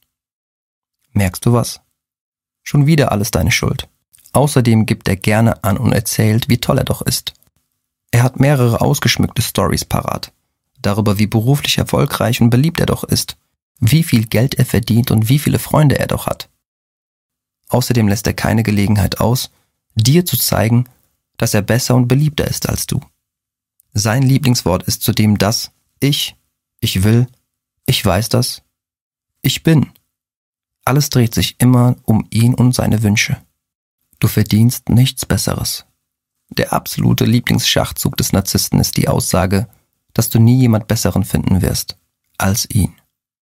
Merkst du was? Schon wieder alles deine Schuld. Außerdem gibt er gerne an und erzählt, wie toll er doch ist. Er hat mehrere ausgeschmückte Storys parat, darüber, wie beruflich erfolgreich und beliebt er doch ist, wie viel Geld er verdient und wie viele Freunde er doch hat. Außerdem lässt er keine Gelegenheit aus, dir zu zeigen, dass er besser und beliebter ist als du. Sein Lieblingswort ist zudem das: ich will, ich weiß das, ich bin. Alles dreht sich immer um ihn und seine Wünsche. Du verdienst nichts Besseres. Der absolute Lieblingsschachzug des Narzissten ist die Aussage, dass du nie jemand Besseren finden wirst als ihn.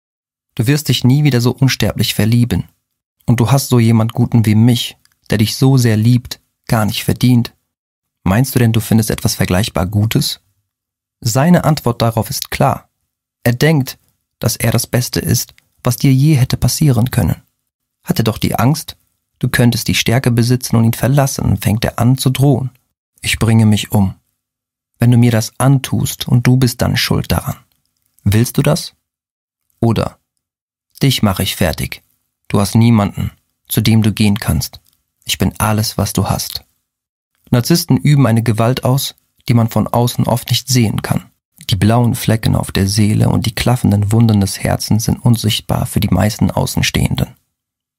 Du wirst dich nie wieder so unsterblich verlieben. Und du hast so jemand Guten wie mich, der dich so sehr liebt, gar nicht verdient. Meinst du denn, du findest etwas vergleichbar Gutes? Seine Antwort darauf ist klar. Er denkt, dass er das Beste ist, was dir je hätte passieren können. Hatte doch die Angst, du könntest die Stärke besitzen und ihn verlassen, fängt er an zu drohen. Ich bringe mich um. Wenn du mir das antust und du bist dann schuld daran. Willst du das? Oder: Dich mache ich fertig. Du hast niemanden, zu dem du gehen kannst. Ich bin alles, was du hast. Narzissten üben eine Gewalt aus, die man von außen oft nicht sehen kann. Die blauen Flecken auf der Seele und die klaffenden Wunden des Herzens sind unsichtbar für die meisten Außenstehenden.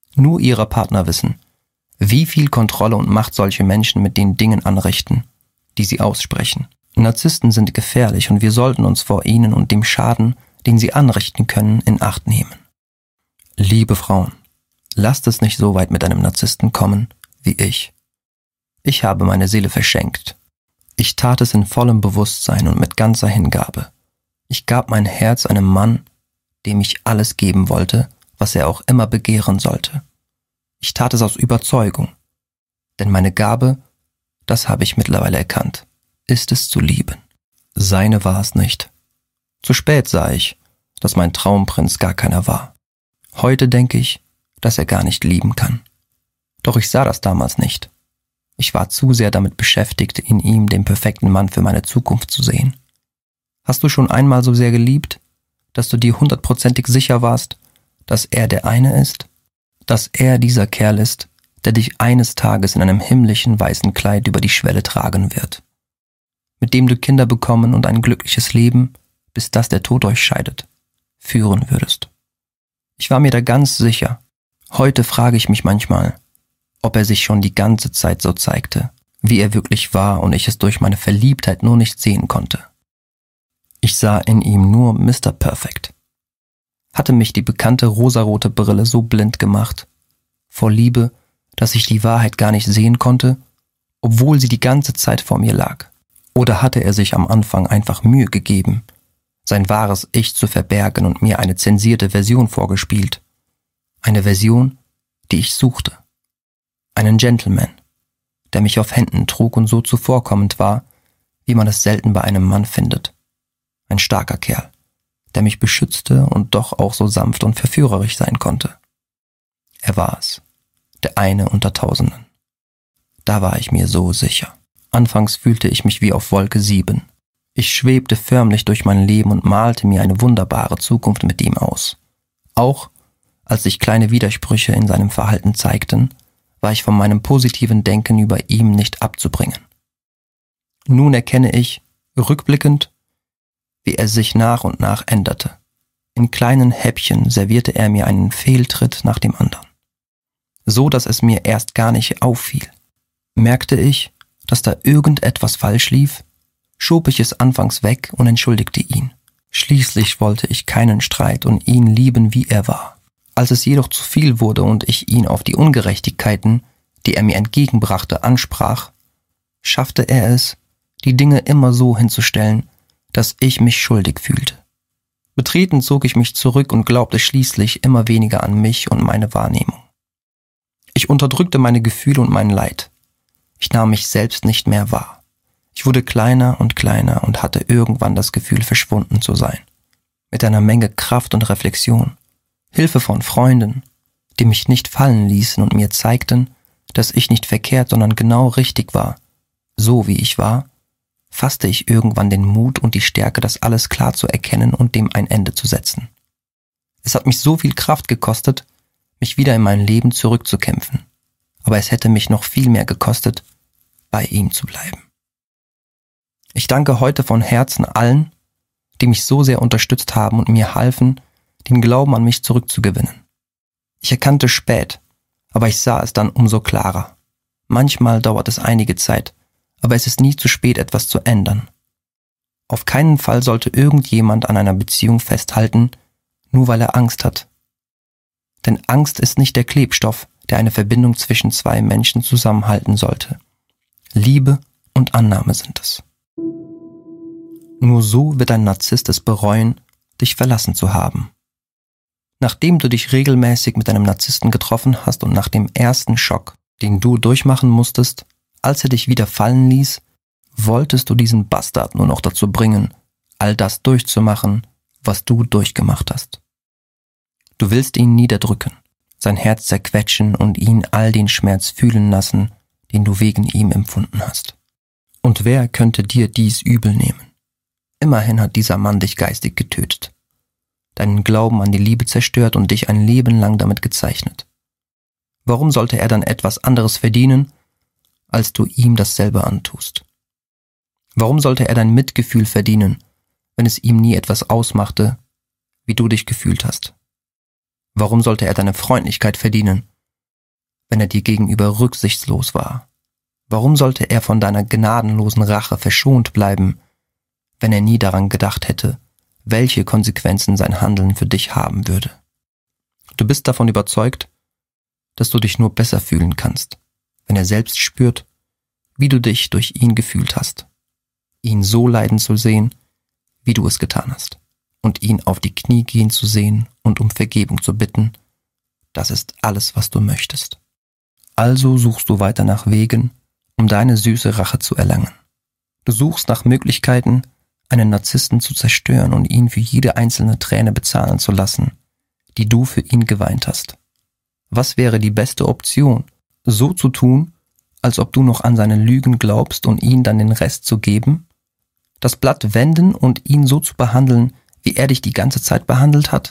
Nur ihre Partner wissen, wie viel Kontrolle und Macht solche Menschen mit den Dingen anrichten, die sie aussprechen. Narzissten sind gefährlich und wir sollten uns vor ihnen und dem Schaden, den sie anrichten können, in Acht nehmen. Liebe Frauen, lasst es nicht so weit mit einem Narzissten kommen wie ich. Ich habe meine Seele verschenkt. Ich tat es in vollem Bewusstsein und mit ganzer Hingabe. Ich gab mein Herz einem Mann, dem ich alles geben wollte, was er auch immer begehren sollte. Ich tat es aus Überzeugung, denn meine Gabe, das habe ich mittlerweile erkannt, ist es zu lieben. Seine war es nicht. Zu spät sah ich, dass mein Traumprinz gar keiner war. Heute denke ich, dass er gar nicht lieben kann. Doch ich sah das damals nicht. Ich war zu sehr damit beschäftigt, in ihm den perfekten Mann für meine Zukunft zu sehen. Hast du schon einmal so sehr geliebt, dass du dir 100%ig sicher warst, dass er der eine ist? Dass er dieser Kerl ist, der dich eines Tages in einem himmlischen weißen Kleid über die Schwelle tragen wird? Mit dem du Kinder bekommen und ein glückliches Leben, bis dass der Tod euch scheidet, führen würdest. Ich war mir da ganz sicher. Heute frage ich mich manchmal, ob er sich schon die ganze Zeit so zeigte, wie er wirklich war und ich es durch meine Verliebtheit nur nicht sehen konnte. Ich sah in ihm nur Mr. Perfect. Hatte mich die bekannte rosarote Brille so blind gemacht, vor Liebe, dass ich die Wahrheit gar nicht sehen konnte, obwohl sie die ganze Zeit vor mir lag? Oder hatte er sich am Anfang einfach Mühe gegeben, sein wahres Ich zu verbergen und mir eine zensierte Version vorgespielt? Eine Version, die ich suchte. Einen Gentleman, der mich auf Händen trug und so zuvorkommend war, wie man es selten bei einem Mann findet. Ein starker Kerl, der mich beschützte und doch auch so sanft und verführerisch sein konnte. Er war es, der eine unter Tausenden. Da war ich mir so sicher. Anfangs fühlte ich mich wie auf Wolke 7. Ich schwebte förmlich durch mein Leben und malte mir eine wunderbare Zukunft mit ihm aus. Auch als sich kleine Widersprüche in seinem Verhalten zeigten, war ich von meinem positiven Denken über ihm nicht abzubringen. Nun erkenne ich, rückblickend, wie er sich nach und nach änderte. In kleinen Häppchen servierte er mir einen Fehltritt nach dem anderen. So, dass es mir erst gar nicht auffiel. Merkte ich, dass da irgendetwas falsch lief, schob ich es anfangs weg und entschuldigte ihn. Schließlich wollte ich keinen Streit und ihn lieben, wie er war. Als es jedoch zu viel wurde und ich ihn auf die Ungerechtigkeiten, die er mir entgegenbrachte, ansprach, schaffte er es, die Dinge immer so hinzustellen, dass ich mich schuldig fühlte. Betreten zog ich mich zurück und glaubte schließlich immer weniger an mich und meine Wahrnehmung. Ich unterdrückte meine Gefühle und mein Leid. Ich nahm mich selbst nicht mehr wahr. Ich wurde kleiner und hatte irgendwann das Gefühl, verschwunden zu sein. Mit einer Menge Kraft und Reflexion, Hilfe von Freunden, die mich nicht fallen ließen und mir zeigten, dass ich nicht verkehrt, sondern genau richtig war, so wie ich war, fasste ich irgendwann den Mut und die Stärke, das alles klar zu erkennen und dem ein Ende zu setzen. Es hat mich so viel Kraft gekostet, mich wieder in mein Leben zurückzukämpfen, aber es hätte mich noch viel mehr gekostet, bei ihm zu bleiben. Ich danke heute von Herzen allen, die mich so sehr unterstützt haben und mir halfen, den Glauben an mich zurückzugewinnen. Ich erkannte spät, aber ich sah es dann umso klarer. Manchmal dauert es einige Zeit, aber es ist nie zu spät, etwas zu ändern. Auf keinen Fall sollte irgendjemand an einer Beziehung festhalten, nur weil er Angst hat. Denn Angst ist nicht der Klebstoff, der eine Verbindung zwischen zwei Menschen zusammenhalten sollte. Liebe und Annahme sind es. Nur so wird ein Narzisst es bereuen, dich verlassen zu haben. Nachdem du dich regelmäßig mit einem Narzissten getroffen hast und nach dem ersten Schock, den du durchmachen musstest, als er dich wieder fallen ließ, wolltest du diesen Bastard nur noch dazu bringen, all das durchzumachen, was du durchgemacht hast. Du willst ihn niederdrücken, sein Herz zerquetschen und ihn all den Schmerz fühlen lassen, den du wegen ihm empfunden hast. Und wer könnte dir dies übel nehmen? Immerhin hat dieser Mann dich geistig getötet, deinen Glauben an die Liebe zerstört und dich ein Leben lang damit gezeichnet. Warum sollte er dann etwas anderes verdienen, als du ihm dasselbe antust? Warum sollte er dein Mitgefühl verdienen, wenn es ihm nie etwas ausmachte, wie du dich gefühlt hast? Warum sollte er deine Freundlichkeit verdienen, wenn er dir gegenüber rücksichtslos war? Warum sollte er von deiner gnadenlosen Rache verschont bleiben, wenn er nie daran gedacht hätte, welche Konsequenzen sein Handeln für dich haben würde? Du bist davon überzeugt, dass du dich nur besser fühlen kannst, wenn er selbst spürt, wie du dich durch ihn gefühlt hast, ihn so leiden zu sehen, wie du es getan hast, und ihn auf die Knie gehen zu sehen und um Vergebung zu bitten, das ist alles, was du möchtest. Also suchst du weiter nach Wegen, um deine süße Rache zu erlangen. Du suchst nach Möglichkeiten, einen Narzissten zu zerstören und ihn für jede einzelne Träne bezahlen zu lassen, die du für ihn geweint hast. Was wäre die beste Option? So zu tun, als ob du noch an seine Lügen glaubst und ihn dann den Rest zu geben? Das Blatt wenden und ihn so zu behandeln, wie er dich die ganze Zeit behandelt hat?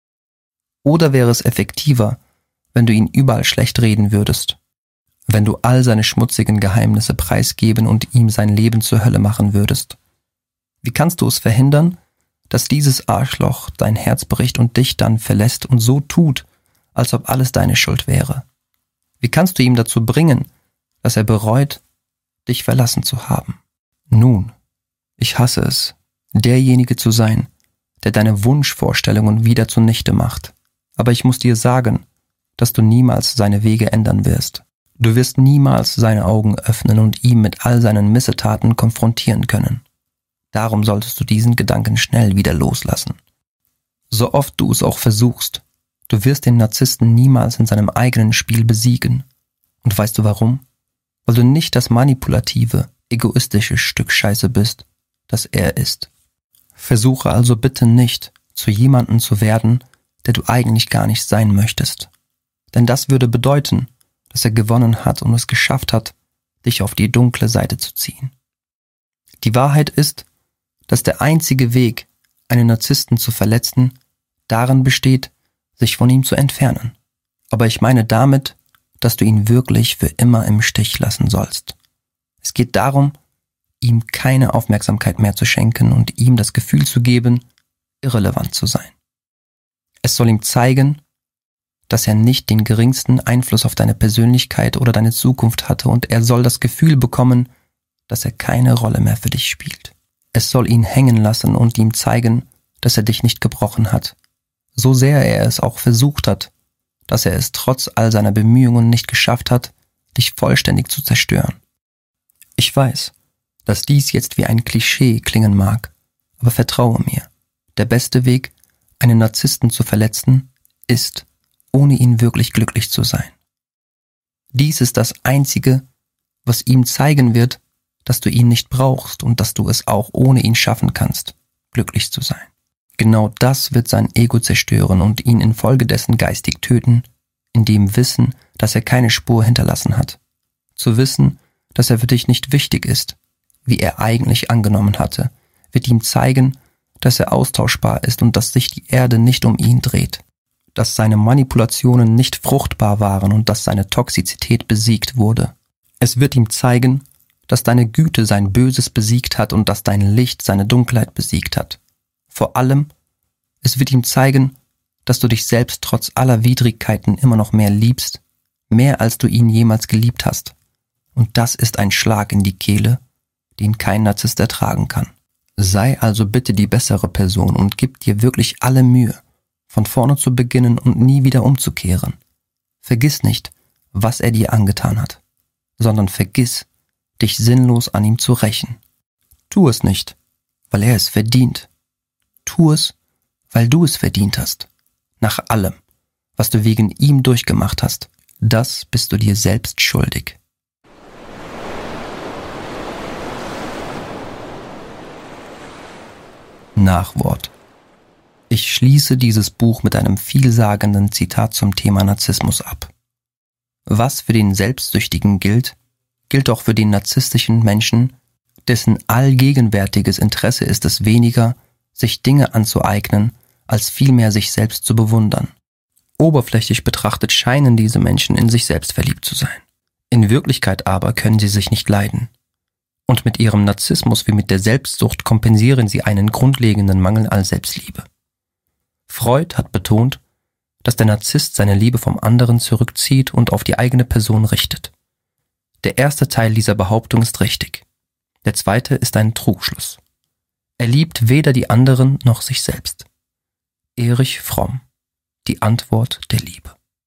Oder wäre es effektiver, wenn du ihn überall schlecht reden würdest? Wenn du all seine schmutzigen Geheimnisse preisgeben und ihm sein Leben zur Hölle machen würdest? Wie kannst du es verhindern, dass dieses Arschloch dein Herz bricht und dich dann verlässt und so tut, als ob alles deine Schuld wäre? Wie kannst du ihm dazu bringen, dass er bereut, dich verlassen zu haben? Nun, ich hasse es, derjenige zu sein, der deine Wunschvorstellungen wieder zunichte macht. Aber ich muss dir sagen, dass du niemals seine Wege ändern wirst. Du wirst niemals seine Augen öffnen und ihn mit all seinen Missetaten konfrontieren können. Darum solltest du diesen Gedanken schnell wieder loslassen. So oft du es auch versuchst, du wirst den Narzissten niemals in seinem eigenen Spiel besiegen. Und weißt du warum? Weil du nicht das manipulative, egoistische Stück Scheiße bist, das er ist. Versuche also bitte nicht, zu jemandem zu werden, der du eigentlich gar nicht sein möchtest. Denn das würde bedeuten, dass er gewonnen hat und es geschafft hat, dich auf die dunkle Seite zu ziehen. Die Wahrheit ist, dass der einzige Weg, einen Narzissten zu verletzen, darin besteht, sich von ihm zu entfernen. Aber ich meine damit, dass du ihn wirklich für immer im Stich lassen sollst. Es geht darum, ihm keine Aufmerksamkeit mehr zu schenken und ihm das Gefühl zu geben, irrelevant zu sein. Es soll ihm zeigen, dass er nicht den geringsten Einfluss auf deine Persönlichkeit oder deine Zukunft hatte und er soll das Gefühl bekommen, dass er keine Rolle mehr für dich spielt. Es soll ihn hängen lassen und ihm zeigen, dass er dich nicht gebrochen hat. So sehr er es auch versucht hat, dass er es trotz all seiner Bemühungen nicht geschafft hat, dich vollständig zu zerstören. Ich weiß, dass dies jetzt wie ein Klischee klingen mag, aber vertraue mir, der beste Weg, einen Narzissten zu verletzen, ist, ohne ihn wirklich glücklich zu sein. Dies ist das Einzige, was ihm zeigen wird, dass du ihn nicht brauchst und dass du es auch ohne ihn schaffen kannst, glücklich zu sein. Genau das wird sein Ego zerstören und ihn infolgedessen geistig töten, in dem Wissen, dass er keine Spur hinterlassen hat. Zu wissen, dass er für dich nicht wichtig ist, wie er eigentlich angenommen hatte, wird ihm zeigen, dass er austauschbar ist und dass sich die Erde nicht um ihn dreht, dass seine Manipulationen nicht fruchtbar waren und dass seine Toxizität besiegt wurde. Es wird ihm zeigen, dass deine Güte sein Böses besiegt hat und dass dein Licht seine Dunkelheit besiegt hat. Vor allem, es wird ihm zeigen, dass du dich selbst trotz aller Widrigkeiten immer noch mehr liebst, mehr als du ihn jemals geliebt hast. Und das ist ein Schlag in die Kehle, den kein Narzisst ertragen kann. Sei also bitte die bessere Person und gib dir wirklich alle Mühe, von vorne zu beginnen und nie wieder umzukehren. Vergiss nicht, was er dir angetan hat, sondern vergiss, dich sinnlos an ihm zu rächen. Tu es nicht, weil er es verdient. Tu es, weil du es verdient hast. Nach allem, was du wegen ihm durchgemacht hast, das bist du dir selbst schuldig. Nachwort. Ich schließe dieses Buch mit einem vielsagenden Zitat zum Thema Narzissmus ab. Was für den Selbstsüchtigen gilt, gilt auch für den narzisstischen Menschen, dessen allgegenwärtiges Interesse ist es weniger, sich Dinge anzueignen, als vielmehr sich selbst zu bewundern. Oberflächlich betrachtet scheinen diese Menschen in sich selbst verliebt zu sein. In Wirklichkeit aber können sie sich nicht leiden. Und mit ihrem Narzissmus wie mit der Selbstsucht kompensieren sie einen grundlegenden Mangel an Selbstliebe. Freud hat betont, dass der Narzisst seine Liebe vom anderen zurückzieht und auf die eigene Person richtet. Der erste Teil dieser Behauptung ist richtig. Der zweite ist ein Trugschluss. Er liebt weder die anderen noch sich selbst. Erich Fromm. Die Antwort der Liebe.